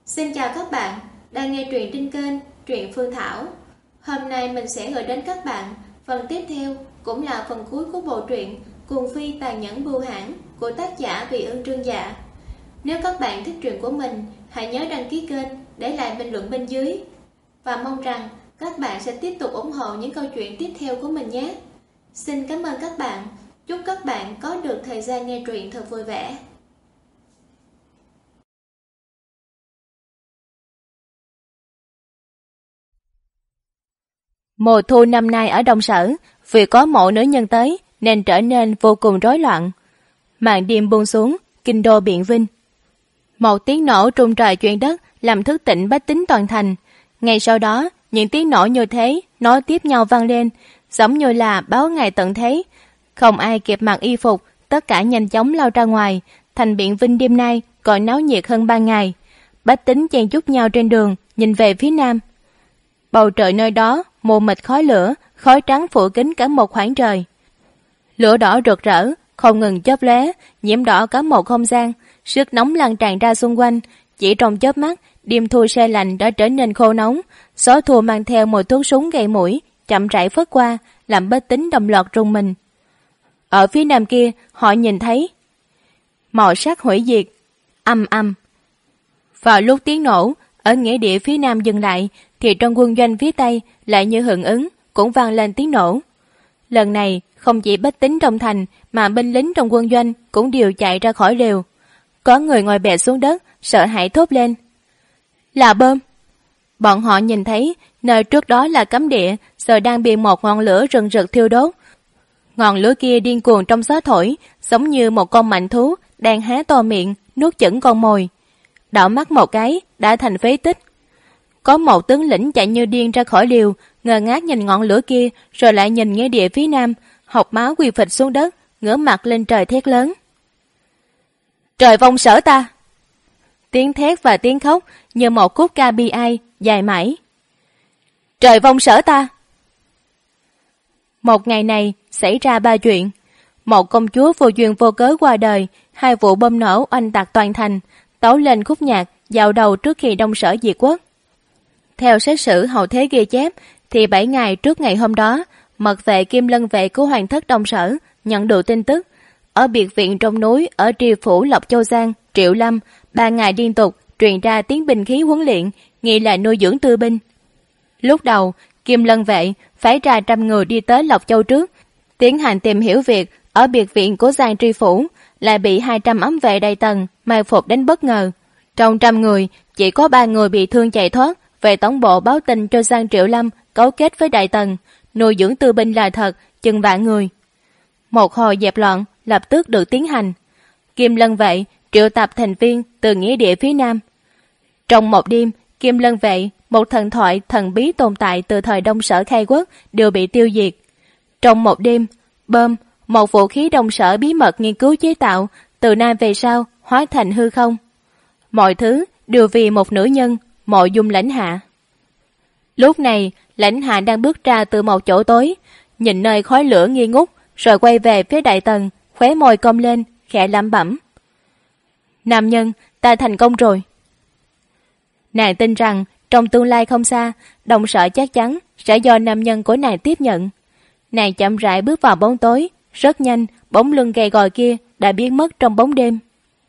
Xin chào các bạn, đang nghe truyện trên kênh Truyện Phương Thảo. Hôm nay mình sẽ gửi đến các bạn phần tiếp theo, cũng là phần cuối của bộ truyện Cuồng Phi Tàn Nhẫn Bưu Hãn của tác giả Vị Ương Trương Dạ. Nếu các bạn thích truyện của mình, hãy nhớ đăng ký kênh, để lại bình luận bên dưới. Và mong rằng các bạn sẽ tiếp tục ủng hộ những câu chuyện tiếp theo của mình nhé. Xin cảm ơn các bạn, chúc các bạn có được thời gian nghe truyện thật vui vẻ. Mùa thu năm nay ở Đông Sở, vì có mộ nữ nhân tới nên trở nên vô cùng rối loạn. Màn đêm buông xuống, kinh đô Biện Vinh. Một tiếng nổ rung trời chuyển đất làm thức tỉnh bách tính toàn thành. Ngay sau đó, những tiếng nổ như thế nối tiếp nhau vang lên, giống như là báo ngày tận thế. Không ai kịp mặc y phục, tất cả nhanh chóng lao ra ngoài. Thành Biện Vinh đêm nay còn náo nhiệt hơn ban ngày. Bách tính chen chúc nhau trên đường, nhìn về phía nam. Bầu trời nơi đó mù mịt khói lửa, khói trắng phủ kín cả một khoảng trời. Lửa đỏ rực rỡ, không ngừng chớp lóe, nhiễm đỏ cả một không gian, sức nóng lan tràn ra xung quanh. Chỉ trong chớp mắt, đêm thu se lạnh đã trở nên khô nóng, gió thu mang theo mùi thuốc súng gây mũi, chậm rãi phất qua, làm bách tính đồng loạt rùng mình. Ở phía nam kia, họ nhìn thấy màu sắc hủy diệt, âm âm. Vào lúc tiếng nổ ở nghĩa địa phía nam dừng lại, thì trong quân doanh phía tây lại như hưởng ứng, cũng vang lên tiếng nổ. Lần này không chỉ bách tính trong thành mà binh lính trong quân doanh cũng đều chạy ra khỏi lều. Có người ngồi bệt xuống đất, sợ hãi thốt lên: là bom! Bọn họ nhìn thấy nơi trước đó là cấm địa giờ đang bị một ngọn lửa rừng rực thiêu đốt. Ngọn lửa kia điên cuồng trong gió thổi, giống như một con mạnh thú đang há to miệng nuốt chửng con mồi. Đảo mắt một cái đã thành phế tích. Có một tướng lĩnh chạy như điên ra khỏi liều, ngơ ngác nhìn ngọn lửa kia, rồi lại nhìn nghĩa địa phía nam, hộc máu quỳ phịch xuống đất, ngửa mặt lên trời thét lớn: trời vong Sở ta! Tiếng thét và tiếng khóc như một khúc ca bi ai dài mãi. Trời vong Sở ta! Một ngày này xảy ra 3 chuyện. Một công chúa vô duyên vô cớ qua đời, 2 vụ bom nổ oanh tạc toàn thành, tấu lên khúc nhạc dạo đầu trước khi Đông Sở diệt quốc. Theo sách sử hậu thế ghi chép, thì 7 ngày trước ngày hôm đó, mật vệ Kim Lân vệ của Hoàng thất Đông Sở nhận được tin tức, ở biệt viện trong núi ở tri phủ Lộc Châu Giang, Triệu Lâm, 3 ngày liên tục truyền ra tiếng binh khí huấn luyện, nghi là nuôi dưỡng tư binh. Lúc đầu, Kim Lân vệ phái ra 100 người đi tới Lộc Châu trước, tiến hành tìm hiểu việc ở biệt viện của Giang tri phủ, lại bị 200 ấm vệ Đại Tần mai phục đến bất ngờ. Trong 100 người, chỉ có 3 người bị thương chạy thoát. Về tổng bộ báo tin cho Giang Triệu Lâm cấu kết với Đại Tần, nuôi dưỡng tư binh là thật, chừng vạn người. Một hồi dẹp loạn lập tức được tiến hành. Kim Lân vệ triệu tập thành viên từ nghĩa địa phía nam. Trong một đêm, Kim Lân vệ, một thần thoại thần bí tồn tại từ thời Đông Sở khai quốc, đều bị tiêu diệt. Trong một đêm, bom, một vũ khí Đông Sở bí mật nghiên cứu chế tạo, từ nay về sau hóa thành hư không. Mọi thứ đều vì một nữ nhân, Mộ Dung Lãnh Hạ. Lúc này, Lãnh Hạ đang bước ra từ một chỗ tối, nhìn nơi khói lửa nghi ngút, rồi quay về phía Đại Tần, khóe môi cong lên, khẽ lẩm bẩm: nam nhân, ta thành công rồi. Nàng tin rằng trong tương lai không xa, Đông Sở chắc chắn sẽ do nam nhân của nàng tiếp nhận. Nàng chậm rãi bước vào bóng tối, rất nhanh bóng lưng gầy gò kia đã biến mất trong bóng đêm.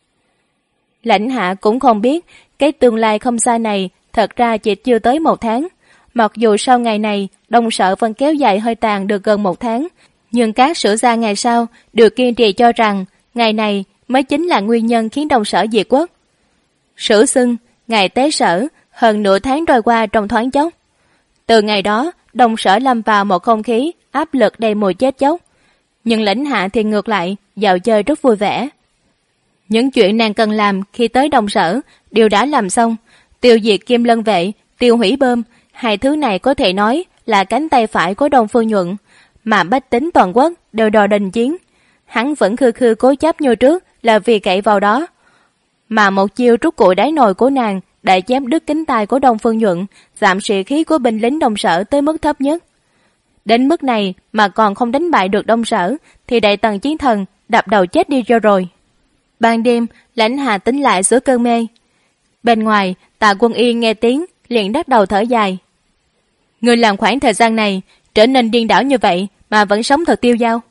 Lãnh Hạ cũng không biết cái tương lai không xa này thật ra chỉ chưa tới 1 tháng. Mặc dù sau ngày này Đông Sở vẫn kéo dài hơi tàn được gần 1 tháng, nhưng các sử gia ngày sau đều kiên trì cho rằng ngày này mới chính là nguyên nhân khiến Đông Sở diệt quốc. Sử xưng ngày tế Sở, hơn nửa tháng trôi qua trong thoáng chốc. Từ ngày đó, Đông Sở lâm vào một không khí áp lực đầy mùi chết chóc. Nhưng Lãnh Hạ thì ngược lại, dạo chơi rất vui vẻ. Những chuyện nàng cần làm khi tới Đông Sở đều đã làm xong. Tiêu diệt Kim Lân vệ, tiêu hủy bom, 2 thứ này có thể nói là cánh tay phải của Đông Phương Nhuận, mà bách tính toàn quốc đều đòi đình chiến. Hắn vẫn khư khư cố chấp như trước là vì cậy vào đó. Mà một chiêu trút củi đáy nồi của nàng đã chém đứt cánh tay của Đông Phương Nhuận, giảm sĩ khí của binh lính Đông Sở tới mức thấp nhất. Đến mức này mà còn không đánh bại được Đông Sở, thì Đại Tần chiến thần đập đầu chết đi cho rồi. Ban đêm, Lãnh Hạ tỉnh lại giữa cơn mê. Bên ngoài, Tạ Quân Y nghe tiếng, liền bắt đầu thở dài. Ngươi làm khoảng thời gian này trở nên điên đảo như vậy mà vẫn sống thật tiêu dao.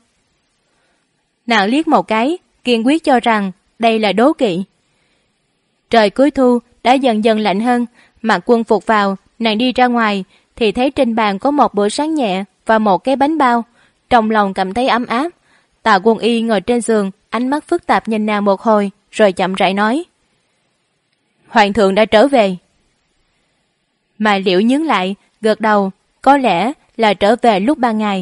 Nàng liếc một cái, kiên quyết cho rằng đây là đố kỵ. Trời cuối thu đã dần dần lạnh hơn, mặc quân phục vào, nàng đi ra ngoài thì thấy trên bàn có một bữa sáng nhẹ và một cái bánh bao, trong lòng cảm thấy ấm áp. Tạ Quân Y ngồi trên giường, ánh mắt phức tạp nhìn nàng một hồi, rồi chậm rãi nói: Hoàng thượng đã trở về. Mai Liễu nhướng lại, gật đầu, có lẽ là trở về lúc ban ngày.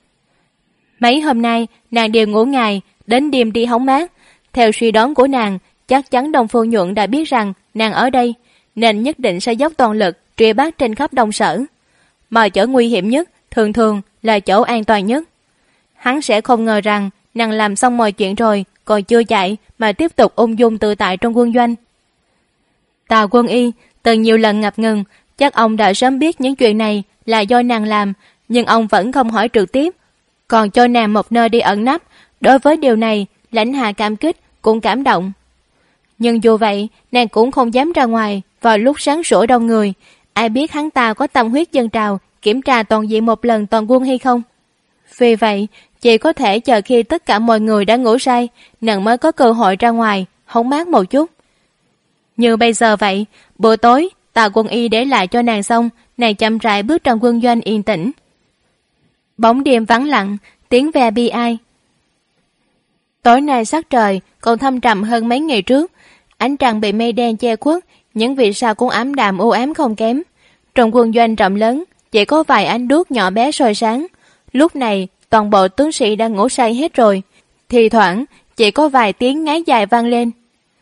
Mấy hôm nay nàng đều ngủ ngày, đến đêm đi hóng mát. Theo suy đoán của nàng, chắc chắn Đông Phương Nhuận đã biết rằng nàng ở đây, nên nhất định sẽ dốc toàn lực truy bắt trên khắp Đông Sở. Mà chỗ nguy hiểm nhất thường thường là chỗ an toàn nhất. Hắn sẽ không ngờ rằng nàng làm xong mọi chuyện rồi còn chưa chạy mà tiếp tục ung dung tự tại trong quân doanh. Tạ Quân Y từng nhiều lần ngập ngừng, chắc ông đã sớm biết những chuyện này là do nàng làm, nhưng ông vẫn không hỏi trực tiếp, còn cho nàng một nơi đi ẩn nấp. Đối với điều này, Lãnh Hạ cảm kích cũng cảm động. Nhưng dù vậy, nàng cũng không dám ra ngoài vào lúc sáng sủa đông người. Ai biết hắn ta có tâm huyết dân trào kiểm tra toàn diện một lần toàn quân hay không. Vì vậy, chỉ có thể chờ khi tất cả mọi người đã ngủ say, nàng mới có cơ hội ra ngoài hóng mát một chút. Như bây giờ vậy, bữa tối Tạ Quân Y để lại cho nàng xong, nàng chậm rãi bước trong quân doanh yên tĩnh. Bóng đêm vắng lặng, tiếng ve bi ai. Tối nay sắc trời còn thâm trầm hơn mấy ngày trước, ánh trăng bị mây đen che khuất, những vì sao cũng ám đạm u ám không kém. Trong quân doanh rộng lớn, chỉ có vài ánh đuốc nhỏ bé soi sáng. Lúc này, toàn bộ tướng sĩ đang ngủ say hết rồi, thì thoảng chỉ có vài tiếng ngáy dài vang lên.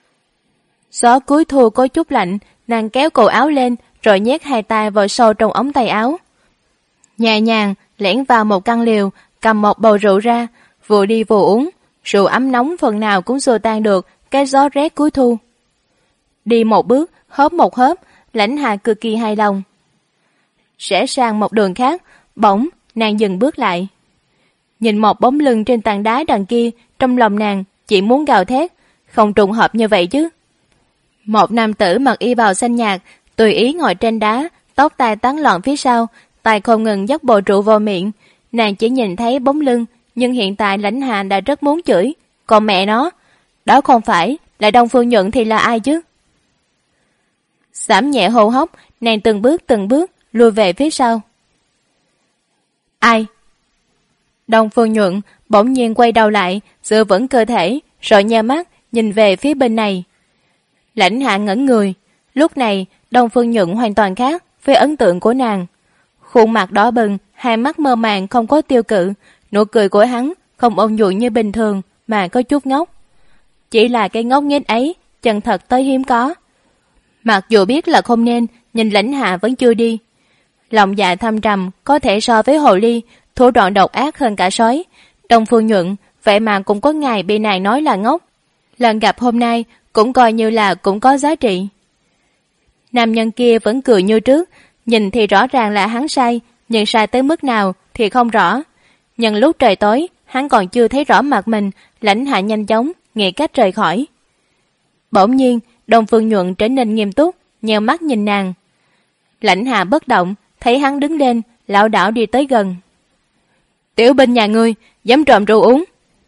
Gió cuối thu có chút lạnh, nàng kéo cổ áo lên rồi nhét hai tay vào sâu trong ống tay áo. Nhẹ nhàng lẻn vào một căn liều, cầm một bầu rượu ra, vừa đi vừa uống. Rượu ấm nóng phần nào cũng xua tan được cái gió rét cuối thu. Đi một bước, hớp một hớp, Lãnh Hạ cực kỳ hài lòng. Rẽ sang một đường khác, bỗng nàng dừng bước lại. Nhìn một bóng lưng trên tảng đá đằng kia, trong lòng nàng chỉ muốn gào thét, không trùng hợp như vậy chứ. Một nam tử mặc y bào xanh nhạt, tùy ý ngồi trên đá, tóc tai tán loạn phía sau, tay không ngừng dốc bầu rượu vào miệng. Nàng chỉ nhìn thấy bóng lưng, nhưng hiện tại Lãnh Hạ đã rất muốn chửi. Còn mẹ nó, đó không phải là Đông Phương Nhuận thì là ai chứ? Giảm nhẹ hô hốc, nàng từng bước lùi về phía sau. Ai? Đông Phương Nhuận bỗng nhiên quay đầu lại, giữ vững cơ thể, rồi nheo mắt nhìn về phía bên này. Lãnh Hạ ngẩn người. Lúc này Đông Phương Nhuận hoàn toàn khác với ấn tượng của nàng. Khuôn mặt đỏ bừng, hai mắt mơ màng không có tiêu cự, nụ cười của hắn không ôn nhuận như bình thường mà có chút ngốc. Chỉ là cái ngốc nghếch ấy chân thật tới hiếm có. Mặc dù biết là không nên, nhìn Lãnh Hạ vẫn chưa đi. Lòng dạ thâm trầm có thể so với hồ ly, thủ đoạn độc ác hơn cả sói. Đông Phương Nhuận vậy mà cũng có ngày bị nàng nói là ngốc. Lần gặp hôm nay cũng coi như là cũng có giá trị. Nam nhân kia vẫn cười như trước, nhìn thì rõ ràng là hắn sai, nhưng sai tới mức nào thì không rõ. Nhưng lúc trời tối, hắn còn chưa thấy rõ mặt mình, Lãnh Hạ nhanh chóng nghĩ cách rời khỏi. Bỗng nhiên, Đông Phương Nhuận trở nên nghiêm túc, nheo mắt nhìn nàng. Lãnh Hạ bất động, thấy hắn đứng lên, lảo đảo đi tới gần. Tiểu binh nhà ngươi, dám trộm rượu uống.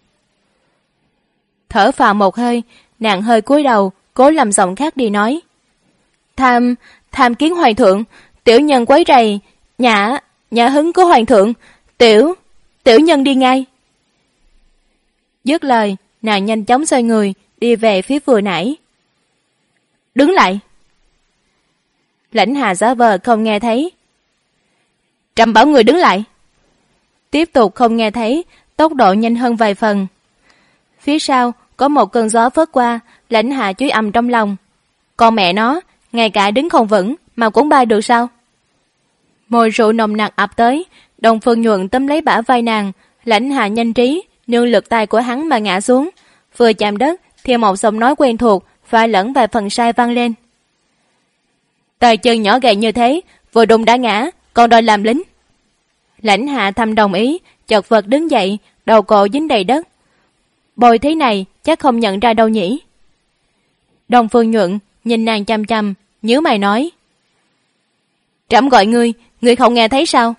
Thở phào một hơi, nàng hơi cúi đầu, cố làm giọng khác đi nói. Tham kiến hoàng thượng, tiểu nhân quấy rầy, nhã hứng của hoàng thượng, tiểu nhân đi ngay. Dứt lời, nàng nhanh chóng xoay người, đi về phía vừa nãy. Đứng lại. Lãnh Hạ giả vờ không nghe thấy. Trẫm bảo người đứng lại. Tiếp tục không nghe thấy, tốc độ nhanh hơn vài phần. Phía sau có một cơn gió phớt qua, Lãnh Hạ chửi ầm trong lòng. Con mẹ nó, ngay cả đứng không vững mà cũng bay được sao? Mùi rượu nồng nặc ập tới, Đông Phương Nhuận tóm lấy bả vai nàng, Lãnh Hạ nhanh trí nương lực tay của hắn mà ngã xuống. Vừa chạm đất thì một giọng nói quen thuộc pha lẫn vài phần sai vang lên. Tay chân nhỏ gầy như thế, vừa đụng đã ngã, còn đòi làm lính. Lãnh Hạ thầm đồng ý, chật vật đứng dậy, đầu cổ dính đầy đất. Bồi thế này chắc không nhận ra đâu nhỉ. Đông Phương Nhuận nhìn nàng chăm chăm, nhíu mày nói: Trẫm gọi ngươi không nghe thấy sao?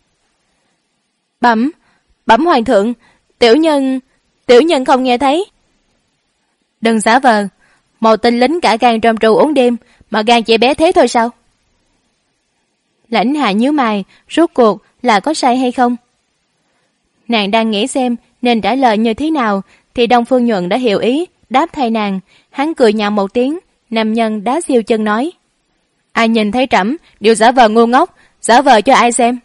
Bẩm hoàng thượng, tiểu nhân không nghe thấy. Đừng giả vờ, một tên lính cả gan trầm tru uống đêm mà gan chỉ bé thế thôi sao? Lãnh Hạ nhíu mày, rốt cuộc là có sai hay không? Nàng đang nghĩ xem nên trả lời như thế nào thì Đông Phương Nhuận đã hiểu ý, đáp thay nàng. Hắn cười nhạo một tiếng, nam nhân đá siêu chân nói: Ai nhìn thấy trẫm đều giả vờ ngu ngốc, giả vờ cho ai xem?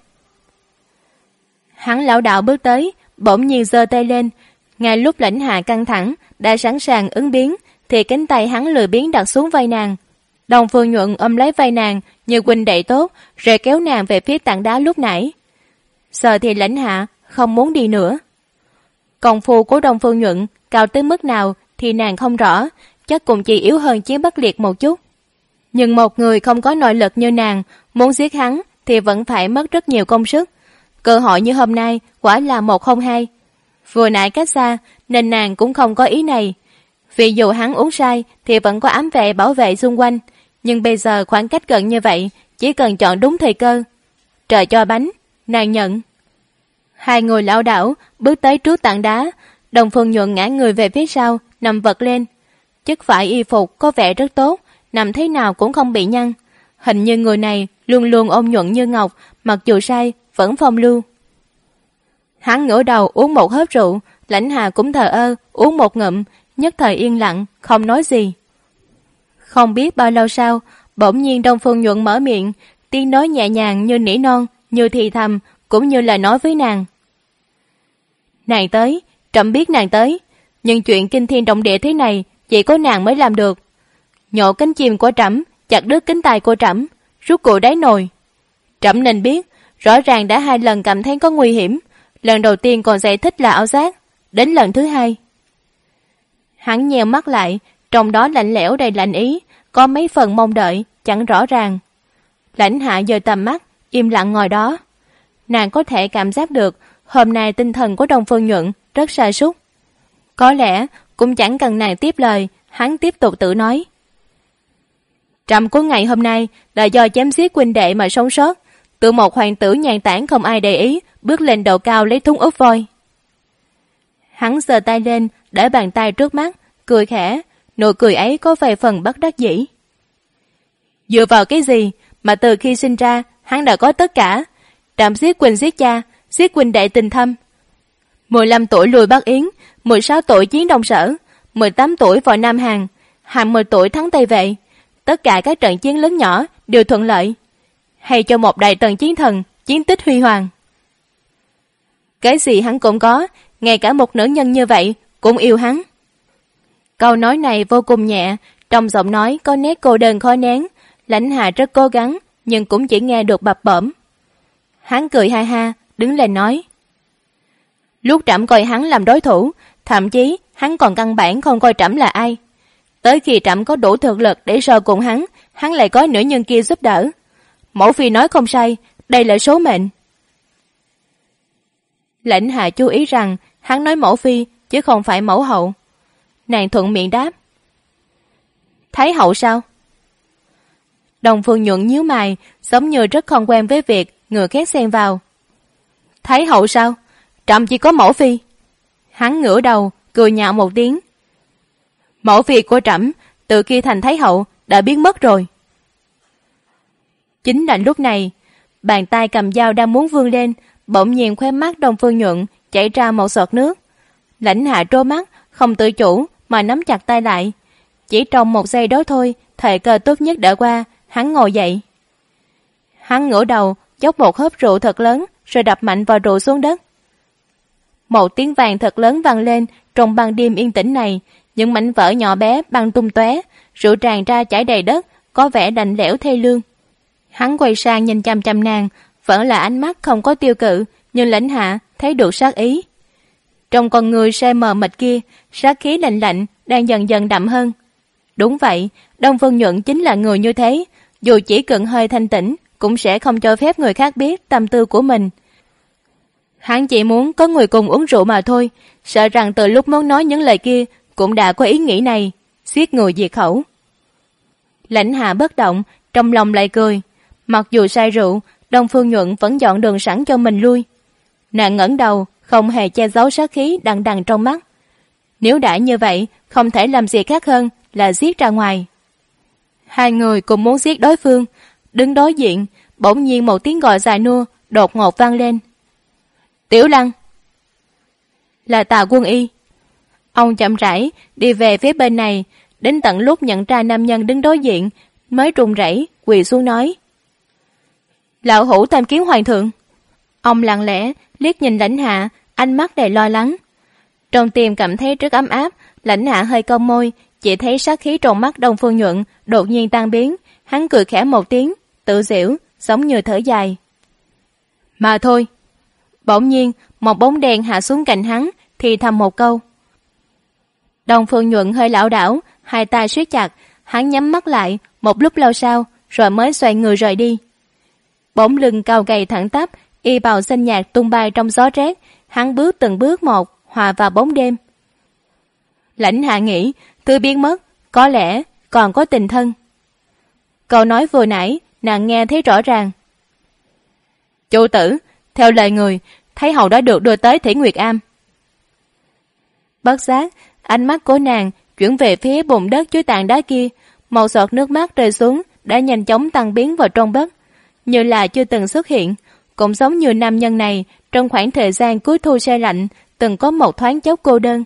Hắn lão đạo bước tới, bỗng nhiên giơ tay lên. Ngay lúc Lãnh Hạ căng thẳng đã sẵn sàng ứng biến thì cánh tay hắn lười biếng đặt xuống vai nàng. Đông Phương Nhuận ôm lấy vai nàng như huynh đệ tốt, rồi kéo nàng về phía tảng đá lúc nãy. Giờ thì Lãnh Hạ không muốn đi nữa. Công phu của Đông Phương Nhuận cao tới mức nào thì nàng không rõ, chắc cũng chỉ yếu hơn Chiến Bất Liệt một chút. Nhưng một người không có nội lực như nàng, muốn giết hắn thì vẫn phải mất rất nhiều công sức. Cơ hội như hôm nay quả là 102. Vừa nãy cách xa nên nàng cũng không có ý này. Vì dù hắn uống sai thì vẫn có ám vệ bảo vệ xung quanh, nhưng bây giờ khoảng cách gần như vậy, chỉ cần chọn đúng thời cơ. Trời cho bánh, nàng nhận. Hai người lão đảo bước tới trước tảng đá. Đông Phương Nhuận ngã người về phía sau, nằm vật lên. Chất vải y phục có vẻ rất tốt, nằm thế nào cũng không bị nhăn. Hình như người này luôn luôn ôn nhuận như ngọc, mặc dù sai vẫn phong lưu. Hắn ngửa đầu uống một hớp rượu, Lãnh Hạ cũng thờ ơ uống một ngụm, nhất thời yên lặng không nói gì. Không biết bao lâu sau, bỗng nhiên Đông Phương Nhuận mở miệng, tiếng nói nhẹ nhàng như nỉ non, như thì thầm, cũng như là nói với nàng: Nàng tới, trẫm biết nàng tới, nhưng chuyện kinh thiên động địa thế này chỉ có nàng mới làm được. Nhổ cánh chim của trẫm, chặt đứt cánh tay của trẫm, rút cụ đáy nồi. Trẫm nên biết, rõ ràng đã 2 lần cảm thấy có nguy hiểm, lần đầu tiên còn giải thích là ảo giác, đến lần thứ 2. Hắn nheo mắt lại, trong đó lạnh lẽo đầy lạnh ý, có mấy phần mong đợi, chẳng rõ ràng. Lãnh Hạ dời tầm mắt, im lặng ngồi đó. Nàng có thể cảm giác được hôm nay tinh thần của Đông Phương Nhuận rất sa sút. Có lẽ cũng chẳng cần nàng tiếp lời, hắn tiếp tục tự nói: Trẫm của ngày hôm nay là do chém giết huynh đệ mà sống sót, từ một hoàng tử nhàn tản không ai để ý, bước lên độ cao lấy thúng úp voi. Hắn giơ tay lên, để bàn tay trước mắt, cười khẽ, nụ cười ấy có vài phần bất đắc dĩ. Dựa vào cái gì mà từ khi sinh ra hắn đã có tất cả? Trẫm giết huynh giết cha, giết huynh đệ tình thâm. 15 tuổi lùi Bắc Yến, 16 tuổi chiến Đông Sở, 18 tuổi vào Nam Hàn, 20 tuổi thắng Tây Vệ. Tất cả các trận chiến lớn nhỏ đều thuận lợi. Hay cho một đại tần chiến thần, chiến tích huy hoàng. Cái gì hắn cũng có, ngay cả một nữ nhân như vậy cũng yêu hắn. Câu nói này vô cùng nhẹ, trong giọng nói có nét cô đơn khó nén. Lãnh Hạ rất cố gắng, nhưng cũng chỉ nghe được bập bõm. Hắn cười ha ha, đứng lên nói: Lúc trẫm coi hắn làm đối thủ, thậm chí hắn còn căn bản không coi trẫm là ai. Tới khi trẫm có đủ thực lực để so cùng hắn lại có nữ nhân kia giúp đỡ. Mẫu phi nói không sai, đây là số mệnh. Lãnh Hạ chú ý rằng hắn nói mẫu phi chứ không phải mẫu hậu. Nàng thuận miệng đáp: Thái hậu sao? Đông Phương Nhuận nhíu mày, giống như rất không quen với việc người khác xen vào. Thái hậu sao? Trẫm chỉ có mẫu phi. Hắn ngửa đầu, cười nhạo một tiếng. Mẫu phi của trẫm từ khi thành thái hậu đã biến mất rồi. Chính là lúc này, bàn tay cầm dao đang muốn vươn lên, bỗng nhiên khóe mắt Đông Phương Nhuận chảy ra một giọt nước. Lãnh Hạ trố mắt, không tự chủ mà nắm chặt tay lại. Chỉ trong một giây đó thôi, thời cơ tốt nhất đã qua, hắn ngồi dậy. Hắn ngửa đầu, dốc một hớp rượu thật lớn, rồi đập mạnh vào rượu xuống đất. Một tiếng vàng thật lớn vang lên trong ban đêm yên tĩnh này, những mảnh vỡ nhỏ bé băng tung tóe, rượu tràn ra chảy đầy đất, có vẻ lạnh lẽo thê lương. Hắn quay sang nhìn chăm chăm nàng, vẫn là ánh mắt không có tiêu cự, nhưng Lãnh Hạ thấy được sát ý. Trong con người say mờ mịt kia, sát khí lạnh lạnh đang dần dần đậm hơn. Đúng vậy, Đông Phương Nhuận chính là người như thế, dù chỉ cần hơi thanh tĩnh cũng sẽ không cho phép người khác biết tâm tư của mình. Hắn chỉ muốn có người cùng uống rượu mà thôi, sợ rằng từ lúc muốn nói những lời kia cũng đã có ý nghĩ này, giết người diệt khẩu. Lãnh Hạ bất động, trong lòng lại cười. Mặc dù say rượu, Đông Phương Nhuận vẫn dọn đường sẵn cho mình lui. Nàng ngẩng đầu, không hề che giấu sát khí đằng đằng trong mắt. Nếu đã như vậy, không thể làm gì khác hơn là giết ra ngoài. Hai người cùng muốn giết đối phương. Đứng đối diện, bỗng nhiên một tiếng gọi dài nua đột ngột vang lên. Tiểu Lăng! Là Tào Quân Y. Ông chậm rãi đi về phía bên này, đến tận lúc nhận ra nam nhân đứng đối diện mới run rẩy quỳ xuống nói: Lão hữu tham kiến hoàng thượng. Ông lặng lẽ liếc nhìn Lãnh Hạ, ánh mắt đầy lo lắng. Trong tim cảm thấy rất ấm áp. Lãnh Hạ hơi cong môi, chỉ thấy sát khí trong mắt Đông Phương Nhuận đột nhiên tan biến. Hắn cười khẽ một tiếng, tự giễu, giống như thở dài. Mà thôi. Bỗng nhiên một bóng đen hạ xuống cạnh hắn, thì thầm một câu. Đông Phương Nhuận hơi lảo đảo, hai tay siết chặt. Hắn nhắm mắt lại một lúc lâu sau, rồi mới xoay người rời đi. Bóng lưng cao gầy thẳng tắp, y bào xanh nhạt tung bay trong gió rét. Hắn bước từng bước một, hòa vào bóng đêm. Lãnh Hạ nghĩ, thứ biến mất có lẽ còn có tình thân. Câu nói vừa nãy nàng nghe thấy rõ ràng. Chủ tử, theo lời người, Thái hậu đã được đưa tới Thủy Nguyệt Am. Bất giác, ánh mắt của nàng chuyển về phía bùn đất chứa tảng đá kia. Một giọt nước mắt rơi xuống đã nhanh chóng tan biến vào trong đất, như là chưa từng xuất hiện. Cũng giống như nam nhân này trong khoảng thời gian cuối thu se lạnh từng có một thoáng chốc cô đơn.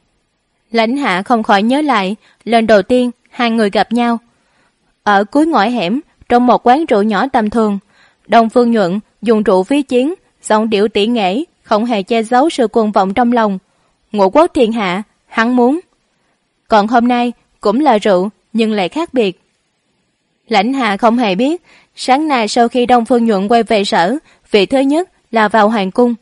Lãnh Hạ không khỏi nhớ lại lần đầu tiên hai người gặp nhau ở cuối ngõ hẻm trong một quán rượu nhỏ tầm thường. Đông Phương Nhuận dùng rượu ví chiến, giọng điệu tỉ nghệ, không hề che giấu sự cuồng vọng trong lòng. Ngũ quốc thiên hạ, hắn muốn. Còn hôm nay cũng là rượu, nhưng lại khác biệt. Lãnh Hạ không hề biết, sáng nay sau khi Đông Phương Nhuận quay về sở, vị thứ nhất là vào hoàng cung.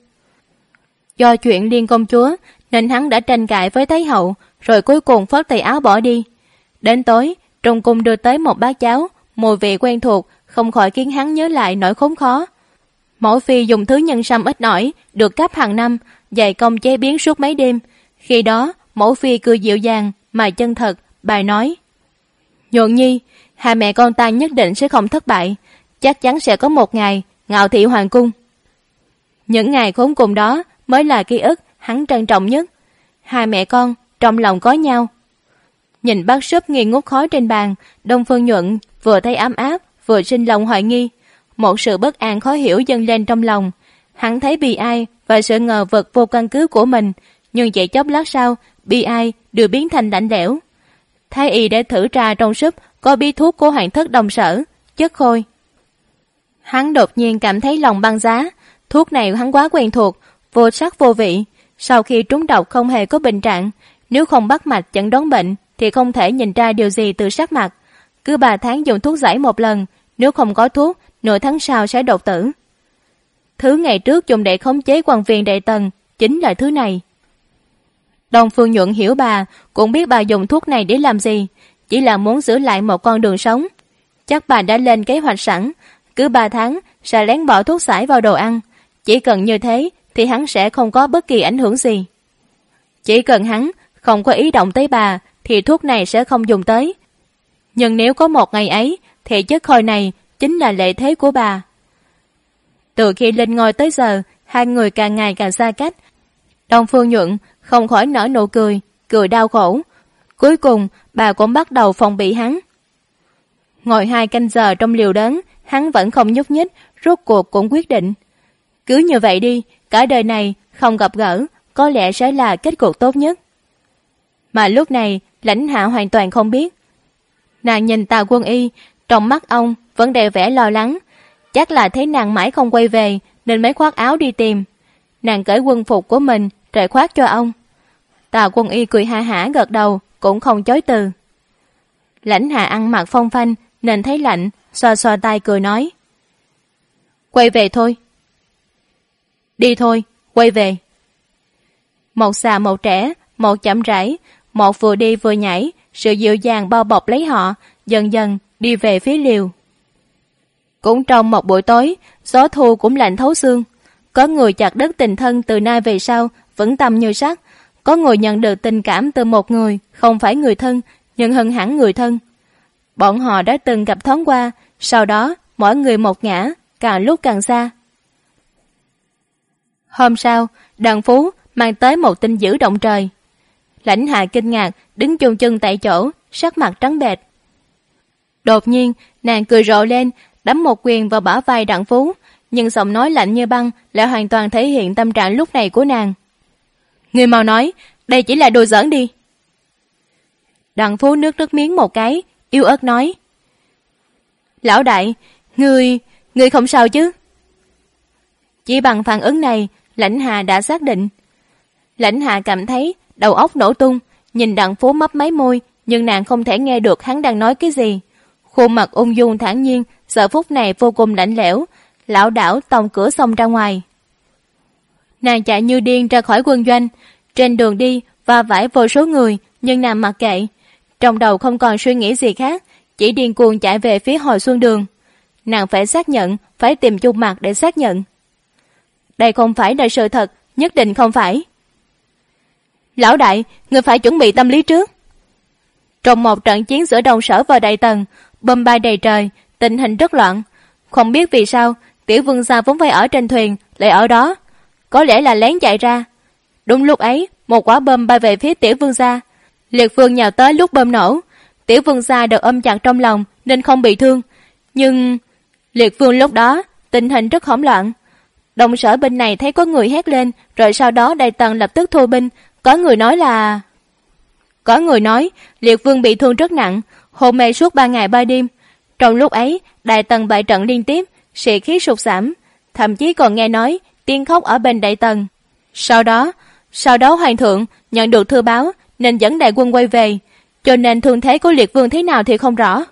Do chuyện Liên công chúa nên hắn đã tranh cãi với Thái hậu, rồi cuối cùng phất tay áo bỏ đi. Đến tối, trong cung đưa tới một bát cháo, mùi vị quen thuộc, không khỏi khiến hắn nhớ lại nỗi khốn khó. Mẫu phi dùng thứ nhân sâm ít ỏi được cấp hàng năm, dày công chế biến suốt mấy đêm. Khi đó mẫu phi cười dịu dàng mà chân thật, bài nói: Nhuận nhi, hai mẹ con ta nhất định sẽ không thất bại, chắc chắn sẽ có một ngày ngạo thị hoàng cung. Những ngày khốn cùng đó mới là ký ức hắn trân trọng nhất. Hai mẹ con trong lòng có nhau. Nhìn bát súp nghi ngút khói trên bàn, Đông Phương Nhuận vừa thấy ấm áp, vừa sinh lòng hoài nghi. Một sự bất an khó hiểu dâng lên trong lòng. Hắn thấy bi ai và sự ngờ vực vô căn cứ của mình, nhưng chỉ chốc lát sau, bi ai đều biến thành lạnh lẽo. Thái y đã thử trà trong súp có bí thuốc của hoàng thất Đông Sở, chất khôi. Hắn đột nhiên cảm thấy lòng băng giá. Thuốc này hắn quá quen thuộc, vô sắc vô vị. Sau khi trúng độc không hề có bệnh trạng, nếu không bắt mạch chẩn đoán bệnh thì không thể nhìn ra điều gì từ sắc mặt. Cứ 3 tháng dùng thuốc giải một lần, nếu không có thuốc, nửa tháng sau sẽ đột tử. Thứ ngày trước dùng để khống chế quan viên đại tần chính là thứ này. Đông Phương Nhuận hiểu bà, cũng biết bà dùng thuốc này để làm gì, chỉ là muốn giữ lại một con đường sống. Chắc bà đã lên kế hoạch sẵn, cứ 3 tháng sẽ lén bỏ thuốc giải vào đồ ăn. Chỉ cần như thế thì hắn sẽ không có bất kỳ ảnh hưởng gì. Chỉ cần hắn không có ý động tới bà thì thuốc này sẽ không dùng tới. Nhưng nếu có một ngày ấy thì chất khôi này chính là lợi thế của bà. Từ khi lên ngôi tới giờ, hai người càng ngày càng xa cách. Đông Phương Nhuận không khỏi nở nụ cười, cười đau khổ. Cuối cùng bà cũng bắt đầu phòng bị hắn. Ngồi 2 canh giờ trong liều đớn, hắn vẫn không nhúc nhích, rốt cuộc cũng quyết định. Cứ như vậy đi, cả đời này không gặp gỡ, có lẽ sẽ là kết cục tốt nhất. Mà lúc này, Lãnh Hạ hoàn toàn không biết. Nàng nhìn Tào Quân Y, trong mắt ông vẫn đầy vẻ lo lắng. Chắc là thấy nàng mãi không quay về nên mới khoác áo đi tìm. Nàng cởi quân phục của mình rồi khoác cho ông. Tào Quân Y cười ha hả gật đầu, cũng không chối từ. Lãnh Hạ ăn mặc phong phanh nên thấy lạnh, xoa xoa tay cười nói: Quay về thôi. Đi thôi, quay về. Một già một trẻ, một chậm rãi, một vừa đi vừa nhảy, sự dịu dàng bao bọc lấy họ, dần dần đi về phía liều. Cũng trong một buổi tối, gió thu cũng lạnh thấu xương. Có người chặt đứt tình thân từ nay về sau vững tâm như sắt, có người nhận được tình cảm từ một người không phải người thân nhưng hơn hẳn người thân. Bọn họ đã từng gặp thoáng qua, sau đó mỗi người một ngã, càng lúc càng xa. Hôm sau, Đàn Phú mang tới một tin dữ động trời. Lãnh Hạ kinh ngạc, đứng chôn chân tại chỗ, sắc mặt trắng bệch. Đột nhiên, nàng cười rộ lên, đấm một quyền vào bả vai Đặng Phú, nhưng giọng nói lạnh như băng lại hoàn toàn thể hiện tâm trạng lúc này của nàng. Ngươi mau nói, đây chỉ là đùa giỡn đi. Đặng Phú nước miếng một cái, yếu ớt nói. Lão đại, ngươi không sao chứ? Chỉ bằng phản ứng này, Lãnh Hạ đã xác định. Lãnh Hạ cảm thấy đầu óc nổ tung, nhìn Đặng Phú mấp máy môi, nhưng nàng không thể nghe được hắn đang nói cái gì. Khuôn mặt ung dung thản nhiên, giờ phút này vô cùng lạnh lẽo, lảo đảo tòng cửa xông ra ngoài. Nàng chạy như điên ra khỏi quân doanh, trên đường đi va vãi vô số người, nhưng nàng mặc kệ, trong đầu không còn suy nghĩ gì khác, chỉ điên cuồng chạy về phía Hồi Xuân Đường. Nàng phải xác nhận, phải tìm Chung Mặc để xác nhận. Đây không phải là sự thật, nhất định không phải. Lão đại, ngươi phải chuẩn bị tâm lý trước. Trong một trận chiến giữa Đông Sở và Đại Tần, bom bay đầy trời, tình hình rất loạn. Không biết vì sao, Tiểu Vương gia vốn phải ở trên thuyền, lại ở đó. Có lẽ là lén chạy ra. Đúng lúc ấy, một quả bom bay về phía Tiểu Vương gia. Liệt Vương nhào tới lúc bom nổ. Tiểu Vương gia được ôm chặt trong lòng nên không bị thương. Nhưng Liệt Vương lúc đó, tình hình rất hỗn loạn. Đông Sở bên này thấy có người hét lên, rồi sau đó Đại Tần lập tức thu binh. Có người nói Liệt Vương bị thương rất nặng, hôn mê suốt 3 ngày 3 đêm. Trong lúc ấy, Đại Tần bại trận liên tiếp, sĩ khí sụt giảm, thậm chí còn nghe nói tiếng khóc ở bên Đại Tần. Sau đó Hoàng thượng nhận được thư báo nên dẫn đại quân quay về, cho nên thương thế của Liệt Vương thế nào thì không rõ.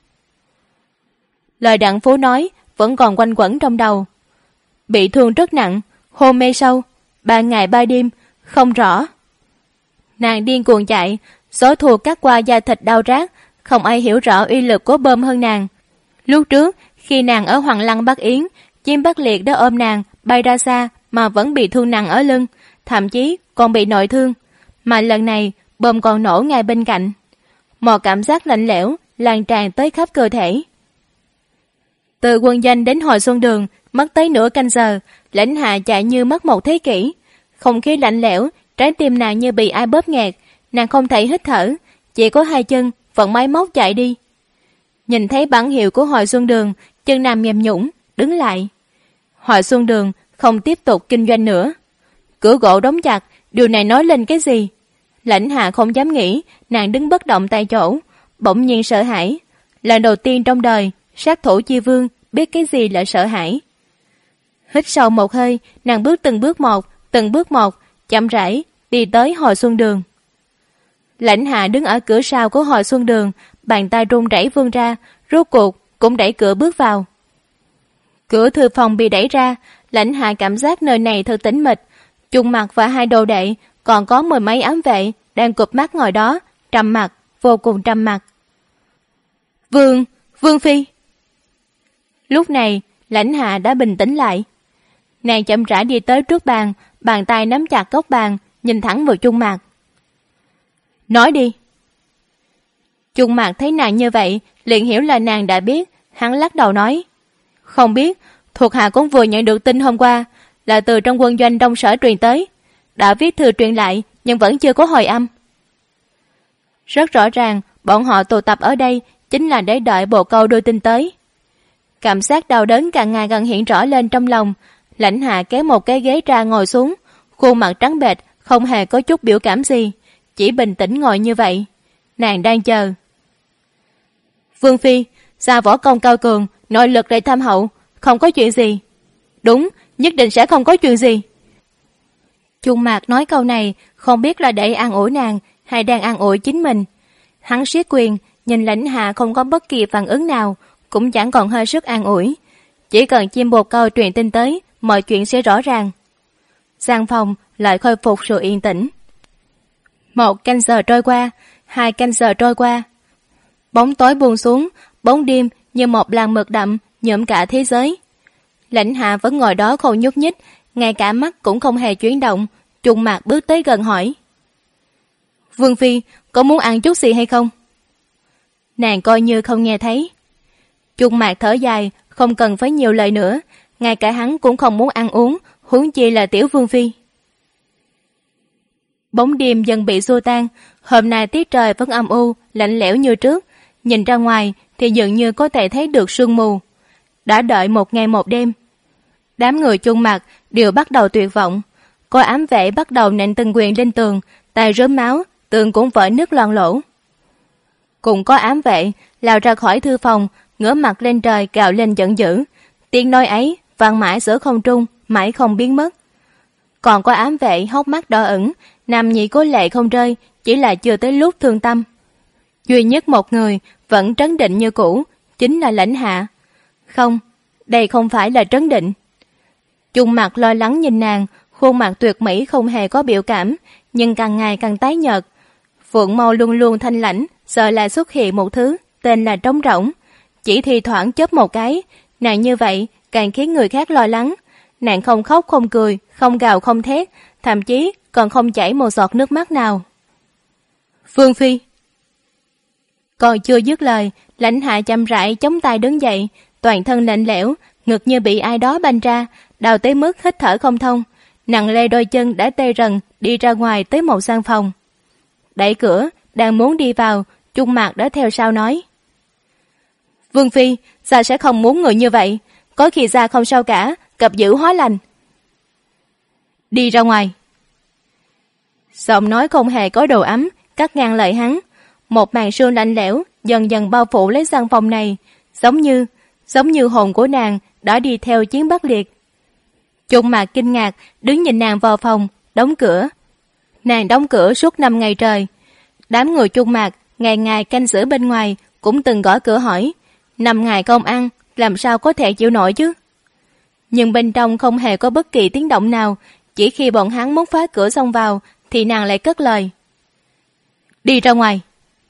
Lời Đặng Phú nói vẫn còn quanh quẩn trong đầu. Bị thương rất nặng, hôn mê sâu, 3 ngày 3 đêm, không rõ. Nàng điên cuồng chạy, số thuộc cắt qua da thịt đau rát, không ai hiểu rõ uy lực của bom hơn nàng. Lúc trước, khi nàng ở Hoàng Lăng Bắc Yến, chim Bắc Liệt đã ôm nàng bay ra xa mà vẫn bị thương nặng ở lưng, thậm chí còn bị nội thương. Mà lần này, bom còn nổ ngay bên cạnh. Một cảm giác lạnh lẽo lan tràn tới khắp cơ thể. Từ quân doanh đến Hồi Xuân Đường, mất tới nửa canh giờ, Lãnh Hạ chạy như mất một thế kỷ. Không khí lạnh lẽo, trái tim nàng như bị ai bóp nghẹt, nàng không thể hít thở, chỉ có hai chân vận máy móc chạy đi. Nhìn thấy bảng hiệu của Hồi Xuân Đường, chân nàng mềm nhũn, đứng lại. Hồi Xuân Đường không tiếp tục kinh doanh nữa. Cửa gỗ đóng chặt, điều này nói lên cái gì? Lãnh Hạ không dám nghĩ, nàng đứng bất động tại chỗ, bỗng nhiên sợ hãi. Lần đầu tiên trong đời, sát thủ chi vương biết cái gì là sợ hãi. Hít sâu một hơi, nàng bước từng bước một, chậm rãi đi tới Hồi Xuân Đường. Lãnh Hạ đứng ở cửa sau của Hồi Xuân Đường, bàn tay run rẩy vươn ra, rốt cuộc cũng đẩy cửa bước vào. Cửa thư phòng bị đẩy ra, Lãnh Hạ cảm giác nơi này thật tĩnh mịch. Chung Mặc và hai đồ đệ, còn có 10 mấy ám vệ đang cụp mắt ngồi đó, trầm mặc, vô cùng trầm mặc. Vương phi. Lúc này, Lãnh Hạ đã bình tĩnh lại. Nàng chậm rãi đi tới trước bàn, bàn tay nắm chặt góc bàn, nhìn thẳng vào Chung Mặc. Nói đi. Chung Mặc thấy nàng như vậy, liền hiểu là nàng đã biết, hắn lắc đầu nói. Không biết, thuộc hạ cũng vừa nhận được tin hôm qua, là từ trong quân doanh Đông Sở truyền tới. Đã viết thư truyền lại, nhưng vẫn chưa có hồi âm. Rất rõ ràng, bọn họ tụ tập ở đây chính là để đợi bồ câu đưa tin tới. Cảm giác đau đớn càng ngày càng hiện rõ lên trong lòng. Lãnh Hạ kéo một cái ghế ra ngồi xuống, khuôn mặt trắng bệch, không hề có chút biểu cảm gì, chỉ bình tĩnh ngồi như vậy. Nàng đang chờ. Vương phi, gia võ công cao cường, nội lực đầy thâm hậu, không có chuyện gì. Đúng, nhất định sẽ không có chuyện gì. Chung Mạc nói câu này, không biết là để an ủi nàng hay đang an ủi chính mình. Hắn siết quyền, nhìn Lãnh Hạ không có bất kỳ phản ứng nào, cũng chẳng còn hơi sức an ủi. Chỉ cần chim bồ câu truyền tin tới, mọi chuyện sẽ rõ ràng. Gian phòng lại khôi phục sự yên tĩnh. 1 canh giờ trôi qua, 2 canh giờ trôi qua. Bóng tối buông xuống, bóng đêm như một làn mực đậm nhuộm cả thế giới. Lãnh Hạ vẫn ngồi đó không nhúc nhích, ngay cả mắt cũng không hề chuyển động. Chung Mạc bước tới gần hỏi. Vương phi, có muốn ăn chút gì hay không? nàng coi như không nghe thấy. Chung Mạc thở dài, không cần phải nhiều lời nữa, ngay cả hắn cũng không muốn ăn uống, huống chi là Tiểu Vương phi. Bóng đêm dần bị xua tan, hôm nay tiết trời vẫn âm u, lạnh lẽo như trước, nhìn ra ngoài thì dường như có thể thấy được sương mù. Đã đợi một ngày một đêm, đám người Chung Mạc đều bắt đầu tuyệt vọng. Có ám vệ bắt đầu nện từng quyền lên tường, tay rớm máu, tường cũng vỡ nứt loang lỗ. Cũng có ám vệ lao ra khỏi thư phòng, ngửa mặt lên trời gào lên giận dữ. Tiếng nói ấy vang mãi giữa không trung, mãi không biến mất. Còn có ám vệ hốc mắt đỏ ửng, nằm nhị cố lệ không rơi, chỉ là chưa tới lúc thương tâm. Duy nhất một người vẫn trấn định như cũ, chính là Lãnh Hạ. Không, đây không phải là trấn định. Chung Mạc lo lắng nhìn nàng, khuôn mặt tuyệt mỹ không hề có biểu cảm, nhưng càng ngày càng tái nhợt. Phượng mâu luôn luôn thanh lãnh, sợ là xuất hiện một thứ tên là trống rỗng. Chỉ thi thoảng chớp một cái, nàng như vậy càng khiến người khác lo lắng. Nàng không khóc không cười, không gào không thét, thậm chí còn không chảy một giọt nước mắt nào. Vương phi. Còn chưa dứt lời, Lãnh Hạ chậm rãi chống tay đứng dậy, toàn thân lạnh lẽo, ngực như bị ai đó banh ra, đau tới mức hít thở không thông. Nặng lê đôi chân đã tê rần đi ra ngoài tới một gian phòng. Đẩy cửa, đang muốn đi vào, Chung Mạc đã theo sau nói: Vương phi, gia sẽ không muốn người như vậy, có khi gia không sao cả, cập giữ hóa lành. Đi ra ngoài. Giọng nói không hề có đồ ấm, cắt ngang lời hắn. Một màn sương lạnh lẽo dần dần bao phủ lấy gian phòng này, giống như hồn của nàng đã đi theo chiến Bắc Liệt. Chung Mạc kinh ngạc đứng nhìn nàng vào phòng, đóng cửa. Nàng đóng cửa suốt 5 ngày trời. Đám người Chung Mạc ngày ngày canh giữ bên ngoài cũng từng gõ cửa hỏi: 5 ngày không ăn, làm sao có thể chịu nổi chứ? Nhưng bên trong không hề có bất kỳ tiếng động nào. Chỉ khi bọn hắn muốn phá cửa xông vào thì nàng lại cất lời: Đi ra ngoài.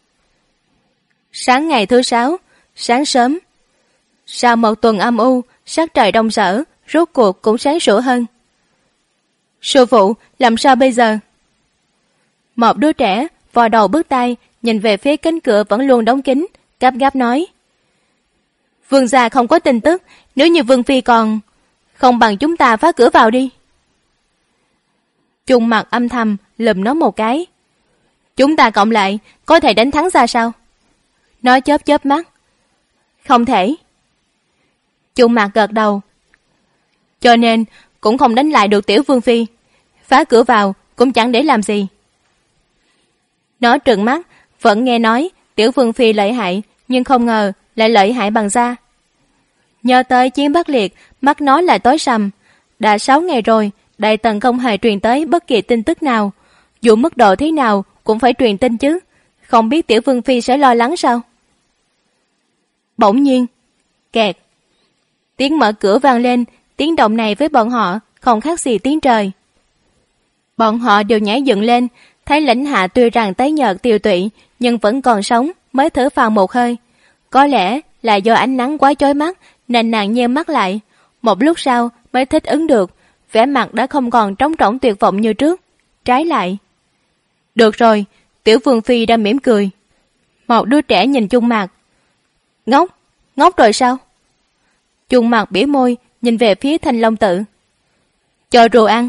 Sáng ngày thứ 6, sáng sớm, sau một tuần âm u, sắc trời đông sở, rốt cuộc cũng sáng sủa hơn. Sư phụ, làm sao bây giờ? Một đứa trẻ vò đầu bước tay, nhìn về phía cánh cửa vẫn luôn đóng kín, gấp gáp nói: Vương gia không có tin tức, nếu như Vương phi còn, không bằng chúng ta phá cửa vào đi. Chung Mạc âm thầm lườm nó một cái: Chúng ta cộng lại có thể đánh thắng ra sao? Nó chớp chớp mắt: Không thể. Chung Mạc gật đầu: Cho nên cũng không đánh lại được Tiểu Vương phi, phá cửa vào cũng chẳng để làm gì. Nó trừng mắt, vẫn nghe nói Tiểu Vương phi lợi hại, nhưng không ngờ lại lợi hại bằng da. Nhớ tới chiến Bắc Liệt, mắt nó lại tối sầm. Đã 6 ngày rồi, Đại Tần không hề truyền tới bất kỳ tin tức nào. Dù mức độ thế nào cũng phải truyền tin chứ. Không biết Tiểu Vương phi sẽ lo lắng sao? Bỗng nhiên, kẹt. Tiếng mở cửa vang lên, tiếng động này với bọn họ không khác gì tiếng trời. Bọn họ đều nhảy dựng lên, thấy Lãnh Hạ tuy rằng tái nhợt tiều tụy nhưng vẫn còn sống, mới thở phào một hơi. Có lẽ là do ánh nắng quá chói mắt nên nàng nheo mắt lại. Một lúc sau mới thích ứng được, vẻ mặt đã không còn trống rỗng tuyệt vọng như trước. Trái lại, được rồi, Tiểu Vương phi đã mỉm cười. Một đứa trẻ nhìn Chung Mạc: Ngốc rồi sao? Chung Mạc bĩu môi, nhìn về phía Thanh Long Tự: Cho rượu ăn.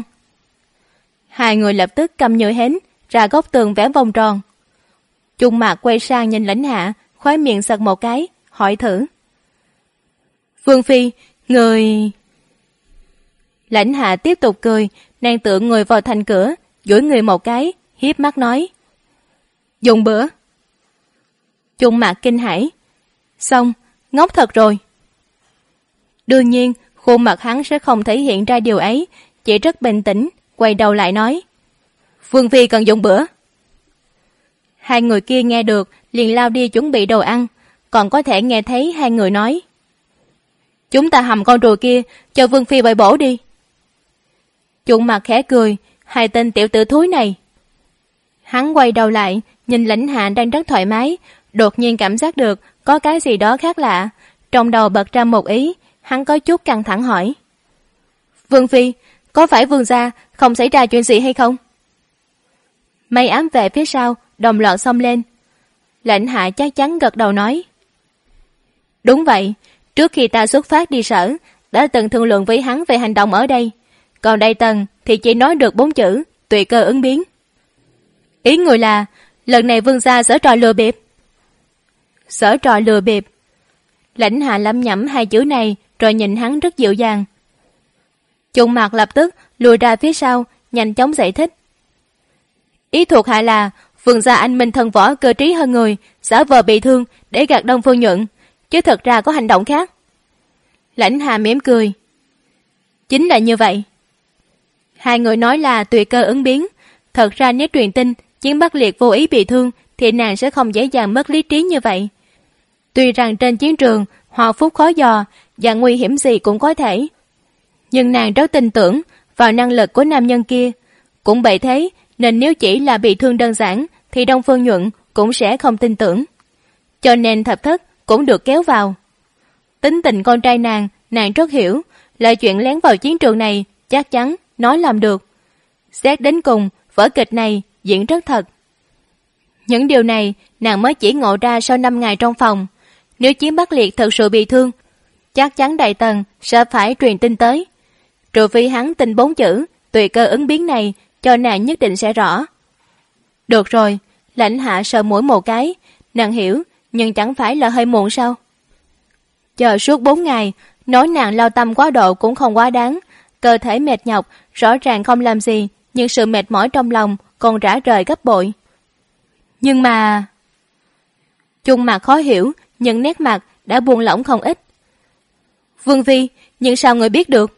Hai người lập tức cầm nhựa hến ra góc tường vẽ vòng tròn. Chung Mạc quay sang nhìn Lãnh Hạ, khóe miệng sặc một cái, hỏi thử: Vương phi, người... Lãnh Hạ tiếp tục cười, nàng tựa người vào thành cửa, duỗi người một cái, hiếp mắt nói: Dùng bữa. Chung Mạc kinh hãi: Xong, ngốc thật rồi. Đương nhiên, khuôn mặt hắn sẽ không thể hiện ra điều ấy, chỉ rất bình tĩnh, quay đầu lại nói: Vương phi cần dùng bữa. Hai người kia nghe được, liền lao đi chuẩn bị đồ ăn, còn có thể nghe thấy hai người nói: Chúng ta hầm con rùa kia, cho Vương phi bồi bổ đi. Chung Mạc khẽ cười: Hai tên tiểu tử thúi này. Hắn quay đầu lại, nhìn Lãnh Hạ đang rất thoải mái, đột nhiên cảm giác được có cái gì đó khác lạ. Trong đầu bật ra một ý, hắn có chút căng thẳng hỏi: Vương phi, có phải vương gia không xảy ra chuyện gì hay không? Mấy ám vệ phía sau đồng loạt xông lên: Lãnh Hạ chắc chắn gật đầu nói. Đúng vậy, trước khi ta xuất phát đi Sở, đã từng thương lượng với hắn về hành động ở đây. Còn Đại Tần thì chỉ nói được 4 chữ, tùy cơ ứng biến. Ý người là, lần này vương gia giở trò lừa bịp. Giở trò lừa bịp. Lãnh Hạ lẩm nhẩm 2 chữ này rồi nhìn hắn rất dịu dàng. Chung Mặt lập tức lùi ra phía sau, nhanh chóng giải thích. Ý thuộc hạ là vương gia anh minh thần võ cơ trí hơn người, giả vờ bị thương để gạt Đông Phương Nhuận, chứ thật ra có hành động khác. Lãnh Hạ mỉm cười. Chính là như vậy. 2 người nói là tùy cơ ứng biến. Thật ra nếu truyền tin Chiến Bắc Liệt vô ý bị thương thì nàng sẽ không dễ dàng mất lý trí như vậy. Tuy rằng trên chiến trường hòa phúc khó dò và nguy hiểm gì cũng có thể, nhưng nàng rất tin tưởng vào năng lực của nam nhân kia. Cũng bởi thế nên nếu chỉ là bị thương đơn giản thì Đông Phương Nhuận cũng sẽ không tin tưởng. Cho nên Thập Thất cũng được kéo vào. Tính tình con trai nàng rất hiểu, là chuyện lén vào chiến trường này chắc chắn nó làm được. Xét đến cùng, vở kịch này diễn rất thật. Những điều này nàng mới chỉ ngộ ra sau 5 ngày trong phòng. Nếu Chiến Bắc Liệt thật sự bị thương, chắc chắn Đại Tần sẽ phải truyền tin tới. Trừ phi hắn tin 4 chữ tùy cơ ứng biến này, cho nàng nhất định sẽ rõ. Được rồi, Lãnh Hạ sờ mũi một cái, nàng hiểu, nhưng chẳng phải là hơi muộn sao? Chờ suốt 4 ngày, nói nàng lao tâm quá độ cũng không quá đáng. Cơ thể mệt nhọc, rõ ràng không làm gì, nhưng sự mệt mỏi trong lòng còn rã rời gấp bội. Nhưng mà... Chung Mặt khó hiểu, nhưng nét mặt đã buông lỏng không ít. Vương Phi, nhưng sao người biết được?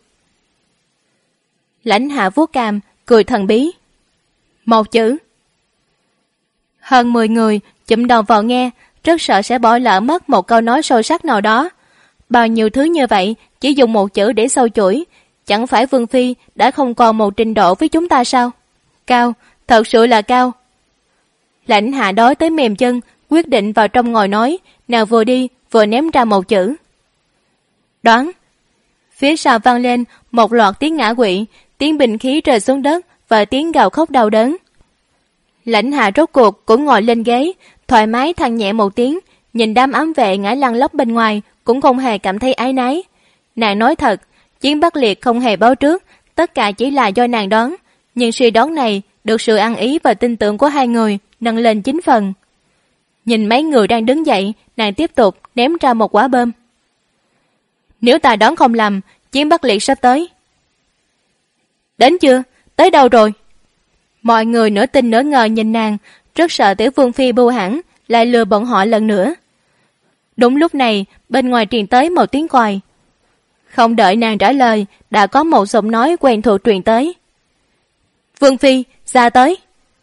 Lãnh Hạ vuốt cằm, cười thần bí. 1 chữ. Hơn 10 người chụm đầu vào nghe, rất sợ sẽ bỏ lỡ mất một câu nói sâu sắc nào đó. Bao nhiêu thứ như vậy chỉ dùng 1 chữ để sâu chuỗi, chẳng phải Vương Phi đã không còn một trình độ với chúng ta sao? Cao, thật sự là cao. Lãnh Hạ đói tới mềm chân, quyết định vào trong ngồi nói, nàng vừa đi vừa ném ra 1 chữ. Đoán. Phía sau vang lên một loạt tiếng ngã quỵ, tiếng binh khí rơi xuống đất và tiếng gào khóc đau đớn. Lãnh Hạ rốt cuộc cũng ngồi lên ghế, thoải mái than nhẹ một tiếng, nhìn đám ám vệ ngã lăn lóc bên ngoài cũng không hề cảm thấy áy náy. Nàng nói thật, Chiến Bắc Liệt không hề báo trước, tất cả chỉ là do nàng đoán, nhưng suy đoán này được sự ăn ý và tin tưởng của 2 người nâng lên 9 phần. Nhìn mấy người đang đứng dậy, nàng tiếp tục ném ra một quả bom. Nếu ta đoán không lầm, Chiến Bắc Liệt sắp tới. Đến chưa? Tới đâu rồi? Mọi người nửa tin nửa ngờ nhìn nàng, rất sợ Tiểu Vương Phi bưu hãn lại lừa bọn họ lần nữa. Đúng lúc này, bên ngoài truyền tới một tiếng còi. Không đợi nàng trả lời, đã có một giọng nói quen thuộc truyền tới. Vương Phi, ra tới.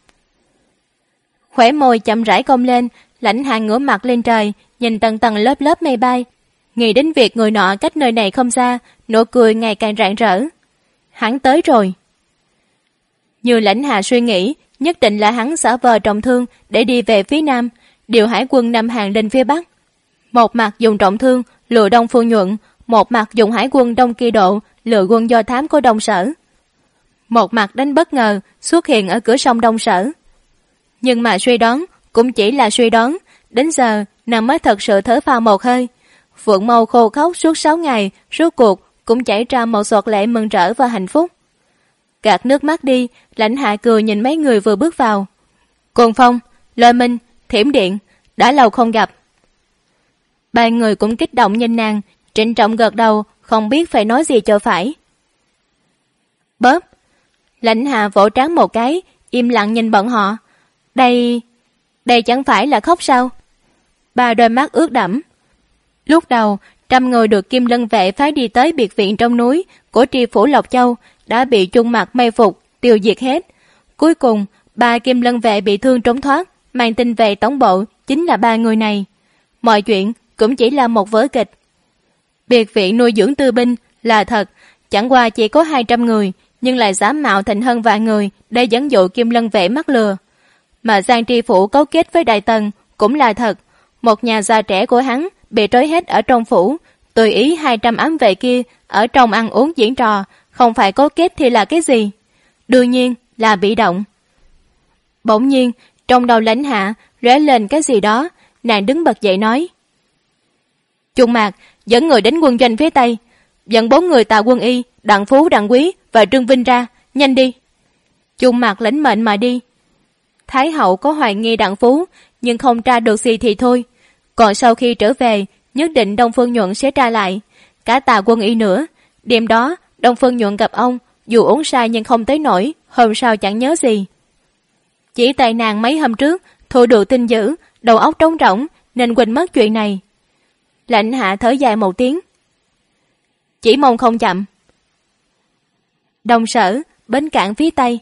Khóe môi chậm rãi cong lên, Lãnh Hạ ngửa mặt lên trời, nhìn tầng tầng lớp lớp mây bay, nghĩ đến việc người nọ cách nơi này không xa, nụ cười ngày càng rạng rỡ. Hắn tới rồi. Như Lãnh Hạ suy nghĩ, nhất định là hắn xả vờ trọng thương để đi về phía nam, điều hải quân Nam Hàn lên phía bắc. Một mặt dùng trọng thương lừa Đông Phương Nhuận, một mặt dùng hải quân Đông Kỳ Độ lừa quân do thám của Đông Sở. Một mặt đánh bất ngờ xuất hiện ở cửa sông Đông Sở. Nhưng mà suy đoán cũng chỉ là suy đoán, đến giờ nàng mới thật sự thở phào một hơi. Phượng Mâu khô khóc suốt 6 ngày, rốt cuộc cũng chảy ra một giọt lệ mừng rỡ và hạnh phúc. Gạt nước mắt đi, Lãnh Hạ cười nhìn mấy người vừa bước vào. Cuồng Phong, Lôi Minh, Thiểm Điện, đã lâu không gặp. 3 người cũng kích động nhìn nàng, trịnh trọng gật đầu, không biết phải nói gì cho phải. Bóp. Lãnh Hạ vỗ trán một cái, im lặng nhìn bọn họ. Đây chẳng phải là khóc sao? 3 đôi mắt ướt đẫm. Lúc đầu, 100 người được Kim Lân vệ phái đi tới biệt viện trong núi của tri phủ Lộc Châu đã bị Chung Mặt may phục, tiêu diệt hết. Cuối cùng, 3 Kim Lân vệ bị thương trốn thoát, mang tin về tổng bộ chính là 3 người này. Mọi chuyện cũng chỉ là một vở kịch. Biệt viện nuôi dưỡng tư binh là thật, chẳng qua chỉ có 200 người, nhưng lại giả mạo thành hơn vạn người để dẫn dụ Kim Lân vệ mắc lừa. Mà Giang tri phủ cấu kết với Đại Tần cũng là thật. Một nhà già trẻ của hắn bị trói hết ở trong phủ, tùy ý 200 ám vệ kia ở trong ăn uống diễn trò, không phải cấu kết thì là cái gì? Đương nhiên là bị động. Bỗng nhiên, Trong đầu Lãnh Hạ lóe lên cái gì đó, nàng đứng bật dậy nói: Trung Mạc dẫn người đến quân doanh phía tây, dẫn 4 người Tào Quân Y, Đặng Phú, Đặng Quý và Trương Vinh ra, nhanh đi. Trung Mạc lãnh mệnh mà đi. Thái hậu có hoài nghi Đặng Phú, nhưng không tra được gì thì thôi. Còn sau khi trở về, nhất định Đông Phương Nhuận sẽ tra lại. Cả Tào Quân Y nữa. Đêm đó, Đông Phương Nhuận gặp ông, dù uống say nhưng không tới nổi, hôm sau chẳng nhớ gì. Chỉ tại nàng mấy hôm trước, thu được tin dữ, đầu óc trống rỗng, nên quên mất chuyện này. Lãnh Hạ thở dài một tiếng. Chỉ mong không chậm. Đồng Sở, bến cảng phía tây.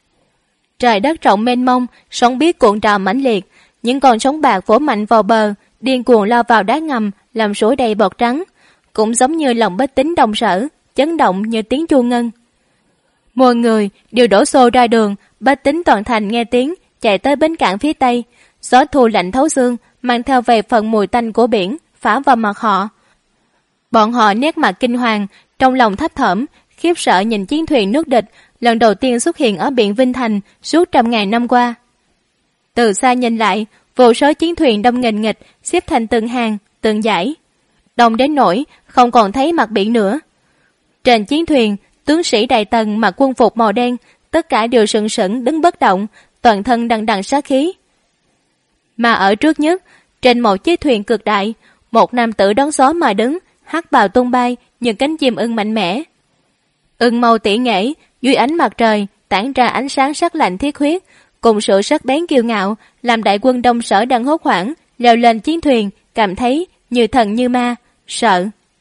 Trời đất rộng mênh mông, sóng biếc cuộn trào mãnh liệt, những con sóng bạc vỗ mạnh vào bờ, điên cuồng lao vào đá ngầm, làm sủi đầy bọt trắng, cũng giống như lòng bách tính Đồng Sở, chấn động như tiếng chuông ngân. Mọi người đều đổ xô ra đường, bách tính toàn thành nghe tiếng, chạy tới bến cảng phía tây. Gió thu lạnh thấu xương, mang theo về phần mùi tanh của biển, phả vào mặt họ. Bọn họ nét mặt kinh hoàng, trong lòng thấp thỏm, khiếp sợ nhìn chiến thuyền nước địch lần đầu tiên xuất hiện ở biển Vinh Thành suốt trăm ngàn năm qua. Từ xa nhìn lại, vô số chiến thuyền đông nghênh nghịch xếp thành từng hàng, từng dãy, đông đến nỗi không còn thấy mặt biển nữa. Trên chiến thuyền, tướng sĩ Đại Tần mặc quân phục màu đen, tất cả đều sừng sững đứng bất động, toàn thân đằng đằng sát khí. Mà ở trước nhất, trên một chiếc thuyền cực đại, một nam tử đón gió mà đứng, hắc bào tung bay như cánh chim ưng mạnh mẽ. Ưng màu tỉ nghệ dưới ánh mặt trời tản ra ánh sáng sắc lạnh thiết huyết, cùng sự sắc bén kiêu ngạo, làm đại quân Đông Sở đang hốt hoảng leo lên chiến thuyền, cảm thấy như thần như ma, sợ.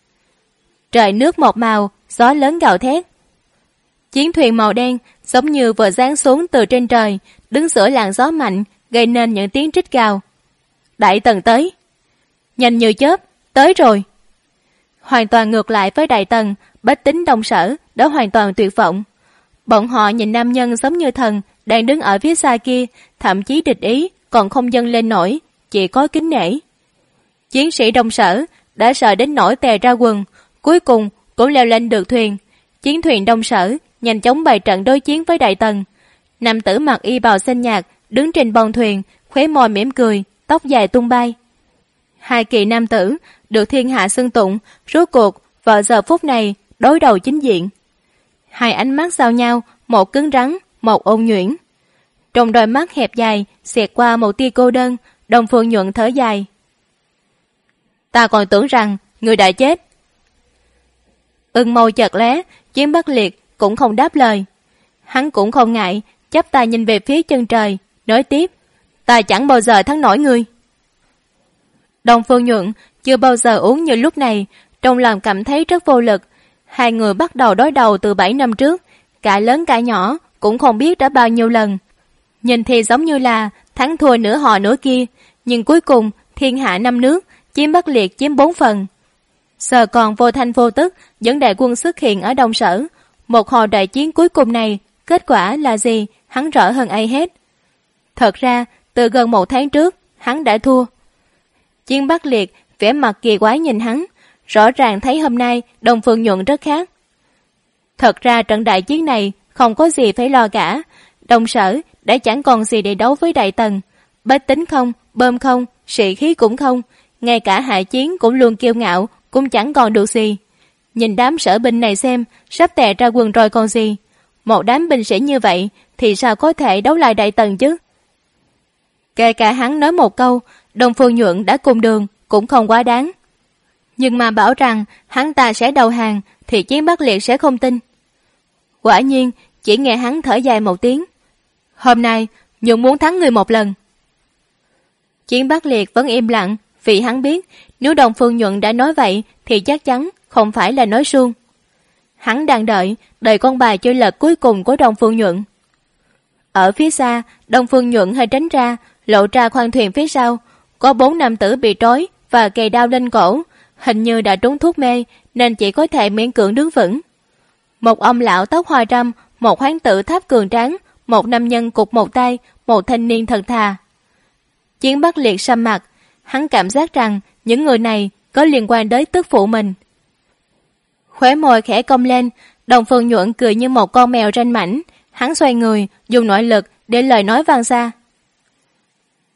Trời nước một màu, gió lớn gào thét. Chiến thuyền màu đen giống như vừa giáng xuống từ trên trời, đứng giữa làn gió mạnh, gây nên những tiếng rít gào. Đại Tần tới, nhanh như chớp, tới rồi. Hoàn toàn ngược lại với Đại Tần, bách tính Đông Sở đã hoàn toàn tuyệt vọng. Bọn họ nhìn nam nhân giống như thần đang đứng ở phía xa kia, thậm chí địch ý còn không dâng lên nổi, chỉ có kính nể. Chiến sĩ Đông Sở đã sợ đến nỗi tè ra quần, cuối cùng cũng leo lên được thuyền. Chiến thuyền Đông Sở nhanh chóng bày trận đối chiến với Đại Tần. Nam tử mặc y bào xanh nhạt đứng trên bong thuyền, khóe môi mỉm cười, tóc dài tung bay. Hai kỳ nam tử được thiên hạ xưng tụng, rốt cuộc vào giờ phút này đối đầu chính diện. Hai ánh mắt giao nhau, một cứng rắn, một ôn nhuyễn. Trong đôi mắt hẹp dài xẹt qua một tia cô đơn, Đông Phương Nhuận thở dài. Ta còn tưởng rằng người đã chết. Ưng mâu chợt lóe, Chiến Bắc Liệt cũng không đáp lời. Hắn cũng không ngại, chắp tay nhìn về phía chân trời, nói tiếp: Ta chẳng bao giờ thắng nổi ngươi. Đông Phương Nhuận chưa bao giờ uống như lúc này, trong lòng cảm thấy rất vô lực. Hai người bắt đầu đối đầu từ 7 năm trước, cả lớn cả nhỏ, cũng không biết đã bao nhiêu lần. Nhìn thì giống như là thắng thua nửa họ nửa kia, nhưng cuối cùng thiên hạ 5 nước, Chiến Bắc Liệt chiếm 4 phần. Giờ còn vô thanh vô tức dẫn đại quân xuất hiện ở Đông Sở. Một hồi đại chiến cuối cùng này, kết quả là gì, hắn rõ hơn ai hết. Thật ra, từ gần 1 tháng trước, hắn đã thua. Chiến Bắc Liệt vẻ mặt kỳ quái nhìn hắn, rõ ràng thấy hôm nay Đông Phương Nhuận rất khác. Thật ra trận đại chiến này không có gì phải lo cả. Đông Sở đã chẳng còn gì để đấu với Đại Tần. Bách tính không, bơm không, sĩ khí cũng không, ngay cả hạ chiến cũng luôn kiêu ngạo, cũng chẳng còn được gì. Nhìn đám sở binh này xem, sắp tè ra quần rồi còn gì. Một đám binh sĩ như vậy thì sao có thể đấu lại Đại Tần chứ? Kể cả hắn nói một câu Đông Phương Nhuận đã cùng đường cũng không quá đáng. Nhưng mà bảo rằng hắn ta sẽ đầu hàng thì Chiến Bắc Liệt sẽ không tin. Quả nhiên chỉ nghe hắn thở dài một tiếng. Hôm nay Nhuận muốn thắng người một lần. Chiến Bắc Liệt vẫn im lặng, vì hắn biết nếu Đông Phương Nhuận đã nói vậy thì chắc chắn không phải là nói suông. Hắn đang đợi con bài chơi lật cuối cùng của Đông Phương Nhuận. Ở phía xa, Đông Phương Nhuận hơi tránh ra, lộ ra khoang thuyền phía sau, có 4 nam tử bị trói và kề đao lên cổ, hình như đã trúng thuốc mê nên chỉ có thể miễn cưỡng đứng vững. Một ông lão tóc hoa râm, một hoán tử tháp cường tráng, một nam nhân cụt một tay, một thanh niên thật thà. Chiến Bắc Liệt sầm mặt, hắn cảm giác rằng những người này có liên quan đến tức phụ mình. Khóe môi khẽ cong lên, Đông Phương Nhuận cười như một con mèo ranh mảnh. Hắn xoay người, dùng nội lực để lời nói vang xa.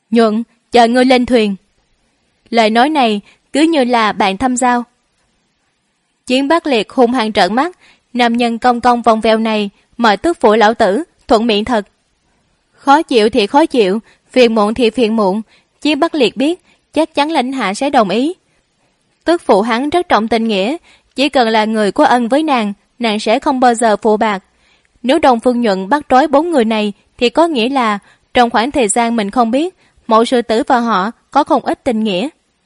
Nhuận, chờ ngươi lên thuyền. Lời nói này cứ như là bạn thăm giao. Chiến Bắc Liệt hung hăng trợn mắt, nam nhân cong cong vòng vèo này mời tức phụ lão tử, thuận miệng thật. Khó chịu thì khó chịu, phiền muộn thì phiền muộn, Chiến Bắc Liệt biết chắc chắn Lãnh Hạ sẽ đồng ý. Tức phụ hắn rất trọng tình nghĩa, chỉ cần là người có ân với nàng sẽ không bao giờ phụ bạc. Nếu Đông Phương Nhuận bắt trói 4 người này thì có nghĩa là trong khoảng thời gian mình không biết, Mộ Sư Tử và họ có không ít tình nghĩa.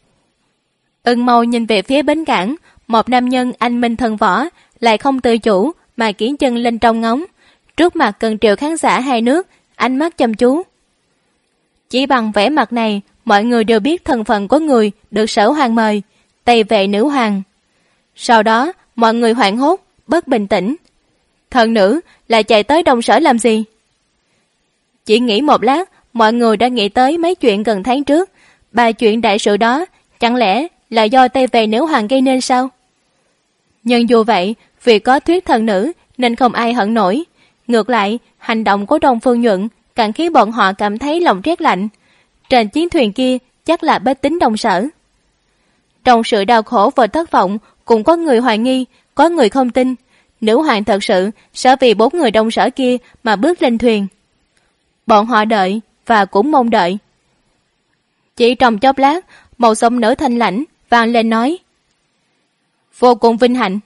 Ưng Mâu nhìn về phía bến cảng, một nam nhân anh minh thần võ lại không tự chủ mà kiễng chân lên trong ngóng. Trước mặt cần triệu khán giả hai nước, ánh mắt chăm chú. Chỉ bằng vẻ mặt này, mọi người đều biết thân phận của người được Sở Hoàng mời, Tây Vệ nữ hoàng. Sau đó, mọi người hoảng hốt, bất bình tĩnh. Thần nữ lại chạy tới Đông Sở làm gì? Chỉ nghĩ một lát, mọi người đã nghĩ tới mấy chuyện gần tháng trước. 3 chuyện đại sự đó, chẳng lẽ là do Tây Vệ nữ hoàng gây nên sao? Nhưng dù vậy, vì có thuyết thần nữ nên không ai hận nổi. Ngược lại, hành động của Đông Phương Nhuận càng khiến bọn họ cảm thấy lòng rét lạnh. Trên chiến thuyền kia chắc là bách tính Đông Sở. Trong sự đau khổ và thất vọng, cũng có người hoài nghi, có người không tin. Nữ hoàng thật sự sẽ vì 4 người Đông Sở kia mà bước lên thuyền. Bọn họ đợi và cũng mong đợi. Chỉ trong chốc lát, một giọng nữ thanh lãnh vang lên nói: vô cùng vinh hạnh.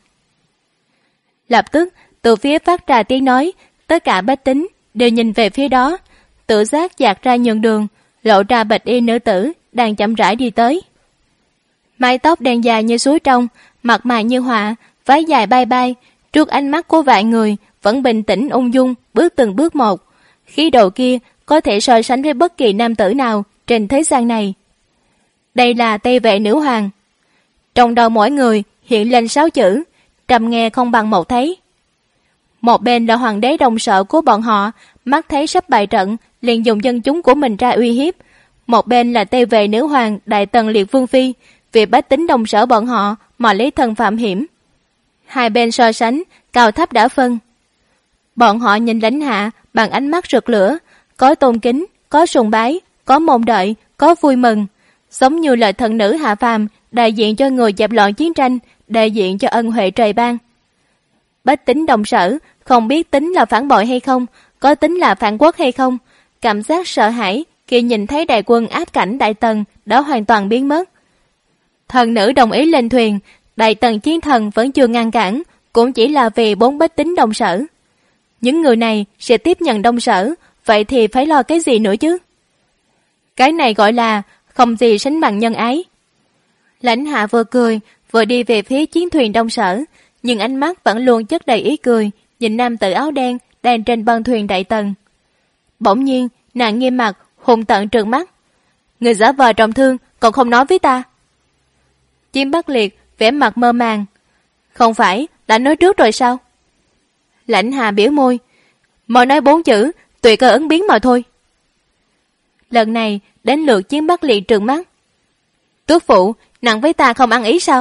Lập tức, từ phía phát ra tiếng nói, tất cả bách tính đều nhìn về phía đó, tự giác dạt ra nhường đường, lộ ra bạch y nữ tử đang chậm rãi đi tới. Mái tóc đen dài như suối trong, mặt mày như họa, váy dài bay bay, trước ánh mắt của vài người vẫn bình tĩnh ung dung bước từng bước một. Khí độ kia có thể so sánh với bất kỳ nam tử nào trên thế gian này. Đây là Tây Vệ nữ hoàng. Trong đầu mỗi người hiện lên 6 chữ, trầm nghe không bằng một thấy. Một bên là hoàng đế Đông Sở của bọn họ, mắt thấy sắp bại trận liền dùng dân chúng của mình ra uy hiếp. Một bên là Tây Vệ nữ hoàng Đại Tần Liệt Vương Phi, vì bách tính Đông Sở bọn họ mà lấy thân phạm hiểm. Hai bên so sánh, cao thấp đã phân. Bọn họ nhìn Lãnh Hạ bằng ánh mắt rực lửa, có tôn kính, có sùng bái, có mong đợi, có vui mừng, giống như là thần nữ hạ phàm, đại diện cho người dẹp loạn chiến tranh, đại diện cho ân huệ trời ban. Bách tính Đông Sở không biết tính là phản bội hay không, có tính là phản quốc hay không. Cảm giác sợ hãi khi nhìn thấy đại quân áp cảnh Đại Tần đã hoàn toàn biến mất. Thần nữ đồng ý lên thuyền, Đại Tần chiến thần vẫn chưa ngăn cản, cũng chỉ là vì 4 bách tính Đông Sở. Những người này sẽ tiếp nhận Đông Sở, vậy thì phải lo cái gì nữa chứ? Cái này gọi là không gì sánh bằng nhân ái. Lãnh Hạ vừa cười, vừa đi về phía chiến thuyền Đông Sở, nhưng ánh mắt vẫn luôn chất đầy ý cười, nhìn nam tử áo đen đang trên băng thuyền Đại Tần. Bỗng nhiên, nàng nghiêm mặt, hung tợn trừng mắt. Người giả vờ trọng thương, còn không nói với ta. Chiến Bắc Liệt vẻ mặt mơ màng. Không phải, đã nói trước rồi sao? Lãnh Hạ biểu môi. Mới nói 4 chữ, tùy cơ ứng biến mà thôi. Lần này, đến lượt Chiến Bắc Liệt trừng mắt. Tước phụ, nàng với ta không ăn ý sao?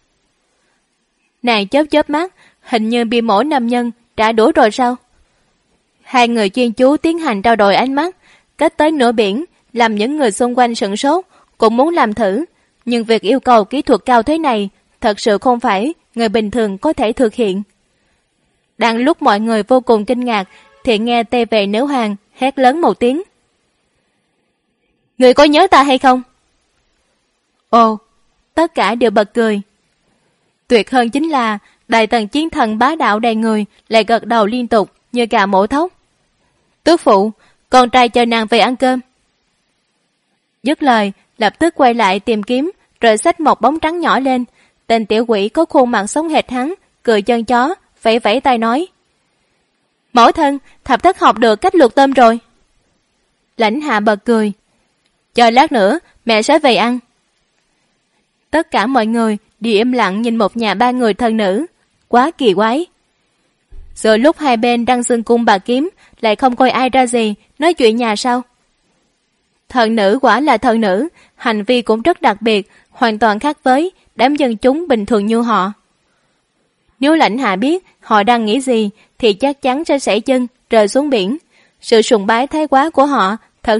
Nàng chớp chớp mắt, hình như bị mỗi nam nhân trả đũa rồi sao? Hai người chuyên chú tiến hành trao đổi ánh mắt, cách tới nửa biển, làm những người xung quanh sửng sốt, cũng muốn làm thử. Nhưng việc yêu cầu kỹ thuật cao thế này thật sự không phải người bình thường có thể thực hiện. Đang lúc mọi người vô cùng kinh ngạc thì nghe Tây Vệ nữ hoàng hét lớn một tiếng. Người có nhớ ta hay không? Ồ, tất cả đều bật cười. Tuyệt hơn chính là Đại Tần chiến thần bá đạo đầy người lại gật đầu liên tục như gà mổ thóc. Tước phụ, con trai chờ nàng về ăn cơm. Dứt lời, lập tức quay lại tìm kiếm, rồi xách một bóng trắng nhỏ lên. Tên tiểu quỷ có khuôn mặt sống hệt hắn, cười chân chó, vẫy vẫy tay nói. Mẫu thân, Thập Thất học được cách luộc tôm rồi. Lãnh Hạ bật cười. Chờ lát nữa, mẹ sẽ về ăn. Tất cả mọi người đều im lặng nhìn một nhà 3 người thần nữ. Quá kỳ quái. Rồi lúc hai bên đang xưng cung bà kiếm, lại không coi ai ra gì, nói chuyện nhà sao? Thần nữ quả là thần nữ, hành vi cũng rất đặc biệt, hoàn toàn khác với đám dân chúng bình thường như họ. Nếu Lãnh Hạ biết họ đang nghĩ gì, thì chắc chắn sẽ sảy chân rơi xuống biển. Sự sùng bái thái quá của họ thật sự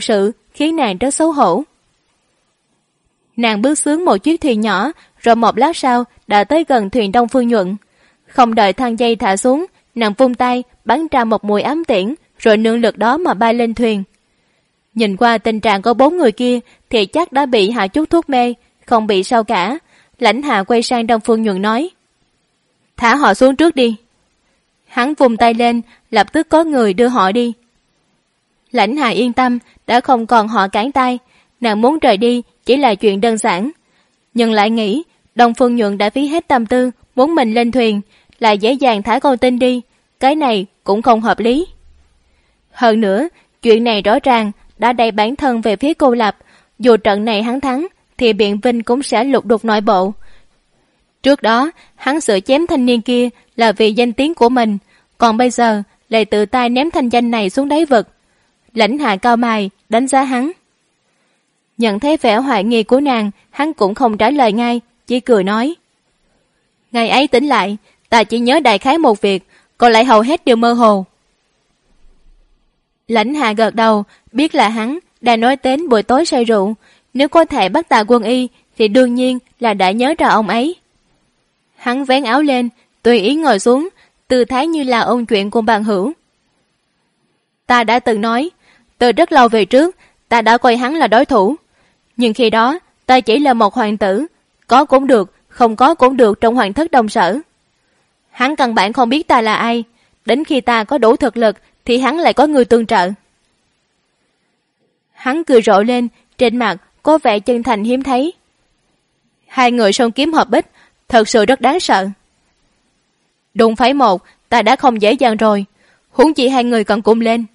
khiến nàng rất xấu hổ. Nàng bước xuống một chiếc thuyền nhỏ, rồi một lát sau đã tới gần thuyền Đông Phương Nhuận. Không đợi thang dây thả xuống, nàng vung tay bắn ra một mũi ám tiễn, rồi nương lực đó mà bay lên thuyền. Nhìn qua tình trạng của 4 người kia thì chắc đã bị hạ chút thuốc mê, không bị sao cả. Lãnh Hạ quay sang Đông Phương Nhuận nói: "Thả họ xuống trước đi." Hắn vung tay lên, lập tức có người đưa họ đi. Lãnh Hạ yên tâm, đã không còn họ cản tay. Nàng muốn rời đi chỉ là chuyện đơn giản, nhưng lại nghĩ Đông Phương Nhuận đã phí hết tâm tư muốn mình lên thuyền, lại dễ dàng thả con tin đi, cái này cũng không hợp lý. Hơn nữa, chuyện này rõ ràng đã đẩy bản thân về phía cô lập. Dù trận này hắn thắng thì Biện Vinh cũng sẽ lục đục nội bộ. Trước đó hắn sửa chém thanh niên kia là vì danh tiếng của mình, còn bây giờ lại tự tay ném thanh danh này xuống đáy vực. Lãnh Hạ cao mày đánh giá hắn. Nhận thấy vẻ hoài nghi của nàng, hắn cũng không trả lời ngay, chỉ cười nói: "Ngày ấy tỉnh lại, ta chỉ nhớ đại khái một việc, còn lại hầu hết đều mơ hồ." Lãnh Hạ gật đầu, biết là hắn đang nói đến buổi tối say rượu. Nếu có thể bắt Tạ Quân Y thì đương nhiên là đã nhớ ra ông ấy. Hắn vén áo lên, tùy ý ngồi xuống, tư thái như là ôn chuyện cùng bằng hữu. "Ta đã từng nói, từ rất lâu về trước, ta đã coi hắn là đối thủ. Nhưng khi đó, ta chỉ là một hoàng tử, có cũng được, không có cũng được trong hoàng thất Đông Sở. Hắn căn bản không biết ta là ai, đến khi ta có đủ thực lực thì hắn lại có người tương trợ." Hắn cười rộ lên, trên mặt có vẻ chân thành hiếm thấy. "Hai người song kiếm hợp bích, thật sự rất đáng sợ. Đụng phải một, ta đã không dễ dàng rồi, huống chi hai người còn cùng lên."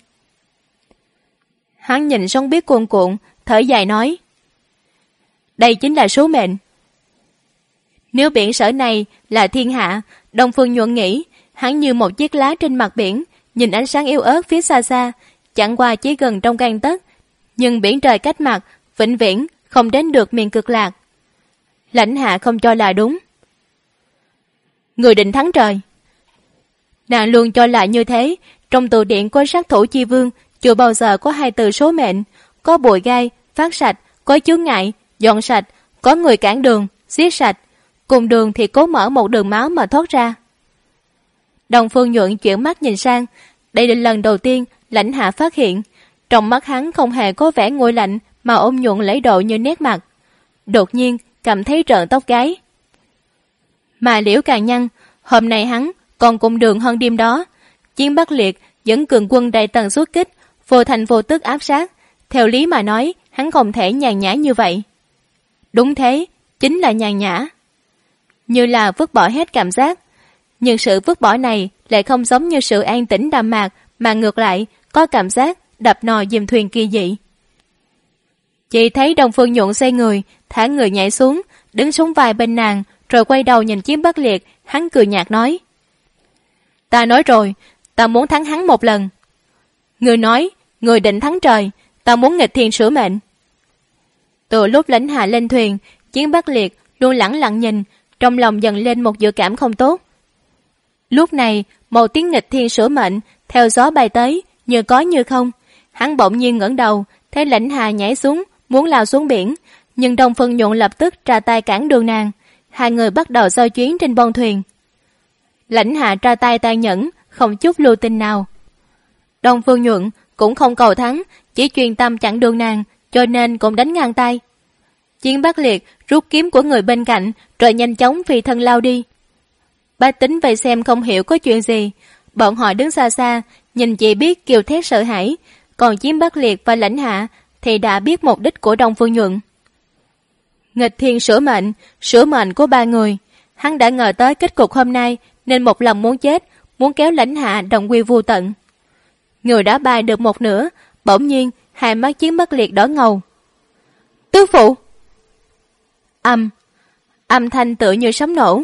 Hắn nhìn sóng biết cuồn cuộn, thở dài nói: "Đây chính là số mệnh." Nếu biển sở này là thiên hạ, Đông Phương Nhuận nghĩ hắn như một chiếc lá trên mặt biển, nhìn ánh sáng yếu ớt phía xa xa, chẳng qua chỉ gần trong gang tấc, nhưng biển trời cách mặt vĩnh viễn không đến được miền cực lạc. Lãnh Hạ không cho là đúng. "Người định thắng trời." Nàng luôn cho là như thế. Trong từ điển của sát thủ chi vương chưa bao giờ có hai từ số mệnh. Có bụi gai phát sạch, có chướng ngại dọn sạch, có người cản đường giết sạch, cùng đường thì cố mở một đường máu mà thoát ra. Đông Phương Nhuận chuyển mắt nhìn sang. Đây là lần đầu tiên Lãnh Hạ phát hiện trong mắt hắn không hề có vẻ nguội lạnh, mà ôn nhuận lễ độ như nét mặt. Đột nhiên cảm thấy rợn tóc gáy. Mà liễu càng nhăn, hôm nay hắn còn cùng đường hơn đêm đó. Chiến Bắc Liệt dẫn cường quân đại tần xuất kích, vô thành vô tức áp sát. Theo lý mà nói, hắn không thể nhàn nhã như vậy. Đúng thế, chính là nhàn nhã, như là vứt bỏ hết cảm giác. Nhưng sự vứt bỏ này lại không giống như sự an tĩnh đạm mạc, mà ngược lại có cảm giác đập nò dìm thuyền kỳ dị. Chỉ thấy Đông Phương Nhuận xoay người, thả người nhảy xuống, đứng xuống vai bên nàng, rồi quay đầu nhìn Chiến Bắc Liệt. Hắn cười nhạt nói: "Ta nói rồi, ta muốn thắng hắn một lần." "Người nói, người định thắng trời, ta muốn nghịch thiên sửa mệnh." Từ lúc Lãnh Hạ lên thuyền, Chiến Bắc Liệt luôn lẳng lặng nhìn, trong lòng dần lên một dự cảm không tốt. Lúc này, một tiếng nghịch thiên sửa mệnh theo gió bay tới, như có như không. Hắn bỗng nhiên ngẩng đầu, thấy Lãnh Hạ nhảy xuống, muốn lao xuống biển, nhưng Đông Phương Nhuận lập tức ra tay cản đường nàng. Hai người bắt đầu giao chuyến trên bông thuyền. Lãnh Hạ ra tay tàn nhẫn, không chút lưu tình nào. Đông Phương Nhuận cũng không cầu thắng, chỉ chuyên tâm chặn đường nàng, cho nên cũng đánh ngang tay. Chiến Bắc Liệt rút kiếm của người bên cạnh, rồi nhanh chóng phi thân lao đi. Bách tính vây xem không hiểu có chuyện gì, bọn họ đứng xa xa, nhìn chỉ biết kêu thét sợ hãi. Còn Chiến Bắc Liệt và Lãnh Hạ thì đã biết mục đích của Đông Phương Nhuận. Nghịch thiên sửa mệnh của ba người. Hắn đã ngờ tới kết cục hôm nay, nên một lòng muốn chết, muốn kéo Lãnh Hạ đồng quy vô tận. Người đã bay được một nửa, bỗng nhiên hai mắt Chiến Bắc Liệt đỏ ngầu. "Tứ phụ!" Âm thanh tựa như sấm nổ.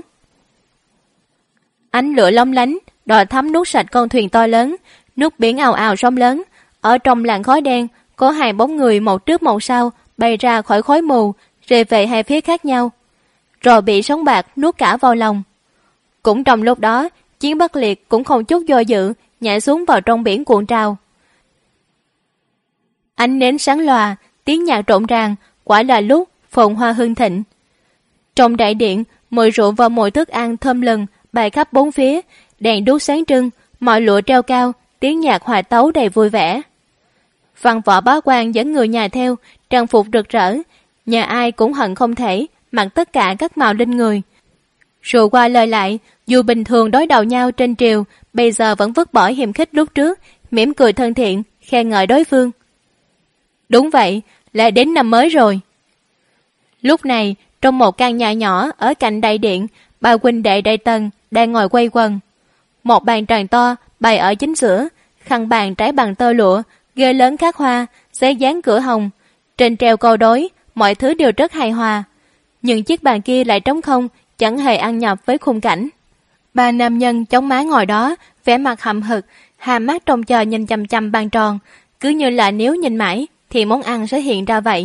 Ánh lửa lóng lánh, đỏ thắm nuốt sạch con thuyền to lớn, nước biển ào ào sóng lớn. Ở trong làn khói đen, có hai bóng người một trước một sau bay ra khỏi khói mù, rơi về hai phía khác nhau, rồi bị sóng bạc nuốt cả vào lòng. Cũng trong lúc đó, Chiến Bắc Liệt cũng không chút do dự nhảy xuống vào trong biển cuộn trào. Ánh nến sáng lòa, tiếng nhạc rộn ràng, quả là lúc phồn hoa hương thịnh. Trong đại điện, mùi rượu và mùi thức ăn thơm lừng bày khắp bốn phía, đèn đuốc sáng trưng, mọi lụa treo cao, tiếng nhạc hòa tấu đầy vui vẻ. Văn Võ bá quan dẫn người nhà theo, trang phục rực rỡ, nhà ai cũng hận không thể mặc tất cả các màu lên người. Rồi qua lời lại, dù bình thường đối đầu nhau trên triều, bây giờ vẫn vứt bỏ hiềm khích lúc trước, mỉm cười thân thiện, khen ngợi đối phương. Đúng vậy, lại đến năm mới rồi. Lúc này, trong một căn nhà nhỏ ở cạnh đại điện, ba huynh đệ đại tần đang ngồi quây quần. Một bàn tròn to bày ở chính giữa, khăn bàn trải bằng tơ lụa, ghê lớn khắc hoa, giấy dán cửa hồng. Trên treo câu đối, mọi thứ đều rất hài hòa. Nhưng chiếc bàn kia lại trống không, chẳng hề ăn nhập với khung cảnh. Ba nam nhân chống má ngồi đó, vẻ mặt hậm hực, hà mắt trông chờ nhìn chằm chằm bàn tròn, cứ như là nếu nhìn mãi thì món ăn sẽ hiện ra vậy.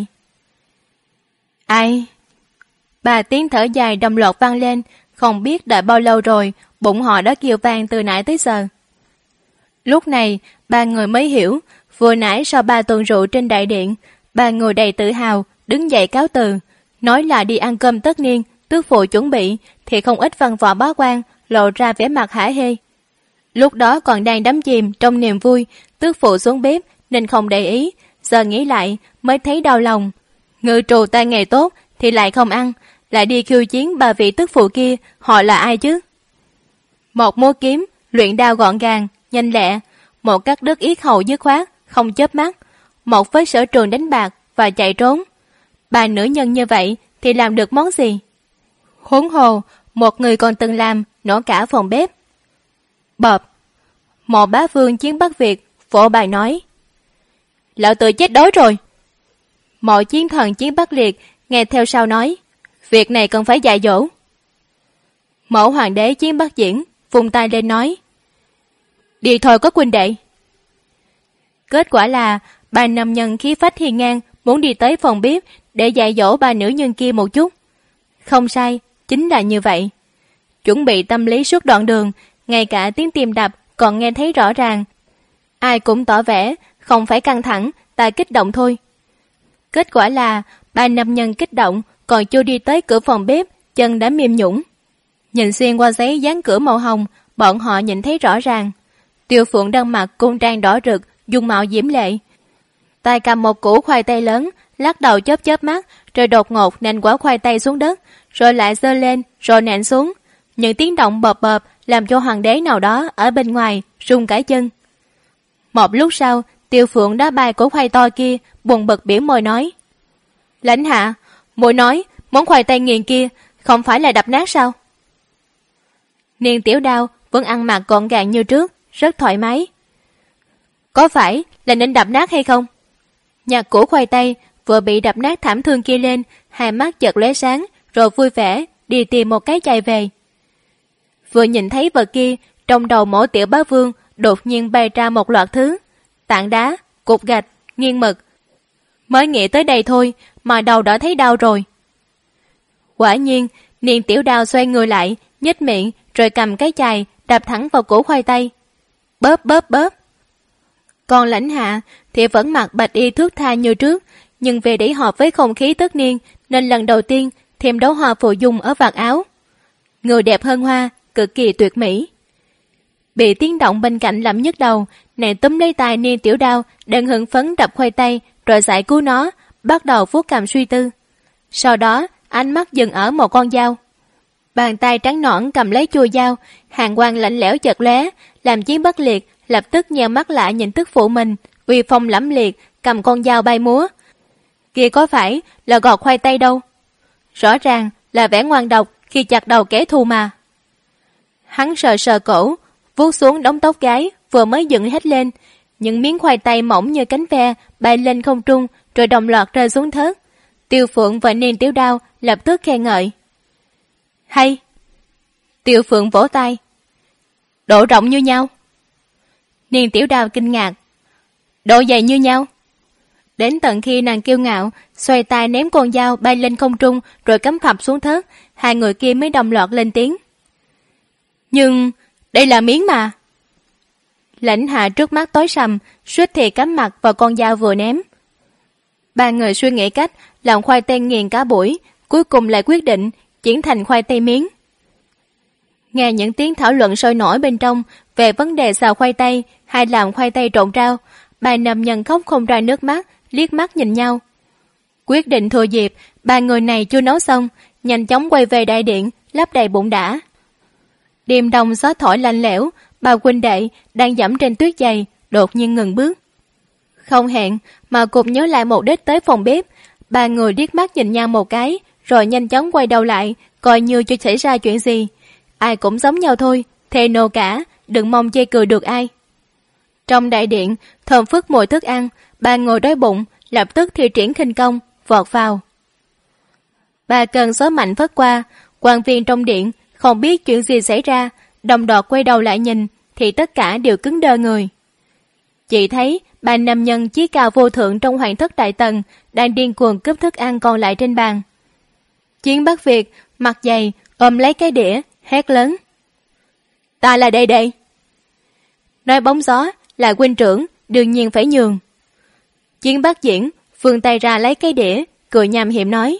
Ai? Ba tiếng thở dài đồng loạt vang lên, không biết đợi bao lâu rồi, bụng họ đã kêu vang từ nãy tới giờ. Lúc này, ba người mới hiểu, vừa nãy sau 3 tuần rượu trên đại điện, ba người đầy tự hào, đứng dậy cáo từ, nói là đi ăn cơm tất niên, tước phụ chuẩn bị, thì không ít văn võ bá quan lộ ra vẻ mặt hả hê. Lúc đó còn đang đắm chìm trong niềm vui, tước phụ xuống bếp nên không để ý, giờ nghĩ lại mới thấy đau lòng. Ngự trù tay nghề tốt thì lại không ăn, lại đi khiêu chiến ba vị tước phụ kia, họ là ai chứ? Một múa kiếm, luyện đao gọn gàng, nhanh lẹ, một cắt đứt yết hầu dứt khoát, không chớp mắt, một với sở trường đánh bạc và chạy trốn. Ba nữ nhân như vậy thì làm được món gì? Huống hồ, một người còn từng làm nổ cả phòng bếp. Bợp! Một bá vương chiến Bắc Việt vỗ bài nói: Lão tự chết đói rồi. Mọi chiến thần chiến Bắc Liệt nghe theo sau nói: Việc này cần phải dạy dỗ. Mẫu hoàng đế chiến Bắc Diễn vung tay lên nói: Đi thôi có huynh đệ. Kết quả là ba nam nhân khí phách hiên ngang muốn đi tới phòng bếp để dạy dỗ ba nữ nhân kia một chút. Không sai, chính là như vậy. Chuẩn bị tâm lý suốt đoạn đường, ngay cả tiếng tim đập còn nghe thấy rõ ràng. Ai cũng tỏ vẻ không phải căng thẳng, ta kích động thôi. Kết quả là ba nam nhân kích động còn chưa đi tới cửa phòng bếp, chân đã mềm nhũn. Nhìn xuyên qua giấy dán cửa màu hồng, bọn họ nhìn thấy rõ ràng. Tiêu Phượng đang mặc cung trang đỏ rực, dung mạo diễm lệ. Tay cầm một củ khoai tây lớn, lắc đầu chớp chớp mắt, rồi đột ngột nện quả khoai tây xuống đất, rồi lại giơ lên, rồi nện xuống. Những tiếng động bợp bợp làm cho hoàng đế nào đó ở bên ngoài run cả chân. Một lúc sau, Tiêu Phượng đá bay củ khoai to kia, buồn bực biểu môi nói: Lãnh hạ, muội nói món khoai tây nghiền kia không phải là đập nát sao? Niên Tiểu Đao vẫn ăn mặc gọn gàng như trước, rất thoải mái. Có phải là nên đập nát hay không? Nhặt củ khoai tây vừa bị đập nát thảm thương kia lên, hai mắt chợt lóe sáng, rồi vui vẻ đi tìm một cái chày về. Vừa nhìn thấy vật kia, trong đầu mỗi tiểu bá vương đột nhiên bay ra một loạt thứ: tảng đá, cục gạch, nghiêng mực. Mới nghĩ tới đây thôi mà đầu đã thấy đau rồi. Quả nhiên, Niên Tiểu Đao xoay người lại, nhếch miệng rồi cầm cái chày đập thẳng vào củ khoai tây. Bóp bóp bóp. Còn Lãnh hạ thì vẫn mặc bạch y thướt tha như trước, nhưng vì để hợp với không khí tất niên nên lần đầu tiên thêm đấu hoa phù dung ở vạt áo. Người đẹp hơn hoa, cực kỳ tuyệt mỹ. Bị tiếng động bên cạnh làm nhức đầu, nàng túm lấy tay Niên Tiểu Đao đang hưng phấn đập khoai tây, rồi giải cứu nó, bắt đầu vuốt cằm suy tư. Sau đó ánh mắt dừng ở một con dao. Bàn tay trắng nõn cầm lấy chuôi dao, hàn quang lạnh lẽo chợt lóe, làm Chiến Bắc Liệt lập tức nheo mắt lại nhìn tức phụ mình, uy phong lẫm liệt cầm con dao bay múa. Kia có phải là gọt khoai tây đâu, rõ ràng là vẻ ngoan độc khi chặt đầu kẻ thù mà. Hắn sờ sờ cổ, vuốt xuống đống tóc gái vừa mới dựng hết lên, những miếng khoai tây mỏng như cánh ve bay lên không trung rồi đồng loạt rơi xuống thớt. Tiêu Phượng và Niên Tiểu Đao lập tức khen ngợi: Hay! Tiêu Phượng vỗ tay: Độ rộng như nhau. Niên Tiểu Đao kinh ngạc: Độ dày như nhau. Đến tận khi nàng kiêu ngạo xoay tay ném con dao bay lên không trung rồi cắm phập xuống thớt, hai người kia mới đồng loạt lên tiếng: Nhưng đây là miếng mà. Lãnh hạ trước mắt tối sầm, suýt thì cắm mặt vào con dao vừa ném. Ba người suy nghĩ cách làm khoai tây nghiền cả buổi, cuối cùng lại quyết định chuyển thành khoai tây miếng. Nghe những tiếng thảo luận sôi nổi bên trong về vấn đề xào khoai tây hay làm khoai tây trộn rau, ba nam nhân khóc không ra nước mắt, liếc mắt nhìn nhau. Quyết định thừa dịp ba người này chưa nấu xong, nhanh chóng quay về đại điện, lấp đầy bụng đã. Đêm đông gió thổi lạnh lẽo, ba huynh đệ đang dẫm trên tuyết dày đột nhiên ngừng bước. Không hẹn mà cùng nhớ lại mục đích tới phòng bếp, ba người liếc mắt nhìn nhau một cái, rồi nhanh chóng quay đầu lại, coi như chưa xảy ra chuyện gì. Ai cũng giống nhau thôi, thề nô cả, đừng mong chê cười được ai. Trong đại điện, thơm phức mùi thức ăn, ba người đói bụng, lập tức thi triển khinh công, vọt vào. Ba cơn gió mạnh phất qua, quan viên trong điện không biết chuyện gì xảy ra, đồng loạt quay đầu lại nhìn, thì tất cả đều cứng đơ người. Chỉ thấy ba nam nhân chí cao vô thượng trong hoàng thất đại tần đang điên cuồng cướp thức ăn còn lại trên bàn. Chiến Bắc Việt mặt dày ôm lấy cái đĩa, hét lớn: "Ta là đây đây!" Nói bóng gió là huynh trưởng, đương nhiên phải nhường. Chiến Bắc Diễn vươn tay ra lấy cái đĩa, cười nham hiểm nói: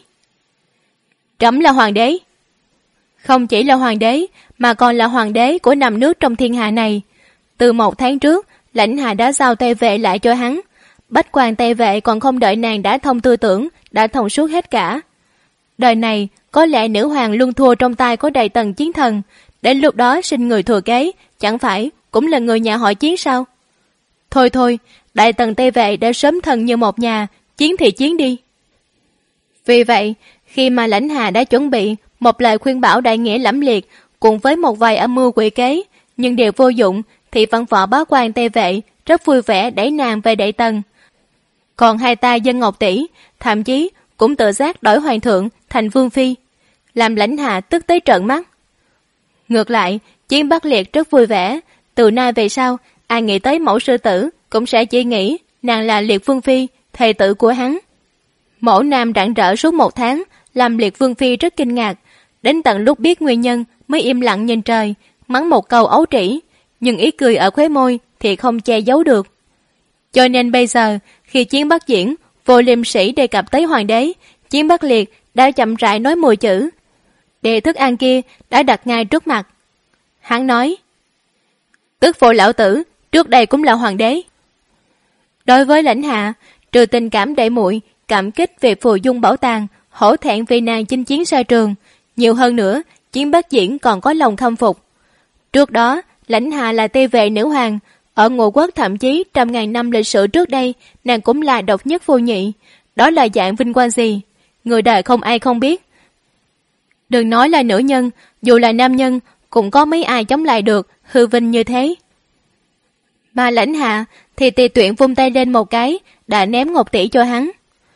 "Trẫm là hoàng đế." Không chỉ là hoàng đế, mà còn là hoàng đế của 5 nước trong thiên hạ này. Từ 1 tháng trước, lãnh hạ đã giao Tây Vệ lại cho hắn. Bách quan Tây Vệ còn không đợi nàng đã thông tư tưởng, đã thông suốt hết cả. Đời này, có lẽ nữ hoàng luôn thua trong tay của Đại Tần chiến thần. Đến lúc đó sinh người thừa kế, chẳng phải cũng là người nhà họ Chiến sao? Thôi thôi, Đại Tần Tây Vệ đã sớm thân như một nhà, chiến thì chiến đi. Vì vậy, khi mà lãnh hạ đã chuẩn bị một lời khuyên bảo đại nghĩa lẫm liệt cùng với một vài âm mưu quỷ kế, nhưng đều vô dụng, thì văn võ bá quan Tây Vệ rất vui vẻ đẩy nàng về Đại Tần. Còn hai ta dân Ngọc Tỷ thậm chí cũng tự giác đổi hoàng thượng thành vương phi, làm lãnh hạ tức tới trợn mắt. Ngược lại, Chiến Bắc Liệt rất vui vẻ, từ nay về sau ai nghĩ tới mẫu sư tử cũng sẽ chỉ nghĩ nàng là Liệt vương phi, thề tử của hắn. Mẫu nam rạng rỡ suốt 1 tháng, làm Liệt vương phi rất kinh ngạc, đến tận lúc biết nguyên nhân mới im lặng nhìn trời, mắng một câu ấu trĩ, nhưng ý cười ở khóe môi thì không che giấu được. Cho nên bây giờ, khi Chiến Bắc Diễn vô liêm sĩ đề cập tới hoàng đế, Chiến Bắc Liệt đã chậm rãi nói 10 chữ. Đĩa thức ăn kia đã đặt ngay trước mặt. Hắn nói: "Tức phụ lão tử trước đây cũng là hoàng đế." Đối với lãnh hạ, trừ tình cảm đệ muội, cảm kích về phù dung bảo tàng, hổ thẹn vì nàng chinh chiến xa trường, nhiều hơn nữa, Chiến Bắc Diễn còn có lòng khâm phục. Trước đó, lãnh hạ là Tây Vệ nữ hoàng, ở Ngũ Quốc thậm chí 100.000 năm lịch sử trước đây, nàng cũng là độc nhất vô nhị. Đó là dạng vinh quang gì? Người đời không ai không biết. Đừng nói là nữ nhân, dù là nam nhân, cũng có mấy ai chống lại được hư vinh như thế. Mà lãnh hạ thì tùy tuyển vung tay lên một cái, đã ném ngọc tỷ cho hắn.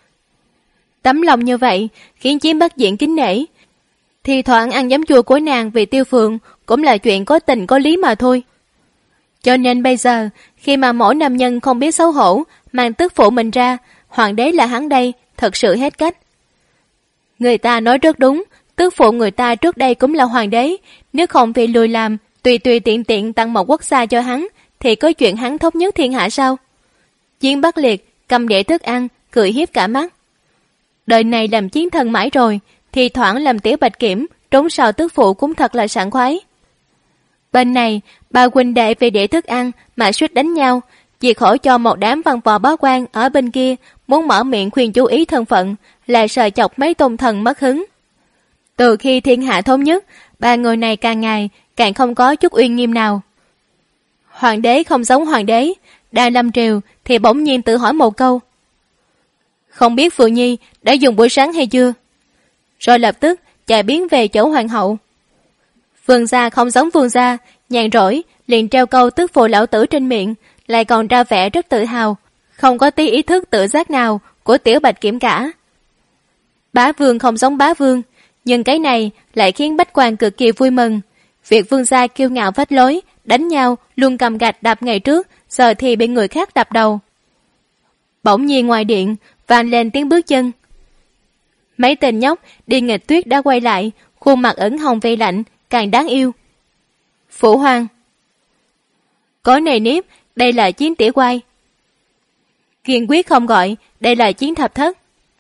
Tấm lòng như vậy khiến Chiến Bắc Diễn kính nể. Thì thoảng ăn giấm chua của nàng vì Tiêu Phượng cũng là chuyện có tình có lý mà thôi. Cho nên bây giờ, khi mà mỗi nam nhân không biết xấu hổ mang tức phụ mình ra, hoàng đế là hắn đây, thật sự hết cách. Người ta nói rất đúng, tức phụ người ta trước đây cũng là hoàng đế, nếu không vì lười làm, tùy tùy tiện tiện tặng một quốc gia cho hắn, thì có chuyện hắn thống nhất thiên hạ sao? Chiến Bắc Liệt cầm đĩa thức ăn, cười hiếp cả mắt. Đời này làm chiến thần mãi rồi, thì thoảng làm tiểu bạch kiểm, trốn sau tức phụ cũng thật là sảng khoái. Bên này, ba huynh đệ về đĩa thức ăn mà suýt đánh nhau, chỉ khổ cho một đám văn võ bá quan ở bên kia muốn mở miệng khuyên chú ý thân phận, lại sợ chọc mấy tôn thần mất hứng. Từ khi thiên hạ thống nhất, ba người này càng ngày càng không có chút uy nghiêm nào. Hoàng đế không giống hoàng đế, đang lâm triều thì bỗng nhiên tự hỏi một câu: "Không biết Phượng Nhi đã dùng buổi sáng hay chưa?" Rồi lập tức chạy biến về chỗ hoàng hậu. Vương gia không giống vương gia, nhàn rỗi liền treo câu tức phụ lão tử trên miệng, lại còn ra vẻ rất tự hào, không có tí ý thức tự giác nào của tiểu bạch kiểm cả. Bá vương không giống bá vương, nhưng cái này lại khiến bách quan cực kỳ vui mừng. Việc vương gia kiêu ngạo phách lối, đánh nhau, luôn cầm gạch đập ngày trước, giờ thì bị người khác đập đầu. Bỗng nhiên ngoài điện vang lên tiếng bước chân. Mấy tên nhóc đi nghịch tuyết đã quay lại, khuôn mặt ửng hồng vì lạnh, càng đáng yêu. Phụ hoàng. Có nề nếp, đây là Chiến tiểu quay. kiên quyết không gọi, đây là Chiến Thập Thất.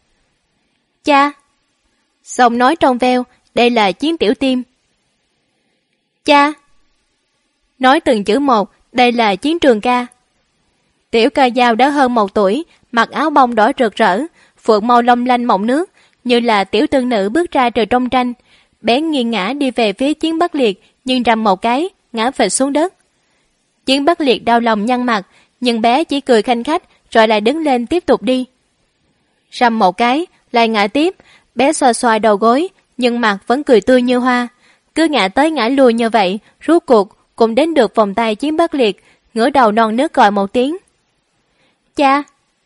Cha! Giọng nói trong veo, đây là Chiến Tiểu Tim. Cha! Nói từng chữ một, đây là Chiến Trường Ca. Tiểu Ca Dao đã hơn 1 tuổi, mặc áo bông đỏ rực rỡ, phượng màu long lanh mọng nước, như là tiểu tương nữ bước ra từ trong tranh. Bé nghiêng ngã đi về phía Chiến Bắc Liệt, nhưng rầm một cái, ngã phịch xuống đất. Chiến Bắc Liệt đau lòng nhăn mặt, nhưng bé chỉ cười khanh khách, rồi lại đứng lên tiếp tục đi. Rầm một cái, lại ngã tiếp, bé xoa xoa đầu gối, nhưng mặt vẫn cười tươi như hoa. Cứ ngã tới ngã lui như vậy, rốt cuộc cũng đến được vòng tay Chiến Bắc Liệt, ngửa đầu non nớt gọi một tiếng. Cha!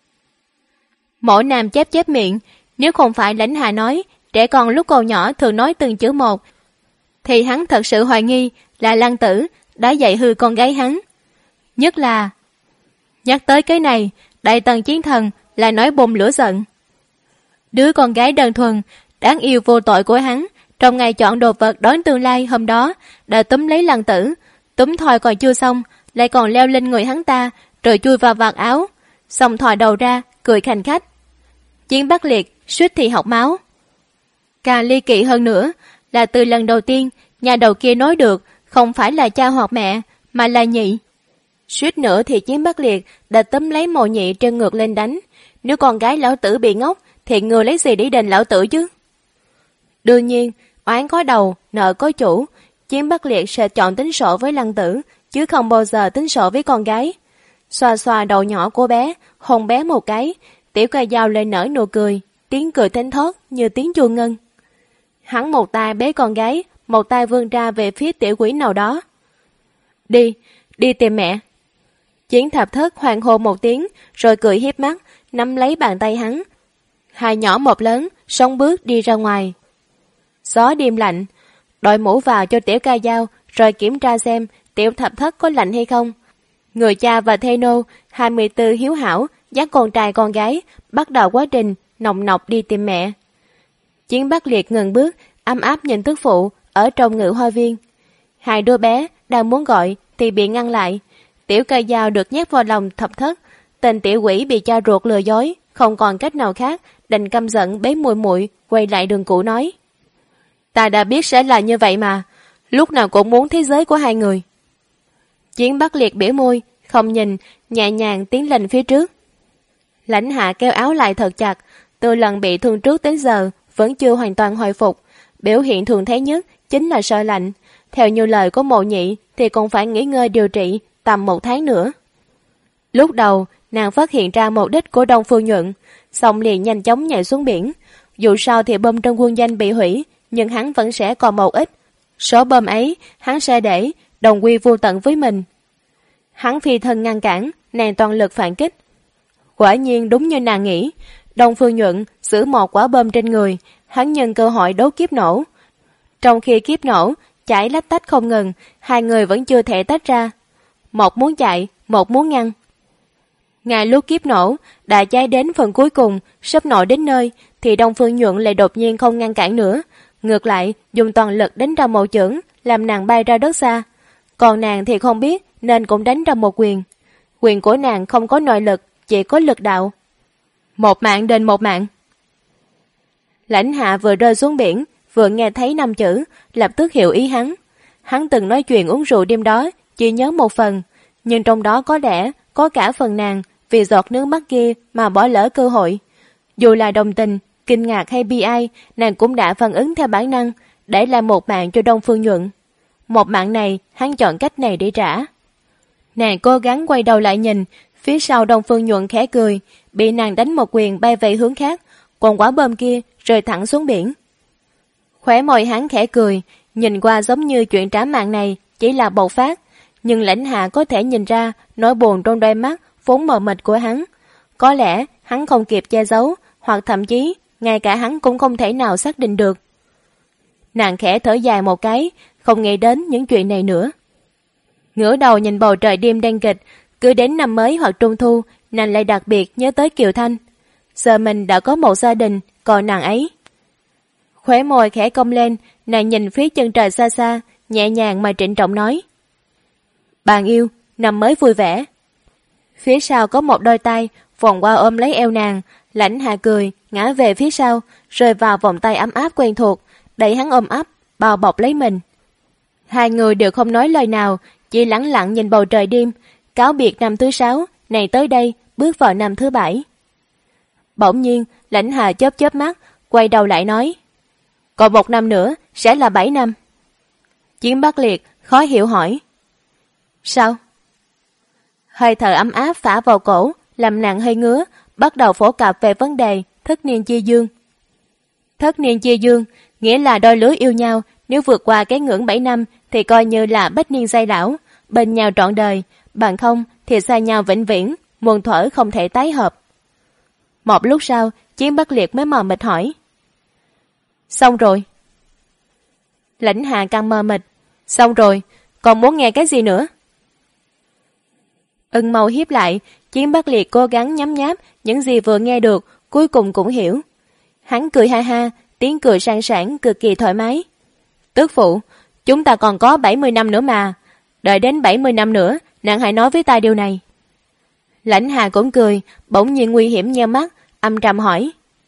Mộ Nam chép chép miệng, nếu không phải Lãnh Hạ nói, trẻ con lúc còn nhỏ thường nói từng chữ một, thì hắn thật sự hoài nghi là Lăng Tử đã dạy hư con gái hắn. Nhất là nhắc tới cái này, Đại Tần Chiến Thần lại nói bùng lửa giận. Đứa con gái đơn thuần, đáng yêu vô tội của hắn, trong ngày chọn đồ vật đón tương lai hôm đó, đã túm lấy Lăng Tử, túm thòi còn chưa xong, lại còn leo lên người hắn ta, rồi chui vào vạt áo, xong thòi đầu ra, cười khanh khách. Chiến Bắc Liệt suýt thì học máu. Càng ly kỵ hơn nữa là từ lần đầu tiên nhà đầu kia nói được không phải là cha hoặc mẹ, mà là nhị. Suýt nữa thì Chiến Bắc Liệt đã túm lấy Mộ Nhị treo ngược lên đánh. Nếu con gái lão tử bị ngốc thì người lấy gì để đền lão tử chứ? Đương nhiên, oán có đầu, nợ có chủ. Chiến Bắc Liệt sẽ chọn tính sổ với Lăng Tử, chứ không bao giờ tính sổ với con gái. Xoa xoa đầu nhỏ của bé, hôn bé một cái, Tiểu Ca Dao lên nở nụ cười, tiếng cười thánh thót như tiếng chuông ngân. Hắn một tay bế con gái, một tay vươn ra về phía tiểu quỷ nào đó. Đi tìm mẹ. Chiến Thập Thất hoan hô một tiếng, rồi cười hiếp mắt, nắm lấy bàn tay hắn. Hai nhỏ một lớn, sóng bước đi ra ngoài. Gió đêm lạnh, đội mũ vào cho Tiểu Ca Dao, rồi kiểm tra xem Tiểu Thập Thất có lạnh hay không. Người cha và thê nô, 24 hiếu hảo, dắt con trai con gái, bắt đầu quá trình nồng nọc đi tìm mẹ. Chiến Bắc Liệt ngừng bước, ấm áp nhìn tức phụ ở trong ngự hoa viên. Hai đứa bé đang muốn gọi thì bị ngăn lại. Tiểu Ca Dao được nhét vào lòng Thập Thất, tên tiểu quỷ bị cha ruột lừa dối, không còn cách nào khác, đành căm giận bế muội muội quay lại đường cũ nói: Ta đã biết sẽ là như vậy mà, lúc nào cũng muốn thế giới của hai người. Chiến Bắc Liệt bĩu môi, không nhìn, nhẹ nhàng tiến lên phía trước. Lãnh Hạ kéo áo lại thật chặt, từ lần bị thương trước đến giờ vẫn chưa hoàn toàn hồi phục. Biểu hiện thường thấy nhất chính là sợ lạnh. Theo như lời của Mộ Nhị thì còn phải nghỉ ngơi điều trị tầm 1 tháng nữa. Lúc đầu nàng phát hiện ra mục đích của Đông Phương Nhuận, xong liền nhanh chóng nhảy xuống biển. Dù sao thì bom trong quân doanh bị hủy, nhưng hắn vẫn sẽ còn một ít. Số bom ấy hắn sẽ để đồng quy vô tận với mình. Hắn phi thân ngăn cản, nàng toàn lực phản kích. Quả nhiên đúng như nàng nghĩ, Đông Phương Nhuận giữ một quả bom trên người, hắn nhân cơ hội đấu kiếp nổ. Trong khi kiếp nổ chảy lách tách không ngừng, hai người vẫn chưa thể tách ra. Một muốn chạy, một muốn ngăn. Ngay lúc kiếp nổ đã cháy đến phần cuối cùng, sắp nổ đến nơi, thì Đông Phương Nhuận lại đột nhiên không ngăn cản nữa, ngược lại dùng toàn lực đánh ra một chưởng, làm nàng bay ra đất xa. Còn nàng thì không biết nên cũng đánh ra một quyền. Quyền của nàng không có nội lực, chỉ có lực đạo. Một mạng đền một mạng. Lãnh Hạ vừa rơi xuống biển, vừa nghe thấy 5 chữ, lập tức hiểu ý hắn. Hắn từng nói chuyện uống rượu đêm đó, chỉ nhớ một phần, nhưng trong đó có lẽ có cả phần nàng vì giọt nước mắt kia mà bỏ lỡ cơ hội. Dù là đồng tình, kinh ngạc hay bi ai, nàng cũng đã phản ứng theo bản năng, để lại một mạng cho Đông Phương Nhuận. Một mạng này, hắn chọn cách này để trả. Nàng cố gắng quay đầu lại nhìn, phía sau Đông Phương Nhuận khẽ cười, bị nàng đánh một quyền bay về hướng khác, còn quả bom kia rơi thẳng xuống biển. Khóe môi hắn khẽ cười, nhìn qua giống như chuyện trả mạng này chỉ là bộc phát, nhưng Lãnh Hạ có thể nhìn ra nỗi buồn trong đôi mắt vốn mờ mịt của hắn. Có lẽ hắn không kịp che giấu, hoặc thậm chí ngay cả hắn cũng không thể nào xác định được. Nàng khẽ thở dài một cái, không nghĩ đến những chuyện này nữa. Ngửa đầu nhìn bầu trời đêm đen kịch, cứ đến năm mới hoặc trung thu, nàng lại đặc biệt nhớ tới Kiều Thanh. Giờ mình đã có một gia đình, còn nàng ấy. Khóe môi khẽ cong lên, nàng nhìn phía chân trời xa xa, nhẹ nhàng mà trịnh trọng nói: Bạn yêu, năm mới vui vẻ. Phía sau có một đôi tay vòng qua ôm lấy eo nàng. Lãnh Hạ cười, ngã về phía sau, rơi vào vòng tay ấm áp quen thuộc, đẩy hắn ôm ấp, bao bọc lấy mình. Hai người đều không nói lời nào, chỉ lẳng lặng nhìn bầu trời đêm. Cáo biệt năm thứ 6, này tới đây, bước vào năm thứ 7. Bỗng nhiên, Lãnh Hạ chớp chớp mắt, quay đầu lại nói: còn 1 năm nữa, sẽ là 7 năm. Chiến Bắc Liệt khó hiểu hỏi: sao? Hơi thở ấm áp phả vào cổ, làm nàng hơi ngứa, bắt đầu phổ cập về vấn đề thất niên chia dương. Thất niên chia dương nghĩa là đôi lứa yêu nhau, nếu vượt qua cái ngưỡng 7 năm thì coi như là bách niên giai lão, bên nhau trọn đời, bằng không thì xa nhau vĩnh viễn, muôn thuở không thể tái hợp. Một lúc sau, Chiến Bắc Liệt mới mờ mịt hỏi: xong rồi? Lãnh Hạ càng mờ mịt: xong rồi, còn muốn nghe cái gì nữa? Ưng mâu hiếp lại, Chiến Bắc Liệt cố gắng nhấm nháp những gì vừa nghe được, cuối cùng cũng hiểu. Hắn cười ha ha, tiếng cười sang sảng cực kỳ thoải mái. Tước phụ, chúng ta còn có 70 năm nữa mà. Đợi đến 70 năm nữa, nàng hãy nói với ta điều này. Lãnh Hà cũng cười, bỗng nhiên nguy hiểm nheo mắt, âm trầm hỏi: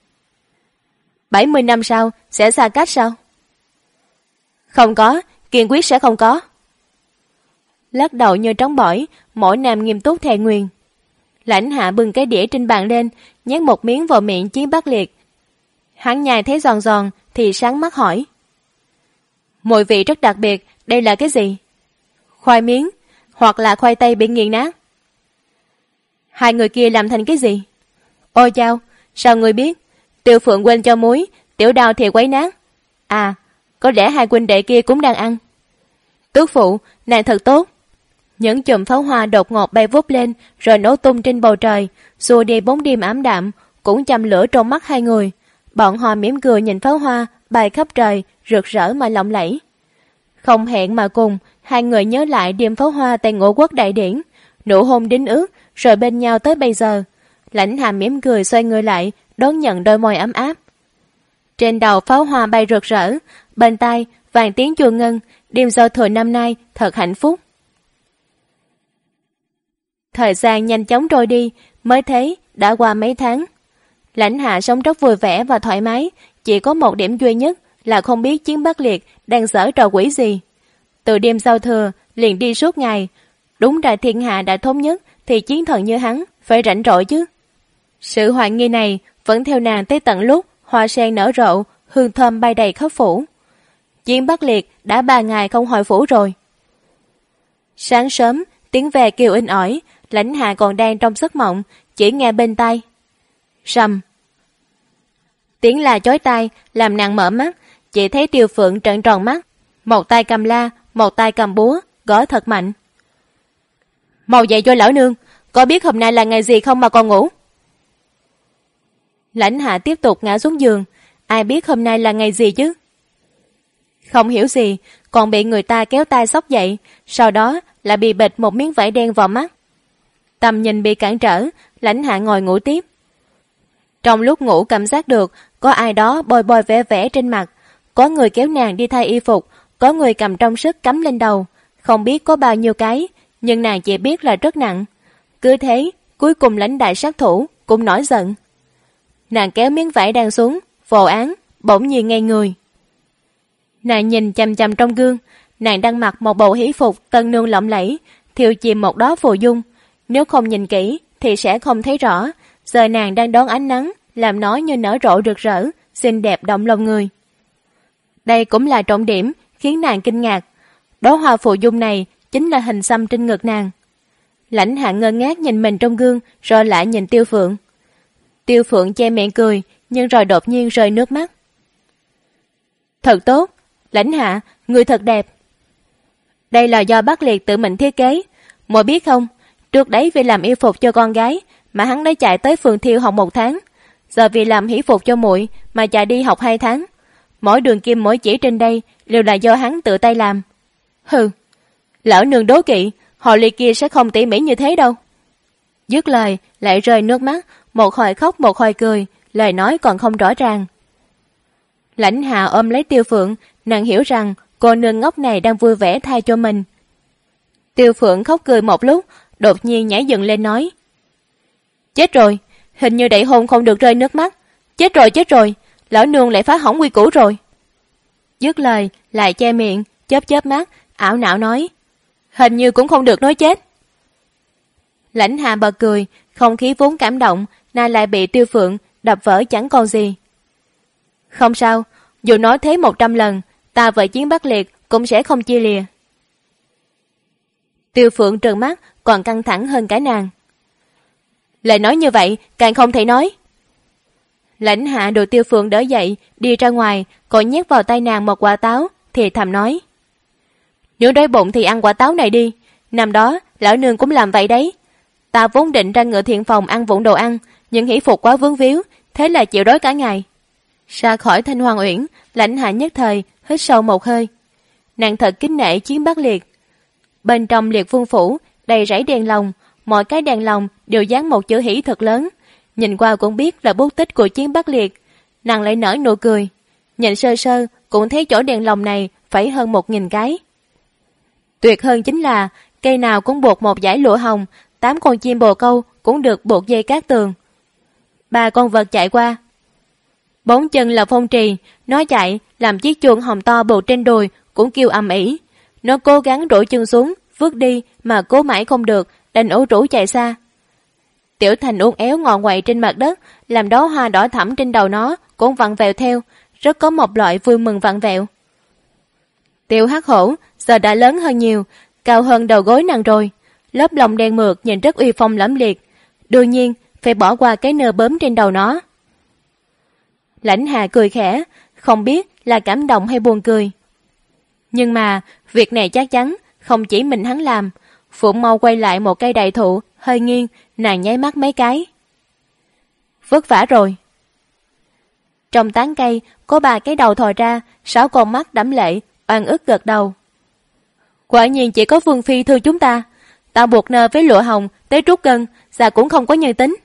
70 năm sau, sẽ xa cách sao? Không có, kiên quyết sẽ không có. Lắc đầu như trống bỏi, mỗi nam nghiêm túc thề nguyền. Lãnh Hạ bưng cái đĩa trên bàn lên, nhét một miếng vào miệng Chiến Bắc Liệt. Hắn nhai thấy giòn giòn thì sáng mắt hỏi: mùi vị rất đặc biệt, đây là cái gì? Khoai miếng, hoặc là khoai tây bị nghiền nát. Hai người kia làm thành cái gì? Ôi chao, sao người biết? Tiểu Phượng quên cho muối, Tiểu Đào thì quấy nát. À, có lẽ hai huynh đệ kia cũng đang ăn. Tước phụ, nàng thật tốt. Những chùm pháo hoa đột ngột bay vút lên rồi nổ tung trên bầu trời, xua đi bóng đêm ảm đạm, cũng châm lửa trong mắt hai người. Bọn họ mỉm cười nhìn pháo hoa bay khắp trời, rực rỡ mà lộng lẫy. Không hẹn mà cùng, hai người nhớ lại đêm pháo hoa tại Ngũ Quốc đại điển, nụ hôn đính ước rồi bên nhau tới bây giờ. Lãnh Hàm mỉm cười xoay người lại, đón nhận đôi môi ấm áp. Trên đầu pháo hoa bay rực rỡ, bên tai vàng tiếng chuông ngân, đêm giao thừa năm nay thật hạnh phúc. Thời gian nhanh chóng trôi đi, mới thấy đã qua mấy tháng. Lãnh Hạ sống rất vui vẻ và thoải mái, chỉ có một điểm duy nhất là không biết Chiến Bắc Liệt đang giở trò quỷ gì. Từ đêm giao thừa liền đi suốt ngày, đúng ra thiên hạ đã thống nhất thì chiến thần như hắn phải rảnh rỗi chứ. Sự hoài nghi này vẫn theo nàng tới tận lúc hoa sen nở rộ, hương thơm bay đầy khắp phủ. Chiến Bắc Liệt đã 3 ngày không hồi phủ rồi. Sáng sớm, tiếng ve kêu inh ỏi, Lãnh Hạ còn đang trong giấc mộng, chỉ nghe bên tai rầm. Tiếng la chói tai làm nàng mở mắt, chỉ thấy Tiêu Phượng trợn tròn mắt, một tay cầm la, một tay cầm búa, gõ thật mạnh. Mau dậy cho lão nương, có biết hôm nay là ngày gì không mà còn ngủ? Lãnh Hạ tiếp tục ngã xuống giường, ai biết hôm nay là ngày gì chứ? Không hiểu gì, còn bị người ta kéo tay xốc dậy, sau đó là bị bịch một miếng vải đen vào mắt. Tầm nhìn bị cản trở, Lãnh Hạ ngồi ngủ tiếp. Trong lúc ngủ cảm giác được có ai đó bôi bôi vẽ vẽ trên mặt, có người kéo nàng đi thay y phục, có người cầm trong sức cắm lên đầu, không biết có bao nhiêu cái, nhưng nàng chỉ biết là rất nặng. Cứ thế, cuối cùng Lãnh đại sát thủ cũng nổi giận. Nàng kéo miếng vải đang xuống, vô án, bỗng nhiên ngây người. Nàng nhìn chằm chằm trong gương, nàng đang mặc một bộ hỷ phục tân nương lộng lẫy, thiêu chìm một đó phù dung. Nếu không nhìn kỹ thì sẽ không thấy rõ, giờ nàng đang đón ánh nắng, làm nó như nở rộ rực rỡ, xinh đẹp động lòng người. Đây cũng là trọng điểm khiến nàng kinh ngạc. Đóa hoa phù dung này chính là hình xăm trên ngực nàng. Lãnh Hạ ngơ ngác nhìn mình trong gương, rồi lại nhìn Tiêu Phượng. Tiêu Phượng che miệng cười, nhưng rồi đột nhiên rơi nước mắt. Thật tốt, Lãnh Hạ, người thật đẹp. Đây là do Bắc Liệt tự mình thiết kế. Muội biết không, trước đấy vì làm y phục cho con gái mà hắn đã chạy tới Phường Thiêu học 1 tháng. Giờ vì làm hỷ phục cho muội mà chạy đi học 2 tháng. Mỗi đường kim mỗi chỉ trên đây đều là do hắn tự tay làm. Hừ, lão nương đố kỵ, họ Ly kia sẽ không tỉ mỉ như thế đâu. Dứt lời lại rơi nước mắt, một hồi khóc một hồi cười, lời nói còn không rõ ràng. Lãnh Hạ ôm lấy Tiêu Phượng, nàng hiểu rằng cô nương ngốc này đang vui vẻ thay cho mình. Tiêu Phượng khóc cười một lúc, đột nhiên nhảy dựng lên nói: Chết rồi, Hình như đại hôn không được rơi nước mắt. Chết rồi, lão nương lại phá hỏng quy củ rồi. Dứt lời, lại che miệng, chớp mắt, ảo não nói. Hình như cũng không được nói chết. Lãnh Hạ bật cười, không khí vốn cảm động, nay lại bị Tiêu Phượng đập vỡ chẳng còn gì. Không sao, dù nói thế 100 lần, ta với Chiến Bắc Liệt cũng sẽ không chia lìa. Tiêu Phượng trừng mắt, còn căng thẳng hơn cả nàng. Lại nói như vậy, càng không thể nói. Lãnh Hạ được Tiêu Phượng đỡ dậy, đi ra ngoài, còn nhét vào tay nàng một quả táo, thì thầm nói. Nếu đói bụng thì ăn quả táo này đi, năm đó lão nương cũng làm vậy đấy. Ta vốn định ra Ngự Thiện Phòng ăn vụng đồ ăn, nhưng hỷ phục quá vướng víu, thế là chịu đói cả ngày. Ra khỏi Thanh Hoàng Uyển, Lãnh Hạ nhất thời hít sâu một hơi. Nàng thật kính nể Chiến Bắc Liệt. Bên trong Liệt Vương phủ đầy rẫy đèn lồng, mọi cái đèn lồng đều dán một chữ hỷ thật lớn, nhìn qua cũng biết là bút tích của Chiến Bắc Liệt. Nàng lại nở nụ cười, nhìn sơ sơ cũng thấy chỗ đèn lồng này phải hơn 1000 cái. Tuyệt hơn chính là cây nào cũng buộc một dải lụa hồng, 8 con chim bồ câu cũng được buộc dây cát tường. 3 con vật chạy qua. 4 chân là phong trì, nó chạy làm chiếc chuông hồng to buộc trên đùi cũng kêu ầm ĩ. Nó cố gắng rũ chân xuống, vứt đi mà cố mãi không được, đành ủ rũ chạy xa. Tiểu Thành uốn éo ngọ ngoậy trên mặt đất, làm đóa hoa đỏ thẫm trên đầu nó cũng vặn vẹo theo, rất có một loại vui mừng vặn vẹo. Tiểu Hắc Hổ giờ đã lớn hơn nhiều, cao hơn đầu gối nàng rồi, lớp lông đen mượt nhìn rất uy phong lẫm liệt, đương nhiên phải bỏ qua cái nơ bướm trên đầu nó. Lãnh Hạ cười khẽ, không biết là cảm động hay buồn cười. Nhưng mà việc này chắc chắn không chỉ mình hắn làm. Phượng mau quay lại một cây đại thụ hơi nghiêng, nàng nháy mắt mấy cái. Vất vả rồi. Trong tán cây có 3 cái đầu thò ra, 6 con mắt đẫm lệ, oan ức gật đầu. Quả nhiên chỉ có Vương Phi thư chúng ta. Ta buộc nơ với lụa hồng tới trút cân, và cũng không có nhân tính.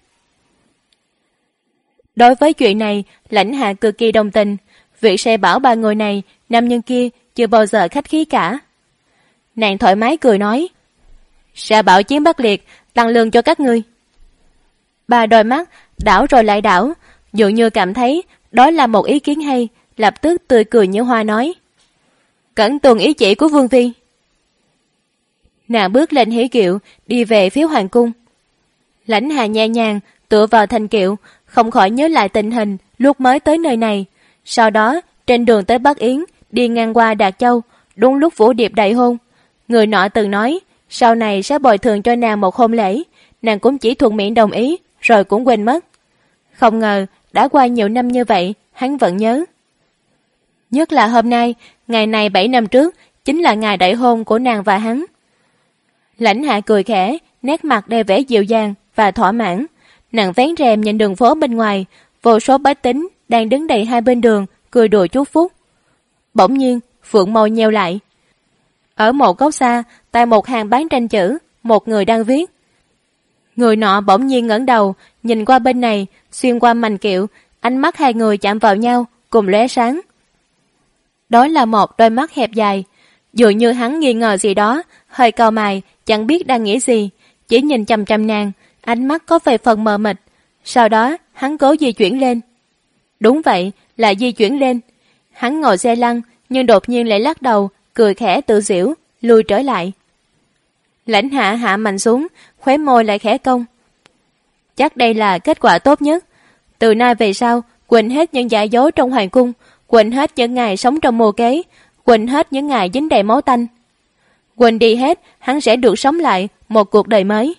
Đối với chuyện này, Lãnh Hạ cực kỳ đồng tình. Việc sẽ bảo 3 người này, nam nhân kia chưa bao giờ khách khí cả. Nàng thoải mái cười nói. Sẽ bảo Chiến Bắc Liệt tăng lương cho các ngươi. 3 đôi mắt đảo rồi lại đảo, dường như cảm thấy đó là một ý kiến hay, lập tức tươi cười như hoa nói. Cẩn tuân ý chỉ của Vương Phi. Nàng bước lên hỉ kiệu, đi về phía hoàng cung. Lãnh Hạ nhẹ nhàng tựa vào thành kiệu, không khỏi nhớ lại tình hình lúc mới tới nơi này. Sau đó trên đường tới Bắc Yến, đi ngang qua Đạt Châu, đúng lúc Vũ Điệp đại hôn. Người nọ từng nói sau này sẽ bồi thường cho nàng một hôn lễ, nàng cũng chỉ thuận miệng đồng ý, rồi cũng quên mất. Không ngờ đã qua nhiều năm như vậy, hắn vẫn nhớ. Nhất là hôm nay, ngày này 7 năm trước, chính là ngày đại hôn của nàng và hắn. Lãnh Hạ cười khẽ, nét mặt đầy vẻ dịu dàng và thỏa mãn. Nàng vén rèm nhìn đường phố bên ngoài, vô số bách tính đang đứng đầy hai bên đường, cười đùa chúc phúc. Bỗng nhiên, Phượng môi nheo lại. Ở một góc xa, tại một hàng bán tranh chữ, một người đang viết. Người nọ bỗng nhiên ngẩng đầu, nhìn qua bên này, xuyên qua mành kiệu, ánh mắt hai người chạm vào nhau, cùng lóe sáng. Đó là một đôi mắt hẹp dài, dường như hắn nghi ngờ gì đó, hơi cau mày, chẳng biết đang nghĩ gì, chỉ nhìn chằm chằm nàng, ánh mắt có vài phần mờ mịt. Sau đó, hắn cố di chuyển lên. Đúng vậy, là di chuyển lên. Hắn ngồi xe lăn, nhưng đột nhiên lại lắc đầu, cười khẽ tự giễu, lùi trở lại. Lãnh Hạ hạ mạnh xuống, khóe môi lại khẽ cong. Chắc đây là kết quả tốt nhất. Từ nay về sau, quên hết những giả dối trong hoàng cung, quên hết những ngày sống trong mồ kế, quên hết những ngày dính đầy máu tanh. Quên đi hết, hắn sẽ được sống lại một cuộc đời mới.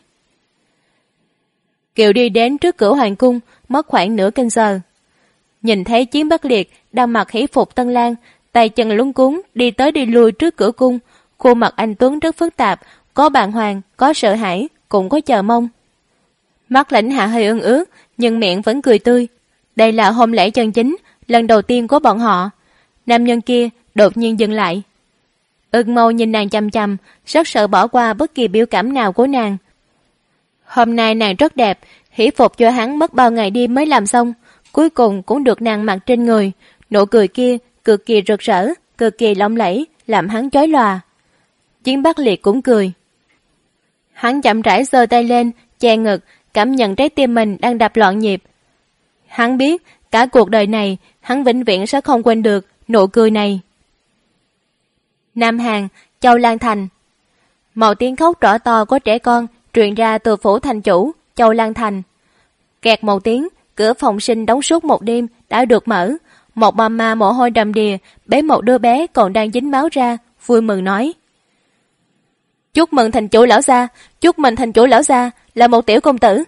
Kiều đi đến trước cửa hoàng cung, mất khoảng nửa canh giờ. Nhìn thấy Chiến Bắc Liệt đang mặc hỷ phục tân lang, tay chân luống cuống đi tới đi lui trước cửa cung. Khuôn mặt anh tuấn rất phức tạp, có bàng hoàng, có sợ hãi, cũng có chờ mong. Mắt Lãnh Hạ hơi ương ướt, nhưng miệng vẫn cười tươi. Đây là hôn lễ chân chính, lần đầu tiên của bọn họ. Nam nhân kia đột nhiên dừng lại. Ưng Mâu nhìn nàng chằm chằm, rất sợ bỏ qua bất kỳ biểu cảm nào của nàng. Hôm nay nàng rất đẹp, hỷ phục cho hắn mất bao ngày đi mới làm xong, cuối cùng cũng được nàng mặc trên người. Nụ cười kia cực kỳ rực rỡ, cực kỳ lộng lẫy, làm hắn chói lòa. Chiến Bắc Liệt cũng cười. Hắn chậm rãi giơ tay lên, che ngực, cảm nhận trái tim mình đang đập loạn nhịp. Hắn biết cả cuộc đời này hắn vĩnh viễn sẽ không quên được nụ cười này. Nam Hàn, Châu Lan Thành. Một tiếng khóc rõ to của trẻ con truyền ra từ phủ thành chủ Châu Lan Thành. Kẹt một tiếng, cửa phòng sinh đóng suốt một đêm đã được mở. Một mama mồ hôi đầm đìa bế một đứa bé còn đang dính máu ra, vui mừng nói: "Chúc mừng thành chủ lão gia, chúc mừng thành chủ lão gia là một tiểu công tử."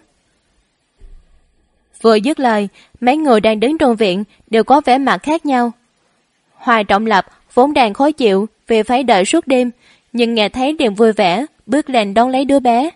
Vừa dứt lời, mấy người đang đứng trong viện đều có vẻ mặt khác nhau. Hoa Trọng Lập vốn đang khó chịu vì phải đợi suốt đêm, nhưng nghe thấy liền vui vẻ, bước lên đón lấy đứa bé.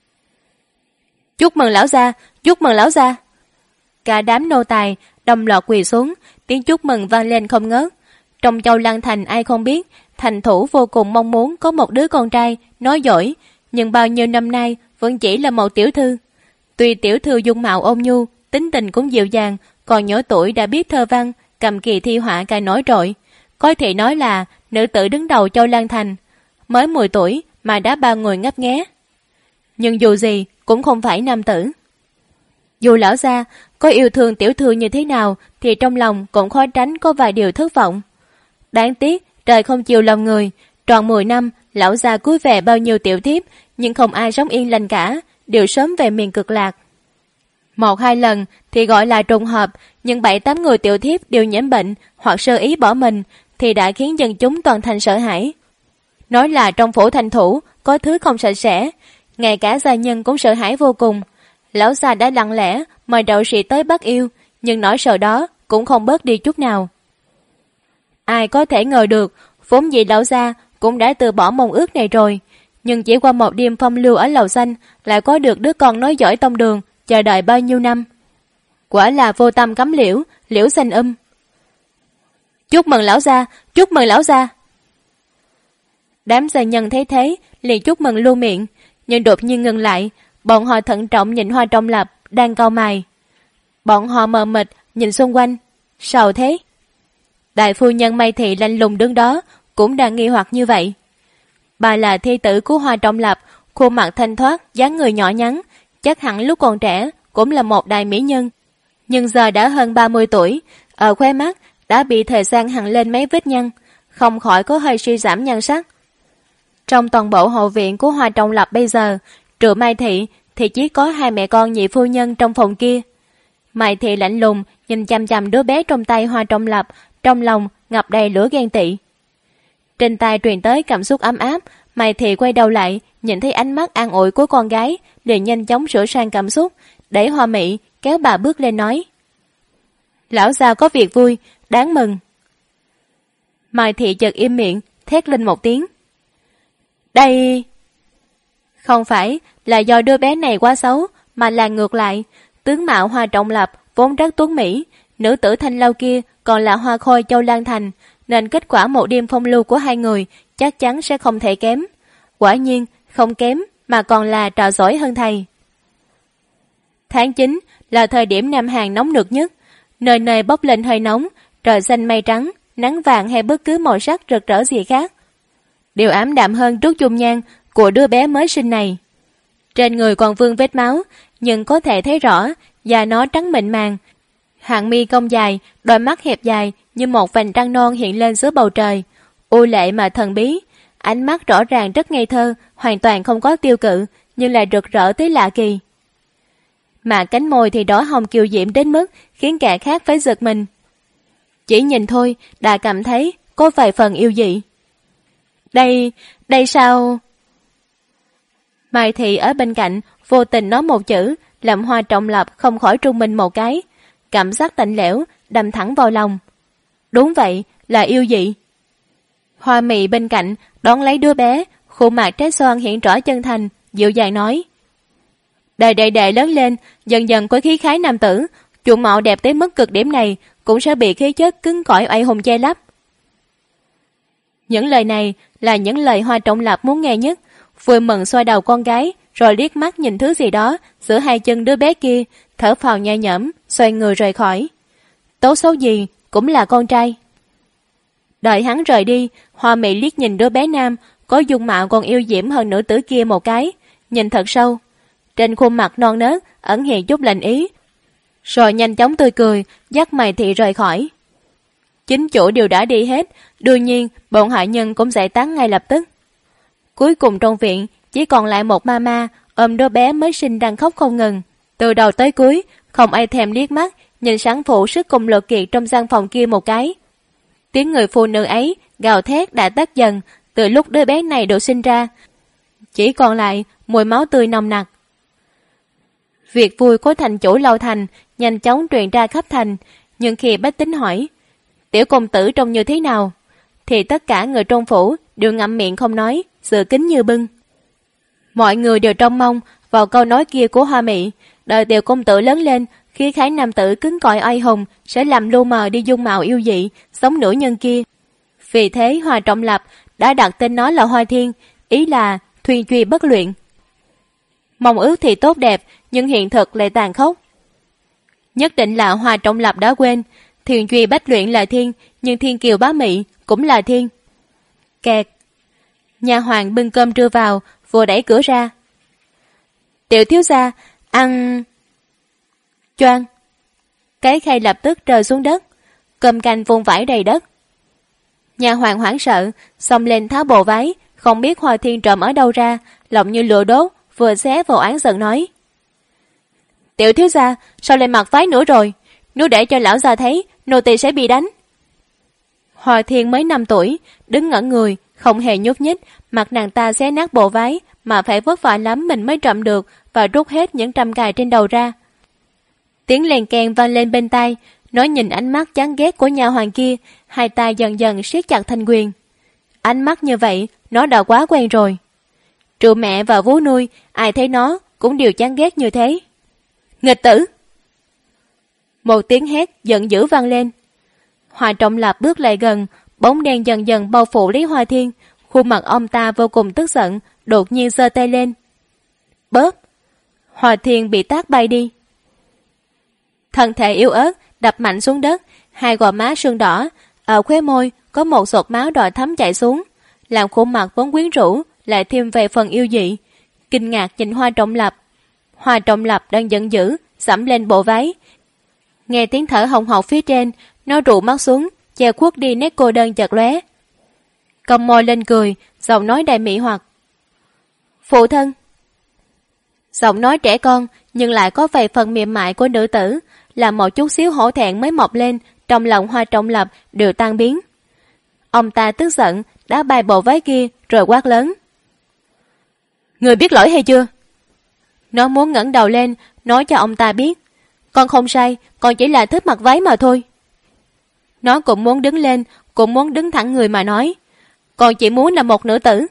"Chúc mừng lão gia, chúc mừng lão gia." Cả đám nô tài đồng loạt quỳ xuống, tiếng chúc mừng vang lên không ngớt. Trong Châu Lăng Thành ai không biết, thành thủ vô cùng mong muốn có một đứa con trai nói giỏi, nhưng bao nhiêu năm nay vẫn chỉ là một tiểu thư. Tuy tiểu thư dung mạo ôn nhu, tính tình cũng dịu dàng, còn nhỏ tuổi đã biết thơ văn, cầm kỳ thi họa cài nổi trội. Có thể nói là nữ tử đứng đầu Châu Lăng Thành, mới 10 tuổi mà đã bao người ngấp nghé. Nhưng dù gì cũng không phải nam tử. Dù lão gia có yêu thương tiểu thư như thế nào thì trong lòng cũng khó tránh có vài điều thất vọng. Đáng tiếc trời không chiều lòng người, tròn 10 năm lão gia cưới về bao nhiêu tiểu thiếp, nhưng không ai sống yên lành cả, đều sớm về miền cực lạc. 1-2 lần thì gọi là trùng hợp, nhưng 7-8 người tiểu thiếp đều nhiễm bệnh hoặc sơ ý bỏ mình thì đã khiến dân chúng toàn thành sợ hãi. Nói là trong phủ thành thủ có thứ không sạch sẽ, ngay cả gia nhân cũng sợ hãi vô cùng. Lão gia đã lặng lẽ mời đạo sĩ tới bắt yêu, nhưng nỗi sợ đó cũng không bớt đi chút nào. Ai có thể ngờ được, vốn dĩ lão gia cũng đã từ bỏ mong ước này rồi, nhưng chỉ qua một đêm phong lưu ở lầu xanh lại có được đứa con nói giỏi tông đường, chờ đợi bao nhiêu năm. Quả là vô tâm cắm liễu, liễu xanh Chúc mừng lão gia, chúc mừng lão gia. Đám gia nhân thấy thế liền chúc mừng luôn miệng, nhưng đột nhiên ngừng lại. Bọn họ thận trọng nhìn Hoa Trọng Lập đang cau mày. Bọn họ mờ mịt nhìn xung quanh. Sao thế? Đại phu nhân Mai Thị lạnh lùng đứng đó cũng đang nghi hoặc như vậy. Bà là thê tử của Hoa Trọng Lập, khuôn mặt thanh thoát, dáng người nhỏ nhắn, chắc hẳn lúc còn trẻ cũng là một đại mỹ nhân. Nhưng giờ đã hơn 30 tuổi, ở khóe mắt đã bị thời gian hằn lên mấy vết nhăn, không khỏi có hơi suy giảm nhan sắc. Trong toàn bộ hậu viện của Hoa Trọng Lập bây giờ, trừ Mai Thị thì chỉ có 2 mẹ con nhị phu nhân trong phòng kia. Mai Thị lạnh lùng nhìn chằm chằm đứa bé trong tay Hoa Trọng Lập, trong lòng ngập đầy lửa ghen tị. Trên tai truyền tới cảm xúc ấm áp, Mai Thị quay đầu lại, nhìn thấy ánh mắt an ủi của con gái, liền nhanh chóng sửa sang cảm xúc, đẩy Hoa Mị kéo bà bước lên nói: "Lão gia có việc vui, đáng mừng." Mai Thị chợt im miệng, thét lên một tiếng. Đây không phải là do đứa bé này quá xấu, mà là ngược lại, tướng mạo Hoa Trọng Lập vốn rất tuấn mỹ, nữ tử thanh lâu kia còn là hoa khôi Châu Lan Thành, nên kết quả một đêm phong lưu của hai người chắc chắn sẽ không thể kém. Quả nhiên không kém mà còn là trò giỏi hơn thầy. Tháng 9 là thời điểm Nam Hàn nóng nực nhất, nơi nơi bốc lên hơi nóng, trời xanh mây trắng, nắng vàng hay bất cứ màu sắc rực rỡ gì khác đều ảm đạm hơn chút dung nhan của đứa bé mới sinh này. Trên người còn vương vết máu, nhưng có thể thấy rõ da nó trắng mịn màng, hàng mi cong dài, đôi mắt hẹp dài như một vành trăng non hiện lên giữa bầu trời, u lệ mà thần bí. Ánh mắt rõ ràng rất ngây thơ, hoàn toàn không có tiêu cự, nhưng lại rực rỡ tới lạ kỳ. Mà cánh môi thì đỏ hồng kiều diễm đến mức khiến kẻ khác phải giật mình. Chỉ nhìn thôi đã cảm thấy có vài phần yêu dị. Đây sao? Mai Thị ở bên cạnh vô tình nói một chữ, làm Hoa Trọng Lập không khỏi trung mình một cái, cảm giác lạnh lẽo đâm thẳng vào lòng. Đúng vậy, là yêu dị. Hoa Mị bên cạnh đón lấy đứa bé, khuôn mặt trái xoan hiện rõ chân thành, dịu dàng nói: Đệ lớn lên, dần dần có khí khái nam tử, chuộng mạo đẹp tới mức cực điểm này cũng sẽ bị khí chất cứng cỏi oai hùng che lấp. Những lời này là những lời Hoa Trọng Lập muốn nghe nhất, vui mừng xoay đầu con gái, rồi liếc mắt nhìn thứ gì đó giữa hai chân đứa bé kia, thở phào nhẹ nhõm, xoay người rời khỏi. Tốt xấu gì cũng là con trai. Đợi hắn rời đi, Hoa Mị liếc nhìn đứa bé nam có dung mạo còn yêu diễm hơn nữ tử kia một cái, nhìn thật sâu. trên khuôn mặt non nớt ẩn hiện chút lạnh ý, rồi nhanh chóng tươi cười, dắt Mày Thị rời khỏi. Chính chủ đều đã đi hết, đương nhiên bọn hạ nhân cũng giải tán ngay lập tức. Cuối cùng trong viện chỉ còn lại một mama ôm đứa bé mới sinh đang khóc không ngừng. Từ đầu tới cuối không ai thèm liếc mắt nhìn sản phụ sức cùng lực kiệt trong gian phòng kia một cái. Tiếng người phụ nữ ấy gào thét đã tắt dần từ lúc đứa bé này được sinh ra, chỉ còn lại mùi máu tươi nồng nặc. Việc vui của thành chủ Lâu Thành nhanh chóng truyền ra khắp thành, nhưng khi bách tính hỏi tiểu công tử trông như thế nào, thì tất cả người trong phủ đều ngậm miệng không nói, sự kính như bưng. Mọi người đều trông mong vào câu nói kia của Hoa Mị, đợi tiểu công tử lớn lên, khí khái nam tử cứng cỏi oai hùng sẽ làm lu mờ đi dung mạo yêu dị, sống nữ nhân kia. Vì thế Hoa Trọng Lập đã đặt tên nó là Hoa Thiên, ý là thuyền truy bất luyện. Mong ước thì tốt đẹp, nhưng hiện thực lại tàn khốc. Nhất định là Hoa Trọng Lập đã quên, thuyền truy bách luyện là thiên, nhưng thiên kiều bá mị cũng là thiên. Kẹt. Nhà hoàng bưng cơm trưa vào, vừa đẩy cửa ra. Tiểu thiếu gia, ăn... Choang. Cái khay lập tức rơi xuống đất, cơm canh vung vãi đầy đất. Nhà hoàng hoảng sợ, xông lên tháo bộ váy, không biết Hoa Thiên trộm ở đâu ra, lòng như lửa đốt, vừa xé vừa oán giận nói. Tiểu thiếu gia, sao lại mặc váy nữa rồi? Nếu để cho lão gia thấy, nô tỳ sẽ bị đánh. Hoa Thiên mới 5 tuổi, đứng ngẩn người, không hề nhúc nhích, mặt nàng ta xé nát bộ váy, mà phải vất vả lắm mình mới trộm được và rút hết những trăm cài trên đầu ra. Tiếng lèn kèn vang lên bên tai, nó nhìn ánh mắt chán ghét của nhà hoàng kia, hai tay dần dần siết chặt thanh quyền. Ánh mắt như vậy, nó đã quá quen rồi. Trừ mẹ và vú nuôi, ai thấy nó cũng đều chán ghét như thế. Nghịch tử! Một tiếng hét giận dữ vang lên. Hoa Trọng Lập bước lại gần, bóng đen dần dần bao phủ lấy Hoa Thiên, khuôn mặt ông ta vô cùng tức giận, đột nhiên giơ tay lên. Bóp! Hoa Thiên bị tát bay đi. Thân thể yếu ớt đập mạnh xuống đất, hai gò má sưng đỏ, ở khóe môi có một giọt máu đỏ thắm chảy xuống, làm khuôn mặt vốn quyến rũ lại thêm về phần yêu dị. Kinh ngạc nhìn Hoa Trọng Lập. Hoa Trọng Lập đang giận dữ giẫm lên bộ váy. Nghe tiếng thở hồng hộc phía trên, nó rụ mắt xuống, che khuất đi nét cô đơn chợt lóe. Cong môi lên cười, giọng nói đầy mị hoặc. Phụ thân. Giọng nói trẻ con nhưng lại có vài phần mềm mại của nữ tử, làm một chút xíu hổ thẹn mới mọc lên trong lòng Hoa Trọng Lập đều tan biến. Ông ta tức giận đá bay bộ váy kia rồi quát lớn. Người biết lỗi hay chưa? Nó muốn ngẩng đầu lên nói cho ông ta biết, con không sai, con chỉ là thích mặc váy mà thôi. Nó cũng muốn đứng lên, cũng muốn đứng thẳng người mà nói, con chỉ muốn là một nữ tử.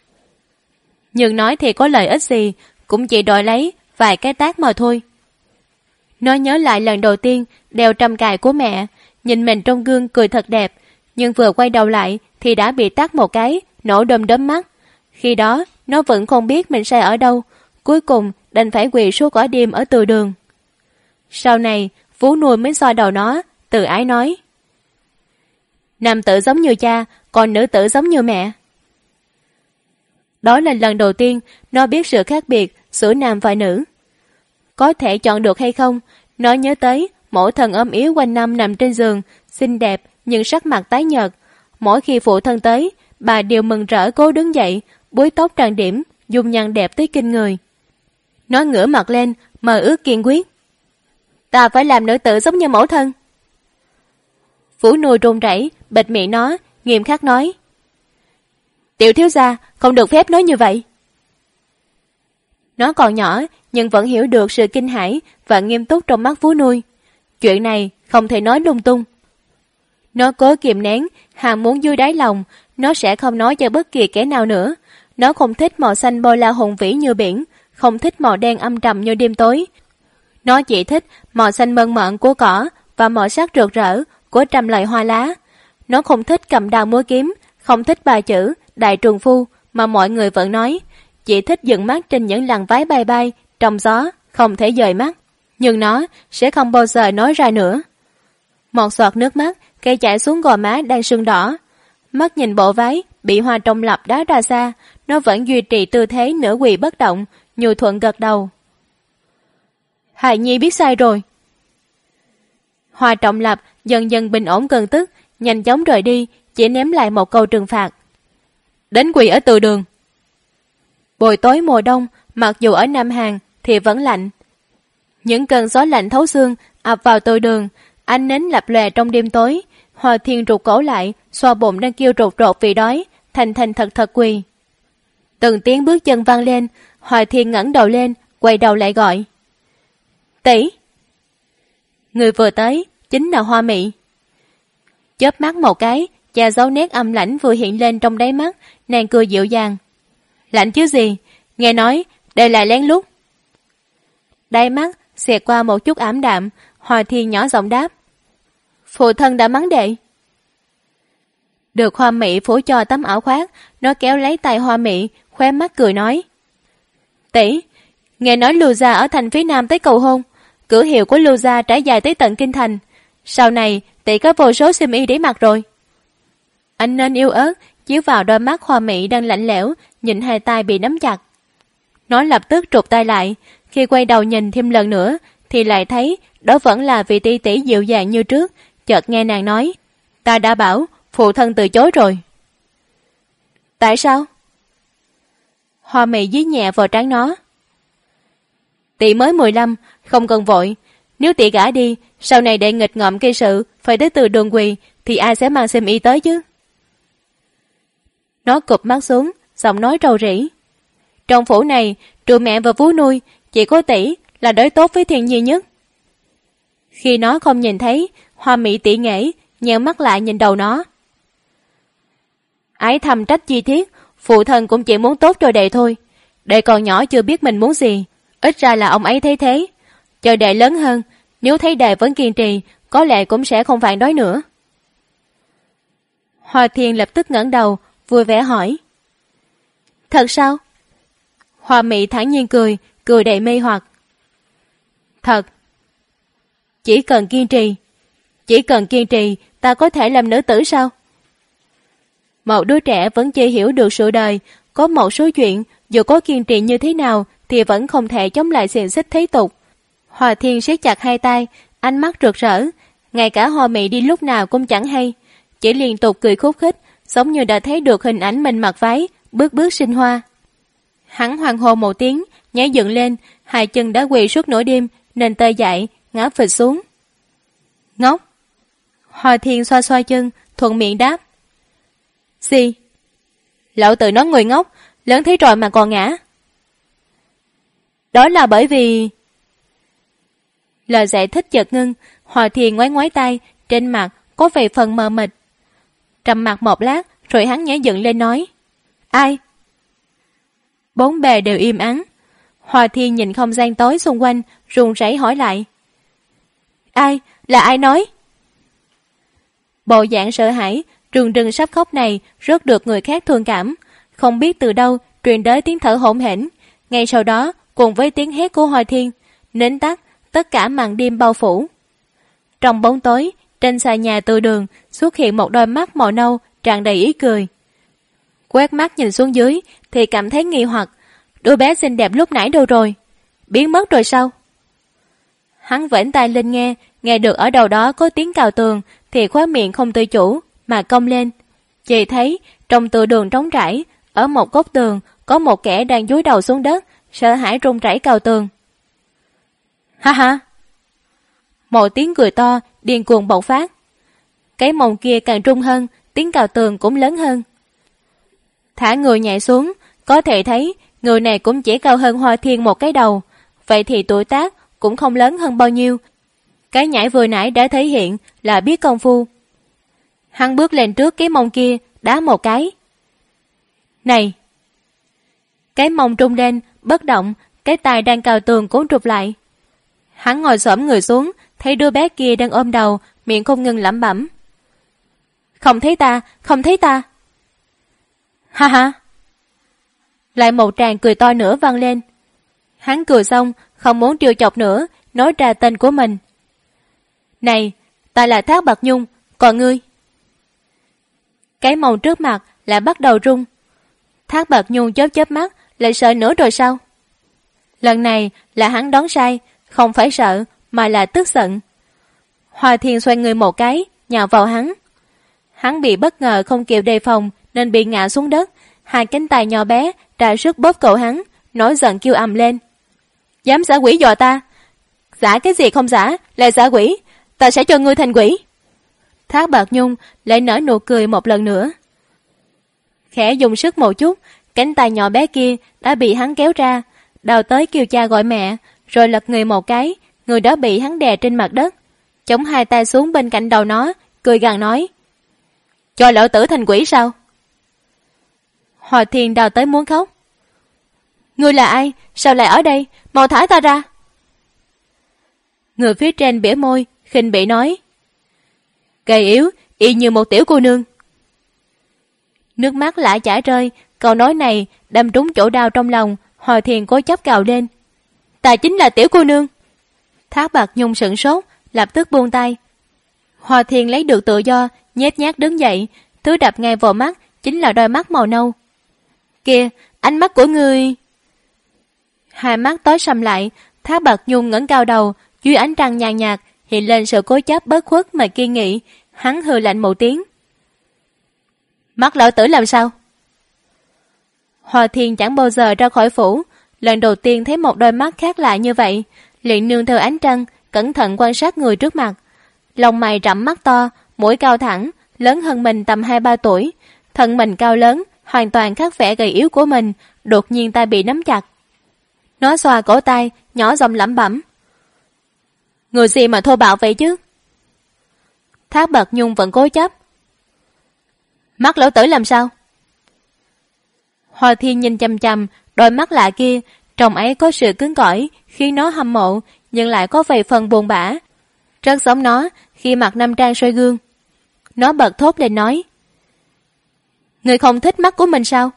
Nhưng nói thì có lợi ích gì, cũng chỉ đòi lấy vài cái tát mà thôi. Nó nhớ lại lần đầu tiên đeo trăm cài của mẹ, nhìn mình trong gương cười thật đẹp, nhưng vừa quay đầu lại thì đã bị tát một cái, nổ đom đóm mắt. Khi đó nó vẫn không biết mình sai ở đâu, cuối cùng đành phải quỳ suốt cả đêm ở từ đường. Sau này vú nuôi mới soi đầu nó, tự ái nói, nam tử giống như cha, còn nữ tử giống như mẹ. Đó là lần đầu tiên nó biết sự khác biệt giữa nam và nữ. Có thể chọn được hay không, nó nhớ tới mỗi thần ôm yếu quanh năm nằm trên giường, xinh đẹp nhưng sắc mặt tái nhợt. Mỗi khi phụ thân tới, bà đều mừng rỡ cố đứng dậy, búi tóc trang điểm, dung nhan đẹp tới kinh người. Nó ngửa mặt lên, mơ ước kiên quyết. Ta phải làm nữ tử giống như mẫu thân. Vũ nuôi run rẩy, bịt miệng nó, nghiêm khắc nói. Tiểu thiếu gia, không được phép nói như vậy. Nó còn nhỏ, nhưng vẫn hiểu được sự kinh hãi và nghiêm túc trong mắt vú nuôi. Chuyện này không thể nói lung tung. Nó cố kìm nén, hàm muốn dưới đáy lòng, nó sẽ không nói cho bất kỳ kẻ nào nữa. Nó không thích màu xanh bôi la hùng vĩ như biển, không thích màu đen âm trầm như đêm tối. Nó chỉ thích màu xanh mơn mởn của cỏ và màu sắc rực rỡ của trăm loại hoa lá. Nó không thích cầm đao múa kiếm, không thích ba chữ đại trùng phu mà mọi người vẫn nói, chỉ thích dừng mắt trên những làn váy bay bay trong gió, không thể dời mắt. Nhưng nó sẽ không bao giờ nói ra nữa. Một giọt nước mắt cây chảy xuống gò má đang sưng đỏ. Mắt nhìn bộ váy bị Hoa Trọng Lập đá ra xa, nó vẫn duy trì tư thế nửa quỳ bất động, nhu thuận gật đầu. Hài Nhi biết sai rồi. Hoa Trọng Lập dần dần bình ổn cơn tức, nhanh chóng rời đi, chỉ ném lại một câu trừng phạt. Đến quỳ ở từ đường. Buổi tối mùa đông, mặc dù ở Nam Hàn thì vẫn lạnh. Những cơn gió lạnh thấu xương ập vào từ đường, ánh nến lập lòe trong đêm tối. Hoa Thiên rụt cổ lại, xoa bụng đang kêu rột rột vì đói, thành thành thật thật quỳ. Từng tiếng bước chân vang lên, Hoa Thiên ngẩng đầu lên, quay đầu lại gọi. Tỷ! Người vừa tới chính là Hoa Mị. Chớp mắt một cái, và dấu nét âm lãnh vừa hiện lên trong đáy mắt, nàng cười dịu dàng. Lạnh chứ gì, nghe nói đây lại lén lút. Đáy mắt xẹt qua một chút ảm đạm, Hoa Thiên nhỏ giọng đáp. Phụ thân đã mắng đệ. Được Hoa Mị phủ cho tấm áo khoác, nó kéo lấy tay Hoa Mị, khóe mắt cười nói. Tỷ, nghe nói Lưu gia ở thành phía nam tới cầu hôn, cửa hiệu của Lưu gia trải dài tới tận kinh thành. Sau này tỷ có vô số xiêm y để mặc rồi. Ánh nến yêu ớt chiếu vào đôi mắt Hoa Mị đang lạnh lẽo, nhìn hai tay bị nắm chặt. Nó lập tức trụt tay lại, khi quay đầu nhìn thêm lần nữa thì lại thấy đó vẫn là vị tỷ tỷ dịu dàng như trước. Chợt nghe nàng nói, ta đã bảo phụ thân từ chối rồi. Tại sao? Hoa Mị dí nhẹ vào trán nó. Tỷ mới 15, không cần vội. Nếu tỷ gả đi, sau này đệ nghịch ngợm gây sự phải tới từ đường quỳ thì ai sẽ mang xiêm y tới chứ? Nó cụp mắt xuống, giọng nói rầu rĩ. Trong phủ này, trừ mẹ và vú nuôi, chỉ có tỷ là đối tốt với Thiên Nhi nhất. Khi nó không nhìn thấy, Hoa Mị tỉ nghễ, nheo mắt lại nhìn đầu nó. Ái thầm trách chi tiết, phụ thân cũng chỉ muốn tốt cho đệ thôi. Đệ còn nhỏ chưa biết mình muốn gì, ít ra là ông ấy thấy thế. Chờ đệ lớn hơn, nếu thấy đệ vẫn kiên trì, có lẽ cũng sẽ không phản đối nữa. Hoa Thiên lập tức ngẩng đầu, vui vẻ hỏi. Thật sao? Hoa Mị thản nhiên cười, cười đầy mê hoặc. Thật. Chỉ cần kiên trì, ta có thể làm nữ tử sao? Một đứa trẻ vẫn chưa hiểu được sự đời, có một số chuyện dù có kiên trì như thế nào thì vẫn không thể chống lại xiềng xích thế tục. Hoa Thiên siết chặt hai tay, ánh mắt rực rỡ, ngay cả Hoa Mị đi lúc nào cũng chẳng hay, chỉ liên tục cười khúc khích, giống như đã thấy được hình ảnh mình mặc váy, bước bước sinh hoa. Hắn hoan hô một tiếng, nhảy dựng lên, hai chân đã quỳ suốt nửa đêm nên tê dại, ngã phịch xuống. Ngốc! Hoa Thiên xoa xoa chân, thuận miệng đáp. Gì? Lão tự nói người ngốc, lớn thế rồi mà còn ngã. Đó là bởi vì... Lời giải thích chợt ngưng, Hoa Thiên ngoái ngoái tay, trên mặt có vài phần mờ mịt. Trầm mặt một lát, rồi hắn nhảy dựng lên nói. Ai? Bốn bề đều im ắng. Hoa Thiên nhìn không gian tối xung quanh, run rẩy hỏi lại. Ai? Là ai nói? Bộ dạng sợ hãi, rừng rừng sắp khóc này rất được người khác thương cảm. Không biết từ đâu truyền đến tiếng thở hổn hển. Ngay sau đó, cùng với tiếng hét của Hoa Thiên, nến tắt, tất cả màn đêm bao phủ. Trong bóng tối, trên xà nhà từ đường xuất hiện một đôi mắt màu nâu tràn đầy ý cười. Quét mắt nhìn xuống dưới thì cảm thấy nghi hoặc, đứa bé xinh đẹp lúc nãy đâu rồi? Biến mất rồi sao? Hắn vểnh tai lên nghe được ở đầu đó có tiếng cào tường thì khóe miệng không tự chủ mà cong lên. Chỉ thấy trong từ đường trống trải, ở một góc tường có một kẻ đang dúi đầu xuống đất, sợ hãi run rẩy cào tường. Ha ha! Một tiếng cười to điên cuồng bộc phát. Cái mông kia càng rung hơn, tiếng cào tường cũng lớn hơn. Thả người nhảy xuống, có thể thấy người này cũng chỉ cao hơn Hoa Thiên một cái đầu, vậy thì tuổi tác cũng không lớn hơn bao nhiêu. Cái nhảy vừa nãy đã thể hiện là biết công phu. Hắn bước lên trước cái mông kia, đá một cái. Này! Cái mông rung lên, bất động, cái tay đang cào tường cũng trụp lại. Hắn ngồi xổm người xuống, thấy đứa bé kia đang ôm đầu, miệng không ngừng lẩm bẩm. Không thấy ta, không thấy ta. Ha ha! Lại một tràng cười to nữa vang lên. Hắn cười xong, không muốn trêu chọc nữa, nói ra tên của mình. Này, ta là Thác Bạt Nhung, còn ngươi? Cái mông trước mặt lại bắt đầu rung. Thác Bạt Nhung chớp chớp mắt, lại sợ nữa rồi sao? Lần này là hắn đoán sai, không phải sợ mà là tức giận. Hòa Thiên xoay người một cái, nhào vào hắn. Hắn bị bất ngờ không kịp đề phòng nên bị ngã xuống đất, hai cánh tay nhỏ bé ra sức bóp cổ hắn, nổi giận kêu ầm lên. Dám giả quỷ dọa ta? Giả cái gì không giả, là giả quỷ, ta sẽ cho ngươi thành quỷ. Thác Bạt Nhung lại nở nụ cười một lần nữa. Khẽ dùng sức một chút, cánh tay nhỏ bé kia đã bị hắn kéo ra, đào tới kêu cha gọi mẹ, rồi lật người một cái, người đó bị hắn đè trên mặt đất, chống hai tay xuống bên cạnh đầu nó, cười gằn nói. Cho lão tử thành quỷ sao? Hòa Thiên đào tới muốn khóc. Ngươi là ai? Sao lại ở đây? Mau thả ta ra. Người phía trên bỉa môi, khinh bỉ nói. Gầy yếu, y như một tiểu cô nương. Nước mắt lại chảy rơi, câu nói này đâm trúng chỗ đau trong lòng. Hòa Thiên cố chấp cào lên. Ta chính là tiểu cô nương. Thác Bạt Nhung sửng sốt, lập tức buông tay. Hòa Thiên lấy được tự do, nhét nhát đứng dậy, thứ đập ngay vào mắt chính là đôi mắt màu nâu. Kìa, ánh mắt của ngươi. Hai mắt tối sầm lại, Thác Bạt Nhung ngẩng cao đầu, dưới ánh trăng nhàn nhạt hiện lên sự cố chấp bất khuất mà kiên nghị. Hắn hừ lạnh một tiếng. Mắt lão tử làm sao? Hòa Thiên chẳng bao giờ ra khỏi phủ, lần đầu tiên thấy một đôi mắt khác lạ như vậy, liền nương theo ánh trăng, cẩn thận quan sát người trước mặt. Lông mày rậm mắt to, mũi cao thẳng, lớn hơn mình tầm 2-3 tuổi, thân mình cao lớn, hoàn toàn khác vẻ gầy yếu của mình, đột nhiên tay bị nắm chặt. Nó xoa cổ tay, nhỏ giọng lẩm bẩm. Người gì mà thô bạo vậy chứ? Thác Bạt Nhung vẫn cố chấp. Mắt lão tử làm sao? Hòa Thiên nhìn chằm chằm đôi mắt lạ kia, trong ấy có sự cứng cỏi khiến nó hâm mộ, nhưng lại có vài phần buồn bã, rất giống nó khi mặc nam trang soi gương. Nó bật thốt lên nói. Người không thích mắt của mình sao?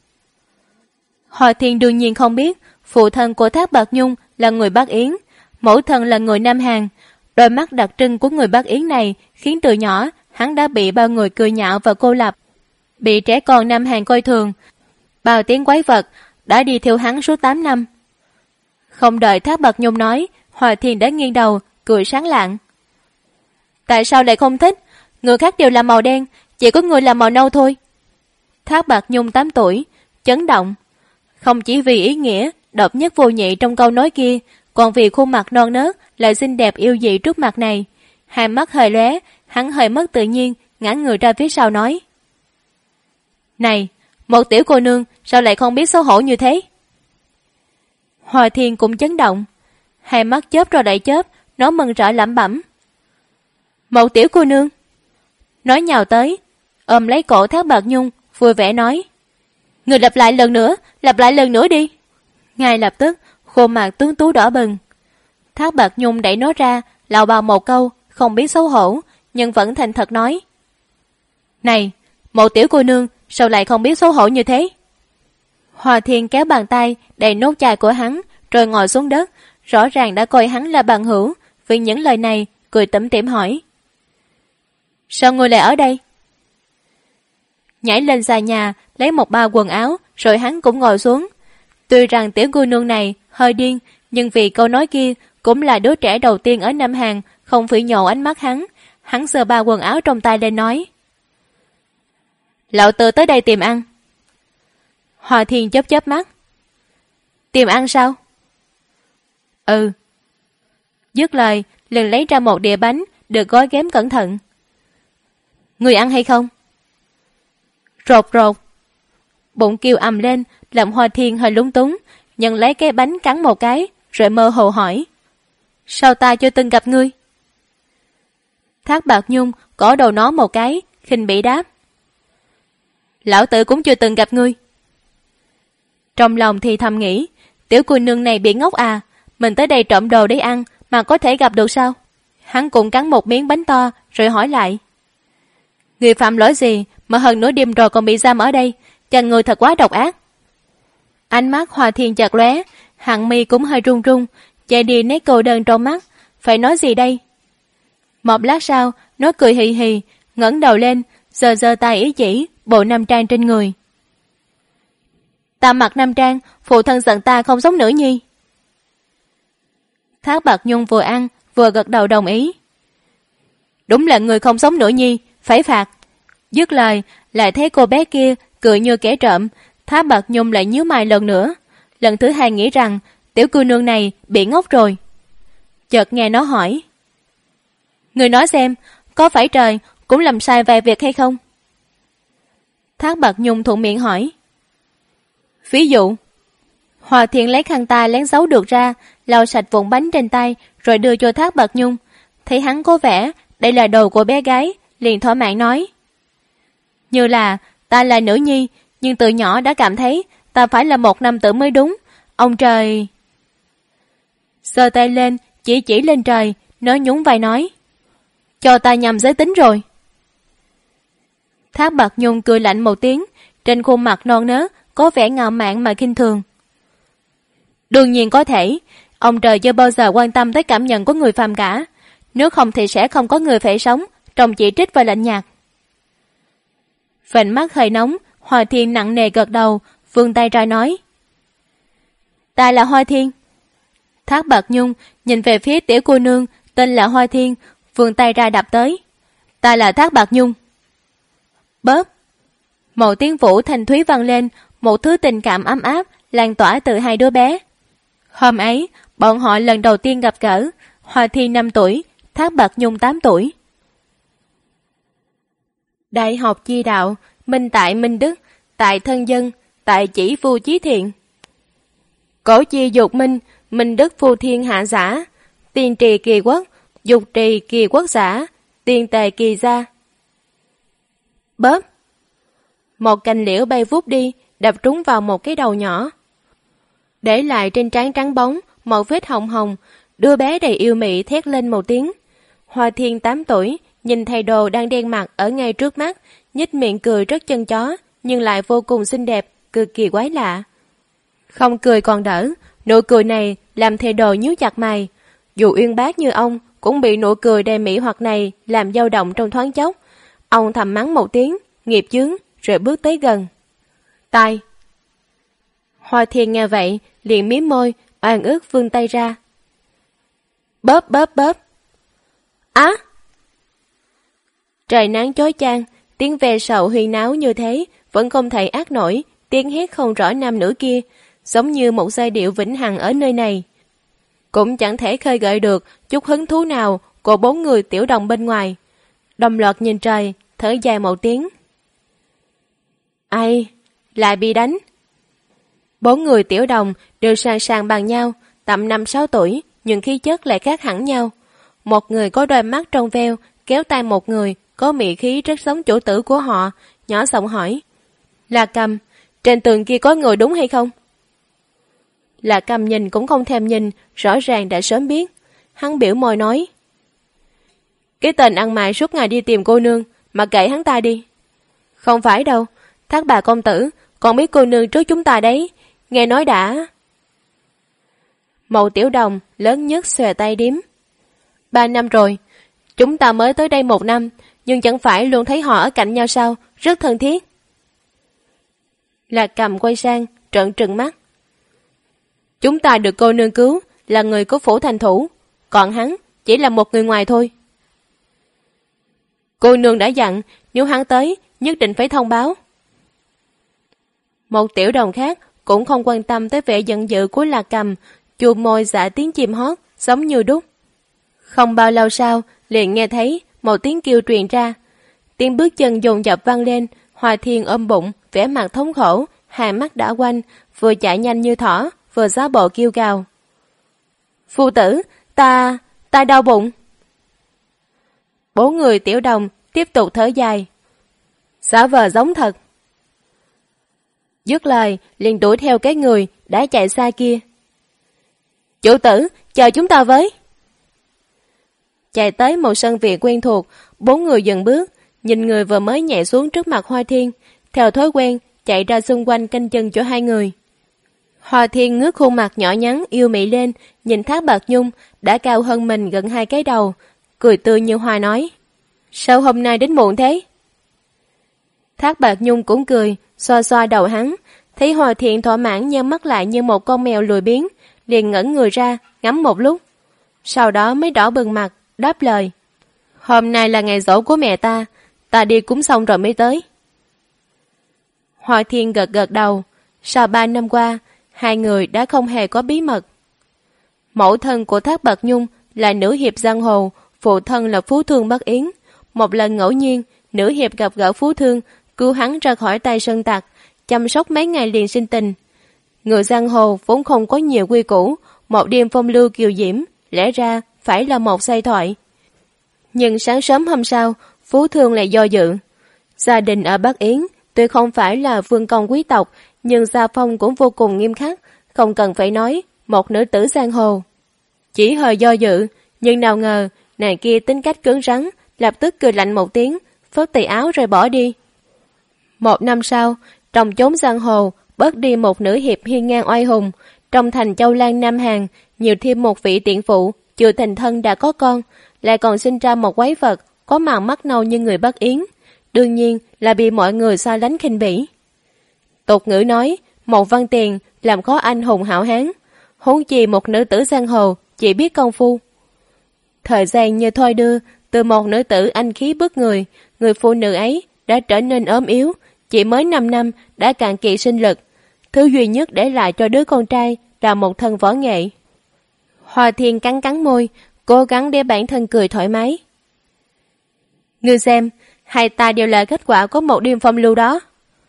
Hòa Thiên đương nhiên không biết phụ thân của Thác Bạt Nhung là người Bắc Yến, mẫu thân là người Nam Hàn. Đôi mắt đặc trưng của người Bắc Yến này khiến từ nhỏ hắn đã bị bao người cười nhạo và cô lập, bị trẻ con Nam Hàn coi thường. Bao tiếng quái vật đã đi theo hắn suốt 8 năm. Không đợi Thác Bạt Nhung nói, Hòa Thiên đã nghiêng đầu, cười sáng lạng. Tại sao lại không thích? Người khác đều là màu đen, chỉ có người là màu nâu thôi. Thác Bạt Nhung 8 tuổi, chấn động. Không chỉ vì ý nghĩa độc nhất vô nhị trong câu nói kia, còn vì khuôn mặt non nớt lại xinh đẹp yêu dị trước mặt này. Hai mắt hơi lóe, hắn hơi mất tự nhiên, ngã người ra phía sau nói. Này, một tiểu cô nương sao lại không biết xấu hổ như thế? Hòa Thiên cũng chấn động. Hai mắt chớp rồi lại chớp, nó mừng rỡ lẩm bẩm. Một tiểu cô nương. Nói nhào tới, ôm lấy cổ Thác Bạt Nhung, vui vẻ nói. Người lặp lại lần nữa đi. Ngay lập tức, khuôn mặt tướng tú đỏ bừng. Thác Bạt Nhung đẩy nó ra, lào bào một câu, không biết xấu hổ, nhưng vẫn thành thật nói. Này, một tiểu cô nương, sao lại không biết xấu hổ như thế? Hòa Thiên kéo bàn tay đầy nốt chai của hắn, rồi ngồi xuống đất, rõ ràng đã coi hắn là bằng hữu, vì những lời này, cười tủm tỉm hỏi. Sao ngươi lại ở đây? Nhảy lên xà nhà, lấy một bao quần áo, rồi hắn cũng ngồi xuống. Tuy rằng tiểu cô nương này hơi điên, nhưng vì câu nói kia cũng là đứa trẻ đầu tiên ở Nam Hàn không phỉ nhổ ánh mắt hắn. Hắn sờ bao quần áo trong tay lên nói. Lão tử tới đây tìm ăn. Hòa Thiên chớp chớp mắt. Tìm ăn sao? Ừ. Dứt lời, liền lấy ra một đĩa bánh được gói ghém cẩn thận. Người ăn hay không? Rột rột. Bụng kêu ầm lên, làm Hòa Thiên hơi lúng túng, nhưng lấy cái bánh cắn một cái, rồi mơ hồ hỏi. Sao ta chưa từng gặp ngươi? Thác Bạt Nhung cỏ đầu nó một cái, khinh bỉ đáp. Lão tử cũng chưa từng gặp ngươi. Trong lòng thì thầm nghĩ, tiểu cô nương này bị ngốc à, mình tới đây trộm đồ để ăn mà có thể gặp được sao? Hắn cũng cắn một miếng bánh to rồi hỏi lại. Người phạm lỗi gì mà hơn nửa đêm rồi còn bị giam ở đây, chàng người thật quá độc ác. Ánh mắt Hòa Thiên chợt lóe, hàng mi cũng hơi run run, chạy đi nét cô đơn trong mắt, phải nói gì đây? Một lát sau, nó cười hì hì, ngẩng đầu lên, giơ giơ tay ý chỉ bộ nam trang trên người. Ta mặc nam trang, phụ thân giận ta không giống nữ nhi. Thác Bạt Nhung vừa ăn vừa gật đầu đồng ý. Đúng là người không sống nữa nhi, phải phạt. Dứt lời, lại thấy cô bé kia cười như kẻ trộm. Thác Bạt Nhung lại nhíu mày lần nữa. Lần thứ hai nghĩ rằng tiểu cô nương này bị ngốc rồi. Chợt nghe nó hỏi: người nói xem, có phải trời cũng làm sai vài việc hay không? Thác Bạt Nhung thuận miệng hỏi: ví dụ? Hòa Thiên lấy khăn tay lén giấu được ra, lau sạch vụn bánh trên tay rồi đưa cho Thác Bạt Nhung. Thấy hắn có vẻ đây là đồ của bé gái, liền thỏa mãn nói: như là ta là nữ nhi, nhưng từ nhỏ đã cảm thấy ta phải là một nam tử mới đúng. Ông trời... Giơ tay lên chỉ lên trời, nó nhún vai nói: cho ta nhầm giới tính rồi. Thác Bạt Nhung cười lạnh một tiếng, trên khuôn mặt non nớt có vẻ ngạo mạn mà khinh thường. Đương nhiên có thể, ông trời chưa bao giờ quan tâm tới cảm nhận của người phàm cả. Nếu không thì sẽ không có người phải sống trong chỉ trích và lạnh nhạt. Vành mắt hơi nóng, Hoa Thiên nặng nề gật đầu, vươn tay ra nói: ta là Hoa Thiên. Thác Bạt Nhung nhìn về phía tiểu cô nương tên là Hoa Thiên, vươn tay ra đập tới: ta là Thác Bạt Nhung. Bóp. Một tiếng vũ thanh thúy vang lên, một thứ tình cảm ấm áp lan tỏa từ hai đứa bé. Hôm ấy, bọn họ lần đầu tiên gặp gỡ. Hoa Thiên 5 tuổi, Thác Bạt Nhung 8 tuổi. Đại học chi đạo, minh tại minh đức, tại thân dân, tại chỉ phu chí thiện. Cổ chi dục minh, minh đức phu thiên hạ giả. Tiên trì kỳ quốc, dục trì kỳ quốc giả. Tiên tề kỳ gia. Bóp. Một cành liễu bay vút đi, đập trúng vào một cái đầu nhỏ, để lại trên trán trắng bóng một vết hồng hồng. Đứa bé đầy yêu mị thét lên một tiếng. Hoa Thiên 8 tuổi nhìn thầy đồ đang đen mặt ở ngay trước mắt, nhếch miệng cười rất chân chó, nhưng lại vô cùng xinh đẹp, cực kỳ quái lạ. Không cười còn đỡ, nụ cười này làm thầy đồ nhíu chặt mày. Dù uyên bác như ông cũng bị nụ cười đầy mỹ hoặc này làm dao động trong thoáng chốc. Ông thầm mắng một tiếng nghiệp chướng rồi bước tới gần. Tai. Hoa Thiên nghe vậy liền mím môi, oan ức vươn tay ra. Bóp bóp bóp. Á! Trời nắng chói chang, tiếng ve sầu huyên náo như thế vẫn không thể át nổi tiếng hét không rõ nam nữ kia, giống như một giai điệu vĩnh hằng ở nơi này. Cũng chẳng thể khơi gợi được chút hứng thú nào của 4 người tiểu đồng bên ngoài. Đồng loạt nhìn trời, thở dài một tiếng. Ai? Lại bị đánh. 4 người tiểu đồng đều sàng sàng bằng nhau, tầm 5-6 tuổi, nhưng khí chất lại khác hẳn nhau. Một người có đôi mắt trong veo, kéo tay một người, có mị khí rất giống chủ tử của họ, nhỏ giọng hỏi. Là Cầm, trên tường kia có người đúng hay không? Là Cầm nhìn cũng không thèm nhìn, rõ ràng đã sớm biết. Hắn biểu môi nói. Cái tên ăn mày suốt ngày đi tìm cô nương, mà kệ hắn ta đi. Không phải đâu, Thác bà công tử, còn biết cô nương trước chúng ta đấy, nghe nói đã. Mậu tiểu đồng lớn nhất xòe tay điếm. 3 năm rồi, chúng ta mới tới đây 1 năm, nhưng chẳng phải luôn thấy họ ở cạnh nhau sao, rất thân thiết. Lạc Cầm quay sang, trợn trừng mắt. Chúng ta được cô nương cứu, là người của phủ thành thủ, còn hắn chỉ là một người ngoài thôi. Cô nương đã dặn, nếu hắn tới, nhất định phải thông báo. Một tiểu đồng khác cũng không quan tâm tới vẻ giận dữ của Lạc Cầm, chuột môi dạ tiếng chim hót, giống như đúc. Không bao lâu sau, liền nghe thấy một tiếng kêu truyền ra. Tiếng bước chân dồn dập vang lên, Hoa Thiên ôm bụng, vẻ mặt thống khổ, hai mắt đảo quanh, vừa chạy nhanh như thỏ, vừa giá bộ kêu gào. Phu tử, ta đau bụng. 4 người tiểu đồng tiếp tục thở dài. Giả vờ giống thật. Dứt lời, liền đuổi theo cái người đã chạy xa kia. Chủ tử, chờ chúng ta với. Chạy tới một sân viện quen thuộc, 4 người dừng bước, nhìn người vừa mới nhảy xuống trước mặt Hoa Thiên, theo thói quen chạy ra xung quanh canh chân cho hai người. Hoa Thiên ngước khuôn mặt nhỏ nhắn yêu mị lên, nhìn Thác Bạt Nhung đã cao hơn mình gần 2 cái đầu, cười tươi như hoa nói. Sao hôm nay đến muộn thế? Thác Bạt Nhung cũng cười, xoa xoa đầu hắn, thấy Hoa Thiên thỏa mãn nhắm mắt lại như một con mèo lười biếng, liền ngẩng người ra, ngắm một lúc. Sau đó mới đỏ bừng mặt, đáp lời. Hôm nay là ngày giỗ của mẹ ta đi cúng xong rồi mới tới. Hoa Thiên gật gật đầu, sau 3 năm qua, hai người đã không hề có bí mật. Mẫu thân của Thác Bạt Nhung là nữ hiệp giang hồ, phụ thân là Phú Thương Bắc Yến. Một lần ngẫu nhiên, nữ hiệp gặp gỡ Phú Thương, cứu hắn ra khỏi tay sơn tặc, chăm sóc mấy ngày liền sinh tình. Người giang hồ vốn không có nhiều quy củ, một đêm phong lưu kiều diễm, lẽ ra phải là một giai thoại. Nhưng sáng sớm hôm sau, Phú Thương lại do dự. Gia đình ở Bắc Yến tuy không phải là vương công quý tộc, nhưng gia phong cũng vô cùng nghiêm khắc, không cần phải nói, một nữ tử giang hồ. Chỉ hơi do dự, nhưng nào ngờ, nàng kia tính cách cứng rắn, lập tức cười lạnh một tiếng, phớt tay áo rồi bỏ đi. 1 năm sau, trong chốn giang hồ, bớt đi một nữ hiệp hiên ngang oai hùng, trong thành Châu Lan Nam Hàn, nhiều thêm một vị tiện phụ, chưa thành thân đã có con, lại còn sinh ra một quái vật, có màu mắt nâu như người Bắc Yến. Đương nhiên là bị mọi người xa lánh khinh bỉ. Tục ngữ nói, một văn tiền làm khó anh hùng hảo hán, huống chi một nữ tử giang hồ chỉ biết công phu. Thời gian như thôi đưa, từ một nữ tử anh khí bức người, người phụ nữ ấy đã trở nên ốm yếu, chỉ mới 5 năm đã cạn kiệt sinh lực. Thứ duy nhất để lại cho đứa con trai là một thân võ nghệ. Hoa Thiên cắn cắn môi, cố gắng để bản thân cười thoải mái. Ngươi xem, hai ta đều là kết quả của một đêm phong lưu đó.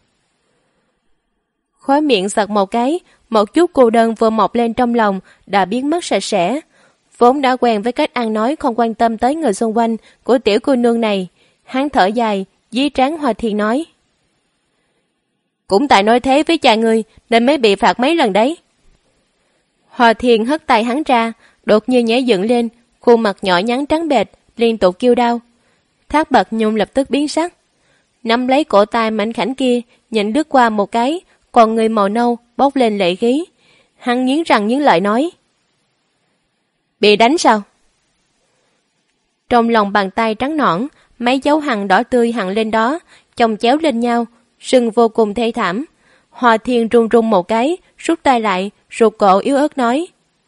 Khóe miệng giật một cái, một chút cô đơn vừa mọc lên trong lòng đã biến mất sạch sẽ. Vốn đã quen với cách ăn nói không quan tâm tới người xung quanh của tiểu cô nương này, hắn thở dài, dí trán Hoa Thiên nói. Cũng tại nói thế với cha ngươi nên mới bị phạt mấy lần đấy. Hoa Thiên hất tay hắn ra, đột nhiên nhảy dựng lên, khuôn mặt nhỏ nhắn trắng bệch, liên tục kêu đau. Thác Bạt Nhung lập tức biến sắc, nắm lấy cổ tay mảnh khảnh kia, nhìn lướt qua một cái, còn người màu nâu bốc lên lệ khí. Hắn nghiến răng nghiến lợi nói. Bị đánh sao? Trong lòng bàn tay trắng nõn, mấy dấu hằn đỏ tươi hằn lên đó, chồng chéo lên nhau, sưng vô cùng thê thảm. Hoa Thiên run run một cái, rút tay lại, rụt cổ yếu ớt nói.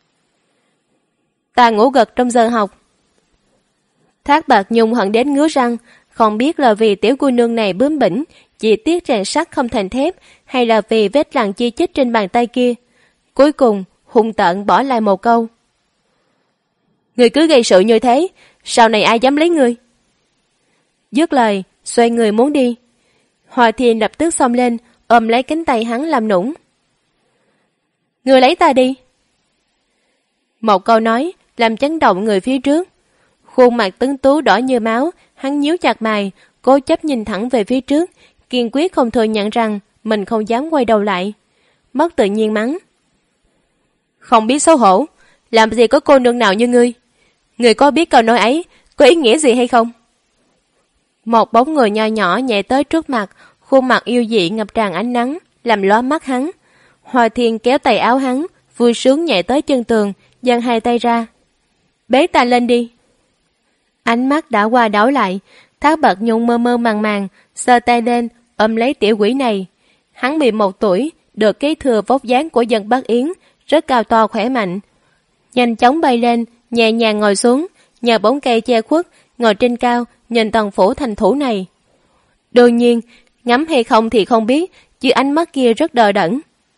Ta ngủ gật trong giờ học. Thác Bạt Nhung hận đến ngứa răng, không biết là vì tiểu cô nương này bướng bỉnh, chỉ tiếc rèn sắt không thành thép, hay là vì vết lằn chi chít trên bàn tay kia. Cuối cùng, hung tợn bỏ lại một câu. Ngươi cứ gây sự như thế, sau này ai dám lấy ngươi? Dứt lời, xoay người muốn đi. Hoa Thiên lập tức xông lên, ôm lấy cánh tay hắn làm nũng. Ngươi lấy ta đi. Một câu nói làm chấn động người phía trước. Khuôn mặt tuấn tú đỏ như máu, hắn nhíu chặt mày, cố chấp nhìn thẳng về phía trước, kiên quyết không thừa nhận rằng mình không dám quay đầu lại. Mất tự nhiên mắng. Không biết xấu hổ, làm gì có cô nương nào như ngươi? Ngươi có biết câu nói ấy có ý nghĩa gì hay không? Một bóng người nho nhỏ nhẹ tới trước mặt, khuôn mặt yêu dị ngập tràn ánh nắng, làm lóa mắt hắn. Hoa Thiên kéo tay áo hắn, vui sướng nhẹ tới chân tường, giang hai tay ra. Bế ta lên đi. Ánh mắt đã qua đảo lại, Thác Bạt Nhung mơ mơ màng màng, giơ tay lên, ôm lấy tiểu quỷ này. Hắn 11 tuổi, được kế thừa vóc dáng của dân Bắc Yến, rất cao to khỏe mạnh. Nhanh chóng bay lên, nhẹ nhàng ngồi xuống, nhờ bóng cây che khuất, ngồi trên cao, nhìn tầng phủ thành thủ này. Đương nhiên, ngắm hay không thì không biết, chứ ánh mắt kia rất đờ đẫn.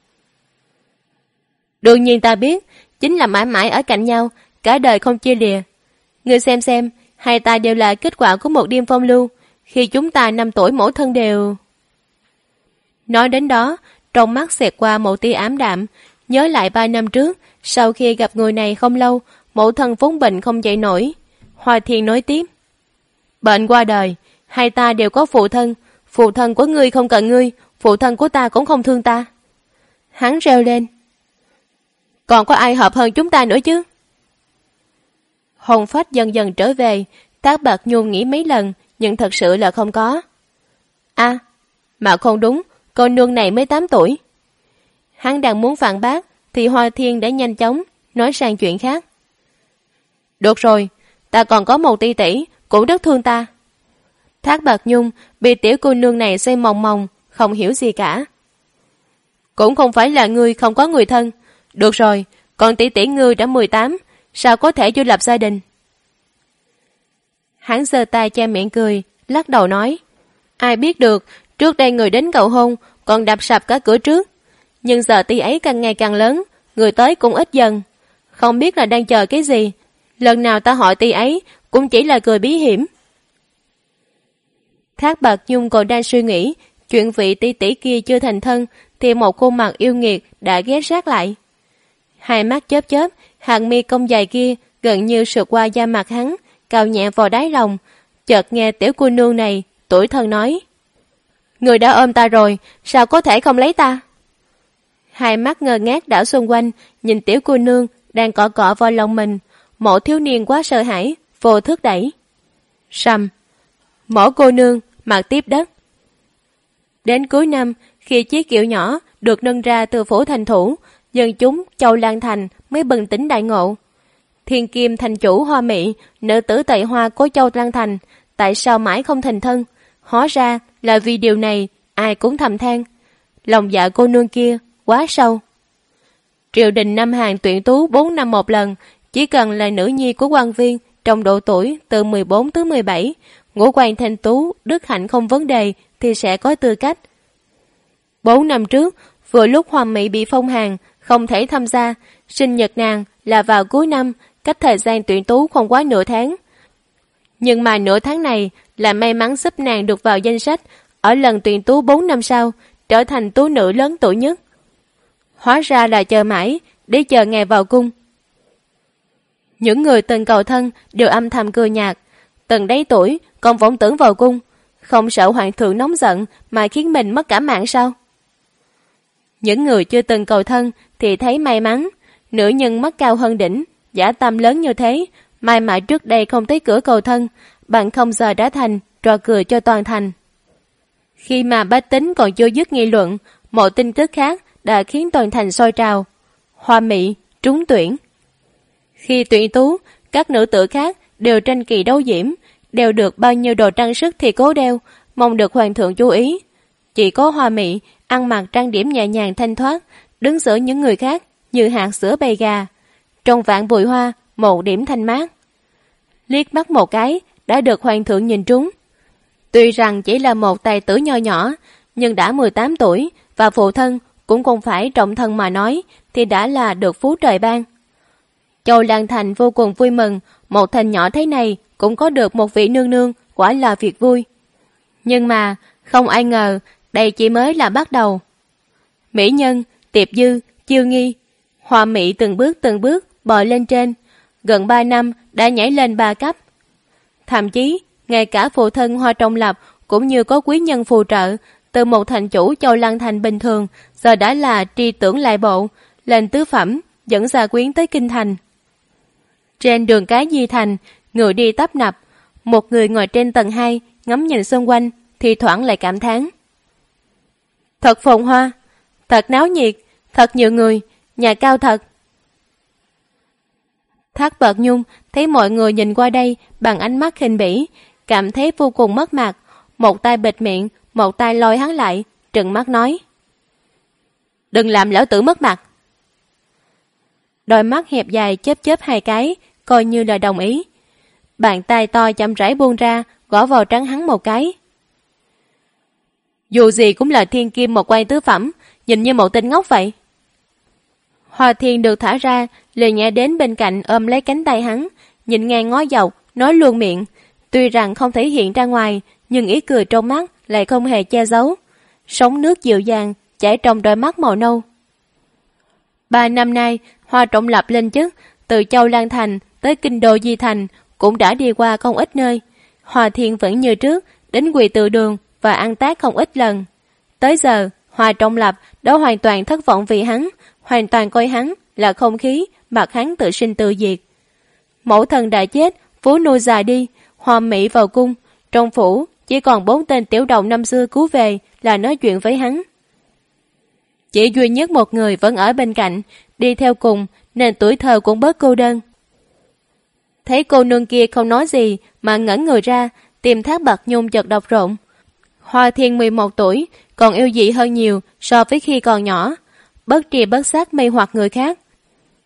Đương nhiên ta biết, chính là mãi mãi ở cạnh nhau, cả đời không chia lìa. Ngươi xem, hai ta đều là kết quả của một đêm phong lưu, khi chúng ta 5 tuổi mỗi thân đều... Nói đến đó, trong mắt xẹt qua một tia ám đạm, nhớ lại 3 năm trước, sau khi gặp người này không lâu, mẫu thân vốn bệnh không dậy nổi. Hoa Thiên nói tiếp. Bệnh qua đời, hai ta đều có phụ thân của ngươi không cần ngươi, phụ thân của ta cũng không thương ta. Hắn reo lên. Còn có ai hợp hơn chúng ta nữa chứ? Hồn phách dần dần trở về, Thác Bạt Nhung nghĩ mấy lần, nhưng thật sự là không có. À, mà không đúng, cô nương này mới 8 tuổi. Hắn đang muốn phản bác, thì Hoa Thiên đã nhanh chóng nói sang chuyện khác. Được rồi, ta còn có một tỷ tỷ, cũng rất thương ta. Thác Bạt Nhung bị tiểu cô nương này xoay mòng mòng, không hiểu gì cả. Cũng không phải là ngươi không có người thân. Được rồi, còn tỷ tỷ ngươi đã 18, sao có thể chưa lập gia đình? Hắn giơ tay che miệng cười, lắc đầu nói, ai biết được, trước đây người đến cầu hôn còn đập sập cả cửa trước, nhưng giờ Ti ấy càng ngày càng lớn, người tới cũng ít dần, không biết là đang chờ cái gì. Lần nào ta hỏi Ti ấy cũng chỉ là cười bí hiểm. Thác Bạt Nhung còn đang suy nghĩ chuyện vị tỷ tỷ kia chưa thành thân, thì một khuôn mặt yêu nghiệt đã ghé sát lại. Hai mắt chớp chớp, hàng mi cong dài kia gần như sượt qua da mặt hắn, cào nhẹ vào đáy lòng. Chợt nghe tiểu cô nương này tủi thân nói, người đã ôm ta rồi, sao có thể không lấy ta? Hai mắt ngơ ngác đảo xung quanh, nhìn tiểu cô nương đang cọ cọ vào lòng mình. Mộ thiếu niên quá sợ hãi, vô thức đẩy. Sầm, mộ cô nương mặt tiếp đất. Đến cuối năm, khi chiếc kiệu nhỏ được nâng ra từ phủ thành thủ, dân chúng Châu Lan Thành mới bừng tỉnh đại ngộ. Thiên Kim thành chủ Hoa Mị, nữ tử Tây Hoa của Châu Lan Thành, tại sao mãi không thành thân? Hóa ra là vì điều này, ai cũng thầm than. Lòng dạ cô nương kia quá sâu. Triều đình Nam Hàn tuyển tú 4 năm một lần, chỉ cần là nữ nhi của quan viên trong độ tuổi từ 14 tới 17, ngũ quan thanh tú, đức hạnh không vấn đề thì sẽ có tư cách. 4 năm trước, vừa lúc Hoa Mị bị phong hàn, không thể tham gia, sinh nhật nàng là vào cuối năm, cách thời gian tuyển tú không quá nửa tháng. Nhưng mà nửa tháng này là may mắn giúp nàng được vào danh sách, ở lần tuyển tú 4 năm sau, trở thành tú nữ lớn tuổi nhất. Hóa ra là chờ mãi, để chờ ngày vào cung. Những người từng cầu thân đều âm thầm cười nhạt, từng đấy tuổi còn vọng tưởng vào cung, không sợ hoàng thượng nóng giận mà khiến mình mất cả mạng sao? Những người chưa từng cầu thân thì thấy may mắn, nữ nhân mắt cao hơn đỉnh, dã tâm lớn như thế, may mà trước đây không tới cửa cầu thân, bằng không giờ đã thành trò cười cho toàn thành. Khi mà bách tính còn chưa dứt nghị luận, một tin tức khác đã khiến toàn thành sôi trào. Hoa Mị trúng tuyển. Khi tuyển tú, các nữ tử khác đều tranh kỳ đấu diễm, đều được bao nhiêu đồ trang sức thì cố đeo, mong được hoàng thượng chú ý. Chỉ có Hoa Mị ăn mặc trang điểm nhẹ nhàng thanh thoát, đứng giữa những người khác như hạt sữa bầy gà. Trong vạn bụi hoa, một điểm thanh mát. Liếc mắt một cái đã được hoàng thượng nhìn trúng. Tuy rằng chỉ là một tài tử nho nhỏ, nhưng đã 18 tuổi và phụ thân cũng không phải trọng thân mà nói thì đã là được phú trời ban. Châu Lan Thành vô cùng vui mừng, một thành nhỏ thế này cũng có được một vị nương nương, quả là việc vui. Nhưng mà không ai ngờ đây chỉ mới là bắt đầu. Mỹ Nhân, Tiệp Dư, Chiêu Nghi, Hoa Mị từng bước bò lên trên, gần 3 năm đã nhảy lên 3 cấp. Thậm chí ngay cả phụ thân Hoa Trọng Lập cũng như có quý nhân phù trợ, từ một thành chủ Châu Lan Thành bình thường giờ đã là tri tưởng lại bộ, lên tứ phẩm, dẫn gia quyến tới kinh thành. Trên đường cái Di Thành, người đi tấp nập, một người ngồi trên tầng 2 ngắm nhìn xung quanh thì thoảng lại cảm thán. Thật phồn hoa, thật náo nhiệt, thật nhiều người, nhà cao thật. Thác Bạt Nhung thấy mọi người nhìn qua đây bằng ánh mắt khinh bỉ, cảm thấy vô cùng mất mặt, một tay bịt miệng, một tay lôi hắn lại, trừng mắt nói. Đừng làm lão tử mất mặt. Đôi mắt hẹp dài chớp chớp hai cái, coi như là đồng ý. Bàn tay to chậm rãi buông ra, gõ vào trán hắn một cái. Dù gì cũng là thiên kim một quan tứ phẩm, nhìn như một tên ngốc vậy. Hoa Thiên được thả ra, liền nhẹ đến bên cạnh ôm lấy cánh tay hắn, nhìn ngang ngó dọc, nói luôn miệng. Tuy rằng không thể hiện ra ngoài, nhưng ý cười trong mắt lại không hề che giấu. Sóng nước dịu dàng chảy trong đôi mắt màu nâu. 3 năm nay, Hoa Trọng Lập lên chức, từ Châu Lan Thành tới kinh đô Di Thành cũng đã đi qua không ít nơi. Hoa Thiên vẫn như trước, đến quỳ từ đường và ăn tát không ít lần. Tới giờ, Hoa Trọng Lập đã hoàn toàn thất vọng vì hắn, hoàn toàn coi hắn là không khí mà hắn tự sinh tự diệt. Mẫu thân đã chết, phú nuôi già đi, Hoa Mị vào cung, trong phủ chỉ còn 4 tên tiểu đồng năm xưa cứu về là nói chuyện với hắn. Chỉ duy nhất một người vẫn ở bên cạnh, đi theo cùng nên tuổi thơ cũng bớt cô đơn. Thấy cô nương kia không nói gì mà ngẩn người ra, tim Thác Bạt Nhung chợt đập rộn. Hoa Thiên 11 tuổi, còn yêu dị hơn nhiều so với khi còn nhỏ, bất tri bất giác mê hoặc người khác.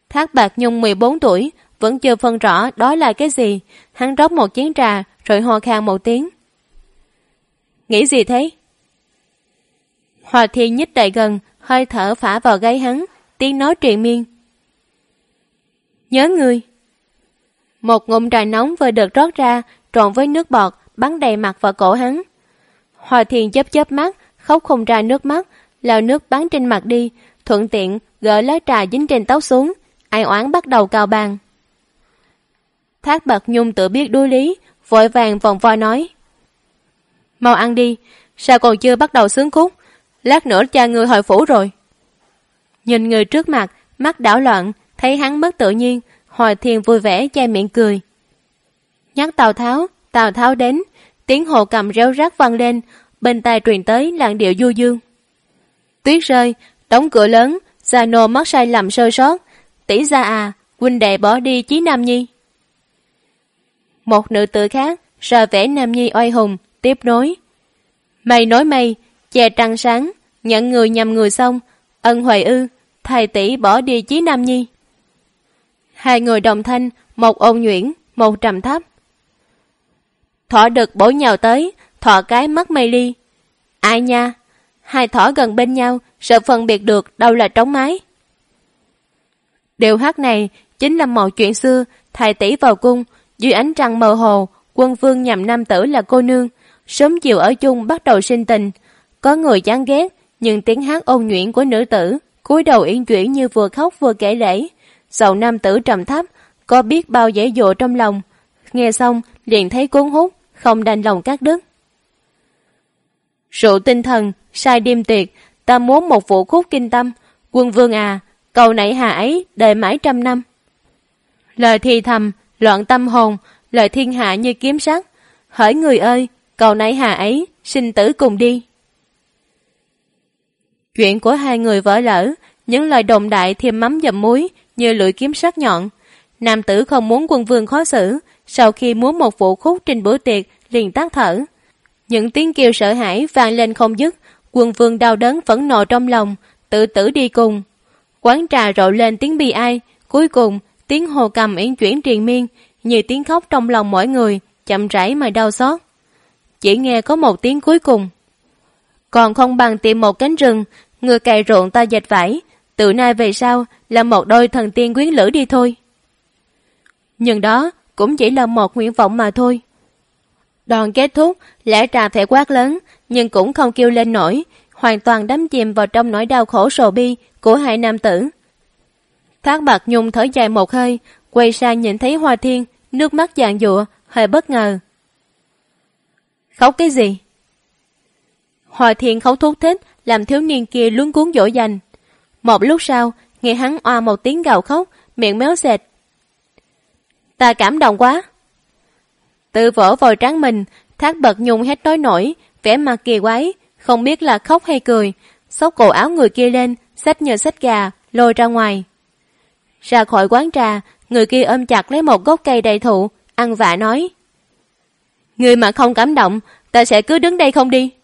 Thác Bạt Nhung 14 tuổi, vẫn chưa phân rõ đó là cái gì. Hắn rót một chén trà, rồi ho khan một tiếng. Nghĩ gì thế? Hòa Thiên nhích lại gần, hơi thở phả vào gáy hắn, tiếng nói triền miên. Nhớ ngươi. Một ngụm trà nóng vừa được rót ra, trộn với nước bọt, bắn đầy mặt vào cổ hắn. Hòa Thiên chớp chớp mắt, khóc không ra nước mắt, lao nước bắn trên mặt đi, thuận tiện gỡ lá trà dính trên tóc xuống, ai oán bắt đầu cào bàn. Thác Bạt Nhung tự biết đối lý, vội vàng vòng vo nói. Mau ăn đi, sao còn chưa bắt đầu sướng khúc, lát nữa cha ngươi hồi phủ rồi. Nhìn người trước mặt, mắt đảo loạn, thấy hắn mất tự nhiên, Hòa Thiên vui vẻ che miệng cười. Nhắc Tào Tháo đến, tiếng hồ cầm réo rắt vang lên, bên tai truyền tới làn điệu du dương. Tuyết rơi, đóng cửa lớn, Gia Nô mắc sai lầm sơ sót, tỷ gia à, huynh đệ bỏ đi chí Nam Nhi. Một nữ tử khác, ra vẻ Nam Nhi oai hùng, tiếp nối. Mày nói mày, che trăng sáng, nhận người nhầm người xong, ân huệ ư, thầy tỷ bỏ đi chí Nam Nhi. Hai người đồng thanh, một ôn nhuyễn, một trầm thấp. Thỏ đực bổ nhào tới, thỏ cái mất mây ly. Ai nha, hai thỏ gần bên nhau, sợ phân biệt được đâu là trống mái. Điều hát này chính là một chuyện xưa, thầy tỷ vào cung, dưới ánh trăng mờ hồ, quân vương nhằm nam tử là cô nương, sớm chiều ở chung bắt đầu sinh tình. Có người chán ghét, nhưng tiếng hát ôn nhuyễn của nữ tử, cúi đầu yên chuyển như vừa khóc vừa kể lễ. Giọng nam tử trầm thấp, có biết bao dễ dụ trong lòng. Nghe xong, liền thấy cuốn hút, không đành lòng cắt đứt. Rượu tinh thần, sai đêm tiệc, ta muốn một vụ khúc kinh tâm. Quân vương à, cầu nảy hà ấy, đợi mãi trăm năm. Lời thì thầm, loạn tâm hồn, lời thiên hạ như kiếm sắc. Hỡi người ơi, cầu nảy hà ấy, sinh tử cùng đi. Chuyện của hai người vỡ lỡ, những lời đồn đại thêm mắm dầm muối như lưỡi kiếm sắc nhọn. Nam tử không muốn quân vương khó xử, sau khi muốn một vụ khúc trên bữa tiệc liền tắt thở. Những tiếng kêu sợ hãi vang lên không dứt, quân vương đau đớn phẫn nộ trong lòng, tự tử đi cùng. Quán trà rộ lên tiếng bi ai, cuối cùng tiếng hồ cầm yến chuyển triền miên, như tiếng khóc trong lòng mỗi người, chậm rãi mà đau xót. Chỉ nghe có một tiếng cuối cùng. Còn không bằng tìm một cánh rừng, người cày ruộng ta dệt vải, từ nay về sau là một đôi thần tiên quyến lữ đi thôi. Nhưng đó cũng chỉ là một nguyện vọng mà thôi. Đòn kết thúc, lẽ ra phải quát lớn, nhưng cũng không kêu lên nổi, hoàn toàn đắm chìm vào trong nỗi đau khổ sầu bi của hai nam tử. Thác Bạt Nhung thở dài một hơi, quay sang nhìn thấy Hòa Thiên, nước mắt giàn giụa, hơi bất ngờ. Khóc cái gì? Hòa Thiên khóc thút thích, làm thiếu niên kia luống cuống dỗ dành. Một lúc sau, nghe hắn oa một tiếng gào khóc, miệng méo sệt. Ta cảm động quá. Tự vỗ vào trán mình, Thác Bạt Nhung hét nói nổi, vẻ mặt kỳ quái, không biết là khóc hay cười, xốc cổ áo người kia lên, xách như xách gà, lôi ra ngoài. Ra khỏi quán trà, người kia ôm chặt lấy một gốc cây đầy thụ, ăn vạ nói. Người mà không cảm động, ta sẽ cứ đứng đây không đi.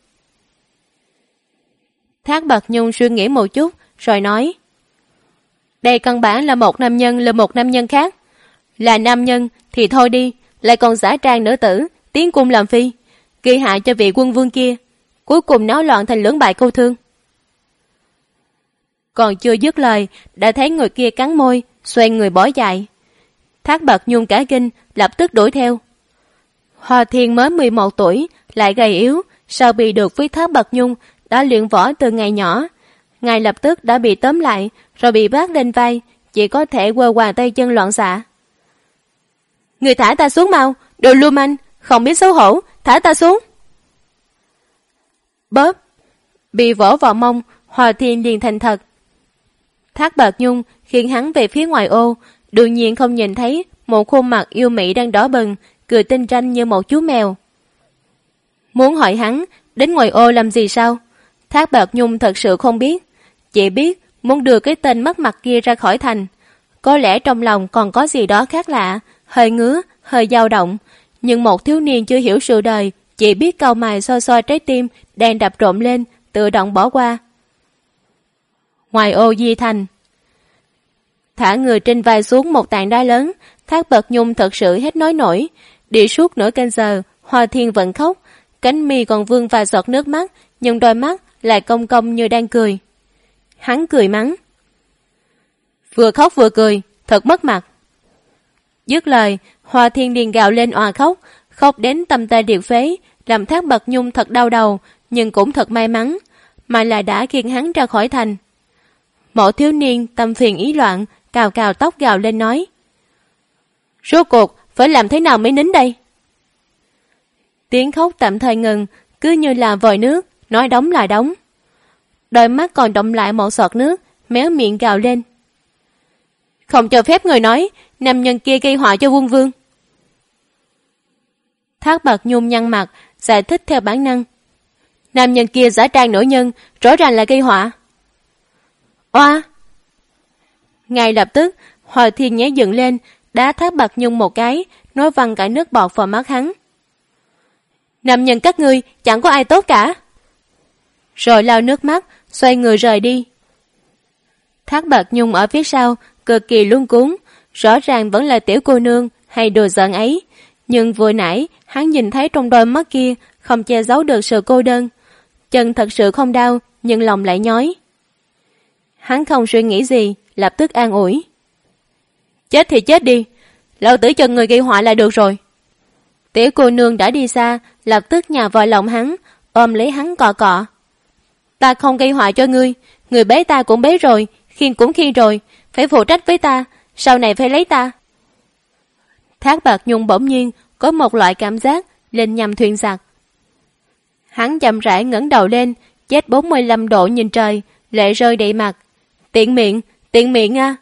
Thác Bạt Nhung suy nghĩ một chút, rồi nói. Đây căn bản là một nam nhân lừa một nam nhân khác. Là nam nhân thì thôi đi, lại còn giả trang nữ tử, tiến cung làm phi, gây hại cho vị quân vương kia, cuối cùng náo loạn thành lưỡng bại câu thương. Còn chưa dứt lời, đã thấy người kia cắn môi, xoay người bỏ chạy. Thác Bạt Nhung cả kinh, lập tức đuổi theo. Hòa Thiên mới 11 tuổi, lại gầy yếu, sao bị được với Thác Bạt Nhung, đã luyện võ từ ngày nhỏ. Ngay lập tức đã bị tóm lại, rồi bị vác lên vai, chỉ có thể quơ quàng tay chân loạn xạ. Người thả ta xuống mau, đồ lưu manh, không biết xấu hổ, thả ta xuống. Bóp, bị vỗ vào mông, Hòa Thiên liền thành thật. Thác Bạt Nhung khiến hắn về phía ngoài ô, đương nhiên không nhìn thấy một khuôn mặt yêu mỹ đang đỏ bừng, cười tinh ranh như một chú mèo. Muốn hỏi hắn, đến ngoài ô làm gì sao? Thác Bạt Nhung thật sự không biết, chỉ biết muốn đưa cái tên mất mặt kia ra khỏi thành. Có lẽ trong lòng còn có gì đó khác lạ, hơi ngứa, hơi dao động, nhưng một thiếu niên chưa hiểu sự đời, chỉ biết cau mày soi soi trái tim đang đập rộn lên, tự động bỏ qua. Ngoài ô Di Thành, Thả người trên vai xuống một tảng đá lớn, Thác Bạt Nhung thật sự hết nói nổi. Đi suốt nửa canh giờ, Hoa Thiên vẫn khóc, cánh mi còn vương vài giọt nước mắt, nhưng đôi mắt lại cong cong như đang cười. Hắn cười mắng: vừa khóc vừa cười, thật mất mặt. Dứt lời, Hoa Thiên liền gào lên òa khóc, khóc đến tâm tê điệu phế, làm Thác Bạt Nhung thật đau đầu, nhưng cũng thật may mắn, mà là đã khiêng hắn ra khỏi thành. Một thiếu niên tâm phiền ý loạn, cào cào tóc gào lên nói: rốt cuộc phải làm thế nào mới nín đây? Tiếng khóc tạm thời ngừng, cứ như là vòi nước, nói đóng là đóng. Đôi mắt còn động lại một giọt nước, méo miệng gào lên: không cho phép người nói, nam nhân kia gây họa cho quân vương. Thác Bạt Nhung nhăn mặt, giải thích theo bản năng: nam nhân kia giả trang nữ nhân, rõ ràng là gây họa. Oa! Ngay lập tức, Hoa Thiên nhảy dựng lên, đá Thác Bạt Nhung một cái, nói văng cả nước bọt vào mắt hắn. Nam nhân các ngươi chẳng có ai tốt cả. Rồi lau nước mắt, xoay người rời đi. Thác Bạt Nhung ở phía sau, cực kỳ luống cuống, rõ ràng vẫn là tiểu cô nương hay đùa giỡn ấy, nhưng vừa nãy hắn nhìn thấy trong đôi mắt kia không che giấu được sự cô đơn. Chân thật sự không đau, nhưng lòng lại nhói. Hắn không suy nghĩ gì, lập tức an ủi: chết thì chết đi, lão tử cho người gây họa là được rồi. Tiểu cô nương đã đi xa, lập tức nhào vào lòng hắn, ôm lấy hắn cọ cọ. Ta không gây họa cho ngươi, người bế ta cũng bế rồi, khiêng cũng khiêng rồi, phải phụ trách với ta, sau này phải lấy ta. Thác Bạt Nhung bỗng nhiên có một loại cảm giác lên nhầm thuyền giặc. Hắn chậm rãi ngẩng đầu lên, chết 45 độ nhìn trời, lệ rơi đầy mặt. Tiện miệng à.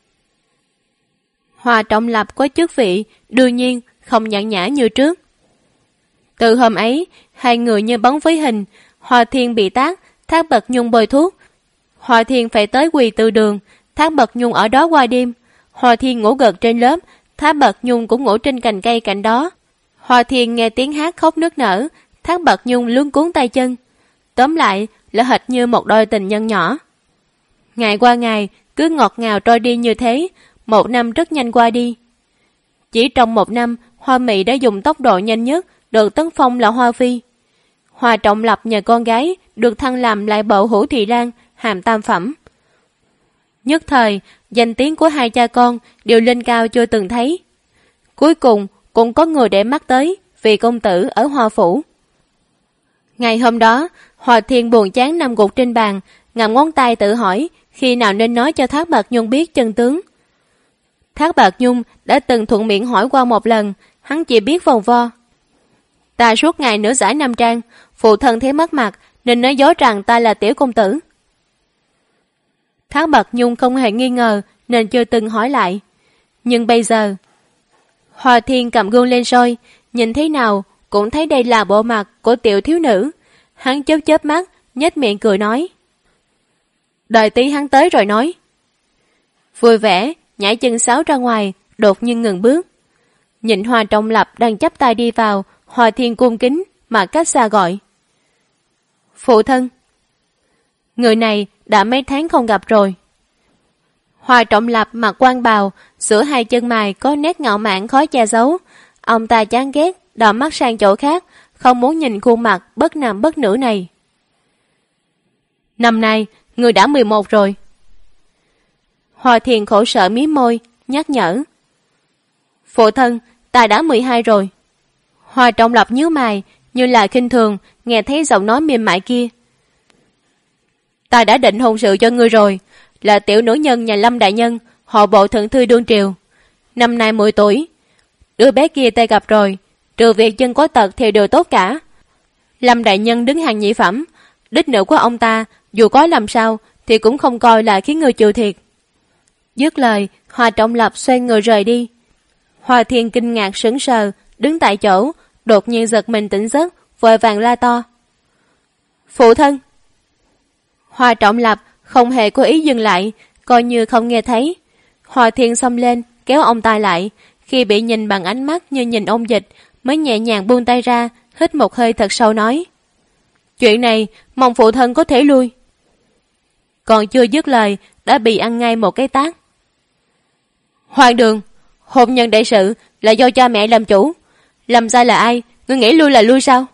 Hoa Trọng Lập có chức vị, đương nhiên không nhàn nhã như trước. Từ hôm ấy, hai người như bóng với hình. Hoa Thiên bị tát, Thác Bạt Nhung bôi thuốc. Hoa Thiên phải tới quỳ từ đường, Thác Bạt Nhung ở đó qua đêm. Hoa Thiên ngủ gật trên lớp, Thác Bạt Nhung cũng ngủ trên cành cây cạnh đó. Hoa Thiên nghe tiếng hát khóc nức nở, Thác Bạt Nhung luống cuống tay chân. Tóm lại là hệt như một đôi tình nhân nhỏ. Ngày qua ngày cứ ngọt ngào trôi đi như thế, một năm rất nhanh qua đi. Chỉ trong một năm, Hoa Mị đã dùng tốc độ nhanh nhất được tấn phong là Hoa Phi. Hoa Trọng Lập nhờ con gái được thăng làm lại bộ hữu thị lang, hàm tam phẩm. Nhất thời, danh tiếng của hai cha con đều lên cao chưa từng thấy. Cuối cùng cũng có người để mắt tới vì công tử ở Hoa Phủ. Ngày hôm đó, Hoa Thiên buồn chán nằm gục trên bàn, ngậm ngón tay tự hỏi khi nào nên nói cho Thác Bạt Nhung biết chân tướng. Thác Bạt Nhung đã từng thuận miệng hỏi qua một lần, hắn chỉ biết vòng vo. Ta suốt ngày nửa giải nam trang, phụ thân thấy mất mặt nên nói dối rằng ta là tiểu công tử. Thác Bạt Nhung không hề nghi ngờ nên chưa từng hỏi lại. Nhưng bây giờ, Hoa Thiên cầm gương lên soi, nhìn thế nào cũng thấy đây là bộ mặt của tiểu thiếu nữ. Hắn chớp chớp mắt, nhếch miệng cười nói: đợi tí hắn tới rồi nói. Vui vẻ nhảy chân sáo ra ngoài, đột nhiên ngừng bước. Nhìn Hoa Trọng Lập đang chắp tay đi vào, Hoa Thiên cung kính mà cách xa gọi: phụ thân. Người này đã mấy tháng không gặp rồi. Hoa Trọng Lập mặc quan bào, giữa hai chân mày có nét ngạo mạn khó che giấu. Ông ta chán ghét, đỏ mắt sang chỗ khác, không muốn nhìn khuôn mặt bất nam bất nữ này. Năm nay, người đã 11 rồi. Hoa Thiên khổ sở mím môi, nhắc nhở: phụ thân, ta đã 12 rồi. Hoa Trọng Lập nhíu mày, như là khinh thường, nghe thấy giọng nói mềm mại kia. Ta đã định hôn sự cho ngươi rồi, là tiểu nữ nhân nhà Lâm đại nhân, họ bộ thượng thư đương triều. Năm nay 10 tuổi. Đứa bé kia ta gặp rồi, trừ việc chân có tật thì đều tốt cả. Lâm đại nhân đứng hàng nhị phẩm, đích nữ của ông ta dù có làm sao thì cũng không coi là khiến người chịu thiệt. Dứt lời, Hoa Trọng Lập xoay người rời đi. Hoa Thiên kinh ngạc sững sờ, đứng tại chỗ, đột nhiên giật mình tỉnh giấc, vội vàng la to: phụ thân. Hoa Trọng Lập không hề có ý dừng lại, coi như không nghe thấy. Hoa Thiên xông lên, kéo ông ta lại, khi bị nhìn bằng ánh mắt như nhìn ông dịch, mới nhẹ nhàng buông tay ra, hít một hơi thật sâu nói: chuyện này mong phụ thân có thể lui. Còn chưa dứt lời đã bị ăn ngay một cái tát. Hoàng đường, hôn nhân đại sự là do cha mẹ làm chủ. Làm sai là ai? Ngươi nghĩ lui là lui sao?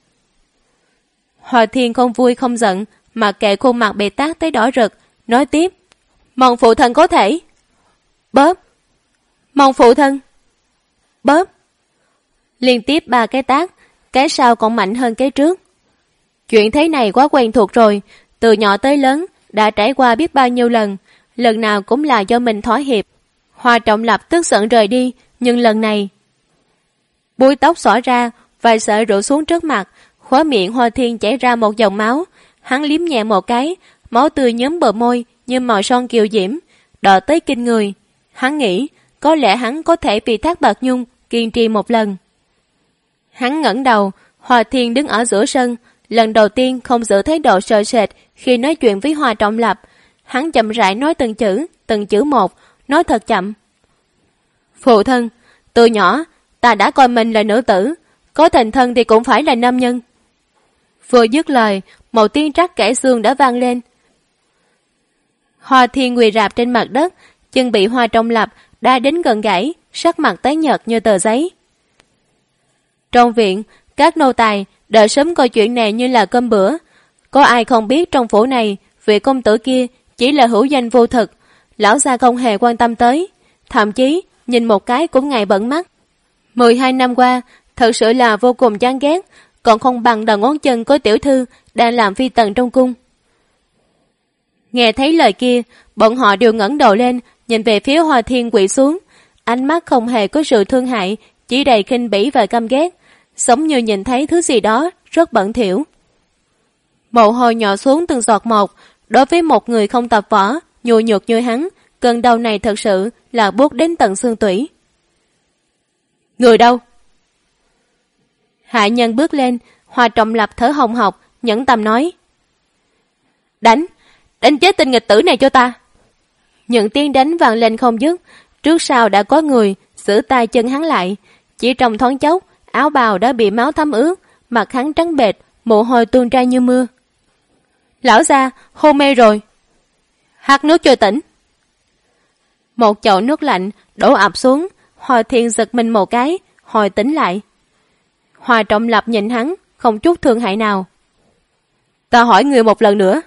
Hòa Thiên không vui không giận, mà kệ khuôn mặt bị tát tới đỏ rực, nói tiếp. Mong phụ thân có thể. Bóp. Mong phụ thân. Bóp. Liên tiếp 3 cái tát, cái sau còn mạnh hơn cái trước. Chuyện thế này quá quen thuộc rồi, từ nhỏ tới lớn, đã trải qua biết bao nhiêu lần nào cũng là do mình thỏa hiệp. Hoa Trọng Lập tức giận rời đi, nhưng lần này... Búi tóc xõa ra, vài sợi rủ xuống trước mặt, khóe miệng Hoa Thiên chảy ra một dòng máu. Hắn liếm nhẹ một cái, máu tươi nhớm bờ môi như màu son kiều diễm, đỏ tới kinh người. Hắn nghĩ, có lẽ hắn có thể vì Thác Bạt Nhung kiên trì một lần. Hắn ngẩng đầu, Hoa Thiên đứng ở giữa sân, lần đầu tiên không giữ thái độ sợ sệt khi nói chuyện với Hoa Trọng Lập. Hắn chậm rãi nói từng chữ một, nói thật chậm. Phụ thân, từ nhỏ ta đã coi mình là nữ tử, có thành thân thì cũng phải là nam nhân. Vừa dứt lời, một tiếng trắc kẽ xương đã vang lên. Hoa Thiên quỳ rạp trên mặt đất, chân bị Hoa Trọng Lập đá đến gần gãy, sắc mặt tái nhợt như tờ giấy. Trong viện, các nô tài đợi sớm coi chuyện này như là cơm bữa. Có ai không biết trong phủ này, vị công tử kia chỉ là hữu danh vô thực, lão gia không hề quan tâm tới, thậm chí nhìn một cái cũng ngại bận mắt. 12 năm qua, thật sự là vô cùng chán ghét, còn không bằng đầu ngón chân của tiểu thư đang làm phi tần trong cung. Nghe thấy lời kia, bọn họ đều ngẩng đầu lên, nhìn về phía Hoa Thiên quỳ xuống, ánh mắt không hề có sự thương hại, chỉ đầy khinh bỉ và căm ghét, giống như nhìn thấy thứ gì đó rất bẩn thỉu. Mồ hôi nhỏ xuống từng giọt một, đối với một người không tập võ, nhu nhược như hắn, cơn đau này thật sự là buốt đến tận xương tủy. Người đâu? Hạ nhân bước lên, Hoa Trọng Lập thở hồng hộc, nhẫn tâm nói. Đánh chết tên nghịch tử này cho ta. Những tiếng đánh vang lên không dứt, trước sau đã có người giữ tay chân hắn lại. Chỉ trong thoáng chốc, áo bào đã bị máu thấm ướt, mặt hắn trắng bệch, mồ hôi tuôn ra như mưa. Lão gia, hôn mê rồi. Hắt nước cho tỉnh. Một chậu nước lạnh đổ ập xuống, Hoa Thiên giật mình một cái, hồi tỉnh lại. Hoa Trọng Lập nhìn hắn, không chút thương hại nào. Ta hỏi người một lần nữa.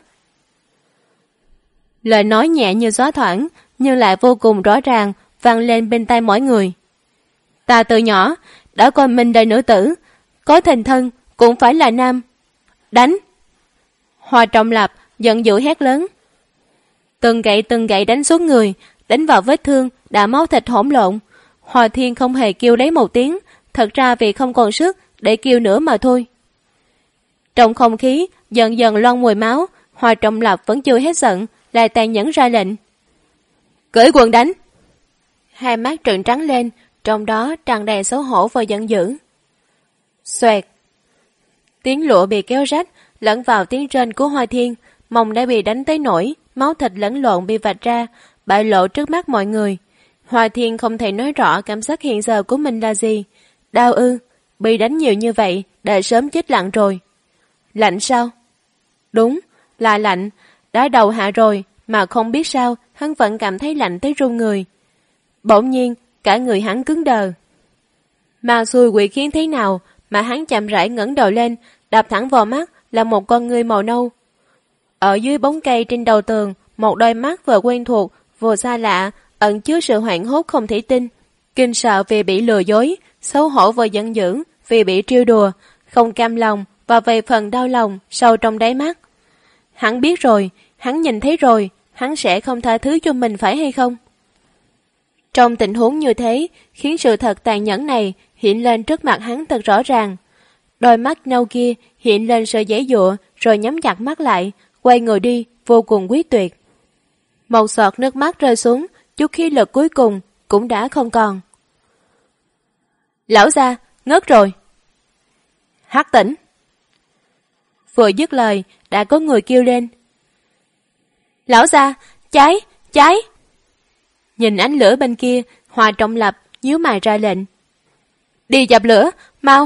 Lời nói nhẹ như gió thoảng, nhưng lại vô cùng rõ ràng, vang lên bên tai mỗi người. Ta từ nhỏ đã coi mình là nữ tử, có thành thân cũng phải là nam. Đánh! Hoa Trọng Lập giận dữ hét lớn. Từng gậy đánh xuống người, đánh vào vết thương đã máu thịt hỗn lộn. Hoa Thiên không hề kêu lấy một tiếng, thật ra vì không còn sức để kêu nữa mà thôi. Trong không khí dần dần loang mùi máu, Hoa Trọng Lập vẫn chưa hết giận, lại tàn nhẫn ra lệnh. Cởi quần đánh! Hai mắt trợn trắng lên, trong đó tràn đầy xấu hổ và giận dữ. Xoẹt! Tiếng lụa bị kéo rách, lẫn vào tiếng rên của Hoa Thiên, mông đã bị đánh tới nổi, máu thịt lẫn lộn bị vạch ra, bại lộ trước mắt mọi người. Hoa Thiên không thể nói rõ cảm giác hiện giờ của mình là gì. Đau ư? Bị đánh nhiều như vậy, đã sớm chết lặng rồi. Lạnh sao? Đúng, là lạnh. Đã đầu hạ rồi, mà không biết sao, hắn vẫn cảm thấy lạnh tới run người. Bỗng nhiên, cả người hắn cứng đờ. Mà xui quỷ khiến thế nào, mà hắn chậm rãi ngẩng đầu lên, đập thẳng vào mắt là một con ngươi màu nâu. Ở dưới bóng cây trên đầu tường, một đôi mắt vừa quen thuộc, vừa xa lạ, ẩn chứa sự hoảng hốt không thể tin. Kinh sợ vì bị lừa dối, xấu hổ và giận dữ vì bị trêu đùa, không cam lòng và về phần đau lòng sâu trong đáy mắt. Hắn biết rồi, hắn nhìn thấy rồi, hắn sẽ không tha thứ cho mình phải hay không? Trong tình huống như thế, khiến sự thật tàn nhẫn này hiện lên trước mặt hắn thật rõ ràng. Đôi mắt nâu kia hiện lên sự giãy giụa, rồi nhắm chặt mắt lại, quay người đi, vô cùng quyết tuyệt. Một giọt nước mắt rơi xuống, chút khí lực cuối cùng cũng đã không còn. Lão gia, ngất rồi. Hắc tỉnh. Vừa dứt lời, đã có người kêu lên. Lão gia, cháy, cháy. Nhìn ánh lửa bên kia, Hoa Trọng Lập nhíu mày ra lệnh. Đi dập lửa, mau.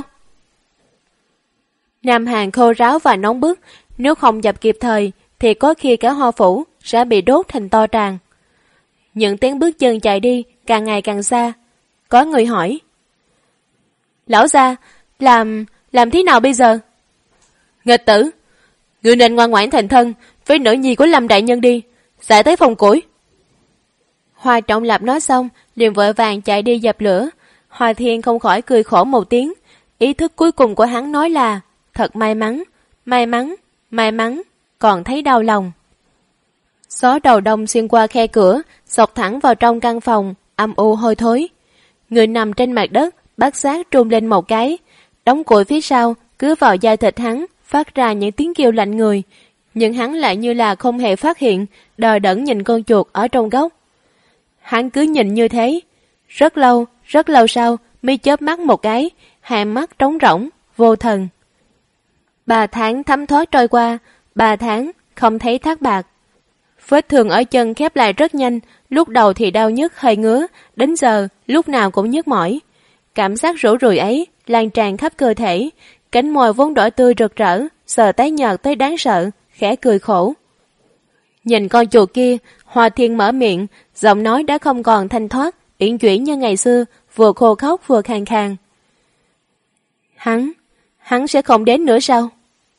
Nam Hàn khô ráo và nóng bức, nếu không dập kịp thời, thì có khi cả Hoa phủ sẽ bị đốt thành tro tàn. Những tiếng bước chân chạy đi càng ngày càng xa. Có người hỏi: Lão gia, làm thế nào bây giờ? Nghịch tử, người nên ngoan ngoãn thành thân với nữ nhi của Lâm đại nhân đi, sẽ tới phòng củi. Hoa Trọng Lập nói xong, liền vội vàng chạy đi dập lửa. Hoa Thiên không khỏi cười khổ một tiếng. Ý thức cuối cùng của hắn nói là: thật may mắn, may mắn, may mắn, còn thấy đau lòng. Gió đầu đông xuyên qua khe cửa, xộc thẳng vào trong căn phòng, âm u hôi thối. Người nằm trên mặt đất, bất giác trung lên một cái. Đống củi phía sau cứ vào da thịt hắn, phát ra những tiếng kêu lạnh người. Nhưng hắn lại như là không hề phát hiện, đờ đẫn nhìn con chuột ở trong góc. Hắn cứ nhìn như thế. Rất lâu sau mới chớp mắt một cái, hai mắt trống rỗng, vô thần. 3 tháng thấm thoát trôi qua, 3 tháng không thấy Thác Bạt. Vết thương ở chân khép lại rất nhanh, lúc đầu thì đau nhức hơi ngứa, đến giờ lúc nào cũng nhức mỏi. Cảm giác rũ rượi ấy lan tràn khắp cơ thể, cánh môi vốn đỏ tươi rực rỡ, giờ tái nhợt tới đáng sợ, khẽ cười khổ. Nhìn con chuột kia, Hoa Thiên mở miệng, giọng nói đã không còn thanh thoát, uyển chuyển như ngày xưa, vừa khô khóc vừa khàn khàn. Hắn sẽ không đến nữa sao?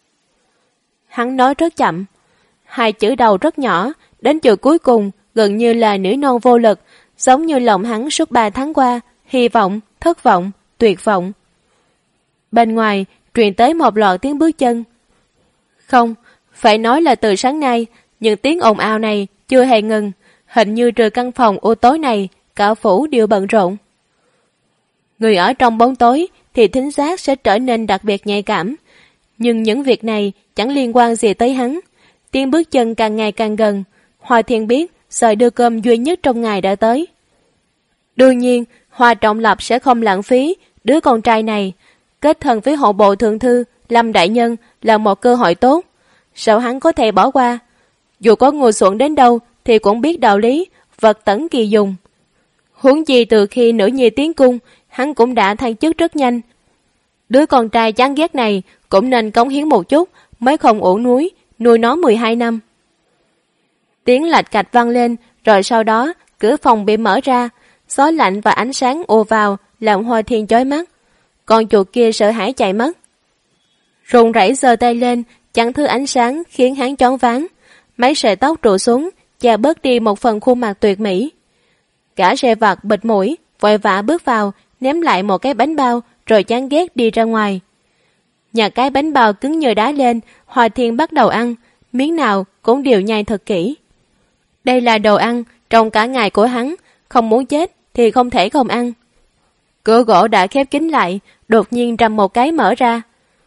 Hắn nói rất chậm, 2 chữ đầu rất nhỏ, đến chữ cuối cùng gần như là nỉ non vô lực, giống như lòng hắn suốt 3 tháng qua, hy vọng, thất vọng, tuyệt vọng. Bên ngoài truyền tới một loạt tiếng bước chân. Không, phải nói là từ sáng nay, những tiếng ồn ào này chưa hề ngừng, hình như trừ căn phòng u tối này, cả phủ đều bận rộn. Người ở trong bóng tối thì thính giác sẽ trở nên đặc biệt nhạy cảm, nhưng những việc này chẳng liên quan gì tới hắn. Tiếng bước chân càng ngày càng gần, Hoa Thiên biết sợi đưa cơm duy nhất trong ngày đã tới. Đương nhiên, Hoa Trọng Lập sẽ không lãng phí đứa con trai này. Kết thân với hộ bộ thượng thư Lâm đại nhân là một cơ hội tốt, sao hắn có thể bỏ qua? Dù có ngu xuẩn đến đâu thì cũng biết đạo lý, vật tẩn kỳ dùng. Huống chi từ khi nữ nhi tiến cung, hắn cũng đã thăng chức rất nhanh. Đứa con trai chán ghét này cũng nên cống hiến một chút, mới không uổng núi nuôi nó 12 năm. Tiếng lạch cạch vang lên, rồi sau đó cửa phòng bị mở ra, gió lạnh và ánh sáng ùa vào làm Hoa Thiên chói mắt. Con chuột kia sợ hãi chạy mất. Run rẩy giơ tay lên, chặn thứ ánh sáng khiến hắn choáng váng. Mấy sợi tóc trụ xuống, che bớt đi một phần khuôn mặt tuyệt mỹ. Cả rề vặt bịt mũi, vội vã bước vào, ném lại một cái bánh bao, rồi chán ghét đi ra ngoài. Nhặt cái bánh bao cứng như đá lên, Hoa Thiên bắt đầu ăn, miếng nào cũng đều nhai thật kỹ. Đây là đồ ăn trong cả ngày của hắn, không muốn chết thì không thể không ăn. Cửa gỗ đã khép kín lại, đột nhiên rầm một cái mở ra.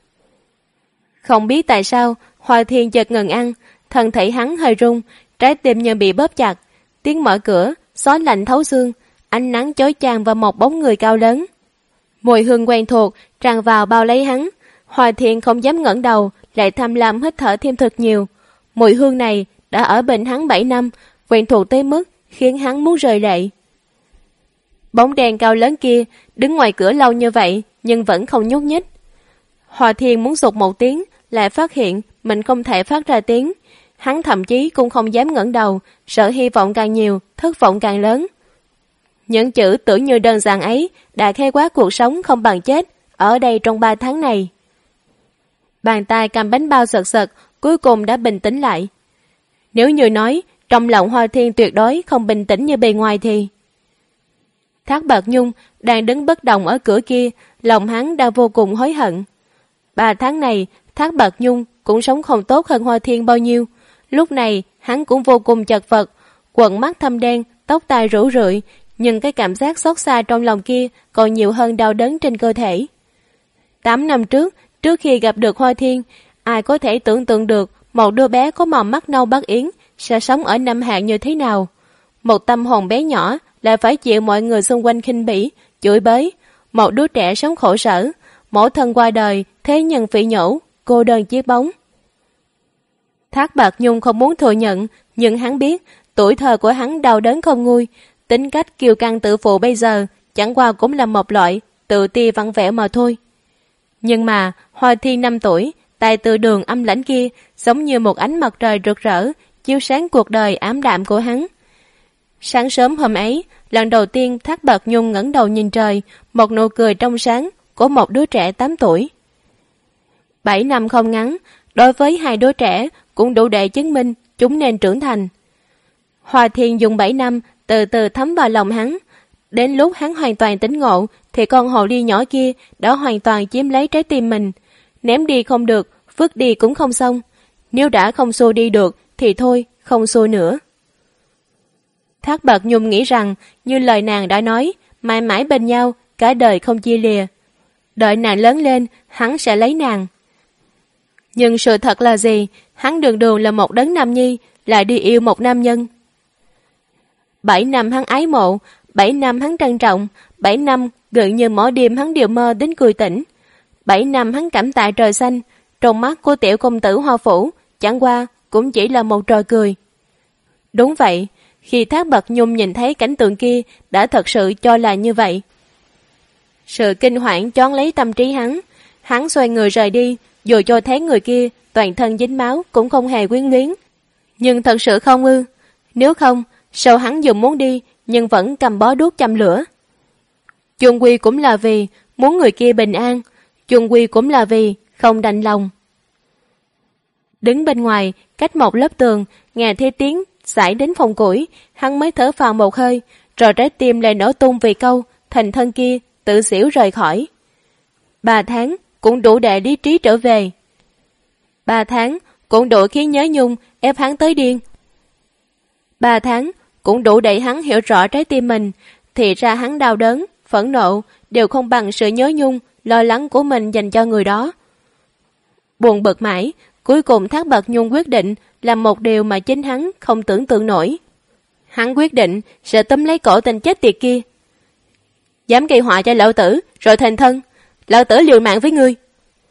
Không biết tại sao, Hoa Thiên chợt ngừng ăn, thân thể hắn hơi rung, trái tim như bị bóp chặt. Tiếng mở cửa, gió lạnh thấu xương, ánh nắng chói chang vào một bóng người cao lớn. Mùi hương quen thuộc tràn vào bao lấy hắn. Hoa Thiên không dám ngẩng đầu, lại tham lam hít thở thêm thật nhiều. Mùi hương này đã ở bên hắn 7 năm, quen thuộc tới mức khiến hắn muốn rơi lệ. Bóng đèn cao lớn kia đứng ngoài cửa lâu như vậy nhưng vẫn không nhúc nhích. Hoa Thiên muốn sụt một tiếng, lại phát hiện mình không thể phát ra tiếng. Hắn thậm chí cũng không dám ngẩng đầu, sợ hy vọng càng nhiều, thất vọng càng lớn. Những chữ tưởng như đơn giản ấy đã khai quá cuộc sống không bằng chết ở đây trong 3 tháng này. Bàn tay cầm bánh bao sật sật, cuối cùng đã bình tĩnh lại. Nếu như nói trong lòng Hoa Thiên tuyệt đối không bình tĩnh như bề ngoài thì... Thác Bạt Nhung đang đứng bất động ở cửa kia, lòng hắn đang vô cùng hối hận. 3 tháng này, Thác Bạt Nhung cũng sống không tốt hơn Hoa Thiên bao nhiêu. Lúc này, hắn cũng vô cùng chật vật, quần mắt thâm đen, tóc tai rủ rượi, nhưng cái cảm giác xót xa trong lòng kia còn nhiều hơn đau đớn trên cơ thể. 8 năm trước khi gặp được Hoa Thiên, ai có thể tưởng tượng được một đứa bé có màu mắt nâu Bắc Yến sẽ sống ở Nam Hạng như thế nào. Một tâm hồn bé nhỏ lại phải chịu mọi người xung quanh khinh bỉ, chửi bới. Một đứa trẻ sống khổ sở, mẫu thân qua đời, thế nhân phỉ nhổ, cô đơn chiếc bóng. Thác Bạt Nhung không muốn thừa nhận, nhưng hắn biết tuổi thơ của hắn đau đớn không nguôi. Tính cách kiêu căng tự phụ bây giờ chẳng qua cũng là một loại tự ti vặn vẹo mà thôi. Nhưng mà Hoa Thiên 5 tuổi, tại từ đường âm lãnh kia giống như một ánh mặt trời rực rỡ, chiếu sáng cuộc đời ám đạm của hắn. Sáng sớm hôm ấy, lần đầu tiên Thác Bạt Nhung ngẩng đầu nhìn trời, một nụ cười trong sáng của một đứa trẻ 8 tuổi. 7 năm không ngắn, đối với hai đứa trẻ cũng đủ để chứng minh chúng nên trưởng thành. Hoa Thiên dùng 7 năm từ từ thấm vào lòng hắn. Đến lúc hắn hoàn toàn tỉnh ngộ thì con hồ ly nhỏ kia đã hoàn toàn chiếm lấy trái tim mình. Ném đi không được, vứt đi cũng không xong. Nếu đã không xua đi được thì thôi, không xua nữa. Thác Bạt Nhung nghĩ rằng như lời nàng đã nói, mãi mãi bên nhau, cả đời không chia lìa. Đợi nàng lớn lên, hắn sẽ lấy nàng. Nhưng sự thật là gì? Hắn đường đường là một đấng nam nhi, lại đi yêu một nam nhân. 7 năm hắn ái mộ, 7 năm hắn trân trọng, 7 năm gần như mỗi đêm hắn đều mơ đến cười tỉnh. 7 năm hắn cảm tạ trời xanh, trong mắt của tiểu công tử Hoa Phủ, chẳng qua cũng chỉ là một trò cười. Đúng vậy, khi Thác Bạt Nhung nhìn thấy cảnh tượng kia đã thật sự cho là như vậy. Sự kinh hoảng choán lấy tâm trí hắn xoay người rời đi, dù cho thấy người kia toàn thân dính máu cũng không hề quyến luyến. Nhưng thật sự không ư? Nếu không, sao hắn dù muốn đi nhưng vẫn cầm bó đuốc châm lửa? Chung quy cũng là vì muốn người kia bình an, chung quy cũng là vì không đành lòng. Đứng bên ngoài, cách một lớp tường, nghe thấy tiếng xảy đến phòng củi, hắn mới thở phào một hơi, rồi trái tim lại nổ tung vì câu thành thân kia tự xỉu rời khỏi. 3 tháng cũng đủ để lý trí trở về. 3 tháng cũng đủ khiến nhớ nhung ép hắn tới điên. 3 tháng cũng đủ để hắn hiểu rõ trái tim mình, thì ra hắn đau đớn, phẫn nộ đều không bằng sự nhớ nhung, lo lắng của mình dành cho người đó. Buồn bực mãi, cuối cùng Thác Bạt Nhung quyết định làm một điều mà chính hắn không tưởng tượng nổi. Hắn quyết định sẽ túm lấy cổ tên chết tiệt kia. Dám gây họa cho lão tử rồi thành thân, lão tử liều mạng với ngươi.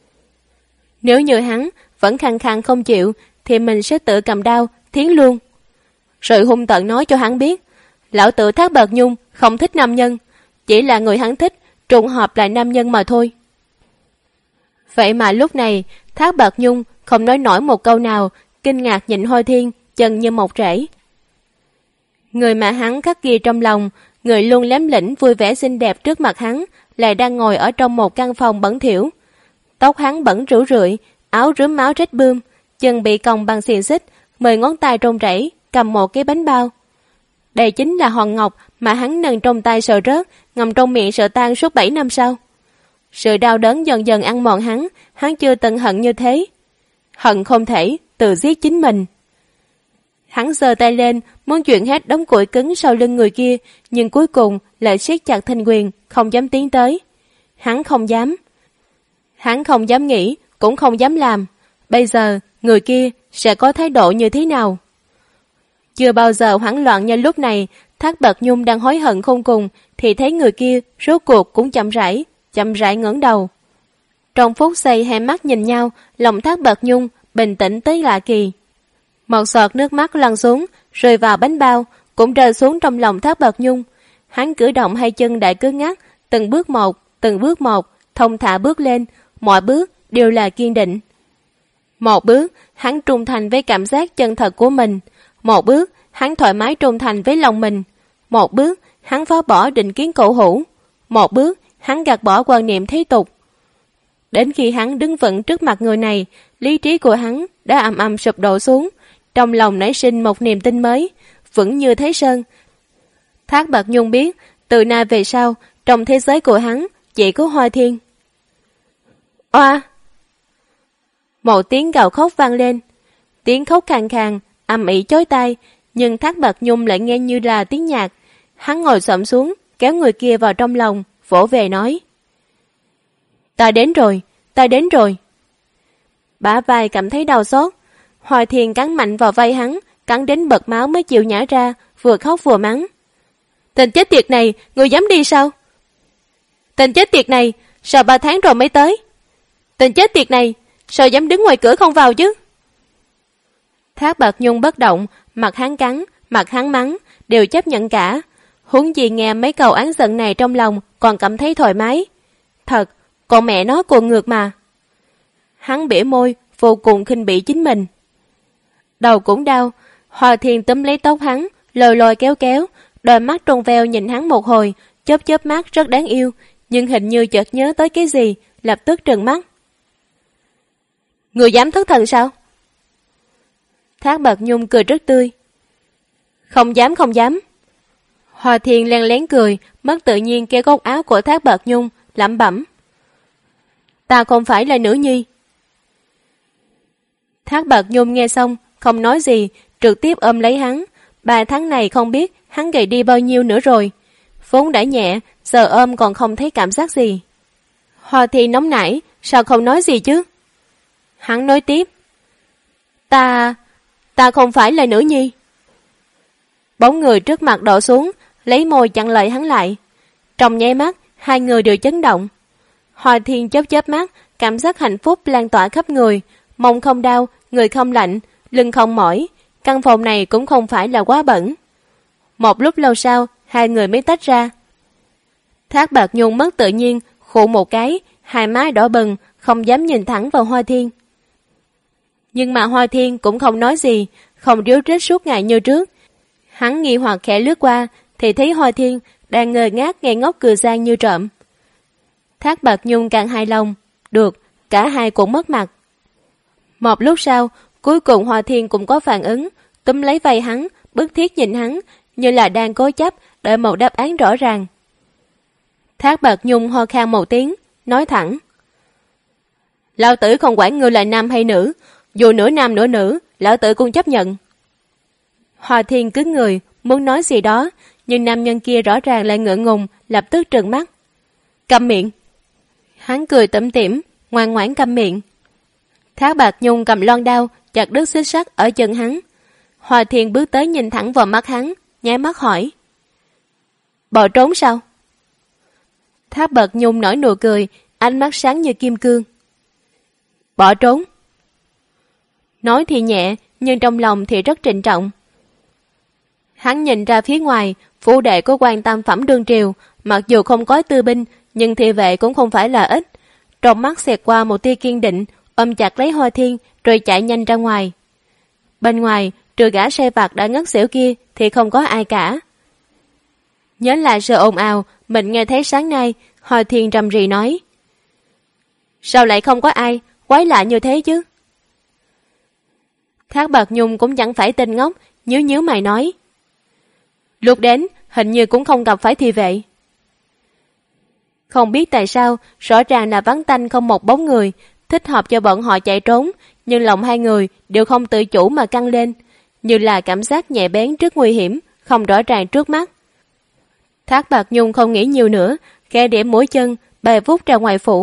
Nếu như hắn vẫn khăng khăng không chịu thì mình sẽ tự cầm đao thiến luôn. Rồi hung tợn nói cho hắn biết, lão tử Thác Bạt Nhung không thích nam nhân, chỉ là người hắn thích trùng hợp là nam nhân mà thôi. Vậy mà lúc này Thác Bạt Nhung không nói nổi một câu nào, kinh ngạc nhìn Hoa Thiên chân như một rễ. Người mà hắn khắc ghi trong lòng, người luôn lém lĩnh vui vẻ xinh đẹp trước mặt hắn, lại đang ngồi ở trong một căn phòng bẩn thỉu. Tóc hắn bẩn rũ rượi, áo rướm máu rách bươm, chân bị còng bằng xiềng xích, 10 ngón tay run rẩy cầm một cái bánh bao. Đây chính là hòn ngọc mà hắn nâng trong tay sợ rớt, ngầm trong miệng sợ tan suốt 7 năm sau. Sự đau đớn dần dần ăn mòn hắn chưa từng hận như thế. Hận không thể tự giết chính mình. Hắn giơ tay lên, muốn chuyển hết đống củi cứng sau lưng người kia, nhưng cuối cùng lại siết chặt thanh quyền, không dám tiến tới. Hắn không dám. Hắn không dám nghĩ, cũng không dám làm. Bây giờ, người kia sẽ có thái độ như thế nào? Chưa bao giờ hoảng loạn như lúc này, Thác Bạt Nhung đang hối hận không cùng, thì thấy người kia rốt cuộc cũng chậm rãi ngẩng đầu. Trong phút giây hai mắt nhìn nhau, lòng Thác Bạt Nhung bình tĩnh tới lạ kỳ. Một giọt nước mắt lăn xuống, rơi vào bánh bao, cũng rơi xuống trong lòng Thác Bạt Nhung. Hắn cử động hai chân đại cứng ngắc, từng bước một, thông thả bước lên, mọi bước đều là kiên định. Một bước, hắn trung thành với cảm giác chân thật của mình. Một bước, hắn thoải mái trung thành với lòng mình. Một bước, hắn phá bỏ định kiến cổ hủ. Một bước, hắn gạt bỏ quan niệm thế tục. Đến khi hắn đứng vững trước mặt người này, lý trí của hắn đã ầm ầm sụp đổ xuống, trong lòng nảy sinh một niềm tin mới, vững như Thái Sơn. Thác Bạt Nhung biết, từ nay về sau, trong thế giới của hắn chỉ có Hoa Thiên. Oa! Một tiếng gào khóc vang lên, tiếng khóc khàn khàn, ầm ĩ chói tai, nhưng Thác Bạt Nhung lại nghe như là tiếng nhạc. Hắn ngồi xổm xuống, kéo người kia vào trong lòng, vỗ về nói: Ta đến rồi. Bả vai cảm thấy đau xót. Hoa Thiên cắn mạnh vào vai hắn, cắn đến bật máu mới chịu nhả ra, vừa khóc vừa mắng: Tên chết tiệt này, ngươi dám đi sao? Tên chết tiệt này, sao 3 tháng rồi mới tới? Tên chết tiệt này, sao dám đứng ngoài cửa không vào chứ? Thác Bạt Nhung bất động, mặt hắn cắn, mặt hắn mắng, đều chấp nhận cả. Huống gì nghe mấy câu án giận này trong lòng còn cảm thấy thoải mái. Thật, con mẹ nó cuồng ngược mà. Hắn bỉa môi, vô cùng khinh bỉ chính mình. Đầu cũng đau, Hoa Thiên túm lấy tóc hắn, lôi kéo, Đôi mắt trong veo nhìn hắn một hồi, chớp chớp mắt rất đáng yêu, nhưng hình như chợt nhớ tới cái gì, lập tức trừng mắt. Người dám thất thần sao? Thác Bạt Nhung cười rất tươi. Không dám, không dám. Hoa Thiên len lén cười, mất tự nhiên kéo góc áo của Thác Bạt Nhung, lẩm bẩm. Ta không phải là nữ nhi. Thác Bạt Nhung nghe xong, không nói gì, trực tiếp ôm lấy hắn. 3 tháng này không biết hắn gầy đi bao nhiêu nữa rồi. Vốn đã nhẹ, giờ ôm còn không thấy cảm giác gì. Hoa Thiên nóng nảy, sao không nói gì chứ? Hắn nói tiếp. Ta không phải là nữ nhi. Bóng người trước mặt đổ xuống, lấy môi chặn lời hắn lại. Trong nháy mắt, hai người đều chấn động. Hoa Thiên chớp chớp mắt, cảm giác hạnh phúc lan tỏa khắp người, mông không đau, người không lạnh, lưng không mỏi. Căn phòng này cũng không phải là quá bẩn. Một lúc lâu sau, hai người mới tách ra. Thác Bạt Nhung mất tự nhiên, khụ một cái, hai má đỏ bừng, không dám nhìn thẳng vào Hoa Thiên. Nhưng mà Hoa Thiên cũng không nói gì, không ríu rít suốt ngày như trước. Hắn nghi hoặc khẽ lướt qua, thì thấy Hoa Thiên đang ngơ ngác ngây ngốc cười gian như trộm. Thác Bạt Nhung càng hài lòng, được, cả hai cũng mất mặt. Một lúc sau, cuối cùng Hoa Thiên cũng có phản ứng, túm lấy vai hắn, bức thiết nhìn hắn, như là đang cố chấp, đợi một đáp án rõ ràng. Thác Bạt Nhung ho khan một tiếng, nói thẳng. Lão tử không quản ngươi là nam hay nữ, dù nửa nam nửa nữ, lão tử cũng chấp nhận. Hoa Thiên cứng người, muốn nói gì đó, nhưng nam nhân kia rõ ràng lại ngượng ngùng, lập tức trừng mắt. Câm miệng. Hắn cười tủm tỉm, ngoan ngoãn câm miệng. Thác Bạt Nhung cầm loan đao, chặt đứt xích sắt ở chân hắn. Hoa Thiên bước tới nhìn thẳng vào mắt hắn, nháy mắt hỏi. Bỏ trốn sao? Thác Bạt Nhung nở nụ cười, ánh mắt sáng như kim cương. Bỏ trốn. Nói thì nhẹ, nhưng trong lòng thì rất trịnh trọng. Hắn nhìn ra phía ngoài, phủ đệ của quan tam phẩm đương triều, mặc dù không có tư binh, nhưng thị vệ cũng không phải là ít. Trong mắt xẹt qua một tia kiên định, ôm chặt lấy Hoa Thiên, rồi chạy nhanh ra ngoài. Bên ngoài, trừ gã sai vặt đã ngất xỉu kia, thì không có ai cả. Nhớ lại sự ồn ào, mình nghe thấy sáng nay, Hoa Thiên rầm rì nói. Sao lại không có ai, quái lạ như thế chứ? Thác Bạt Nhung cũng chẳng phải tên ngốc, nhíu mày nói. Lúc đến, hình như cũng không gặp phải thị vệ. Không biết tại sao, rõ ràng là vắng tanh không một bóng người, thích hợp cho bọn họ chạy trốn, nhưng lòng hai người đều không tự chủ mà căng lên, như là cảm giác nhẹ bén trước nguy hiểm, không rõ ràng trước mắt. Thác Bạt Nhung không nghĩ nhiều nữa, khẽ điểm mũi chân, bay vút ra ngoài phủ.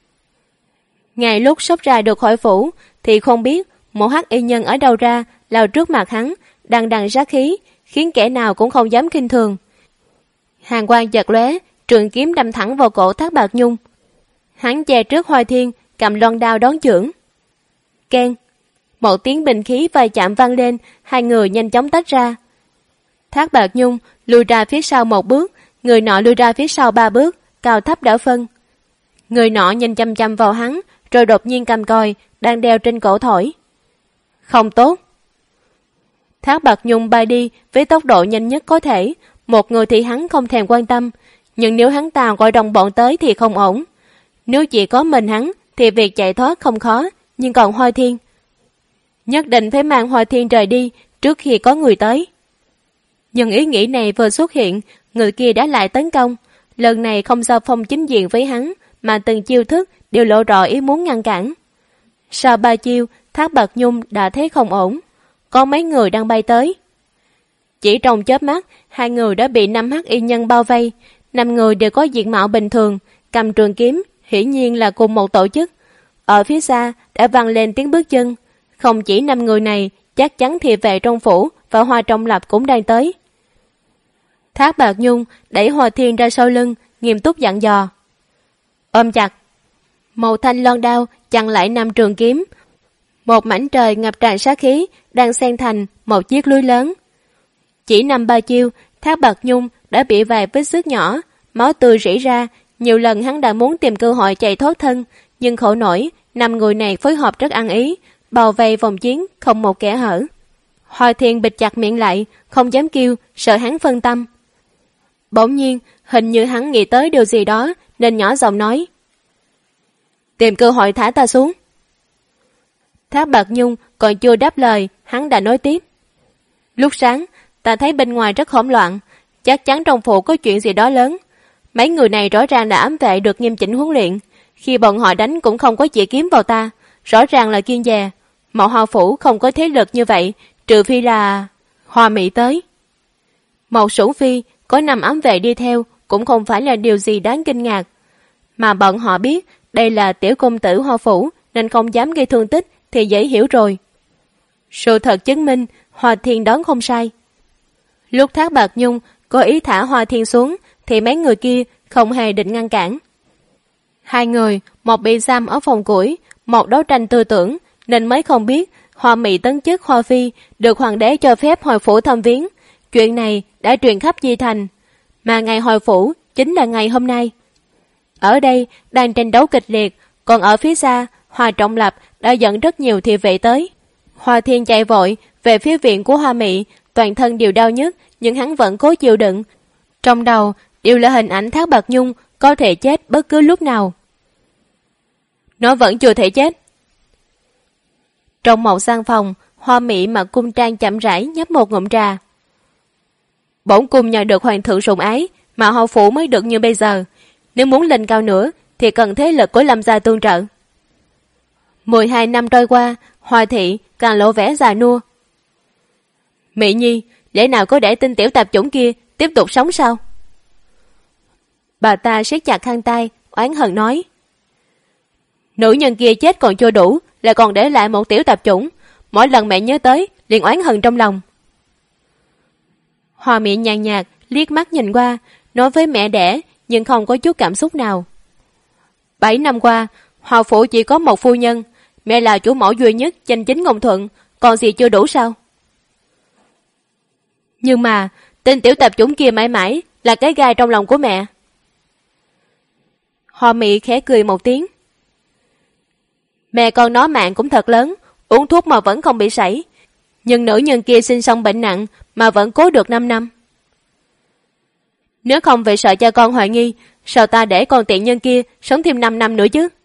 Ngay lúc sắp ra được khỏi phủ, thì không biết một hắc y nhân ở đâu ra, lao trước mặt hắn, đằng sát khí, khiến kẻ nào cũng không dám khinh thường. Hàn quang chợt lóe, trường kiếm đâm thẳng vào cổ Thác Bạt Nhung. Hắn che trước Hoa Thiên, cầm loan đao đón chưởng. Keng, một tiếng bình khí va chạm vang lên, hai người nhanh chóng tách ra. Thác Bạt Nhung lùi ra phía sau một bước, người nọ lùi ra phía sau 3 bước, cao thấp đỡ phân. Người nọ nhìn chăm chăm vào hắn, rồi đột nhiên cầm còi đang đeo trên cổ thổi. Không tốt. Thác Bạt Nhung bay đi với tốc độ nhanh nhất có thể, một người thì hắn không thèm quan tâm, nhưng nếu hắn ta gọi đồng bọn tới thì không ổn. Nếu chỉ có mình hắn thì việc chạy thoát không khó, nhưng còn Hoa Thiên, nhất định phải mang Hoa Thiên rời đi trước khi có người tới. Nhưng ý nghĩ này vừa xuất hiện, người kia đã lại tấn công. Lần này không giao phong chính diện với hắn, mà từng chiêu thức đều lộ rõ ý muốn ngăn cản. Sau 3 chiêu, Thác Bạt Nhung đã thấy không ổn. Có mấy người đang bay tới. Chỉ trong chớp mắt, hai người đã bị 5 hắc y nhân bao vây. 5 người đều có diện mạo bình thường, cầm trường kiếm, hiển nhiên là cùng một tổ chức. Ở phía xa đã vang lên tiếng bước chân. Không chỉ 5 người này, chắc chắn thị vệ trong phủ và Hoa Trọng Lập cũng đang tới. Thác Bạt Nhung đẩy Hoa Thiên ra sau lưng, nghiêm túc dặn dò. Ôm chặt. Màu thanh loan đao chặn lại 5 trường kiếm. Một mảnh trời ngập tràn sát khí đang xen thành một chiếc lưới lớn. Chỉ 5-3 chiêu, Thác Bạt Nhung đã bị vài vết xước nhỏ, máu tươi rỉ ra. Nhiều lần hắn đã muốn tìm cơ hội chạy thoát thân, nhưng khổ nổi 5 người này phối hợp rất ăn ý, bao vây vòng chiến không một kẻ hở. Hoa Thiên bịt chặt miệng lại, không dám kêu, sợ hắn phân tâm, Bỗng nhiên, hình như hắn nghĩ tới điều gì đó, nên nhỏ giọng nói. Tìm cơ hội thả ta xuống. Thác Bạt Nhung còn chưa đáp lời, hắn đã nói tiếp. Lúc sáng, ta thấy bên ngoài rất hỗn loạn, chắc chắn trong phủ có chuyện gì đó lớn. Mấy người này rõ ràng là ám vệ được nghiêm chỉnh huấn luyện, khi bọn họ đánh cũng không có chỉ kiếm vào ta, rõ ràng là kiên dè. Mộ Hoa phủ không có thế lực như vậy, trừ phi là Hoa Mỹ tới. Mộ Sủng Phi có 5 ám vệ đi theo cũng không phải là điều gì đáng kinh ngạc, mà bọn họ biết đây là tiểu công tử Hoa phủ nên không dám gây thương tích thì dễ hiểu rồi. Sự thật chứng minh Hoa Thiên đoán không sai. Lúc Thác Bạt Nhung có ý thả Hoa Thiên xuống thì mấy người kia không hề định ngăn cản. Hai người, một bị giam ở phòng củi, một đấu tranh tư tưởng, nên mới không biết Hoa Mỹ tấn chức Hoa Phi được hoàng đế cho phép hồi phủ thăm viếng. Chuyện này đã truyền khắp Di Thành, mà ngày hồi phủ chính là ngày hôm nay. Ở đây đang tranh đấu kịch liệt, còn ở phía xa, Hoa Trọng Lập đã dẫn rất nhiều thị vệ tới. Hoa Thiên chạy vội về phía viện của Hoa Mỹ, toàn thân đều đau nhức, nhưng hắn vẫn cố chịu đựng. Trong đầu đều là hình ảnh Thác Bạt Nhung có thể chết bất cứ lúc nào. Nó vẫn chưa thể chết. Trong một gian phòng, Hoa Mỹ mặc cung trang chậm rãi nhấp một ngụm trà. Bổn cung nhờ được hoàng thượng sủng ái mà Hoa phủ mới được như bây giờ. Nếu muốn lên cao nữa thì cần thế lực của Lâm gia tương trợ. 12 năm trôi qua, Hoa thị càng lộ vẻ già nua. Mỹ Nhi, lẽ nào có để tin tiểu tạp chủng kia tiếp tục sống sao? Bà ta siết chặt khăn tay, oán hận nói. Nữ nhân kia chết còn chưa đủ, lại còn để lại một tiểu tạp chủng. Mỗi lần mẹ nhớ tới, liền oán hận trong lòng. Hoa Mỹ nhàn nhạt, liếc mắt nhìn qua, nói với mẹ đẻ, nhưng không có chút cảm xúc nào. 7 năm qua, Hoa phủ chỉ có một phu nhân, mẹ là chủ mẫu duy nhất, danh chính ngôn thuận, còn gì chưa đủ sao? Nhưng mà, tên tiểu tạp chủng kia mãi mãi là cái gai trong lòng của mẹ. Hoa Mỹ khẽ cười một tiếng. Mẹ con nó mạng cũng thật lớn, uống thuốc mà vẫn không bị sảy. Nhưng nữ nhân kia sinh xong bệnh nặng mà vẫn cố được 5 năm. Nếu không vì sợ cha con hoài nghi, sao ta để con tiện nhân kia sống thêm 5 năm nữa chứ?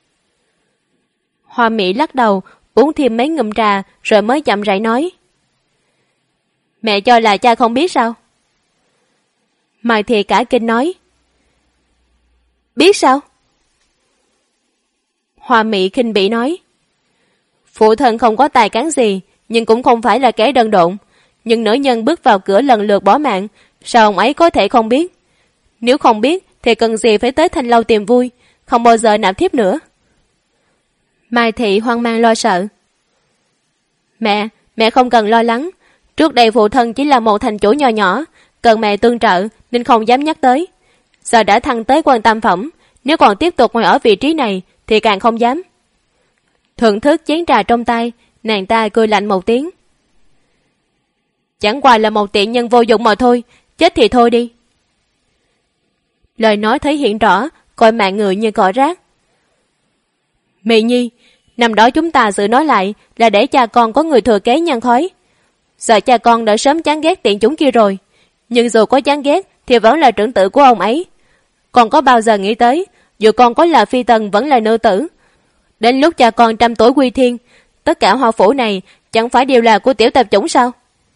Hoa Mỹ lắc đầu, uống thêm mấy ngụm trà rồi mới chậm rãi nói. Mẹ cho là cha không biết sao? Mai Thị cả kinh nói. Biết sao? Hoa Mỹ khinh bỉ nói. Phụ thân không có tài cán gì, nhưng cũng không phải là kẻ đần độn. Nhưng nữ nhân bước vào cửa lần lượt bỏ mạng, sao ông ấy có thể không biết? Nếu không biết thì cần gì phải tới Thanh Lâu tìm vui, không bao giờ nạp thiếp nữa. Mai Thị hoang mang lo sợ. Mẹ không cần lo lắng. Trước đây phụ thân chỉ là một thành chủ nhỏ nhỏ, cần mẹ tương trợ nên không dám nhắc tới. Giờ đã thăng tới quan tam phẩm, nếu còn tiếp tục ngồi ở vị trí này thì càng không dám. Thưởng thức chén trà trong tay, nàng ta cười lạnh một tiếng. Chẳng qua là một tiện nhân vô dụng mà thôi, chết thì thôi đi. Lời nói thể hiện rõ, coi mạng người như cỏ rác. Mỹ Nhi, năm đó chúng ta dự nói lại là để cha con có người thừa kế nhân khói. Giờ cha con đã sớm chán ghét tiện chúng kia rồi, nhưng dù có chán ghét thì vẫn là trưởng tử của ông ấy. Còn có bao giờ nghĩ tới, dù con có là phi tần vẫn là nữ tử. Đến lúc cha con 100 tuổi quy thiên, tất cả Hoa phủ này chẳng phải đều là của tiểu tạp chủng sao?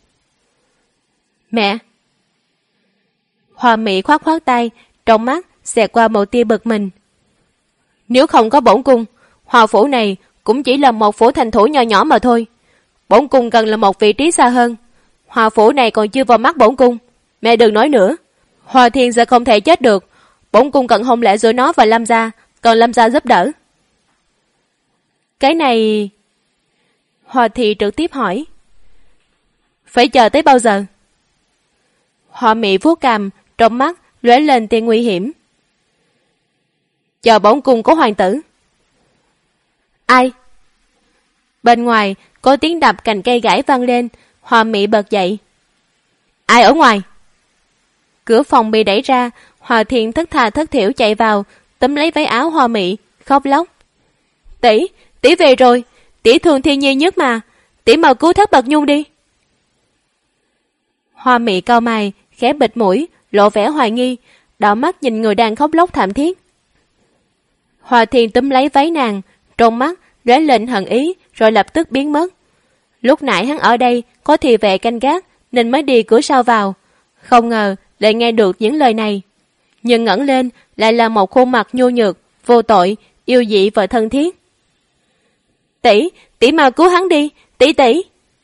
Mẹ! Hoa Mỹ khoát khoát tay, trong mắt xẹt qua một tia bực mình. Nếu không có bổn cung, Hoa phủ này cũng chỉ là một phủ thành thủ nhỏ nhỏ mà thôi. Bổn cung cần là một vị trí xa hơn. Hoa phủ này còn chưa vào mắt bổn cung. Mẹ đừng nói nữa. Hoa Thiên sẽ không thể chết được. Bổn cung cần hôn lễ giữa nó và Lâm gia, còn Lâm gia giúp đỡ. Cái này... Hoa Thị trực tiếp hỏi. Phải chờ tới bao giờ? Hoa Mỹ vuốt cằm, trong mắt lóe lên tia nguy hiểm. Chờ bổn cung có hoàng tử. Ai? Bên ngoài có tiếng đập cành cây gãy vang lên. Hoa Mỹ bật dậy. Ai ở ngoài? Cửa phòng bị đẩy ra. Hoa Thiên thất tha thất thiểu chạy vào, túm lấy váy áo Hoa Mỹ, khóc lóc. Tỷ về rồi, tỷ thương Thiên Nhi nhất mà, tỷ mau cứu Thác Bạt Nhung đi. Hoa Mỹ cau mày, khẽ bịt mũi, lộ vẻ hoài nghi, đảo mắt nhìn người đang khóc lóc thảm thiết. Hoa Thiên túm lấy váy nàng, trong mắt lóe lên hận ý rồi lập tức biến mất. Lúc nãy hắn ở đây có thị vệ canh gác nên mới đi cửa sau vào, không ngờ lại nghe được những lời này. Nhưng ngẩng lên lại là một khuôn mặt nhu nhược, vô tội, yêu dị và thân thiết. Tỷ, tỷ mau cứu hắn đi, tỷ tỷ.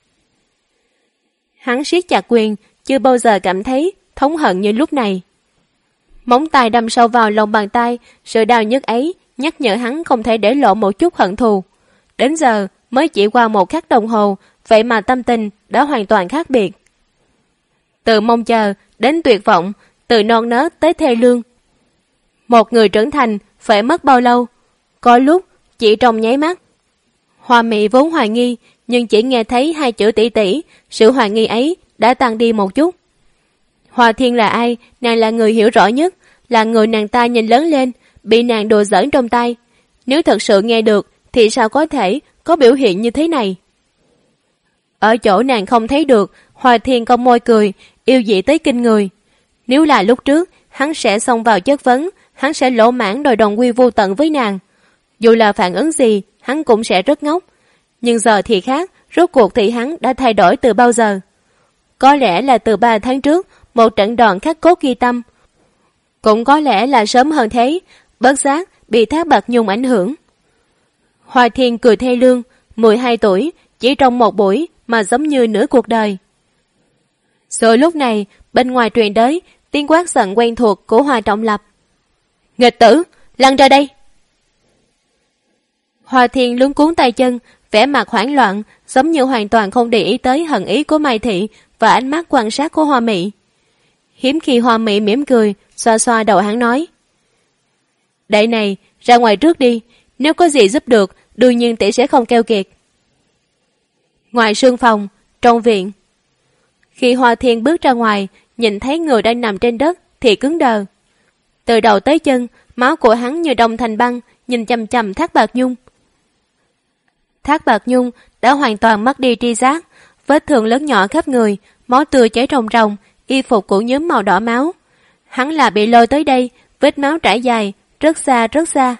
Hắn siết chặt quyền, chưa bao giờ cảm thấy thống hận như lúc này. Móng tay đâm sâu vào lòng bàn tay, sự đau nhức ấy nhắc nhở hắn không thể để lộ một chút hận thù. Đến giờ mới chỉ qua một khắc đồng hồ, vậy mà tâm tình đã hoàn toàn khác biệt. Từ mong chờ đến tuyệt vọng, từ non nớt tới thê lương. Một người trưởng thành phải mất bao lâu? Có lúc chỉ trong nháy mắt. Hoa Mị vốn hoài nghi, nhưng chỉ nghe thấy hai chữ tỷ tỷ, sự hoài nghi ấy đã tăng đi một chút. Hoa Thiên là ai? Nàng là người hiểu rõ nhất, là người nàng ta nhìn lớn lên, bị nàng đùa giỡn trong tay. Nếu thật sự nghe được thì sao có thể có biểu hiện như thế này? Ở chỗ nàng không thấy được, Hoa Thiên cong môi cười, yêu dị tới kinh người. Nếu là lúc trước, hắn sẽ xông vào chất vấn, hắn sẽ lỗ mãn đòi đồng quy vô tận với nàng. Dù là phản ứng gì, hắn cũng sẽ rất ngốc. Nhưng giờ thì khác, rốt cuộc thì hắn đã thay đổi từ bao giờ? Có lẽ là từ 3 tháng trước, một trận đòn khắc cốt ghi tâm. Cũng có lẽ là sớm hơn thế, bất giác bị Thác Bạt Nhung ảnh hưởng. Hoa Thiên cười thê lương, 12 tuổi, chỉ trong một buổi mà giống như nửa cuộc đời. Rồi lúc này, bên ngoài truyền tới tiếng quát giận quen thuộc của Hoa Trọng Lập. Nghịch tử, lăn ra đây! Hoa Thiên luống cuốn tay chân, vẻ mặt hoảng loạn, giống như hoàn toàn không để ý tới hận ý của Mai Thị và ánh mắt quan sát của Hoa Mị. Hiếm khi Hoa Mị mỉm cười, xoa xoa đầu hắn nói. Đệ này, ra ngoài trước đi, nếu có gì giúp được, đương nhiên tỷ sẽ không keo kiệt. Ngoài sương phòng, trong viện. Khi Hoa Thiên bước ra ngoài, nhìn thấy người đang nằm trên đất thì cứng đờ. Từ đầu tới chân, máu của hắn như đông thành băng, nhìn chằm chằm Thác Bạt Nhung. Thác Bạt Nhung đã hoàn toàn mất đi tri giác, vết thương lớn nhỏ khắp người, máu tươi chảy ròng ròng, y phục cũng nhuốm màu đỏ máu. Hắn là bị lôi tới đây, vết máu trải dài, rất xa rất xa.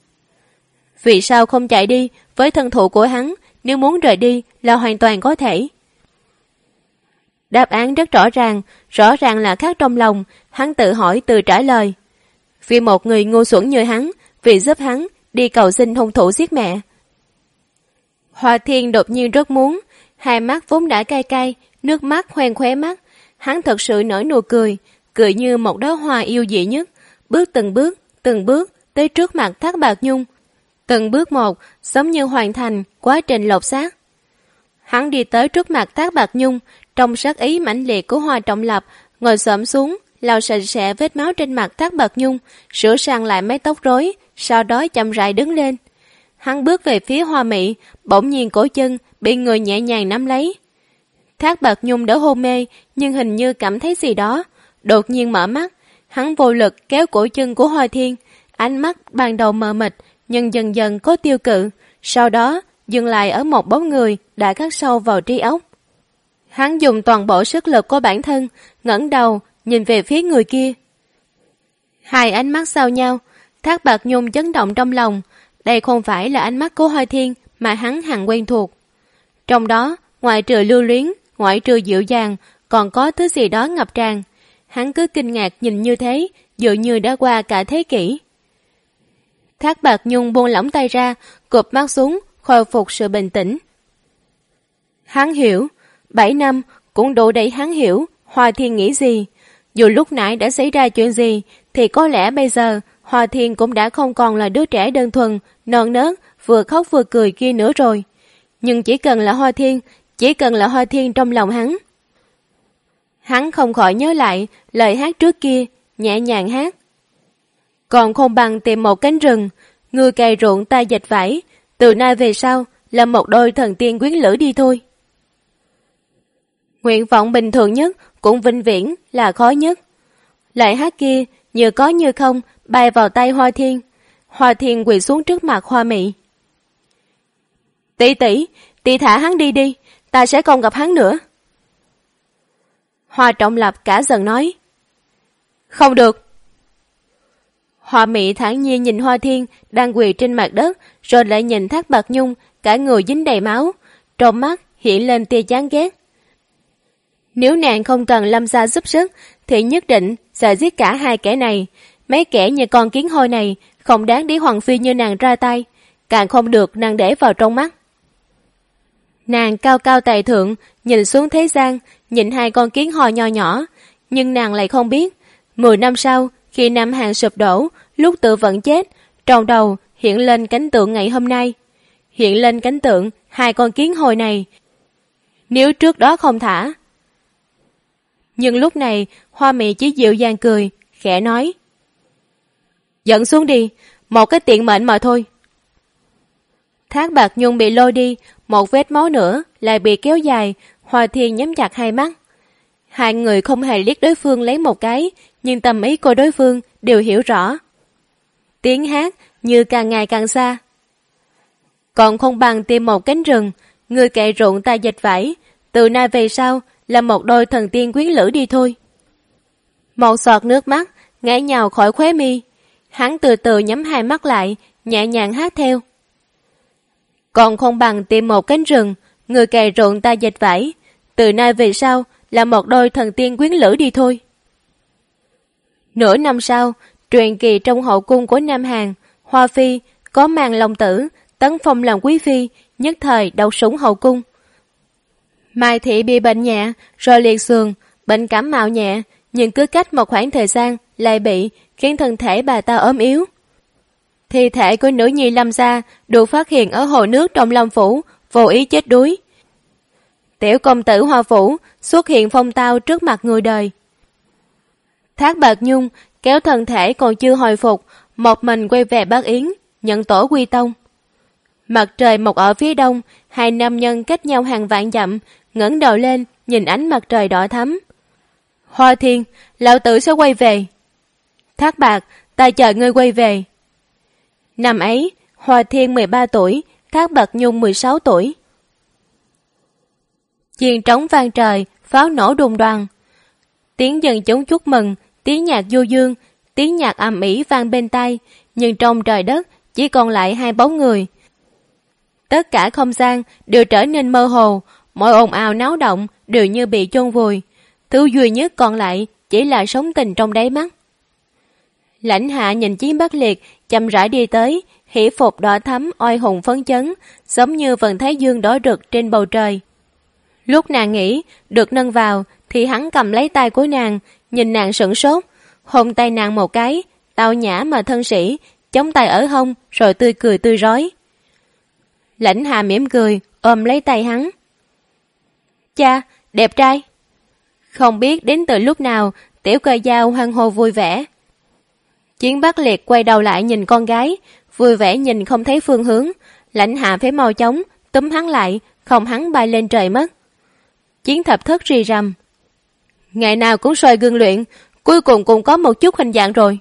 Vì sao không chạy đi? Với thân thủ của hắn, nếu muốn rời đi là hoàn toàn có thể. Đáp án rất rõ ràng là khác trong lòng, hắn tự hỏi tự trả lời. Vì một người ngu xuẩn như hắn, vì giúp hắn đi cầu xin hung thủ giết mẹ. Hoa Thiên đột nhiên rất muốn, hai mắt vốn đã cay cay, nước mắt hoen khóe mắt, hắn thật sự nở nụ cười, cười như một đóa hoa yêu dị nhất, bước từng bước tới trước mặt Thác Bạt Nhung, từng bước một giống như hoàn thành quá trình lột xác. Hắn đi tới trước mặt Thác Bạt Nhung, trong sát ý mãnh liệt của Hoa Trọng Lập, ngồi xổm xuống, lau sạch sẽ vết máu trên mặt Thác Bạt Nhung, sửa sang lại mái tóc rối, sau đó chậm rãi đứng lên. Hắn bước về phía Hoa Mị, bỗng nhiên cổ chân bị người nhẹ nhàng nắm lấy. Thác Bạt Nhung đã hôn mê, nhưng hình như cảm thấy gì đó, đột nhiên mở mắt. Hắn vô lực kéo cổ chân của Hoa Thiên, ánh mắt ban đầu mờ mịt, nhưng dần dần có tiêu cự, sau đó dừng lại ở một bóng người đã khắc sâu vào trí óc. Hắn dùng toàn bộ sức lực của bản thân, ngẩng đầu nhìn về phía người kia. Hai ánh mắt giao nhau, Thác Bạt Nhung chấn động trong lòng. Đây không phải là ánh mắt của Hoa Thiên mà hắn hằng quen thuộc. Trong đó, ngoại trừ lưu luyến, ngoại trừ dịu dàng, còn có thứ gì đó ngập tràn. Hắn cứ kinh ngạc nhìn như thế, dường như đã qua cả thế kỷ. Thác Bạt Nhung buông lỏng tay ra, cụp mắt xuống, khôi phục sự bình tĩnh. Hắn hiểu, 7 năm cũng đủ để hắn hiểu Hoa Thiên nghĩ gì. Dù lúc nãy đã xảy ra chuyện gì, thì có lẽ bây giờ Hoa Thiên cũng đã không còn là đứa trẻ đơn thuần, non nớt, vừa khóc vừa cười kia nữa rồi. Nhưng chỉ cần là Hoa Thiên trong lòng hắn. Hắn không khỏi nhớ lại lời hát trước kia, nhẹ nhàng hát. Còn không bằng tìm một cánh rừng, người cày ruộng ta dệt vải, từ nay về sau là một đôi thần tiên quyến lữ đi thôi. Nguyện vọng bình thường nhất cũng vĩnh viễn là khó nhất. Lời hát kia như có như không bay vào tay Hoa Thiên. Hoa Thiên quỳ xuống trước mặt Hoa Mị. Tỷ thả hắn đi đi, ta sẽ không gặp hắn nữa. Hoa Trọng Lập cả giận nói. Không được. Hoa Mị thản nhiên nhìn Hoa Thiên đang quỳ trên mặt đất, rồi lại nhìn Thác Bạt Nhung, cả người dính đầy máu, trong mắt hiện lên tia chán ghét. Nếu nàng không cần Lâm gia giúp sức, thì nhất định sẽ giết cả hai kẻ này. Mấy kẻ như con kiến hôi này không đáng để Hoàng phi như nàng ra tay, càng không được nàng để vào trong mắt. Nàng cao cao tại thượng, nhìn xuống thế gian, nhìn hai con kiến hôi nho nhỏ, nhưng nàng lại không biết, 10 năm sau, khi Nam Hàn sụp đổ, lúc tự vẫn chết, trong đầu hiện lên cảnh tượng ngày hôm nay. Hiện lên cảnh tượng hai con kiến hôi này. Nếu trước đó không thả. Nhưng lúc này, Hoa Mị chỉ dịu dàng cười, khẽ nói: dẫn xuống đi, một cái tiện mệnh mà thôi. Thác Bạt Nhung bị lôi đi, một vết máu nữa lại bị kéo dài. Hoa Thiên nhắm chặt hai mắt. Hai người không hề liếc đối phương lấy một cái, nhưng tâm ý của đối phương đều hiểu rõ. Tiếng hát như càng ngày càng xa. Còn không bằng tìm một cánh rừng, người cày ruộng ta dệt vải, từ nay về sau là một đôi thần tiên quyến lữ đi thôi. Một giọt nước mắt ngã nhào khỏi khóe mi. Hắn từ từ nhắm hai mắt lại, nhẹ nhàng hát theo. Còn không bằng tìm một cánh rừng, người cày ruộng ta dệt vải, từ nay về sau là một đôi thần tiên quyến lữ đi thôi. Nửa năm sau, truyền kỳ trong hậu cung của Nam Hàn, Hoa Phi có màn long tử, tấn phong làm quý phi, nhất thời độc sủng hậu cung. Mai Thị bị bệnh nhẹ, rồi liệt sườn, bệnh cảm mạo nhẹ, nhưng cứ cách một khoảng thời gian lại bị, khiến thân thể bà ta ốm yếu. Thi thể của nữ nhi Lâm gia được phát hiện ở hồ nước trong Lâm phủ, vô ý chết đuối. Tiểu công tử Hoa Phủ xuất hiện phong tao trước mặt người đời. Thác Bạt Nhung kéo thân thể còn chưa hồi phục, một mình quay về Bắc Yến, nhận tổ quy tông. Mặt trời mọc ở phía đông, hai nam nhân cách nhau hàng vạn dặm, ngẩng đầu lên nhìn ánh mặt trời đỏ thắm. Hoa Thiên, lão tử sẽ quay về. Thác Bạt, ta chờ ngươi quay về. Năm ấy, Hoa Thiên 13 tuổi, Thác Bạt Nhung 16 tuổi. Chiên trống vang trời, pháo nổ đùng đoàng. Tiếng dân chúng chúc mừng, tiếng nhạc du dương, tiếng nhạc ầm ĩ vang bên tai, nhưng trong trời đất chỉ còn lại hai bóng người. Tất cả không gian đều trở nên mơ hồ, mọi ồn ào náo động đều như bị chôn vùi. Thứ duy nhất còn lại chỉ là sống tình trong đáy mắt. Lãnh Hạ nhìn Chiến Bắc Liệt chậm rãi đi tới, hỷ phục đỏ thắm oai hùng phấn chấn, giống như vầng thái dương đỏ rực trên bầu trời. Lúc nàng nghĩ được nâng vào, thì hắn cầm lấy tay của nàng, nhìn nàng sửng sốt, hôn tay nàng một cái, tao nhã mà thân sĩ, chống tay ở hông, rồi tươi cười tươi rói. Lãnh Hạ mỉm cười, ôm lấy tay hắn. Cha, đẹp trai. Không biết đến từ lúc nào, Tiểu Cơ Dao hoan hô vui vẻ. Chiến Bắc Liệt quay đầu lại nhìn con gái, vui vẻ nhìn không thấy phương hướng. Lãnh Hạ phải mau chóng túm hắn lại, không hắn bay lên trời mất. Chiến Thập Thất rì rầm. Ngày nào cũng soi gương luyện, cuối cùng cũng có một chút hình dạng rồi.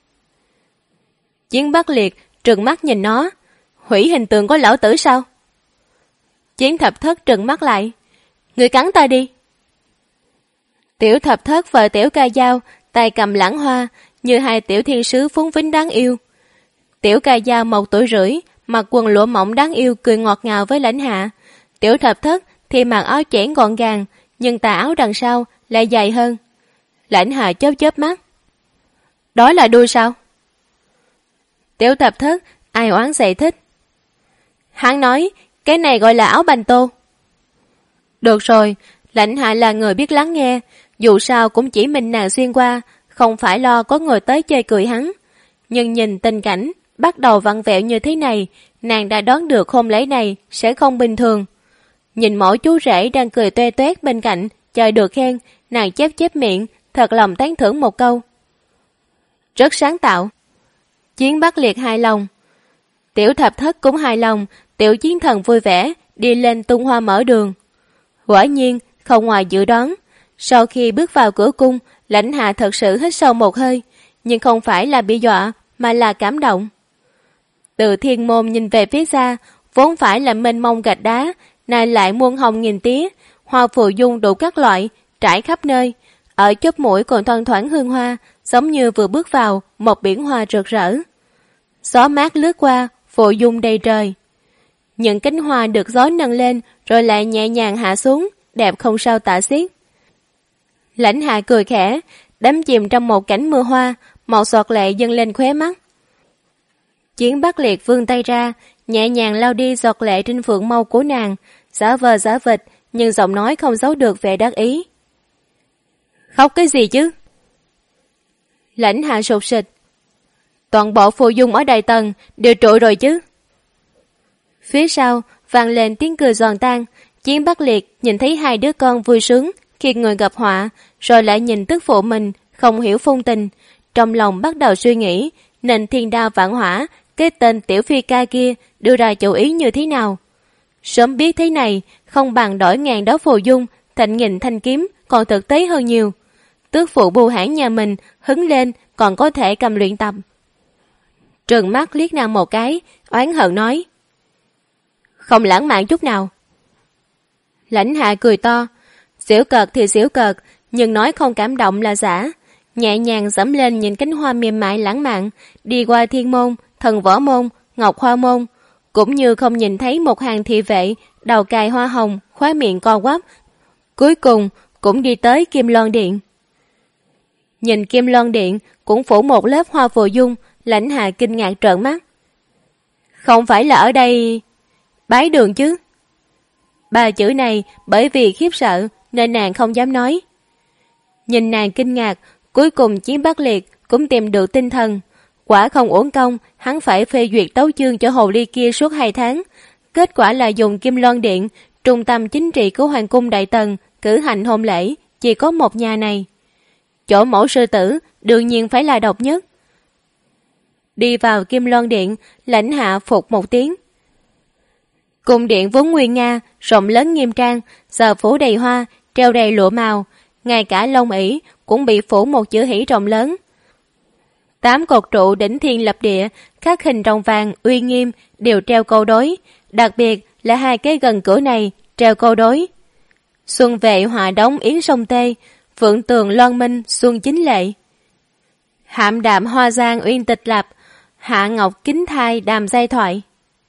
Chiến Bắc Liệt trừng mắt nhìn nó. Hủy hình tượng của lão tử sao? Chiến Thập Thất trừng mắt lại. Người cắn ta đi. Tiểu Thập Thất vợ Tiểu Ca Dao, tay cầm lãng hoa, như hai tiểu thiên sứ phúng vính đáng yêu. Tiểu Ca Dao 1 tuổi rưỡi, mặc quần lụa mỏng đáng yêu, cười ngọt ngào với Lãnh Hạ. Tiểu Thập Thất thì mặc áo chẽn gọn gàng, nhưng tà áo đằng sau lại dài hơn. Lãnh Hạ chớp chớp mắt. Đó là đuôi sao? Tiểu Thập Thất ai oán giải thích. Hắn nói, cái này gọi là áo bành tô. Được rồi, Lãnh Hạ là người biết lắng nghe, dù sao cũng chỉ mình nàng xuyên qua, không phải lo có người tới chơi cười hắn. Nhưng nhìn tình cảnh bắt đầu vặn vẹo như thế này, nàng đã đoán được hôn lễ này sẽ không bình thường. Nhìn mỗi chú rể đang cười toe toét bên cạnh, chờ được khen, nàng chép chép miệng, thật lòng tán thưởng một câu. Rất sáng tạo. Chiến Bắc Liệt hài lòng. Tiểu Thập Thất cũng hài lòng, Tiểu Chiến Thần vui vẻ, đi lên tung hoa mở đường. Quả nhiên, không ngoài dự đoán, sau khi bước vào cửa cung, Lãnh Hạ thật sự hít sâu một hơi, nhưng không phải là bị dọa, mà là cảm động. Từ thiên môn nhìn về phía xa, vốn phải là mênh mông gạch đá, nay lại muôn hồng nghìn tía, hoa phù dung đủ các loại, trải khắp nơi. ở chóp mũi còn thoang thoảng hương hoa, giống như vừa bước vào một biển hoa rực rỡ. Gió mát lướt qua, phù dung đầy trời. Những cánh hoa được gió nâng lên rồi lại nhẹ nhàng hạ xuống, đẹp không sao tả xiết. Lãnh Hạ cười khẽ, đắm chìm trong một cảnh mưa hoa, một giọt lệ dâng lên khóe mắt. Chiến Bắc Liệt vươn tay ra, nhẹ nhàng lau đi giọt lệ trên phượng mâu của nàng, giả vờ giả vịt, nhưng giọng nói không giấu được vẻ đắc ý. Khóc cái gì chứ? Lãnh Hạ sụt sịch. Toàn bộ phù dung ở Đại Tần đều trội rồi chứ. Phía sau vang lên tiếng cười giòn tan. Chiến Bắc Liệt nhìn thấy hai đứa con vui sướng khi người gặp họa, rồi lại nhìn tức phụ mình không hiểu phong tình, trong lòng bắt đầu suy nghĩ nên thiên đao vạn hỏa, cái tên tiểu phi ca kia đưa ra chủ ý như thế nào. Sớm biết thế này, không bằng đổi ngàn đó phù dung thành nghìn thanh kiếm còn thực tế hơn nhiều. Tước phụ bưu hãn nhà mình hứng lên còn có thể cầm luyện tập. Trừng mắt liếc nàng một cái, oán hận nói: Không lãng mạn chút nào. Lãnh Hạ cười to, giễu cợt thì giễu cợt, nhưng nói không cảm động là giả. Nhẹ nhàng dẫm lên những cánh hoa mềm mại lãng mạn, đi qua Thiên Môn, Thần Võ Môn, Ngọc Hoa Môn, cũng như không nhìn thấy một hàng thị vệ đầu cài hoa hồng, khóe miệng co quắp. Cuối cùng cũng đi tới Kim Loan Điện. Nhìn Kim Loan Điện cũng phủ một lớp hoa phù dung, Lãnh Hạ kinh ngạc trợn mắt. Không phải là ở đây bái đường chứ? Ba chữ này bởi vì khiếp sợ nên nàng không dám nói. Nhìn nàng kinh ngạc, cuối cùng Chiến Bắc Liệt cũng tìm được tinh thần. Quả không uổng công, hắn phải phê duyệt tấu chương cho hồ ly kia suốt 2 tháng. Kết quả là dùng Kim Loan Điện, trung tâm chính trị của Hoàng cung Đại Tần, cử hành hôn lễ, chỉ có một nhà này. Chỗ mẫu sư tử đương nhiên phải là độc nhất. Đi vào Kim Loan Điện, Lãnh Hạ phục một tiếng. Cung điện vốn nguy nga, rộng lớn nghiêm trang, giờ phủ đầy hoa, treo đầy lụa màu, ngay cả lông ỷ cũng bị phủ một chữ hỷ rộng lớn. 8 cột trụ đỉnh thiên lập địa, khắc hình rồng vàng uy nghiêm đều treo câu đối, đặc biệt là 2 cái gần cửa này treo câu đối. Xuân vệ họa đống yến sông Tê, phượng tường loan minh xuân chính lệ. Hạm đạm hoa giang uyên tịch lập, hạ ngọc kính thai đàm giai thoại.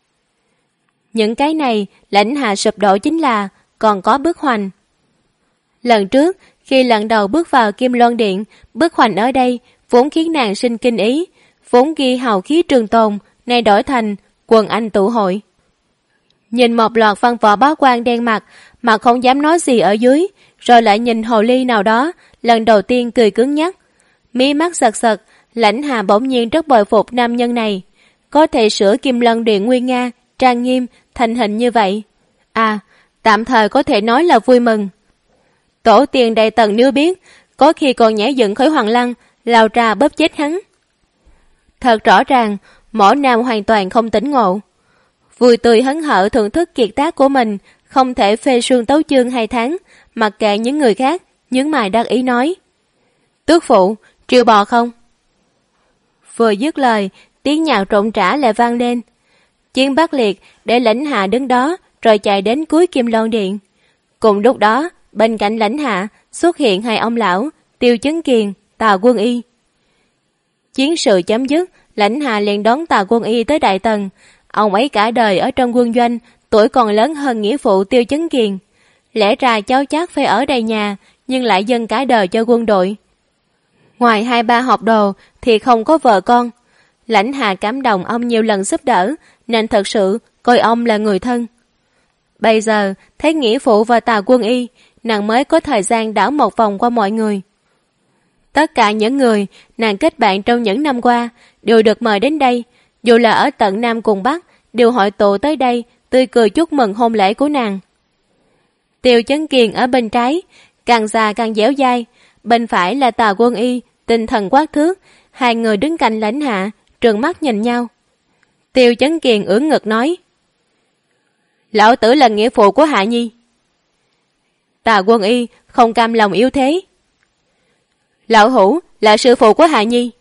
Những cái này Lãnh Hạ sụp đổ chính là còn có bức hoành. Lần trước khi lần đầu bước vào Kim Loan Điện, bức hoành ở đây vốn khiến nàng sinh kinh ý, vốn ghi hào khí trường tồn, nay đổi thành quần anh tụ hội. Nhìn một loạt văn võ bá quan đen mặt mà không dám nói gì ở dưới, rồi lại nhìn hồ ly nào đó lần đầu tiên cười cứng nhắc, mí mắt giật giật. Lãnh Hạ bỗng nhiên rất bội phục nam nhân này, có thể sửa Kim Loan Điện nguy nga trang nghiêm thành hình như vậy. À, tạm thời có thể nói là vui mừng. Tổ tiên Đại Tần nếu biết, có khi còn nhảy dựng khỏi Hoàng Lăng, lao ra bóp chết hắn. Thật rõ ràng, mỏ nam hoàn toàn không tỉnh ngộ. Vui tươi hấn hở thưởng thức kiệt tác của mình, không thể phê sương tấu chương 2 tháng, mặc kệ những người khác, nhướng mày đắc ý nói: Tước phụ, triệu bò không? Vừa dứt lời, tiếng nhạc rộn rã lại vang lên. Chiến Bắc Liệt để Lãnh Hạ đứng đó, rồi chạy đến cuối Kim Loan Điện. Cùng lúc đó, bên cạnh Lãnh Hạ xuất hiện 2 ông lão, Tiêu Chấn Kiền, Tào Quân Y. Chiến sự chấm dứt, Lãnh Hạ liền đón Tào Quân Y tới Đại Tần. Ông ấy cả đời ở trong quân doanh, tuổi còn lớn hơn nghĩa phụ Tiêu Chấn Kiền. Lẽ ra cháu chắc phải ở đây nhà, nhưng lại dâng cả đời cho quân đội. Ngoài 2-3 học đồ thì không có vợ con. Lãnh Hạ cảm động ông nhiều lần giúp đỡ, nên thật sự coi ông là người thân. Bây giờ thấy nghĩa phụ và Tào Quân Y, nàng mới có thời gian đảo một vòng qua mọi người. Tất cả những người nàng kết bạn trong những năm qua đều được mời đến đây, dù là ở tận Nam cùng Bắc, đều hội tụ tới đây tươi cười chúc mừng hôn lễ của nàng. Tiêu Chấn Kiền ở bên trái, càng già càng dẻo dai, bên phải là Tào Quân Y, tinh thần quát thước. 2 người đứng cạnh Lãnh Hạ, trừng mắt nhìn nhau. Tiêu Chấn Kiền ưỡn ngực nói: Lão tử là nghĩa phụ của Hạ Nhi. Tào Quân Y không cam lòng yếu thế: Lão hữu là sư phụ của Hạ Nhi.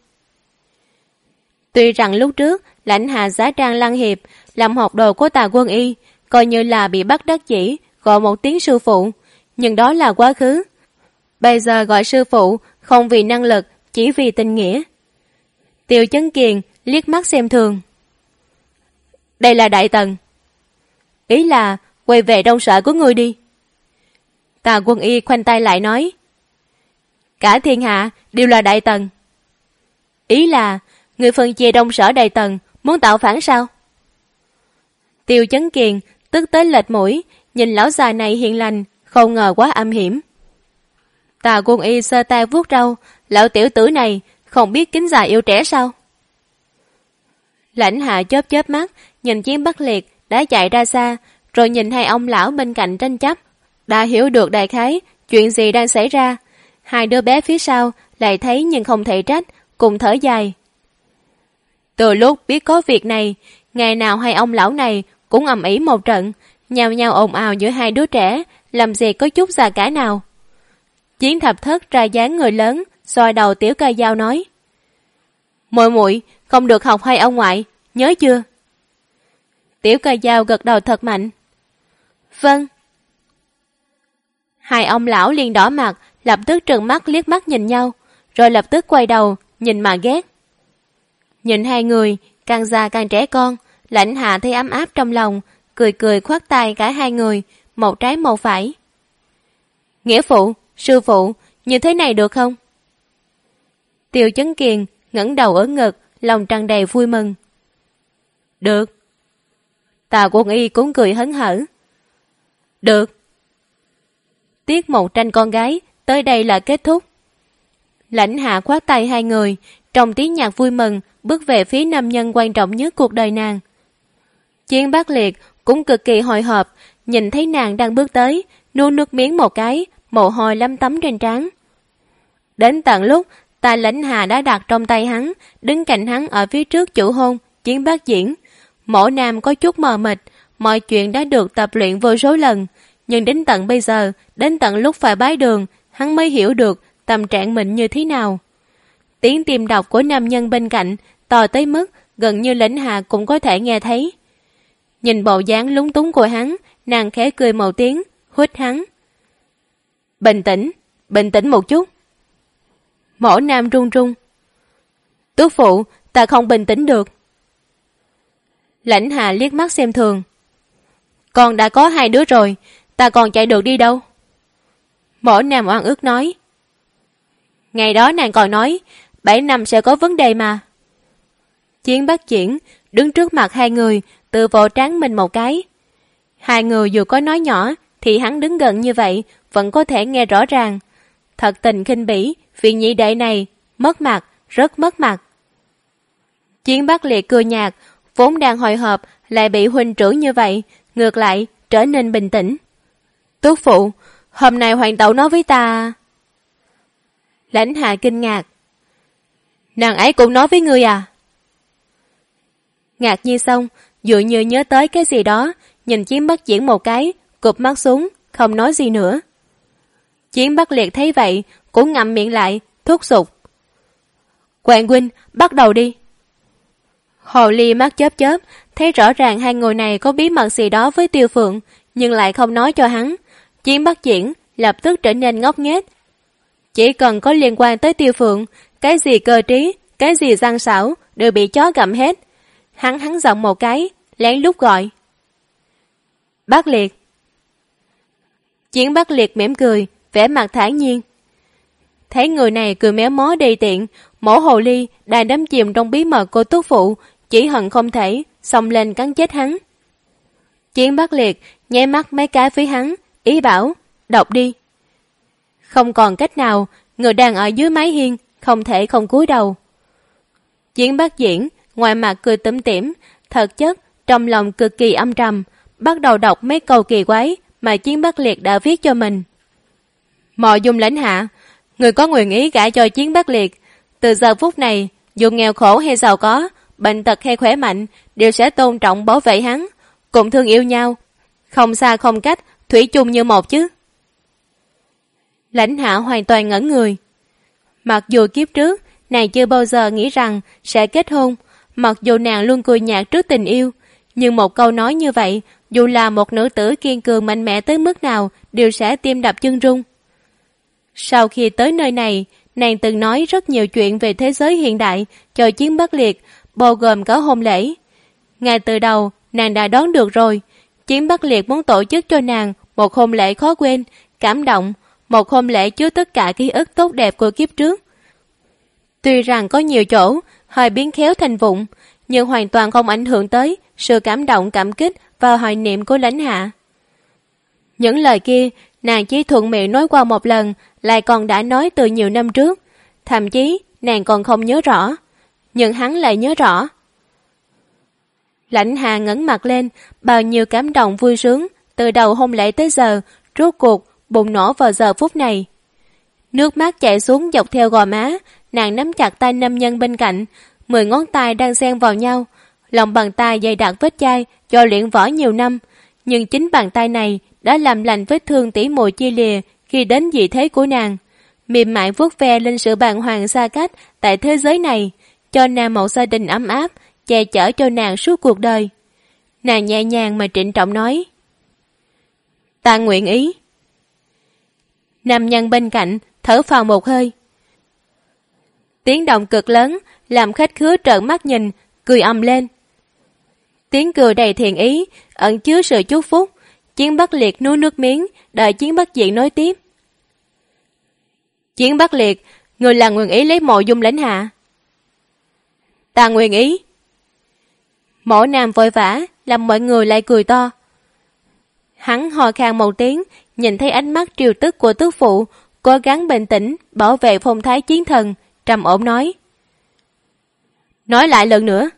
Tuy rằng lúc trước Lãnh Hạ giá trang lăng hiệp làm học đồ của Tào Quân Y, coi như là bị bắt đắc chỉ gọi một tiếng sư phụ, nhưng đó là quá khứ. Bây giờ gọi sư phụ không vì năng lực, chỉ vì tình nghĩa. Tiêu Chấn Kiền liếc mắt xem thường. Đây là đại tần. Ý là quay về đông sở của ngươi đi. Tà Quân Y khoanh tay lại nói. Cả thiên hạ đều là đại tần. Ý là người phân chia đông sở đại tần, muốn tạo phản sao? Tiêu Chấn Kiền tức tới lệch mũi, nhìn lão già này hiền lành, không ngờ quá âm hiểm. Tà Quân Y sơ tay vuốt râu, lão tiểu tử này không biết kính già yêu trẻ sao? Lãnh Hạ chớp chớp mắt, nhìn Chiến Bắc Liệt đã chạy ra xa, rồi nhìn hai ông lão bên cạnh tranh chấp, đã hiểu được đại khái chuyện gì đang xảy ra. Hai đứa bé phía sau lại thấy nhưng không thể trách, cùng thở dài. Từ lúc biết có việc này, ngày nào hai ông lão này cũng ầm ĩ một trận, nhao nhao ồn ào giữa hai đứa trẻ, làm gì có chút già cả nào. Chiến Thập Thất ra dáng người lớn, xoa đầu Tiểu Ca Dao nói. Muội muội không được học hai ông ngoại, nhớ chưa? Tiểu Ca Dao gật đầu thật mạnh. Vâng. Hai ông lão liền đỏ mặt, lập tức trừng mắt liếc mắt nhìn nhau, rồi lập tức quay đầu, nhìn mà ghét. Nhìn hai người, càng già càng trẻ con, Lãnh Hạ thấy ấm áp trong lòng, cười cười khoát tay cả hai người, một trái một phải. Nghĩa phụ, sư phụ, như thế này được không? Tiêu Chấn Kiền ngẩng đầu ở ngực, lòng tràn đầy vui mừng. Được. Tà Quân Y cũng cười hớn hở. Được. Tiết mục tranh con gái tới đây là kết thúc. Lãnh Hạ khoát tay hai người, trong tiếng nhạc vui mừng bước về phía nam nhân quan trọng nhất cuộc đời nàng. Chiến Bắc Liệt cũng cực kỳ hồi hộp, nhìn thấy nàng đang bước tới, nuốt nước miếng một cái, mồ hôi lấm tấm trên trán. Đến tận lúc tay Lãnh Hạ đã đặt trong tay hắn, đứng cạnh hắn ở phía trước chủ hôn Chiến Bắc Diễn. Mộ Nam có chút mờ mịt, mọi chuyện đã được tập luyện vô số lần, nhưng đến tận bây giờ, đến tận lúc phải bái đường, hắn mới hiểu được tâm trạng mình như thế nào. Tiếng tim đập của nam nhân bên cạnh to tới mức gần như Lãnh Hạ cũng có thể nghe thấy. Nhìn bộ dáng lúng túng của hắn, nàng khẽ cười một tiếng, huýt hắn. Bình tĩnh một chút. Mộ Nam run run. Tước phụ, ta không bình tĩnh được. Lãnh Hạ liếc mắt xem thường. Con đã có hai đứa rồi, ta còn chạy được đi đâu? Mộ Nam oan ức nói. Ngày đó nàng còn nói 7 năm sẽ có vấn đề mà. Chiến Bắc Diễn đứng trước mặt hai người, tự vỗ trán mình một cái. Hai người dù có nói nhỏ thì hắn đứng gần như vậy vẫn có thể nghe rõ ràng. Thật tình khinh bỉ, vị nhị đệ này mất mặt, rất mất mặt. Chiến Bắc Liệt cười nhạt, vốn đang hồi hộp lại bị huynh trưởng như vậy, ngược lại trở nên bình tĩnh. Tước phụ, hôm nay hoàng tẩu nói với ta. Lãnh Hạ kinh ngạc. Nàng ấy cũng nói với ngươi à? Ngạc nhiên xong, dường như nhớ tới cái gì đó, nhìn Chiến Bắc Diễn một cái, cụp mắt xuống, không nói gì nữa. Chiến Bắc Liệt thấy vậy, cũng ngậm miệng lại, thúc giục. Quang huynh, bắt đầu đi. Hồ Ly mắt chớp chớp, thấy rõ ràng hai người này có bí mật gì đó với Tiêu Phượng, nhưng lại không nói cho hắn. Chiến Bắc Diễn lập tức trở nên ngốc nghếch. Chỉ cần có liên quan tới Tiêu Phượng, cái gì cơ trí, cái gì gian xảo đều bị chó gặm hết. Hắn giọng một cái, lén lút gọi. Bắc Liệt. Chiến Bắc Liệt mỉm cười, vẻ mặt thản nhiên. Thấy người này cười méo mó đầy tiện, Mổ Hồ Ly đang đắm chìm trong bí mật của túc phụ, chỉ hận không thể xông lên cắn chết hắn. Chiến Bắc Liệt nháy mắt mấy cái với hắn, ý bảo, đọc đi. Không còn cách nào, người đang ở dưới mái hiên, không thể không cúi đầu. Chiến Bắc Diễn, ngoài mặt cười tủm tỉm, thật chất, trong lòng cực kỳ âm trầm, bắt đầu đọc mấy câu kỳ quái mà Chiến Bắc Liệt đã viết cho mình. Mộ Dung Lãnh Hạ, người có nguyện ý gả cho Chiến Bắc Liệt. Từ giờ phút này, dù nghèo khổ hay giàu có, bệnh tật hay khỏe mạnh, đều sẽ tôn trọng bảo vệ hắn, cùng thương yêu nhau, không xa không cách, thủy chung như một chứ. Lãnh Hạ hoàn toàn ngẩn người. Mặc dù kiếp trước, nàng chưa bao giờ nghĩ rằng sẽ kết hôn, mặc dù nàng luôn cười nhạt trước tình yêu, nhưng một câu nói như vậy, dù là một nữ tử kiên cường mạnh mẽ tới mức nào, đều sẽ tim đập chân rung. Sau khi tới nơi này, nàng từng nói rất nhiều chuyện về thế giới hiện đại cho Chiến Bắc Liệt, bao gồm cả hôn lễ. Ngay từ đầu, nàng đã đoán được rồi. Chiến Bắc Liệt muốn tổ chức cho nàng một hôn lễ khó quên, cảm động, một hôn lễ chứa tất cả ký ức tốt đẹp của kiếp trước. Tuy rằng có nhiều chỗ hơi biến khéo thành vụng, nhưng hoàn toàn không ảnh hưởng tới sự cảm động, cảm kích và hoài niệm của Lãnh Hạ. Những lời kia, nàng chỉ thuận miệng nói qua một lần, lại còn đã nói từ nhiều năm trước. Thậm chí, nàng còn không nhớ rõ. Nhưng hắn lại nhớ rõ. Lãnh Hạ ngẩng mặt lên, bao nhiêu cảm động vui sướng, từ đầu hôn lễ tới giờ, rốt cuộc, bùng nổ vào giờ phút này. Nước mắt chảy xuống dọc theo gò má, nàng nắm chặt tay nam nhân bên cạnh, 10 ngón tay đang xen vào nhau. Lòng bàn tay dày đặc vết chai do luyện võ nhiều năm, nhưng chính bàn tay này đã làm lành vết thương tỉ muội chia lìa khi đến vị thế của nàng. Mềm mại vuốt ve lên sự bàng hoàng xa cách tại thế giới này, cho nàng một gia đình ấm áp, che chở cho nàng suốt cuộc đời. Nàng nhẹ nhàng mà trịnh trọng nói: "Ta nguyện ý." Nam nhân bên cạnh thở phào một hơi. Tiếng động cực lớn làm khách khứa trợn mắt nhìn, cười ầm lên. Tiếng cười đầy thiện ý, ẩn chứa sự chúc phúc. Chiến Bắc Liệt nuốt nước miếng, đợi Chiến Bắc Diện nói tiếp. "Chiến Bắc Liệt, người là nguyện ý lấy mộ Dung Lãnh Hạ?" "Ta nguyện ý." Mộ Nam vội vã, làm mọi người lại cười to. Hắn hò khan một tiếng, nhìn thấy ánh mắt triều tức của tước phụ, cố gắng bình tĩnh, bảo vệ phong thái chiến thần, trầm ổn nói. "Nói lại lần nữa."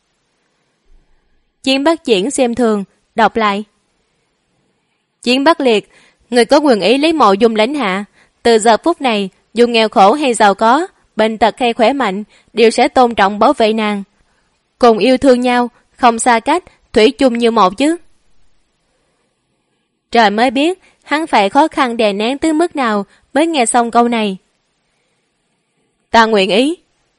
Chiến Bắc Diễn xem thường, đọc lại. "Chiến Bắc Liệt, người có quyền ý lấy mộ Dung Lãnh Hạ. Từ giờ phút này, dù nghèo khổ hay giàu có, bệnh tật hay khỏe mạnh, đều sẽ tôn trọng bảo vệ nàng. Cùng yêu thương nhau, không xa cách, thủy chung như một chứ." Trời mới biết hắn phải khó khăn đè nén tới mức nào mới nghe xong câu này. "Ta nguyện ý."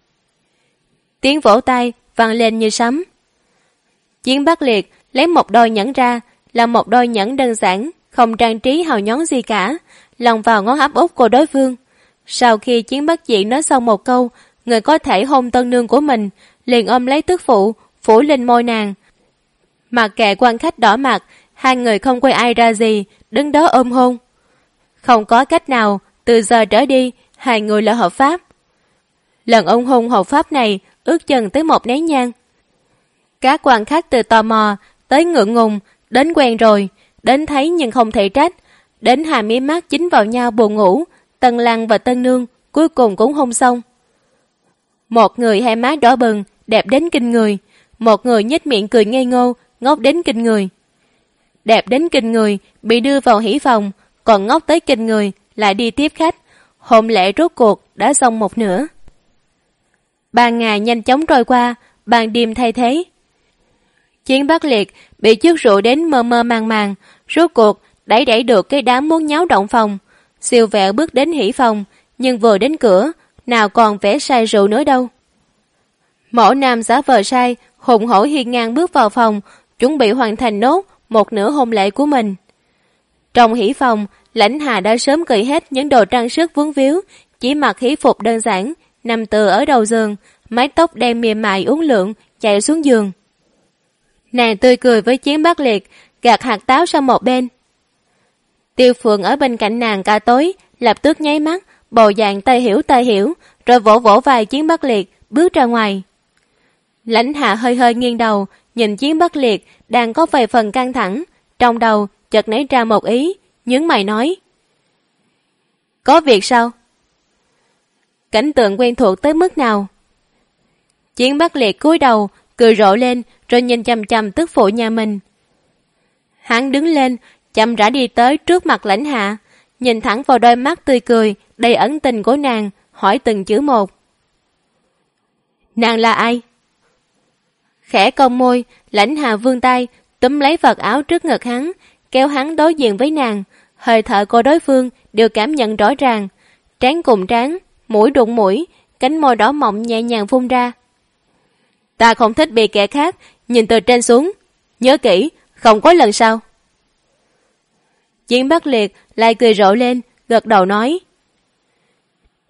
Tiếng vỗ tay vang lên như sấm. Chiến Bắc Liệt lấy một đôi nhẫn ra, là một đôi nhẫn đơn giản, không trang trí hào nhoáng gì cả, lòng vào ngón áp út của đối phương. Sau khi Chiến Bắc Diện nói xong một câu, người có thể hôn tân nương của mình, liền ôm lấy tước phụ, phủ lên môi nàng. Mặc kệ quan khách đỏ mặt, hai người không quay ai ra gì, đứng đó ôm hôn. Không có cách nào, từ giờ trở đi, hai người là hợp pháp. Lần ôm hôn hợp pháp này ước chừng tới 1 nén nhang. Các quan khách từ tò mò tới ngượng ngùng, đến quen rồi, đến thấy nhưng không thể trách, đến hai mí mắt dính vào nhau buồn ngủ. Tân Lăng và Tân Nương cuối cùng cũng hôn xong. Một người hai má đỏ bừng, đẹp đến kinh người, một người nhếch miệng cười ngây ngô, ngốc đến kinh người. Đẹp đến kinh người bị đưa vào hỷ phòng, còn ngốc tới kinh người lại đi tiếp khách. Hôn lễ rốt cuộc đã xong một nửa. 3 ngày nhanh chóng trôi qua, ban đêm thay thế. Chiến Bắc Liệt bị trước rượu đến mơ mơ màng màng, rốt cuộc đẩy được cái đám muốn nháo động phòng. Siêu vẹo bước đến hỷ phòng, nhưng vừa đến cửa, nào còn vẻ say rượu nữa đâu. Mẫu Nam giả vờ say, hùng hổ hiên ngang bước vào phòng, chuẩn bị hoàn thành nốt một nửa hôn lễ của mình. Trong hỷ phòng, Lãnh Hà đã sớm cởi hết những đồ trang sức vướng víu, chỉ mặc hỷ phục đơn giản, nằm tựa ở đầu giường, mái tóc đen mềm mại uốn lượn chạy xuống giường. Nàng tươi cười với Chiến Bắc Liệt, gạt hạt táo sang một bên. Tiêu Phượng ở bên cạnh nàng cả tối, lập tức nháy mắt, bộ dạng tay hiểu, rồi vỗ vỗ vai Chiến Bắc Liệt, bước ra ngoài. Lãnh Hạ hơi hơi nghiêng đầu, nhìn Chiến Bắc Liệt đang có vài phần căng thẳng, trong đầu chợt nảy ra một ý, nhướng mày nói. "Có việc sao?" Cảnh tượng quen thuộc tới mức nào? Chiến Bắc Liệt cúi đầu, cười rộ lên, rồi nhìn chằm chằm tức phụ nhà mình. Hắn đứng lên, chậm rãi đi tới trước mặt Lãnh Hạ, nhìn thẳng vào đôi mắt tươi cười, đầy ẩn tình của nàng, hỏi từng chữ một. "Nàng là ai?" Khẽ cong môi, Lãnh Hạ vươn tay, túm lấy vạt áo trước ngực hắn, kéo hắn đối diện với nàng. Hơi thở của đối phương đều cảm nhận rõ ràng, trán cùng trán, mũi đụng mũi, cánh môi đỏ mọng nhẹ nhàng phun ra. "Ta không thích bị kẻ khác nhìn từ trên xuống, nhớ kỹ, không có lần sau." Chiến Bắc Liệt lại cười rộ lên, gật đầu nói.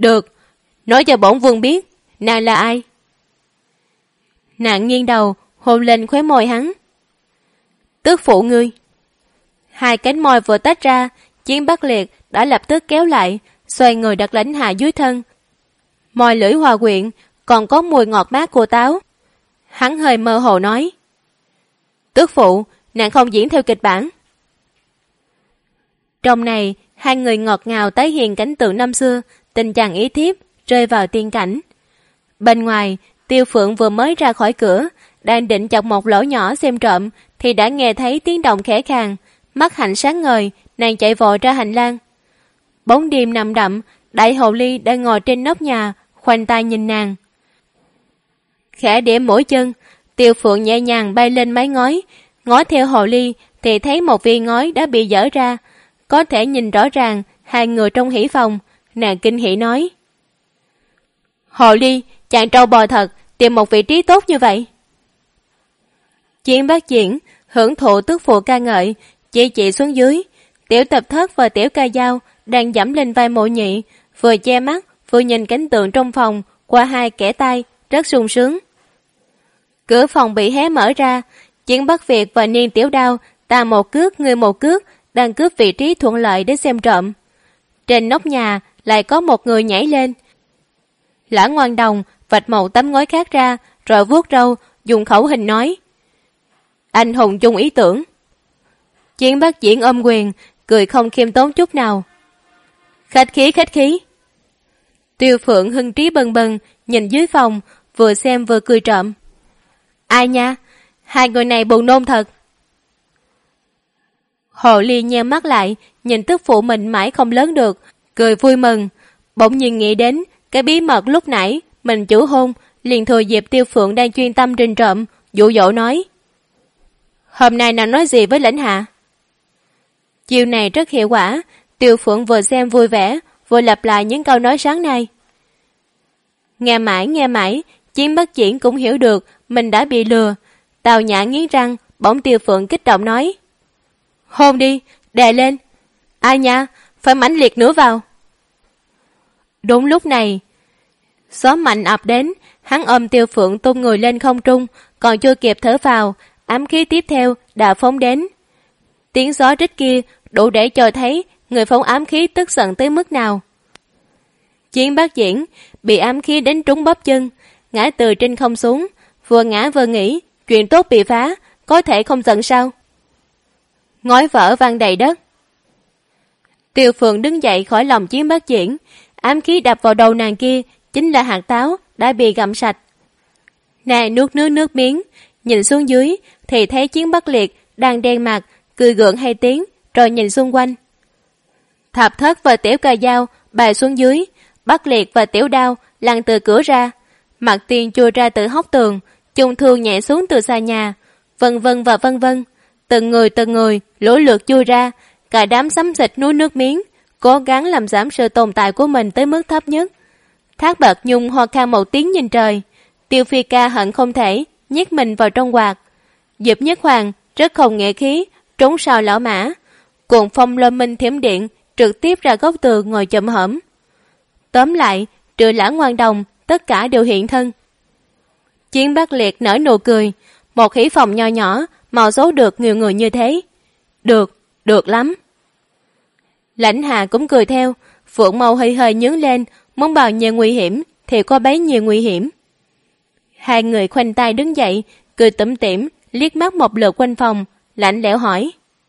Được, nói cho bổn vương biết, nàng là ai? Nàng nghiêng đầu, hôn lên khóe môi hắn. Tước phụ ngươi. Hai cánh môi vừa tách ra, Chiến Bắc Liệt đã lập tức kéo lại, xoay người đặt Lãnh Hạ dưới thân. Môi lưỡi hòa quyện, còn có mùi ngọt mát của táo. Hắn hơi mơ hồ nói. Tước phụ, nàng không diễn theo kịch bản. Trong này, hai người ngọt ngào tái hiện cảnh tượng năm xưa, tình chàng ý thiếp, rơi vào tiên cảnh. Bên ngoài, Tiêu Phượng vừa mới ra khỏi cửa, đang định chọc một lỗ nhỏ xem trộm, thì đã nghe thấy tiếng động khẽ khàng, mắt hạnh sáng ngời, nàng chạy vội ra hành lang. Bóng đêm nằm đậm, Đại Hồ Ly đang ngồi trên nóc nhà, khoanh tay nhìn nàng. Khẽ điểm mũi chân, Tiêu Phượng nhẹ nhàng bay lên mái ngói, ngó theo Hồ Ly thì thấy một viên ngói đã bị dỡ ra, có thể nhìn rõ ràng hai người trong hỉ phòng. Nàng kinh hỉ nói. Hồ Ly, chàng trâu bò thật, tìm một vị trí tốt như vậy. Chiến Bác Diễn hưởng thụ tước phụ ca ngợi, chỉ xuống dưới. Tiểu Tập Thất và Tiểu Ca Dao đang dẫm lên vai Mộ Nhị, vừa che mắt vừa nhìn cảnh tượng trong phòng qua hai kẻ tay, rất sung sướng. Cửa phòng bị hé mở ra, Chiến Bắc Việt và Niên Tiểu Đao, ta một cước người một cước, đang cướp vị trí thuận lợi để xem trộm. Trên nóc nhà lại có một người nhảy lên. Lã Ngoan Đồng vạch một tấm ngói khác ra, rồi vuốt râu, dùng khẩu hình nói. Anh hùng chung ý tưởng. Chiến Bắc Diễn ôm quyền, cười không khiêm tốn chút nào. Khách khí, khách khí. Tiêu Phượng hưng trí bần bần, nhìn dưới phòng, vừa xem vừa cười trộm. Ai nha, hai người này buồn nôn thật. Hồ Ly nheo mắt lại, nhìn tức phụ mình mãi không lớn được, cười vui mừng. Bỗng nhiên nghĩ đến cái bí mật lúc nãy mình chủ hôn, liền thừa dịp Tiêu Phượng đang chuyên tâm rình trộm, dụ dỗ nói. Hôm nay nàng nói gì với Lãnh Hạ? Chiều này rất hiệu quả, Tiêu Phượng vừa xem vui vẻ, vừa lặp lại những câu nói sáng nay. Nghe mãi, Chiến Bắc Diễn cũng hiểu được mình đã bị lừa. Tào Nhã nghiến răng, bỗng Tiêu Phượng kích động nói. Hôn đi, đè lên. Ai nha, phải mãnh liệt nữa vào. Đúng lúc này, gió mạnh ập đến, hắn ôm Tiêu Phượng tung người lên không trung, còn chưa kịp thở vào, ám khí tiếp theo đã phóng đến. Tiếng gió rít kia đủ để cho thấy người phóng ám khí tức giận tới mức nào. Chiến Bắc Diễn bị ám khí đánh trúng bắp chân, ngã từ trên không xuống, vừa ngã vừa nghĩ, chuyện tốt bị phá, có thể không giận sao? Ngói vỡ vang đầy đất. Tiêu Phượng đứng dậy khỏi lòng Chiến Bắc Diễn, ám khí đập vào đầu nàng kia chính là hạt táo đã bị gặm sạch. Nàng nuốt nước miếng, nhìn xuống dưới thì thấy Chiến Bắc Liệt đang đen mặt, cười gượng hai tiếng, rồi nhìn xung quanh. Thập Thất và Tiểu Ca Dao bài xuống dưới, Bắc Liệt và Tiểu Đao lăn từ cửa ra, Mặt Tiên chui ra từ hốc tường, Chung Thương nhảy xuống từ xa nhà, vân vân. Từng người lũ lượt chui ra, cả đám xám xịt nuốt nước miếng, cố gắng làm giảm sự tồn tại của mình tới mức thấp nhất. Thác Bạt Nhung ho khan một tiếng nhìn trời, Tiêu Phi Ca hận không thể nhét mình vào trong quạt. Diệp Nhất Hoàng rất không nghĩa khí, trốn sau lão mã, cuồng phong lôi minh thiểm điện trực tiếp ra góc tường ngồi chậm hổm. Tóm lại, trừ Lã Ngoan Đồng, tất cả đều hiện thân. Chiến Bắc Liệt nở nụ cười, một hỉ phòng nho nhỏ màu số được nhiều người như thế. Được lắm. Lãnh Hạ cũng cười theo, phượng màu hơi nhướng lên, muốn bao nhiêu nguy hiểm thì có bấy nhiêu nguy hiểm. Hai người khoanh tay đứng dậy, cười tủm tỉm, liếc mắt một lượt quanh phòng, lạnh lẽo hỏi.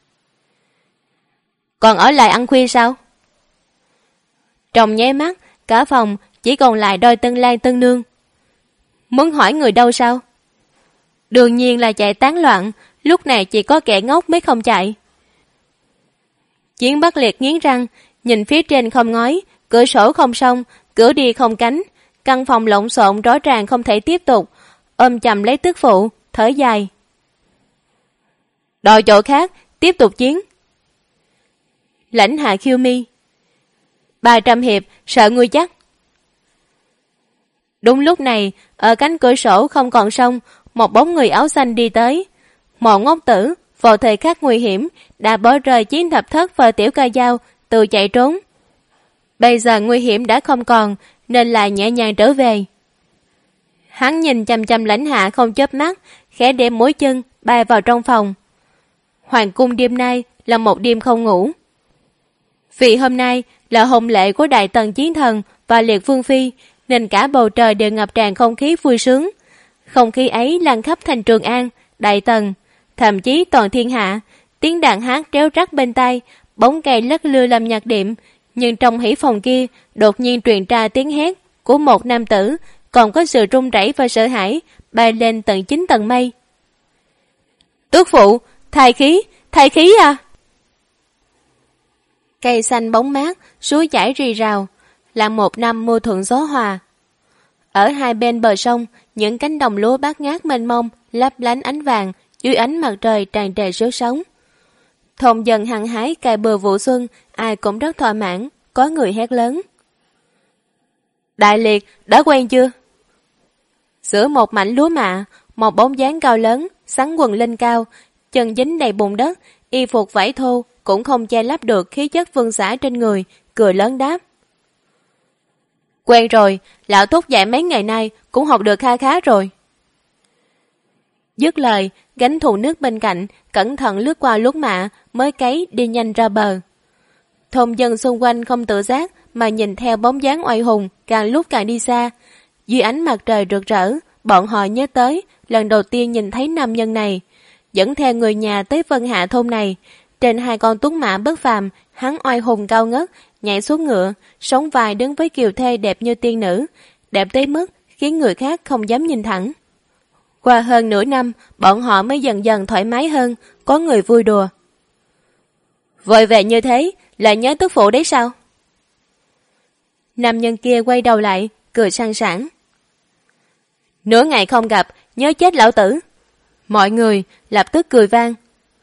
Còn ở lại ăn khuya sao? Trong nháy mắt, cả phòng chỉ còn lại đôi Tân Lan Tân Nương. Muốn hỏi người đâu sao? Đương nhiên là chạy tán loạn, lúc này chỉ có kẻ ngốc mới không chạy. Chiến Bắc Liệt nghiến răng, nhìn phía trên không ngói, cửa sổ không song, cửa đi không cánh, căn phòng lộn xộn rõ ràng không thể tiếp tục, ôm chầm lấy tức phụ, thở dài. Đòi chỗ khác, tiếp tục chiến. Lãnh Hạ khiêu mi. 300 hiệp, sợ ngươi chắc. Đúng lúc này, ở cánh cửa sổ không còn sông, một bóng người áo xanh đi tới. Một ngốc tử, vào thời khắc nguy hiểm, đã bỏ rơi Chiến Thập Thất và Tiểu Ca Dao, tự chạy trốn. Bây giờ nguy hiểm đã không còn, nên lại nhẹ nhàng trở về. Hắn nhìn chăm chăm Lãnh Hạ không chớp mắt, khẽ đem mũi chân bay vào trong phòng. Hoàng cung đêm nay là một đêm không ngủ. Vì hôm nay là hôn lễ của Đại Tần Chiến Thần và Liệt Vương Phi, nên cả bầu trời đều ngập tràn không khí vui sướng. Không khí ấy lan khắp thành Trường An, Đại Tần, thậm chí toàn thiên hạ. Tiếng đàn hát réo rắt bên tai, bóng cây lắc lư làm nhạc đệm. Nhưng trong hỉ phòng kia đột nhiên truyền ra tiếng hét của một nam tử, còn có sự run rẩy và sợ hãi bay lên tận 9 tầng mây. Tước phụ, thai khí à! Cây xanh bóng mát, suối chảy rì rào, là một năm mưa thuận gió hòa. Ở hai bên bờ sông, những cánh đồng lúa bát ngát mênh mông, lấp lánh ánh vàng dưới ánh mặt trời tràn trề sức sống. Thôn dân hăng hái cày bừa vụ xuân, ai cũng rất thỏa mãn, có người hét lớn. Đại Liệt, đã quen chưa? Giữa một mảnh lúa mạ, một bóng dáng cao lớn, xắn quần lên cao, chân dính đầy bùn đất, y phục vải thô cũng không che lấp được khí chất vương giả trên người, cười lớn đáp. Quen rồi, lão thúc dạy mấy ngày nay cũng học được kha khá rồi. Dứt lời, gánh thùng nước bên cạnh, cẩn thận lướt qua lúa mạ, mới cấy đi nhanh ra bờ. Thôn dân xung quanh không tự giác mà nhìn theo bóng dáng oai hùng càng lúc càng đi xa. Dưới ánh mặt trời rực rỡ, bọn họ nhớ tới lần đầu tiên nhìn thấy nam nhân này, dẫn theo người nhà tới Vân Hạ thôn này. Trên hai con tuấn mã bất phàm, hắn oai hùng cao ngất, nhảy xuống ngựa, sóng vai đứng với kiều thê đẹp như tiên nữ, đẹp tới mức khiến người khác không dám nhìn thẳng. Qua hơn nửa năm, bọn họ mới dần dần thoải mái hơn, có người vui đùa. Vội về như thế, là nhớ tước phụ đấy sao? Nam nhân kia quay đầu lại, cười sang sảng. Nửa ngày không gặp, nhớ chết lão tử. Mọi người lập tức cười vang.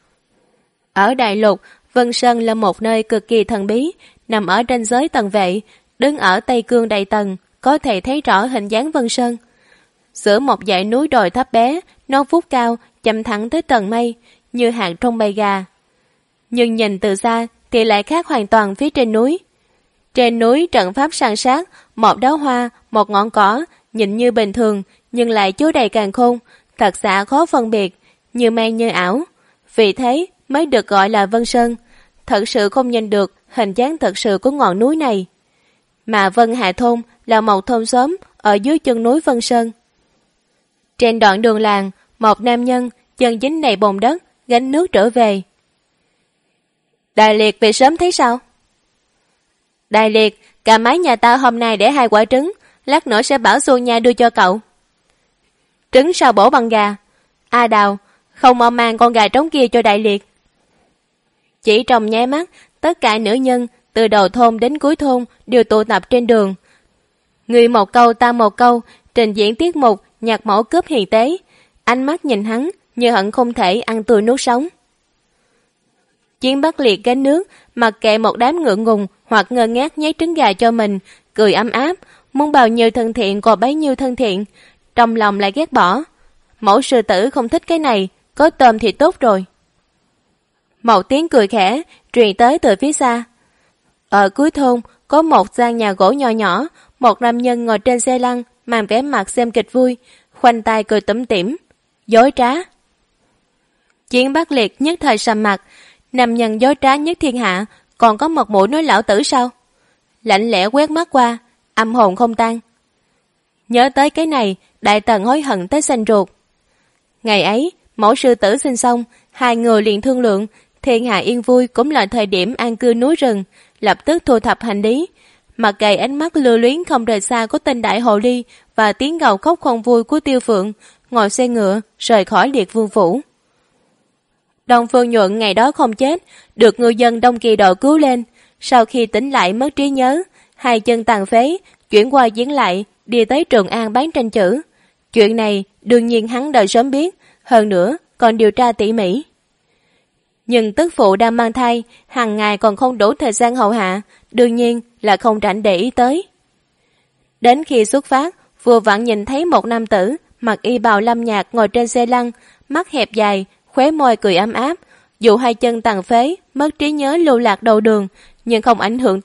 Ở Đại Lục, Vân Sơn là một nơi cực kỳ thần bí, nằm ở ranh giới Tần Vệ, đứng ở Tây Cương Đại Tần, có thể thấy rõ hình dáng Vân Sơn. Giữa một dãy núi đồi thấp bé, non vút cao, chậm thẳng tới tầng mây, như hạt trong bầy gà. Nhưng nhìn từ xa thì lại khác hoàn toàn phía trên núi. Trên núi trận pháp san sát, một đóa hoa, một ngọn cỏ, nhìn như bình thường, nhưng lại chứa đầy càn khôn, thật xạ khó phân biệt, như men như ảo. Vì thế mới được gọi là Vân Sơn, thật sự không nhìn được hình dáng thật sự của ngọn núi này. Mà Vân Hạ Thôn là một thôn xóm ở dưới chân núi Vân Sơn. Trên đoạn đường làng, một nam nhân chân dính đầy bùn đất, gánh nước trở về. Đại Liệt về sớm thế sao? Đại Liệt, cả máy nhà ta hôm nay để 2 quả trứng, lát nữa sẽ bảo Xuân Nha đưa cho cậu. Trứng sao bổ bằng gà? A Đào, không mau mang con gà trống kia cho Đại Liệt. Chỉ trong nháy mắt, tất cả nữ nhân từ đầu thôn đến cuối thôn đều tụ tập trên đường. Người một câu ta một câu, trình diễn tiết mục nhạc mẫu cướp hiền tế. Ánh mắt nhìn hắn như hận không thể ăn tươi nuốt sống. Chiến Bắc Liệt gánh nước, mặc kệ một đám ngượng ngùng hoặc ngơ ngác nhét trứng gà cho mình, cười ấm áp, muốn bao nhiêu thân thiện còn bấy nhiêu thân thiện, trong lòng lại ghét bỏ. Mẫu sư tử không thích cái này, có tôm thì tốt rồi. Một tiếng cười khẽ truyền tới từ phía xa. Ở cuối thôn có một gian nhà gỗ nhỏ nhỏ, một nam nhân ngồi trên xe lăn, mang vẻ mặt xem kịch vui, khoanh tay cười tủm tỉm, dối trá. Chiến Bắc Liệt nhất thời sầm mặt, nam nhân dối trá nhất thiên hạ, còn có một mũi nói lão tử sao? Lạnh lẽ quét mắt qua, âm hồn không tan. Nhớ tới cái này, Đại Tần hối hận tới xanh ruột. Ngày ấy, mẫu sư tử sinh xong, hai người liền thương lượng, thiên hạ yên vui cũng là thời điểm an cư núi rừng, lập tức thu thập hành lý. Mặc kệ ánh mắt lưu luyến không rời xa của tên đại hồ ly và tiếng gào khóc không vui của Tiêu Phượng, ngồi xe ngựa rời khỏi Liệt Vương phủ. Đông Phương Nhuận ngày đó không chết, được người dân Đông Kỳ Độ cứu lên. Sau khi tỉnh lại mất trí nhớ, hai chân tàn phế, chuyển qua diễn lại, đi tới Trường An bán tranh chữ. Chuyện này đương nhiên hắn đã sớm biết, hơn nữa còn điều tra tỉ mỉ. Nhưng tức phụ đang mang thai, hàng ngày còn không đủ thời gian hầu hạ, đương nhiên là không rảnh để ý tới. Đến khi xuất phát, vừa vặn nhìn thấy một nam tử mặc y bào lam nhạt ngồi trên xe lăn, mắt hẹp dài, khóe môi cười ấm áp. Dù hai chân tàn phế, mất trí nhớ lưu lạc đầu đường, nhưng không ảnh hưởng tới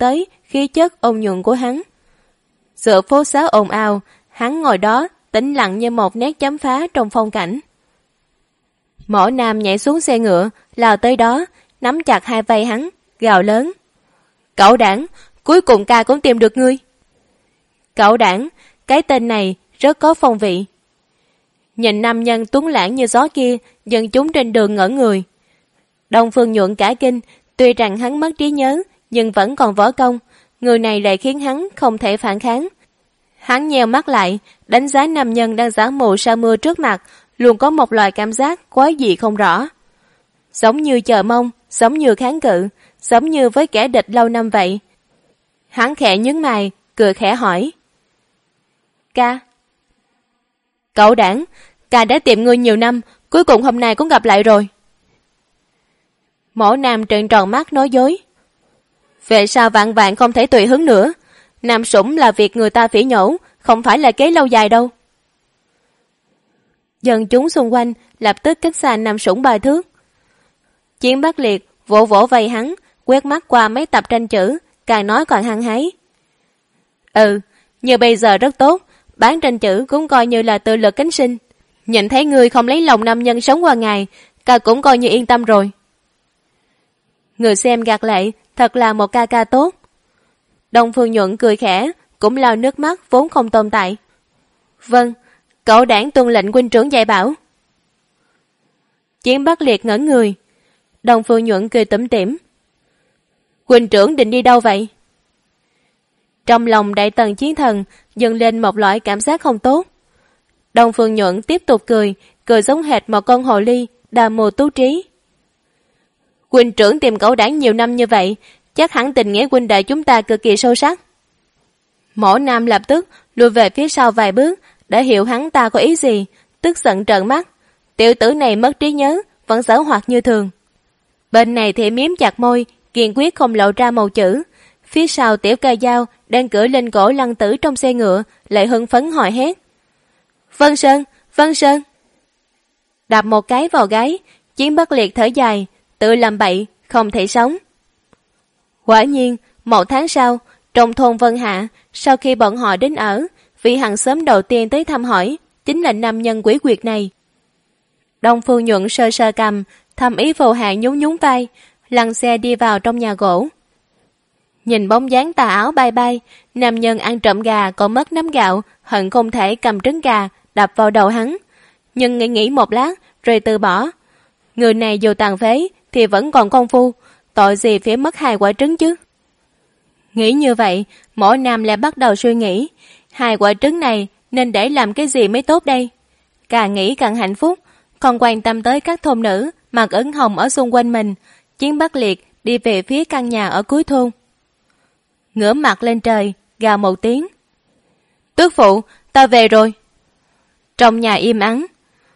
khí chất ôn nhuận của hắn. Giữa phố xá ồn ào, hắn ngồi đó tĩnh lặng như một nét chấm phá trong phong cảnh. Mõ Nam nhảy xuống xe ngựa, lao tới đó, nắm chặt hai vai hắn, gào lớn. Cẩu đảng, cuối cùng ca cũng tìm được ngươi. Cẩu đảng, cái tên này rất có phong vị. Nhìn nam nhân tuấn lãng như gió kia, dân chúng trên đường ngỡ người. Đông Phương Nhuận cả kinh, tuy rằng hắn mất trí nhớ, nhưng vẫn còn võ công, người này lại khiến hắn không thể phản kháng. Hắn nheo mắt lại, đánh giá nam nhân đang giả mù sa mưa trước mặt, luôn có một loại cảm giác quái dị không rõ. Giống như chờ mong, giống như kháng cự, giống như với kẻ địch lâu năm vậy. Hắn khẽ nhướng mày, cười khẽ hỏi. Ca. Cậu đảng, ca đã tìm ngươi nhiều năm, cuối cùng hôm nay cũng gặp lại rồi. Mõ Nam trợn tròn mắt nói dối. Về sao vạn vạn không thể tùy hứng nữa. Nam sủng là việc người ta phỉ nhổ, không phải là kế lâu dài đâu. Dân chúng xung quanh lập tức cách xa Nam sủng 3 thước. Chiến Bắc Liệt vỗ vỗ vai hắn, quét mắt qua mấy tập tranh chữ, càng nói càng hăng hái. Như bây giờ rất tốt, bán tranh chữ cũng coi như là tự lực cánh sinh. Nhìn thấy ngươi không lấy lòng nam nhân sống qua ngày, ca cũng coi như yên tâm rồi. Người xem gạt lệ, thật là một ca ca tốt. Đông Phương Nhuận cười khẽ, cũng lau nước mắt vốn không tồn tại. Vâng, cậu đảng tuân lệnh huynh trưởng dạy bảo. Chiến Bắc Liệt ngẩn người. Đông Phương Nhuận cười tủm tỉm. Huynh trưởng định đi đâu vậy? Trong lòng đại tần chiến thần dâng lên một loại cảm giác không tốt. Đông Phương Nhuận tiếp tục cười, cười giống hệt một con hồ ly đa mưu tú trí. Huynh trưởng tìm cậu đảng nhiều năm như vậy, chắc hẳn tình nghĩa huynh đệ chúng ta cực kỳ sâu sắc. Mõ Nam lập tức lùi về phía sau vài bước, đã hiểu hắn ta có ý gì, tức giận trợn mắt. Tiểu tử này mất trí nhớ, vẫn giỡn hoạt như thường. Bên này thì miếm chặt môi, kiên quyết không lộ ra một chữ. Phía sau Tiểu Ca Dao đang cưỡi lên cổ Lăng Tử trong xe ngựa, lại hưng phấn hỏi hét. Vân Sơn, Vân Sơn. Đạp một cái vào gáy, Chiến Bắc Liệt thở dài, tự làm bậy, không thể sống. Quả nhiên, 1 tháng sau, trong thôn Vân Hạ, sau khi bọn họ đến ở, vị hàng xóm đầu tiên tới thăm hỏi, chính là nam nhân quỷ quyệt này. Đông Phương Nhuận sơ sơ cầm, thầm ý vô hạn nhún nhún vai, lăn xe đi vào trong nhà gỗ. Nhìn bóng dáng tà áo bay bay, nam nhân ăn trộm gà còn mất nắm gạo, hận không thể cầm trứng gà đập vào đầu hắn. Nhưng nghĩ một lát rồi từ bỏ. Người này dù tàn phế thì vẫn còn công phu, tội gì phải mất 2 quả trứng chứ. Nghĩ như vậy, Mõ Nam lại bắt đầu suy nghĩ, 2 quả trứng này nên để làm cái gì mới tốt đây. Càng nghĩ càng hạnh phúc, không quan tâm tới các thôn nữ mặc ửng hồng ở xung quanh mình. Chiến Bắc Liệt đi về phía căn nhà ở cuối thôn. Ngửa mặt lên trời, gào một tiếng. Tước phụ, ta về rồi. Trong nhà im ắng.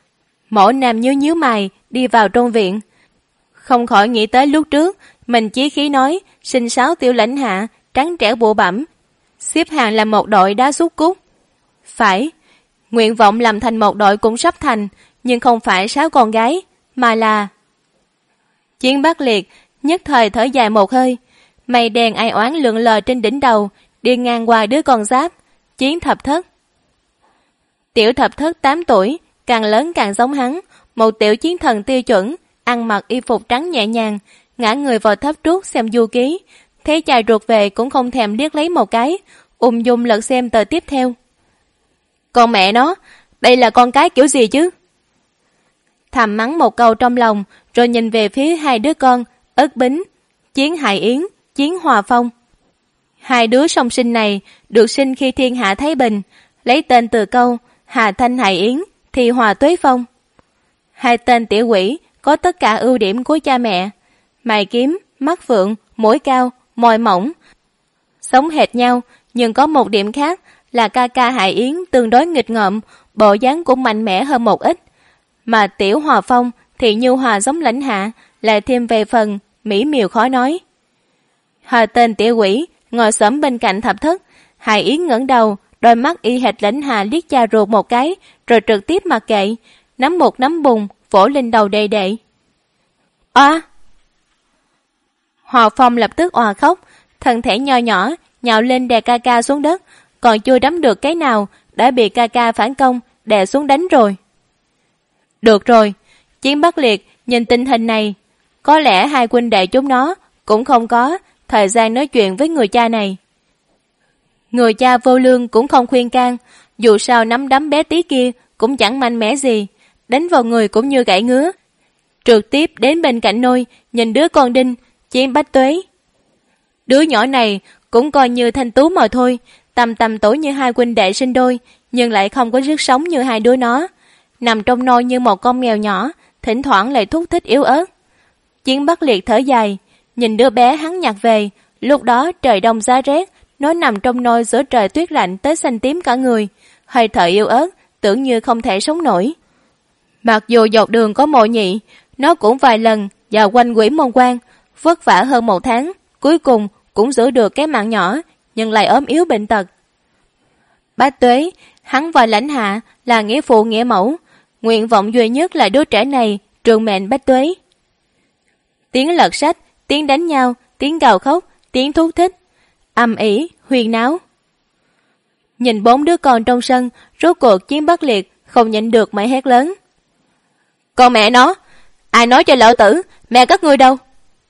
Mõ Nam nhíu mày đi vào trong viện. Không khỏi nghĩ tới lúc trước mình chí khí nói sinh 6 tiểu lãnh hạ, trắng trẻo bụ bẩm, xếp hàng làm một đội đá xúc cút. Phải, nguyện vọng làm thành một đội cũng sắp thành, nhưng không phải 6 con gái, mà là... Chiến Bắc Liệt nhất thời thở dài một hơi. Mây đen ai oán lượn lờ trên đỉnh đầu, đi ngang qua đứa con giáp, Chiến Thập Thất. Tiểu Thập Thất 8 tuổi, càng lớn càng giống hắn, một tiểu chiến thần tiêu chuẩn, ăn mặc y phục trắng nhẹ nhàng, ngã người vào thấp trút xem du ký, thấy chài ruột về cũng không thèm liếc lấy một cái, ung dung lật xem tờ tiếp theo. Con mẹ nó, đây là con cái kiểu gì chứ? Thầm mắng một câu trong lòng, rồi nhìn về phía 2 đứa con, Ất Bính, Chiến Hải Yến, Chiến Hòa Phong. 2 đứa song sinh này được sinh khi thiên hạ thái bình, lấy tên từ câu Hà Thanh Hải Yến, thì Hòa Tuế Phong. 2 tên tiểu quỷ có tất cả ưu điểm của cha mẹ, mày kiếm, mắt phượng, mũi cao, môi mỏng. Sống hệt nhau, nhưng có một điểm khác là ca ca Hải Yến tương đối nghịch ngợm, bộ dáng cũng mạnh mẽ hơn một ít. Mà tiểu Hòa Phong thì nhu hòa giống lãnh hạ, lại thêm về phần mỹ miều khó nói. 2 tên tiểu quỷ ngồi xổm bên cạnh Thập Thất, Hải Yến ngẩng đầu, đôi mắt y hệt lãnh hạ liếc cha ruột một cái, rồi trực tiếp mặc kệ, nắm một nắm bùn vỗ lên đầu đệ đệ. Hòa Phong lập tức òa khóc, thân thể nho nhỏ nhào lên đè ca ca xuống đất, còn chưa đấm được cái nào đã bị ca ca phản công đè xuống đánh rồi. Được rồi, Chiến Bắc Liệt nhìn tình hình này, có lẽ hai huynh đệ chúng nó cũng không có thời gian nói chuyện với người cha này. Người cha vô lương cũng không khuyên can, dù sao nắm đấm bé tí kia cũng chẳng mạnh mẽ gì, đánh vào người cũng như gãy ngứa. Trực tiếp đến bên cạnh nôi, nhìn đứa con đinh, Chiến Bách Tuế. Đứa nhỏ này cũng coi như thanh tú mà thôi, tầm tuổi như hai huynh đệ sinh đôi, nhưng lại không có sức sống như hai đứa nó. Nằm trong nôi như một con mèo nhỏ, thỉnh thoảng lại thúc thích yếu ớt. Chiến Bắc Liệt thở dài, nhìn đứa bé hắn nhặt về, lúc đó trời đông giá rét, nó nằm trong nôi giữa trời tuyết lạnh tới xanh tím cả người, hơi thở yếu ớt, tưởng như không thể sống nổi. Mặc dù dọc đường có Mộ Nhị, nó cũng vài lần vào quanh Quỷ Môn Quan, vất vả hơn 1 tháng, cuối cùng cũng giữ được cái mạng nhỏ, nhưng lại ốm yếu bệnh tật. Bách Tuế, hắn và Lãnh Hạ là nghĩa phụ nghĩa mẫu, nguyện vọng duy nhất là đứa trẻ này trường mệnh Bách Tuế. Tiếng lật sách, tiếng đánh nhau, tiếng gào khóc, tiếng thúc thích, ầm ĩ, huyên náo. Nhìn 4 đứa con trong sân, rốt cuộc Chiến Bắc Liệt không nhịn được mà hét lớn. Con mẹ nó, ai nói cho lão tử, mẹ các ngươi đâu?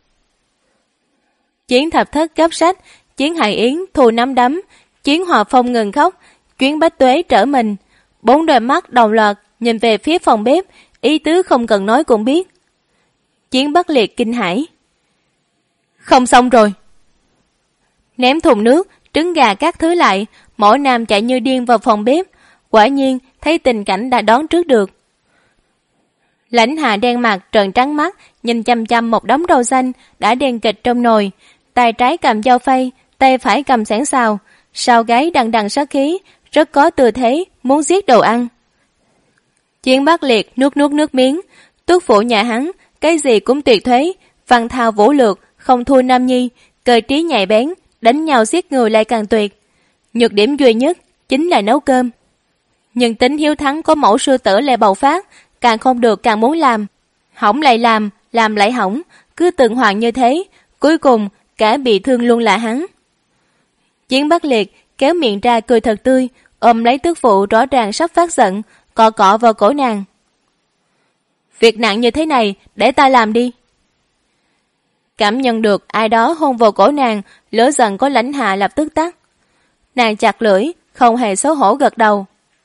Chiến Thập Thất gấp sách, Chiến Hải Yến thù nắm đấm, Chiến Hòa Phong ngừng khóc, Chuyến Bách Tuế trở mình. 4 đôi mắt đồng loạt nhìn về phía phòng bếp, ý tứ không cần nói cũng biết. Chiến Bắc Liệt kinh hãi. Không xong rồi. Ném thùng nước, trứng gà các thứ lại, mỗi nam chạy như điên vào phòng bếp, quả nhiên thấy tình cảnh đã đoán trước được. Lãnh Hạ đen mặt trợn trắng mắt, nhìn chăm chăm một đống rau xanh đã đen kịch trong nồi, tay trái cầm dao phay, tay phải cầm xẻng xào, sau gáy đằng đằng sát khí, rất có tư thế muốn giết đồ ăn. Chiến Bắc Liệt nuốt nước miếng, tước phụ nhà hắn, cái gì cũng tuyệt thế, văn thao vũ lược, không thua Nam Nhi, cơ trí nhạy bén, đánh nhau giết người lại càng tuyệt. Nhược điểm duy nhất chính là nấu cơm. Nhưng tính hiếu thắng có mẫu sư tử lại bộc phát, càng không được càng muốn làm. Hỏng lại làm lại hỏng, cứ tuần hoàn như thế, cuối cùng cả bị thương luôn là hắn. Chiến Bắc Liệt kéo miệng ra cười thật tươi, ôm lấy tước phụ rõ ràng sắp phát giận, cọ cọ vào cổ nàng. Việc nặng như thế này, để ta làm đi. Cảm nhận được ai đó hôn vào cổ nàng, lửa giận có Lãnh Hạ lập tức tắt. Nàng chặt lưỡi, không hề xấu hổ gật đầu.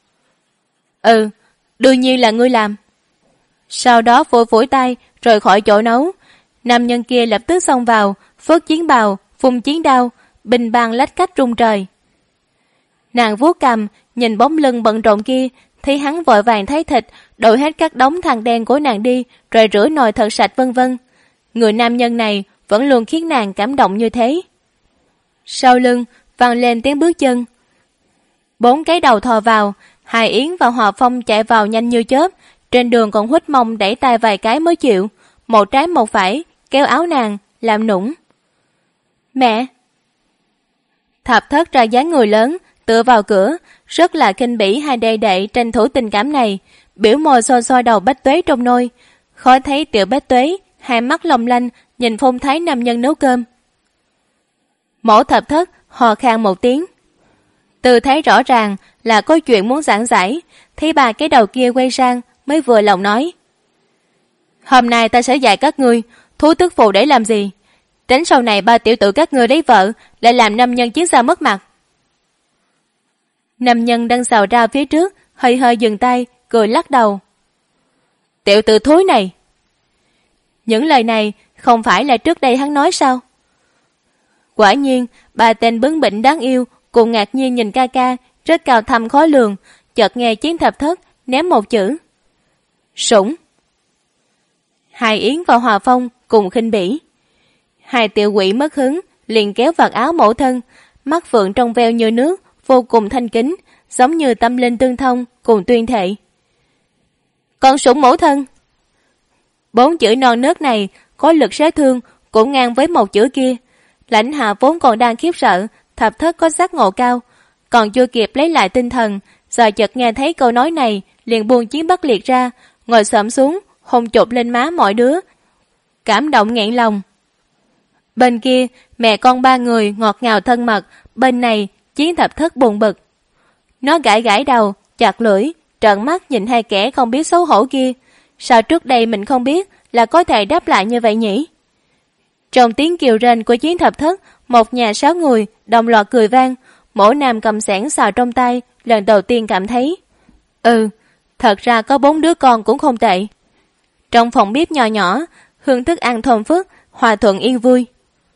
Ừ, đương nhiên là ngươi làm. Sau đó phủi tay, rời khỏi chỗ nấu. Nam nhân kia lập tức xông vào, phớt chiến bào, phun chiến đao, bình bang lách cách rung trời. Nàng vuốt cằm, nhìn bóng lưng bận rộn kia, thấy hắn vội vàng thái thịt, đổi hết các đống than đen của nàng đi, rồi rửa nồi thật sạch vân vân. Người nam nhân này vẫn luôn khiến nàng cảm động như thế. Sau lưng vang lên tiếng bước chân. 4 cái đầu thò vào, Hải Yến và Hòa Phong chạy vào nhanh như chớp, trên đường còn huýt mông đẩy tay vài cái mới chịu, một trái một phải kéo áo nàng làm nũng. Mẹ! Thập Thất ra dáng người lớn, tựa vào cửa, rất là khinh bỉ hai đệ đệ tranh thủ tình cảm này, biểu môi xoa đầu Bách Tuế trong nôi. Khó thấy tiểu Bách Tuế, hai mắt long lanh nhìn phong thái nam nhân nấu cơm. Mẫu Thập Thất hò khan một tiếng. Tư thấy rõ ràng là có chuyện muốn giảng giải, thấy ba cái đầu kia quay sang mới vừa lòng nói. Hôm nay ta sẽ dạy các ngươi thú tức phù để làm gì, tránh sau này ba tiểu tử các ngươi lấy vợ lại làm nam nhân chiến xa mất mặt. Nam nhân đang xào ra phía trước, hơi dừng tay, cười lắc đầu. Tiểu tử thối này! Những lời này không phải là trước đây hắn nói sao? Quả nhiên, ba tên bướng bỉnh đáng yêu cùng ngạc nhiên nhìn ca ca, rất cao thâm khó lường, chợt nghe Chiến Thập Thất ném một chữ. Sủng! Hải Yến và Hòa Phong cùng khinh bỉ. Hai tiểu quỷ mất hứng, liền kéo vạt áo mẫu thân, mắt phượng trong veo như nước, vô cùng thanh kính, giống như tâm linh tương thông cùng tuyên thệ. Con sủng mẫu thân! 4 chữ non nớt này có lực sát thương cũng ngang với một chữ kia. Lãnh Hạ vốn còn đang khiếp sợ Thập Thất có giác ngộ cao, còn chưa kịp lấy lại tinh thần, giờ chợt nghe thấy câu nói này, liền buông Chiến Bắc Liệt ra, ngồi xổm xuống hôn chụp lên má mọi đứa, cảm động nghẹn lòng. Bên kia, mẹ con ba người ngọt ngào thân mật, bên này, Chiến Thập Thất buồn bực. Nó gãi gãi đầu, chặt lưỡi, trợn mắt nhìn hai kẻ không biết xấu hổ kia. Sao trước đây mình không biết là có thể đáp lại như vậy nhỉ? Trong tiếng kêu rên của Chiến Thập Thất, một nhà 6 người đồng loạt cười vang. Mỗi nam cầm xẻng xào trong tay, lần đầu tiên cảm thấy thật ra có 4 đứa con cũng không tệ. Trong phòng bếp nhỏ nhỏ, hương thức ăn thơm phức, hòa thuận yên vui.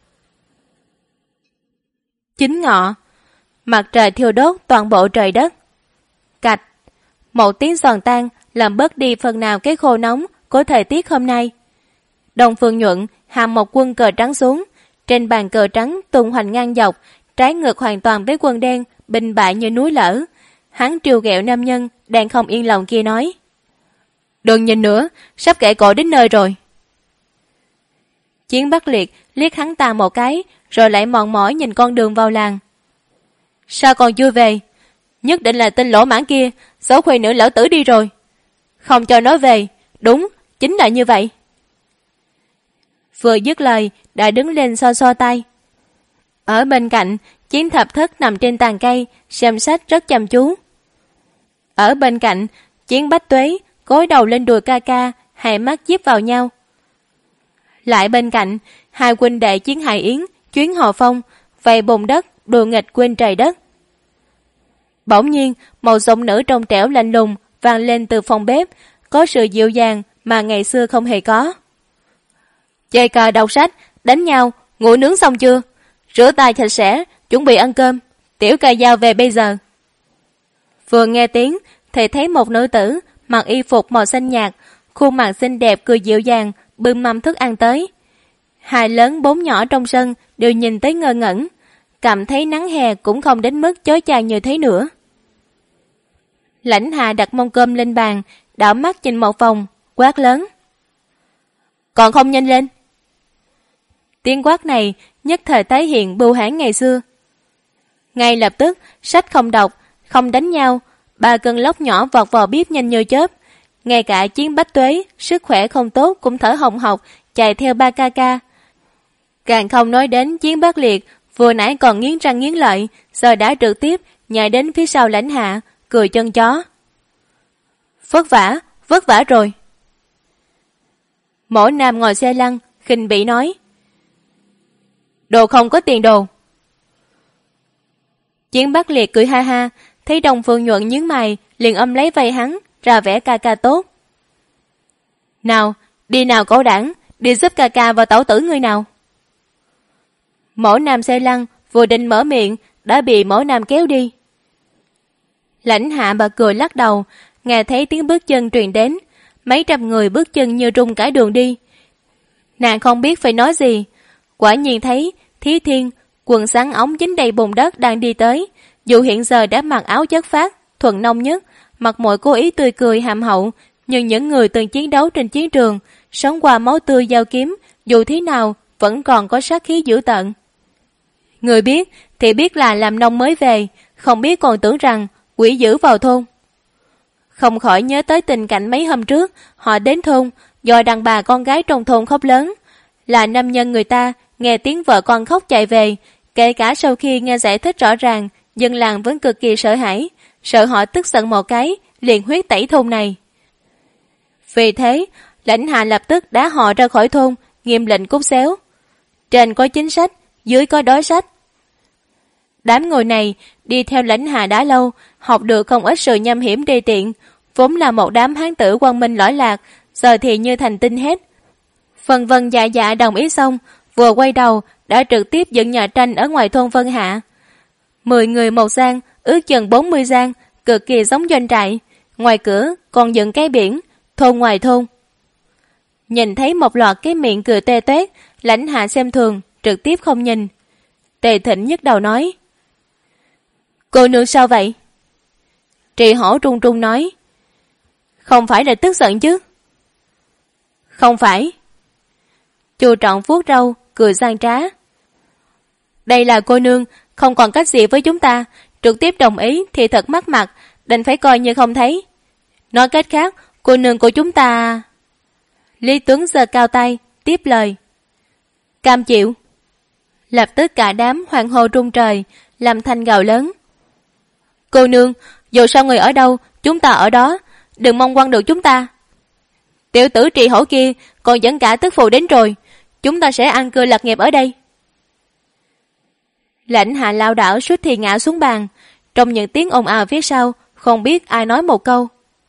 Chính ngọ, mặt trời thiêu đốt toàn bộ trời đất. Cạch, một tiếng giòn tan làm bớt đi phần nào cái khô nóng của thời tiết hôm nay. Đông Phương Nhuận hàm một quân cờ trắng xuống, trên bàn cờ trắng tung hoành ngang dọc, trái ngược hoàn toàn với quân đen, binh bại như núi lở. Hắn trêu ghẹo nam nhân đang không yên lòng kia nói: "Đừng nhìn nữa, sắp kẻ cổ đến nơi rồi." Chiến Bắc Liệt liếc hắn ta một cái, rồi lại mòn mỏi nhìn con đường vào làng. "Sao còn chưa về? Nhất định là tên lỗ mãng kia xấu khuê nữ lão tử đi rồi. Không cho nó về, đúng, chính là như vậy." Vừa dứt lời, đã đứng lên xoa tay. Ở bên cạnh, Chiến Thập Thất nằm trên tàn cây, xem sách rất chăm chú. Ở bên cạnh, Chiến Bách Tuế gối đầu lên đùi ca ca, hai mắt díp vào nhau. Lại bên cạnh, hai huynh đệ Chiến Hải Yến, Chuyến Hò Phong, vầy bùn đất, đùa nghịch quên trời đất. Bỗng nhiên, một giọng nữ trong trẻo lạnh lùng vang lên từ phòng bếp, có sự dịu dàng mà ngày xưa không hề có. "Chơi cờ, đọc sách, đánh nhau, ngủ nướng xong chưa? Rửa tay sạch sẽ, chuẩn bị ăn cơm. Tiểu ca Dao về bây giờ." Vừa nghe tiếng thì thấy một nữ tử mặc y phục màu xanh nhạt, khuôn mặt xinh đẹp cười dịu dàng, bưng mâm thức ăn tới. Hai lớn 4 nhỏ trong sân đều nhìn tới ngơ ngẩn, cảm thấy nắng hè cũng không đến mức chói chang như thế nữa. Lãnh Hà đặt mông cơm lên bàn, đảo mắt nhìn một vòng, quát lớn: "Còn không nhanh lên!" Tiếng quát này nhất thời tái hiện bưu hãn ngày xưa. Ngay lập tức, sách không đọc, không đánh nhau, 3 cân lốc nhỏ vọt vào bếp nhanh như chớp. Ngay cả Chiến Bách Tuế, sức khỏe không tốt cũng thở hồng hộc, chạy theo ba ca ca. Càng không nói đến Chiến Bắc Liệt, vừa nãy còn nghiến răng nghiến lợi, giờ đã trực tiếp nhảy đến phía sau Lãnh Hạ, cười chân chó: vất vả rồi." Mỗi nam ngồi xe lăn, khinh bỉ nói: "Đồ không có tiền đồ." Chiến Bắc Liệt cười ha ha, thấy Đông Phương Nhuận nhướng mày, liền ôm lấy vai hắn, ra vẻ ca ca tốt: "Nào, đi nào cổ đảng, đi giúp ca ca và tẩu tử ngươi nào." Mỗi nam xe lăn vừa định mở miệng đã bị mỗi nam kéo đi. Lãnh Hạ bà cười lắc đầu, nghe thấy tiếng bước chân truyền đến, mấy trăm người bước chân như rung cả đường đi. Nàng không biết phải nói gì, quả nhiên thấy Thí Thiên quần sáng ống dính đầy bùn đất đang đi tới, dù hiện giờ đã mặc áo chất phát thuần nông nhất, mặt mũi cố ý tươi cười hàm hậu, nhưng những người từng chiến đấu trên chiến trường, sống qua máu tươi dao kiếm, dù thế nào vẫn còn có sát khí dữ tợn. Người biết thì biết là làm nông mới về, không biết còn tưởng rằng quỷ dữ vào thôn. Không khỏi nhớ tới tình cảnh mấy hôm trước họ đến thôn, do đàn bà con gái trong thôn khóc lớn, là nam nhân người ta nghe tiếng vợ con khóc chạy về, kể cả sau khi nghe giải thích rõ ràng, dân làng vẫn cực kỳ sợ hãi, sợ họ tức giận một cái liền huyết tẩy thôn này. Vì thế, Lãnh Hạ lập tức đá họ ra khỏi thôn, nghiêm lệnh cút xéo. Trên có chính sách, dưới có đối sách. Đám người này đi theo Lãnh Hạ đã lâu, học được không ít sự nham hiểm đê tiện, vốn là một đám hán tử quang minh lỗi lạc, giờ thì như thành tinh hết. Vân vân dạ dạ đồng ý xong, vừa quay đầu đã trực tiếp dựng nhà tranh ở ngoài thôn Vân Hạ. 10 người một gian, ước chừng 40 gian, cực kỳ giống doanh trại. Ngoài cửa còn dựng cái biển thôn ngoài thôn. Nhìn thấy một loạt cái miệng cười tê toét, Lãnh Hạ xem thường, trực tiếp không nhìn. Tề Thịnh nhức đầu nói: "Cô nương sao vậy?" Trì Hổ trung trung nói: "Không phải là tức giận chứ?" "Không phải." Chu Trọng vuốt râu, cười gian trá: "Đây là cô nương, không còn cách gì với chúng ta, trực tiếp đồng ý thì thật mất mặt, đành phải coi như không thấy. Nói cách khác, cô nương của chúng ta..." Lý Tuấn giơ cao tay, tiếp lời: "Cam chịu." Lập tức cả đám hoan hô rung trời, làm thanh gào lớn. Cô nương, dù sao người ở đâu, chúng ta ở đó, đừng mong quăng được chúng ta. Tiểu tử Trị Hổ kia còn dẫn cả tức phụ đến rồi, chúng ta sẽ ăn cưa lạc nghiệp ở đây. Lãnh Hạ lao đảo suýt thì ngã xuống bàn, trong những tiếng ồn ào phía sau, không biết ai nói một câu.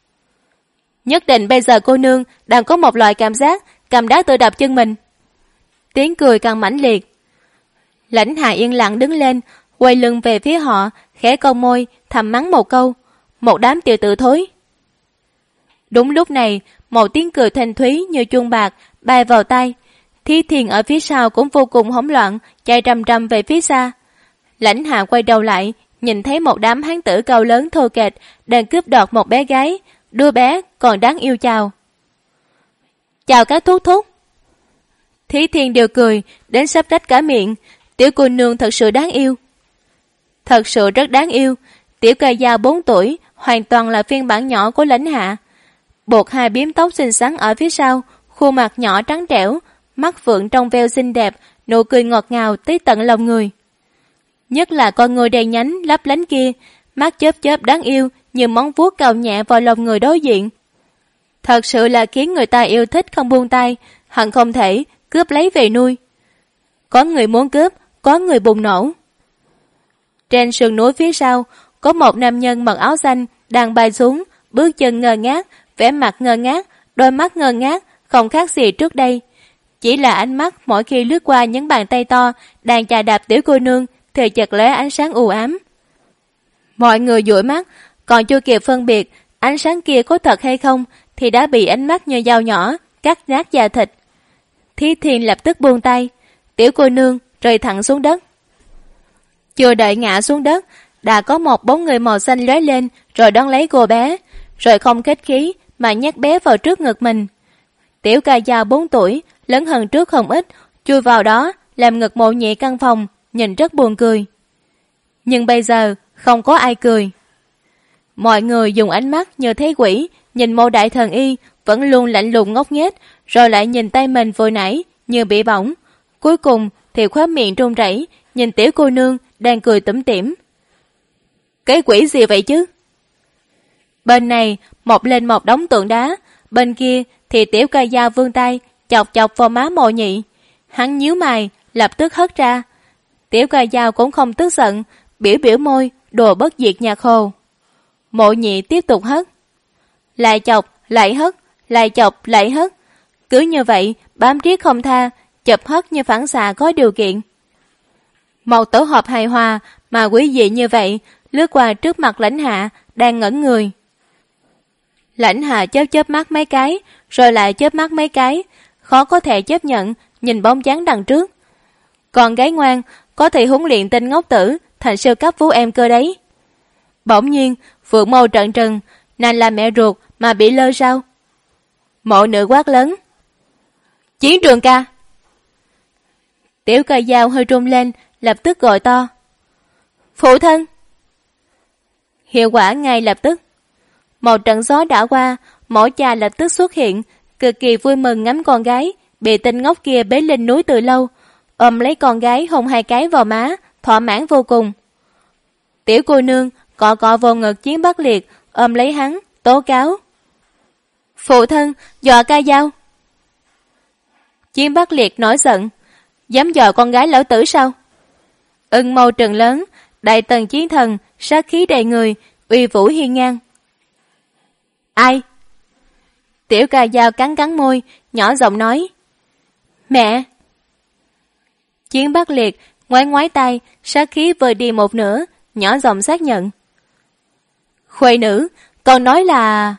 Nhất định bây giờ cô nương đang có một loại cảm giác cầm đá tự đập chân mình. Tiếng cười càng mãnh liệt. Lãnh Hạ yên lặng đứng lên, quay lưng về phía họ, khẽ cong môi, thầm mắng một câu. Một đám tiểu tử thối. Đúng lúc này, một tiếng cười thanh thúy như chuông bạc bay vào tai. Thi Thiền ở phía sau cũng vô cùng hỗn loạn, chạy rầm rầm về phía xa. Lãnh Hạ quay đầu lại, nhìn thấy một đám hán tử cao lớn thô kệch đang cướp đoạt một bé gái, đứa bé còn đáng yêu chào. Chào các thúc thúc. Thí Thiên đều cười, đến sắp rách cả miệng. Tiểu cô nương thật sự đáng yêu. Thật sự rất đáng yêu. Tiểu ca dao 4 tuổi, hoàn toàn là phiên bản nhỏ của Lãnh Hạ. Buộc hai bím tóc xinh xắn ở phía sau, khuôn mặt nhỏ trắng trẻo, mắt phượng trong veo xinh đẹp, nụ cười ngọt ngào tới tận lòng người. Nhất là con người đầy nhánh lấp lánh kia, mắt chớp chớp đáng yêu như móng vuốt cào nhẹ vào lòng người đối diện. Thật sự là khiến người ta yêu thích không buông tay, hận không thể cướp lấy về nuôi. Có người muốn cướp, có người bùng nổ. Trên sườn núi phía sau, có một nam nhân mặc áo xanh đang bay xuống, bước chân ngơ ngác, vẻ mặt ngơ ngác, đôi mắt ngơ ngác, không khác gì trước đây. Chỉ là ánh mắt mỗi khi lướt qua những bàn tay to đang chà đạp tiểu cô nương thì chợt lóe ánh sáng u ám. Mọi người dụi mắt, còn chưa kịp phân biệt ánh sáng kia có thật hay không thì đã bị ánh mắt như dao nhỏ cắt nát da thịt. Thí Thiên lập tức buông tay, tiểu cô nương rơi thẳng xuống đất. Chưa đợi ngã xuống đất, đã có một bóng người màu xanh lóe lên rồi đón lấy cô bé, rồi không khách khí mà nhét bé vào trước ngực mình. Tiểu ca dao 4 tuổi, lớn hơn trước không ít, chui vào đó làm ngực Mộ Nhị căn phòng, nhìn rất buồn cười. Nhưng bây giờ không có ai cười. Mọi người dùng ánh mắt như thấy quỷ nhìn Mộ Đại Thần Y vẫn luôn lạnh lùng ngốc nghếch, rồi lại nhìn tay mình vừa nãy như bị bỏng. Cuối cùng thì khóe miệng run rẩy nhìn tiểu cô nương đang cười tủm tỉm. Cái quỷ gì vậy chứ? Bên này mọc lên một đống tượng đá, bên kia thì tiểu ca dao vươn tay chọc chọc vào má Mộ Nhị. Hắn nhíu mày lập tức hất ra. Tiểu ca dao cũng không tức giận, biểu biểu môi, đồ bất diệt nhạc hồ. Mộ Nhị tiếp tục hất. Lại chọc, lại hất, lại chọc, lại hất. Cứ như vậy, bám riết không tha, chụp hất như phản xạ có điều kiện. Một tổ hợp hài hòa mà quý dị như vậy lướt qua trước mặt Lãnh Hạ đang ngẩn người. Lãnh Hạ chớp chớp mắt mấy cái, rồi lại chớp mắt mấy cái, khó có thể chấp nhận nhìn bóng dáng đằng trước. Con gái ngoan có thể huấn luyện tên ngốc tử thành siêu cấp vũ em cơ đấy. Bỗng nhiên Phượng Mâu trợn trừng, nàng là mẹ ruột mà bị lơ sao? Mộ nữ quát lớn. Chiến trường ca. Tiểu ca dao hơi run lên, lập tức gọi to. Phụ thân. Hiệu quả ngay lập tức. Một trận gió đã qua, mẫu cha lập tức xuất hiện, cực kỳ vui mừng ngắm con gái bị tên ngốc kia bế lên núi từ lâu, ôm lấy con gái hôn 2 cái vào má, thỏa mãn vô cùng. Tiểu cô nương cọ cọ vào ngực Chiến Bắc Liệt, ôm lấy hắn, tố cáo. Phụ thân, dọa ca dao. Chiến Bắc Liệt nổi giận. Dám dọa con gái lão tử sao? Ưng mâu trừng lớn, đại tần chiến thần, sát khí đầy người, uy vũ hiên ngang. Ai? Tiểu ca dao cắn cắn môi, nhỏ giọng nói. Mẹ. Chiến Bắc Liệt ngoái ngoái tay, sát khí vơi đi một nửa, nhỏ giọng xác nhận. Khuê nữ, con nói là...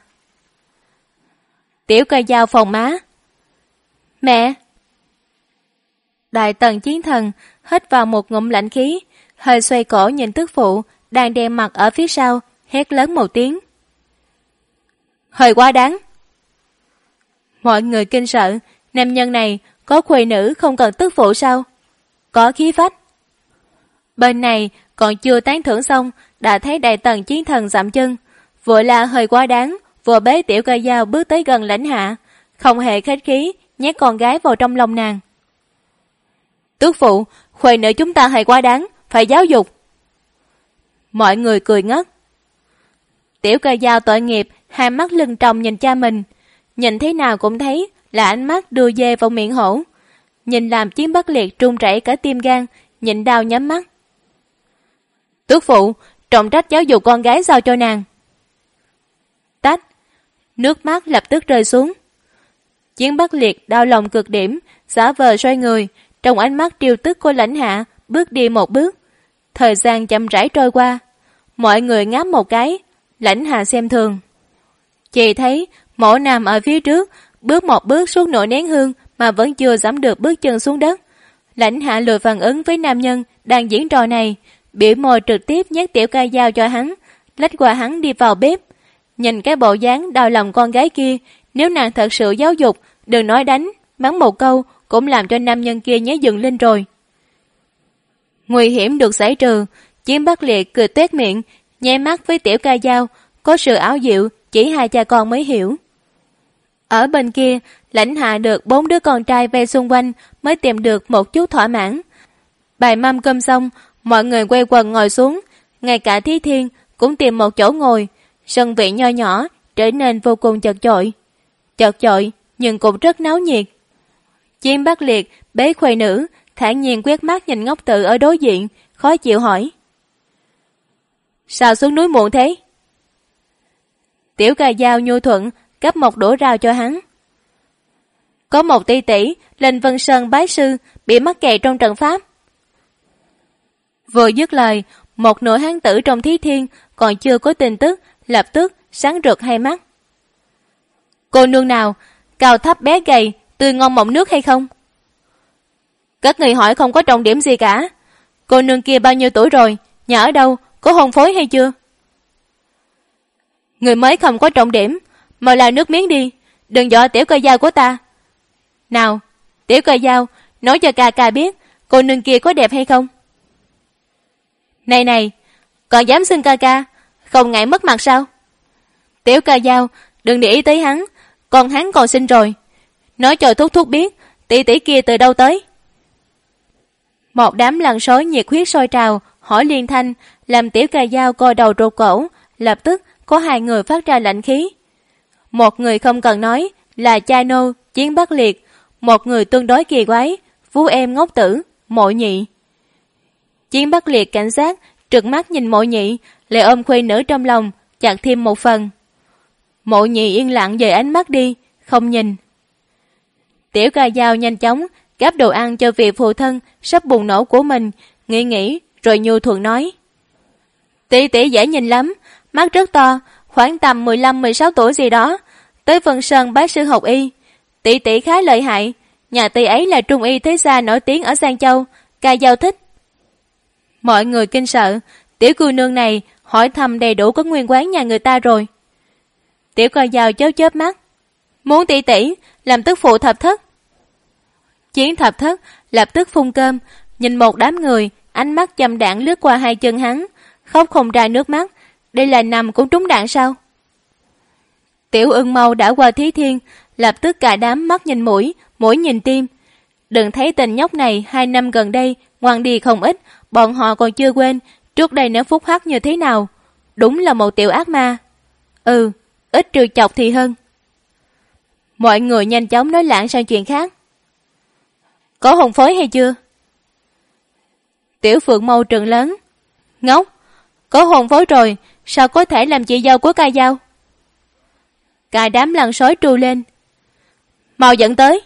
Tiểu ca dao phòng má. Mẹ. Đại tần chiến thần hít vào một ngụm lạnh khí, hơi xoay cổ nhìn tức phụ đang đen mặt ở phía sau, hét lớn một tiếng. Hơi quá đáng. Mọi người kinh sợ, nam nhân này có khuê nữ không cần tức phụ sao? Có khí phách. Bên này còn chưa tán thưởng xong, đã thấy đại tần chiến thần dậm chân, vừa là hơi quá đáng, vừa bế tiểu ca dao bước tới gần Lãnh Hạ, không hề khách khí nhét con gái vào trong lòng nàng. Tước phụ, Khuê nữ chúng ta hay quá đáng, phải giáo dục. Mọi người cười ngất. Tiểu Ca Dao tội nghiệp, hai mắt lưng tròng nhìn cha mình. Nhìn thế nào cũng thấy là ánh mắt đưa dê vào miệng hổ. Nhìn làm Chiến Bất Liệt trung chảy cả tim gan, nhịn đau nhắm mắt. Tước phụ, trọng trách giáo dục con gái sao cho nàng. Tách. Nước mắt lập tức rơi xuống. Chiến Bất Liệt đau lòng cực điểm, giả vờ xoay người, trong ánh mắt triều tức của Lãnh Hạ, bước đi một bước. Thời gian chậm rãi trôi qua, mọi người ngáp một cái, Lãnh Hạ xem thường. Chị thấy Mộ Nam ở phía trước, bước một bước suốt nửa nén hương mà vẫn chưa dám được bước chân xuống đất. Lãnh Hạ lười phản ứng với nam nhân đang diễn trò này, biểu môi trực tiếp nhét Tiểu Ca Dao cho hắn, lách qua hắn đi vào bếp. Nhìn cái bộ dáng đau lòng con gái kia, nếu nàng thật sự giáo dục, đừng nói đánh, mắng một câu cũng làm cho nam nhân kia nhớ dựng lên rồi. Nguy hiểm được giải trừ, Chiến Bất Liệt cười tuét miệng, nháy mắt với Tiểu Ca Dao, có sự ảo diệu chỉ hai cha con mới hiểu. Ở bên kia, Lãnh Hạ được 4 đứa con trai vây xung quanh mới tìm được một chút thỏa mãn. Bài mâm cơm xong, mọi người quay quần ngồi xuống, ngay cả Thí Thiên cũng tìm một chỗ ngồi. Sân vị nho nhỏ trở nên vô cùng chật chội. Chật chội nhưng cũng rất náo nhiệt. Chiến Bất Liệt bế Khuê nữ, thản nhiên quét mắt nhìn ngốc tự ở đối diện, khó chịu hỏi. Sao xuống núi muộn thế? Tiểu Ca Dao nhu thuận cấp một đũa rau cho hắn. Có một tỷ tỷ lên Vân Sơn bái sư, bị mắc kẹt trong trận pháp. Vừa dứt lời, một nửa hán tử trong Thí Thiên còn chưa có tin tức, lập tức sáng rực hai mắt. Cô nương nào, cao thấp bé gầy, tươi ngon mọng nước hay không? Các người hỏi không có trọng điểm gì cả. Cô nương kia bao nhiêu tuổi rồi, nhà ở đâu, có hôn phối hay chưa? Người mới không có trọng điểm, mau lao nước miếng đi, đừng dọa Tiểu Ca Dao của ta. Nào, Tiểu Ca Dao, nói cho ca ca biết, cô nương kia có đẹp hay không? Này này, còn dám xưng ca ca, không ngại mất mặt sao? Tiểu Ca Dao, đừng để ý tới hắn, còn hắn còn xinh rồi. Nói cho Thúc Thúc biết, tỷ tỷ kia từ đâu tới. Một đám lằn sói nhiệt huyết sôi trào, hỏi liên thanh, làm Tiểu Ca Dao co đầu rụt cổ, lập tức có hai người phát ra lạnh khí. Một người không cần nói là cha nô Chiến Bất Liệt, một người tương đối kỳ quái, Phú Em ngốc tử, Mộ Nhị. Chiến Bất Liệt cảnh giác, trừng mắt nhìn Mộ Nhị, lại ôm Khuê nữ trong lòng, chặt thêm một phần. Mộ Nhị yên lặng dời ánh mắt đi, không nhìn. Tiểu Ca Dao nhanh chóng gắp đồ ăn cho vị phụ thân sắp bùng nổ của mình, nghĩ rồi nhu thuận nói. Tỷ tỷ dễ nhìn lắm, mắt rất to, khoảng tầm 15-16 tuổi gì đó, tới Vân Sơn bái sư học y. Tỷ tỷ khá lợi hại, nhà tỷ ấy là trung y thế gia nổi tiếng ở Giang Châu, Ca Dao thích. Mọi người kinh sợ, tiểu cô nương này hỏi thầm đầy đủ có nguyên quán nhà người ta rồi. Tiểu Ca Dao chớp chớp mắt, muốn tỷ tỷ làm tức phụ thập thất. Chiến thập thất lập tức phun cơm, nhìn một đám người, ánh mắt chăm đạn lướt qua hai chân hắn, khóc không ra nước mắt. Đây là nằm cũng trúng đạn sao? Tiểu Ưng Mâu đã qua Thí Thiên, lập tức cả đám mắt nhìn mũi, mũi nhìn tim. Đừng thấy tình nhóc này 2 năm gần đây ngoan đi không ít, bọn họ còn chưa quên trước đây nó phúc hắc như thế nào. Đúng là một tiểu ác ma. Ít trừ chọc thì hơn. Mọi người nhanh chóng nói lảng sang chuyện khác. Có hôn phối hay chưa? Tiểu Phượng Mâu trừng lớn. Ngốc, có hôn phối rồi, sao có thể làm chị dâu của Ca Dao? Cả đám lằn sói tru lên. Mau dẫn tới.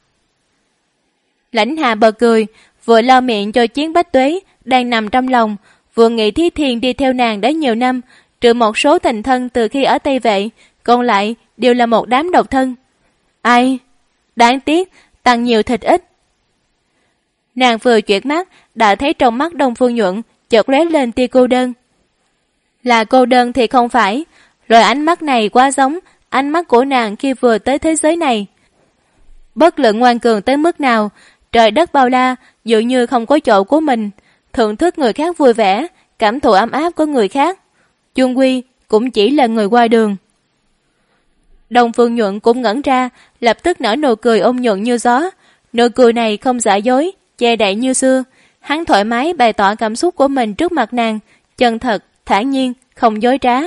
Lãnh Hà bật cười, vừa lau miệng cho Chiến Bách Tuế đang nằm trong lòng, vừa nghĩ Thí Thiên đi theo nàng đã nhiều năm, trừ một số thành thân từ khi ở Tây Vệ, còn lại đều là một đám độc thân. Ai? Đáng tiếc, tăng nhiều thịt ít. Nàng vừa chuyển mắt, đã thấy trong mắt Đông Phương Nhuận chợt lóe lên tia cô đơn. Là cô đơn thì không phải, rồi ánh mắt này quá giống ánh mắt của nàng khi vừa tới thế giới này. Bất luận ngoan cường tới mức nào, trời đất bao la, dường như không có chỗ của mình, thưởng thức người khác vui vẻ, cảm thụ ấm áp của người khác. Chung quy cũng chỉ là người qua đường. Đông Phương Nhuận cũng ngẩn ra, lập tức nở nụ cười ôn nhuận như gió. Nụ cười này không giả dối, che đậy như xưa, Hắn thoải mái bày tỏ cảm xúc của mình trước mặt nàng, chân thật, thản nhiên, không dối trá.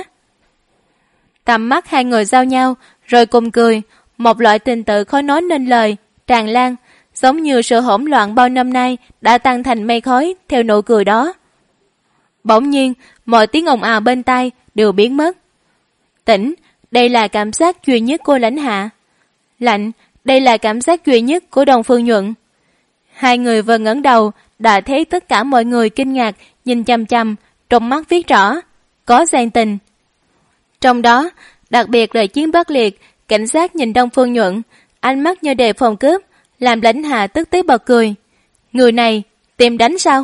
Tầm mắt hai người giao nhau, rồi cùng cười, một loại tình tự khó nói nên lời, tràn lan, giống như sự hỗn loạn bao năm nay đã tan thành mây khói theo nụ cười đó. Bỗng nhiên, mọi tiếng ồn ào bên tai đều biến mất. Tĩnh, đây là cảm giác duy nhất của Lãnh Hạ. Lạnh, đây là cảm giác duy nhất của Đông Phương Nhuận. Hai người vừa ngẩng đầu đã thấy tất cả mọi người kinh ngạc nhìn chằm chằm, trong mắt viết rõ có gian tình. Trong đó, đặc biệt là Chiến Bắc Liệt cảnh giác nhìn Đông Phương Nhuận, ánh mắt như đề phòng cướp, làm Lãnh Hạ tức tới bật cười. Người này tìm đánh sao?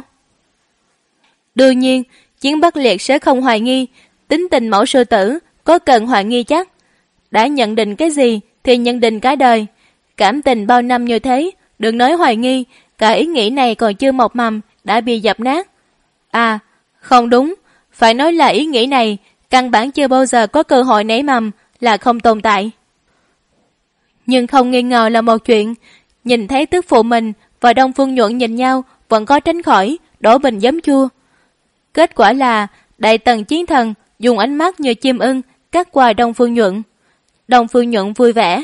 Đương nhiên, Chiến Bắc Liệt sẽ không hoài nghi, tính tình mẫu sư tử có cần hoài nghi chắc. Đã nhận định cái gì thì nhận định cả đời. Cảm tình bao năm như thế, đừng nói hoài nghi, cả ý nghĩ này còn chưa mọc mầm đã bị dập nát. À, không đúng, phải nói là ý nghĩ này căn bản chưa bao giờ có cơ hội nảy mầm, là không tồn tại. Nhưng không nghi ngờ là một chuyện, nhìn thấy tức phụ mình và Đông Phương Nhuận nhìn nhau vẫn có tránh khỏi đổ bình giấm chua. Kết quả là Đại Tần Chiến Thần dùng ánh mắt như chim ưng cắt qua Đông Phương Nhuận. Đông Phương Nhuận vui vẻ.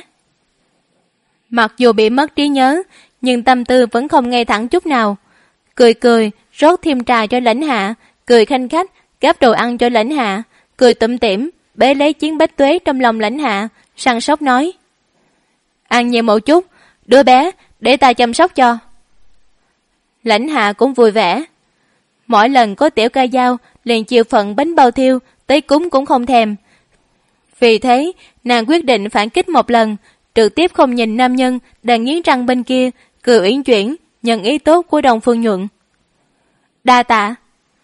Mặc dù bị mất trí nhớ, nhưng tâm tư vẫn không ngay thẳng chút nào. Cười cười, rót thêm trà cho Lãnh Hạ, cười khanh khách, gắp đồ ăn cho Lãnh Hạ, cười tủm tỉm, bế lấy Chiến Bách Tuế trong lòng Lãnh Hạ, săn sóc nói. Ăn nhiều một chút, đứa bé, để ta chăm sóc cho. Lãnh Hạ cũng vui vẻ. Mỗi lần có tiểu ca dao, liền chịu phận bánh bao thiêu, tới cúng cũng không thèm. Vì thế, nàng quyết định phản kích một lần, trực tiếp không nhìn nam nhân đang nghiến răng bên kia, cười uyển chuyển, nhận ý tốt của Đông Phương Nhuận. Đa tạ.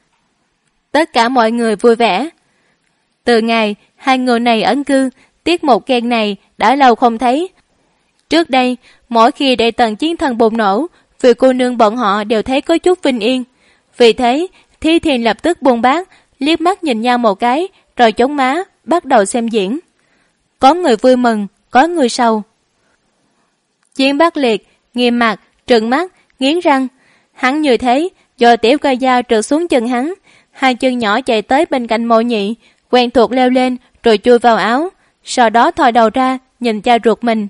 Tất cả mọi người vui vẻ. Từ ngày hai người này ẩn cư, tiết mục khen này đã lâu không thấy. Trước đây, mỗi khi Đại Tần Chiến Thần bùng nổ, vì cô nương bọn họ đều thấy có chút vinh yên. Vì thế, Thi Thiền lập tức buông bát, liếc mắt nhìn nhau một cái, rồi chống má, bắt đầu xem diễn. Có người vui mừng, có người sầu. Chiến Bắc Liệt, nghiêm mặt, trừng mắt, nghiến răng. Hắn như thế, do tiểu ca dao trượt xuống chân hắn, hai chân nhỏ chạy tới bên cạnh Mộ Nhị, quen thuộc leo lên, rồi chui vào áo, sau đó thò đầu ra, nhìn cha ruột mình.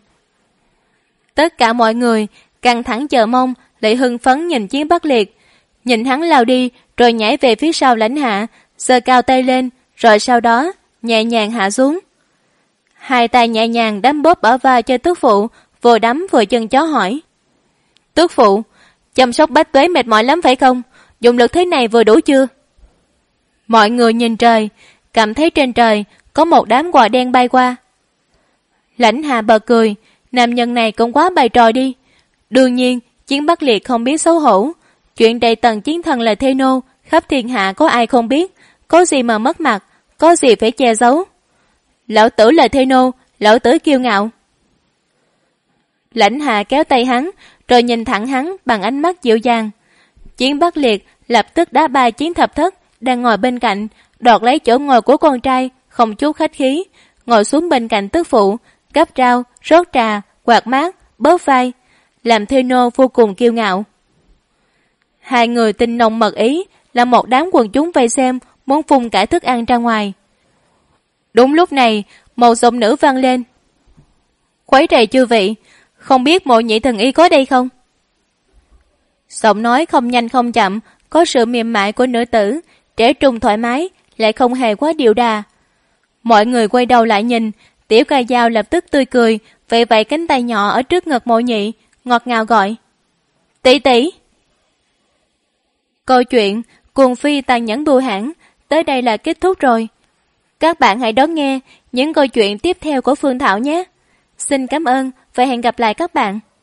Tất cả mọi người, căng thẳng chờ mong, lại hưng phấn nhìn Chiến Bắc Liệt, nhìn hắn lao đi, rồi nhảy về phía sau Lãnh Hạ, giơ cao tay lên, rồi sau đó, nhẹ nhàng hạ xuống. Hai tay nhẹ nhàng đấm bóp ở vai cho tức phụ, vừa đấm vừa chân chó hỏi. Tức phụ, chăm sóc Bách Tuế mệt mỏi lắm phải không? Dùng lực thế này vừa đủ chưa? Mọi người nhìn trời, cảm thấy trên trời có một đám quạ đen bay qua. Lãnh Hạ bật cười, nam nhân này cũng quá bày trò đi. Đương nhiên, Chiến Bắc Liệt không biết xấu hổ. Chuyện Đại Tần Chiến Thần là thê nô, khắp thiên hạ có ai không biết, có gì mà mất mặt, có gì phải che giấu. Lão tử là thê nô, lão tử kiêu ngạo. Lãnh Hạ kéo tay hắn, rồi nhìn thẳng hắn bằng ánh mắt dịu dàng. Chiến Bắc Liệt lập tức đá ba Chiến Thập Thất đang ngồi bên cạnh, đoạt lấy chỗ ngồi của con trai, không chút khách khí, ngồi xuống bên cạnh tức phụ, gắp rau, rót trà, quạt mát, bóp vai, làm thê nô vô cùng kiêu ngạo. Hai người tinh nồng mật ý, là một đám quần chúng vây xem, muốn phun cả thức ăn ra ngoài. Đúng lúc này, một giọng nữ vang lên. Khuấy rầy chư vị, không biết Mộ Nhị thần y có đây không? Giọng nói không nhanh không chậm, có sự mềm mại của nữ tử, trẻ trung thoải mái, lại không hề quá điệu đà. Mọi người quay đầu lại nhìn, tiểu ca dao lập tức tươi cười, vẫy vẫy cánh tay nhỏ ở trước ngực Mộ Nhị, ngọt ngào gọi. Tỷ tỷ. Câu chuyện Cuồng Phi Tàn Nhẫn Bưu Hãn tới đây là kết thúc rồi. Các bạn hãy đón nghe những câu chuyện tiếp theo của Phương Thảo nhé. Xin cảm ơn và hẹn gặp lại các bạn.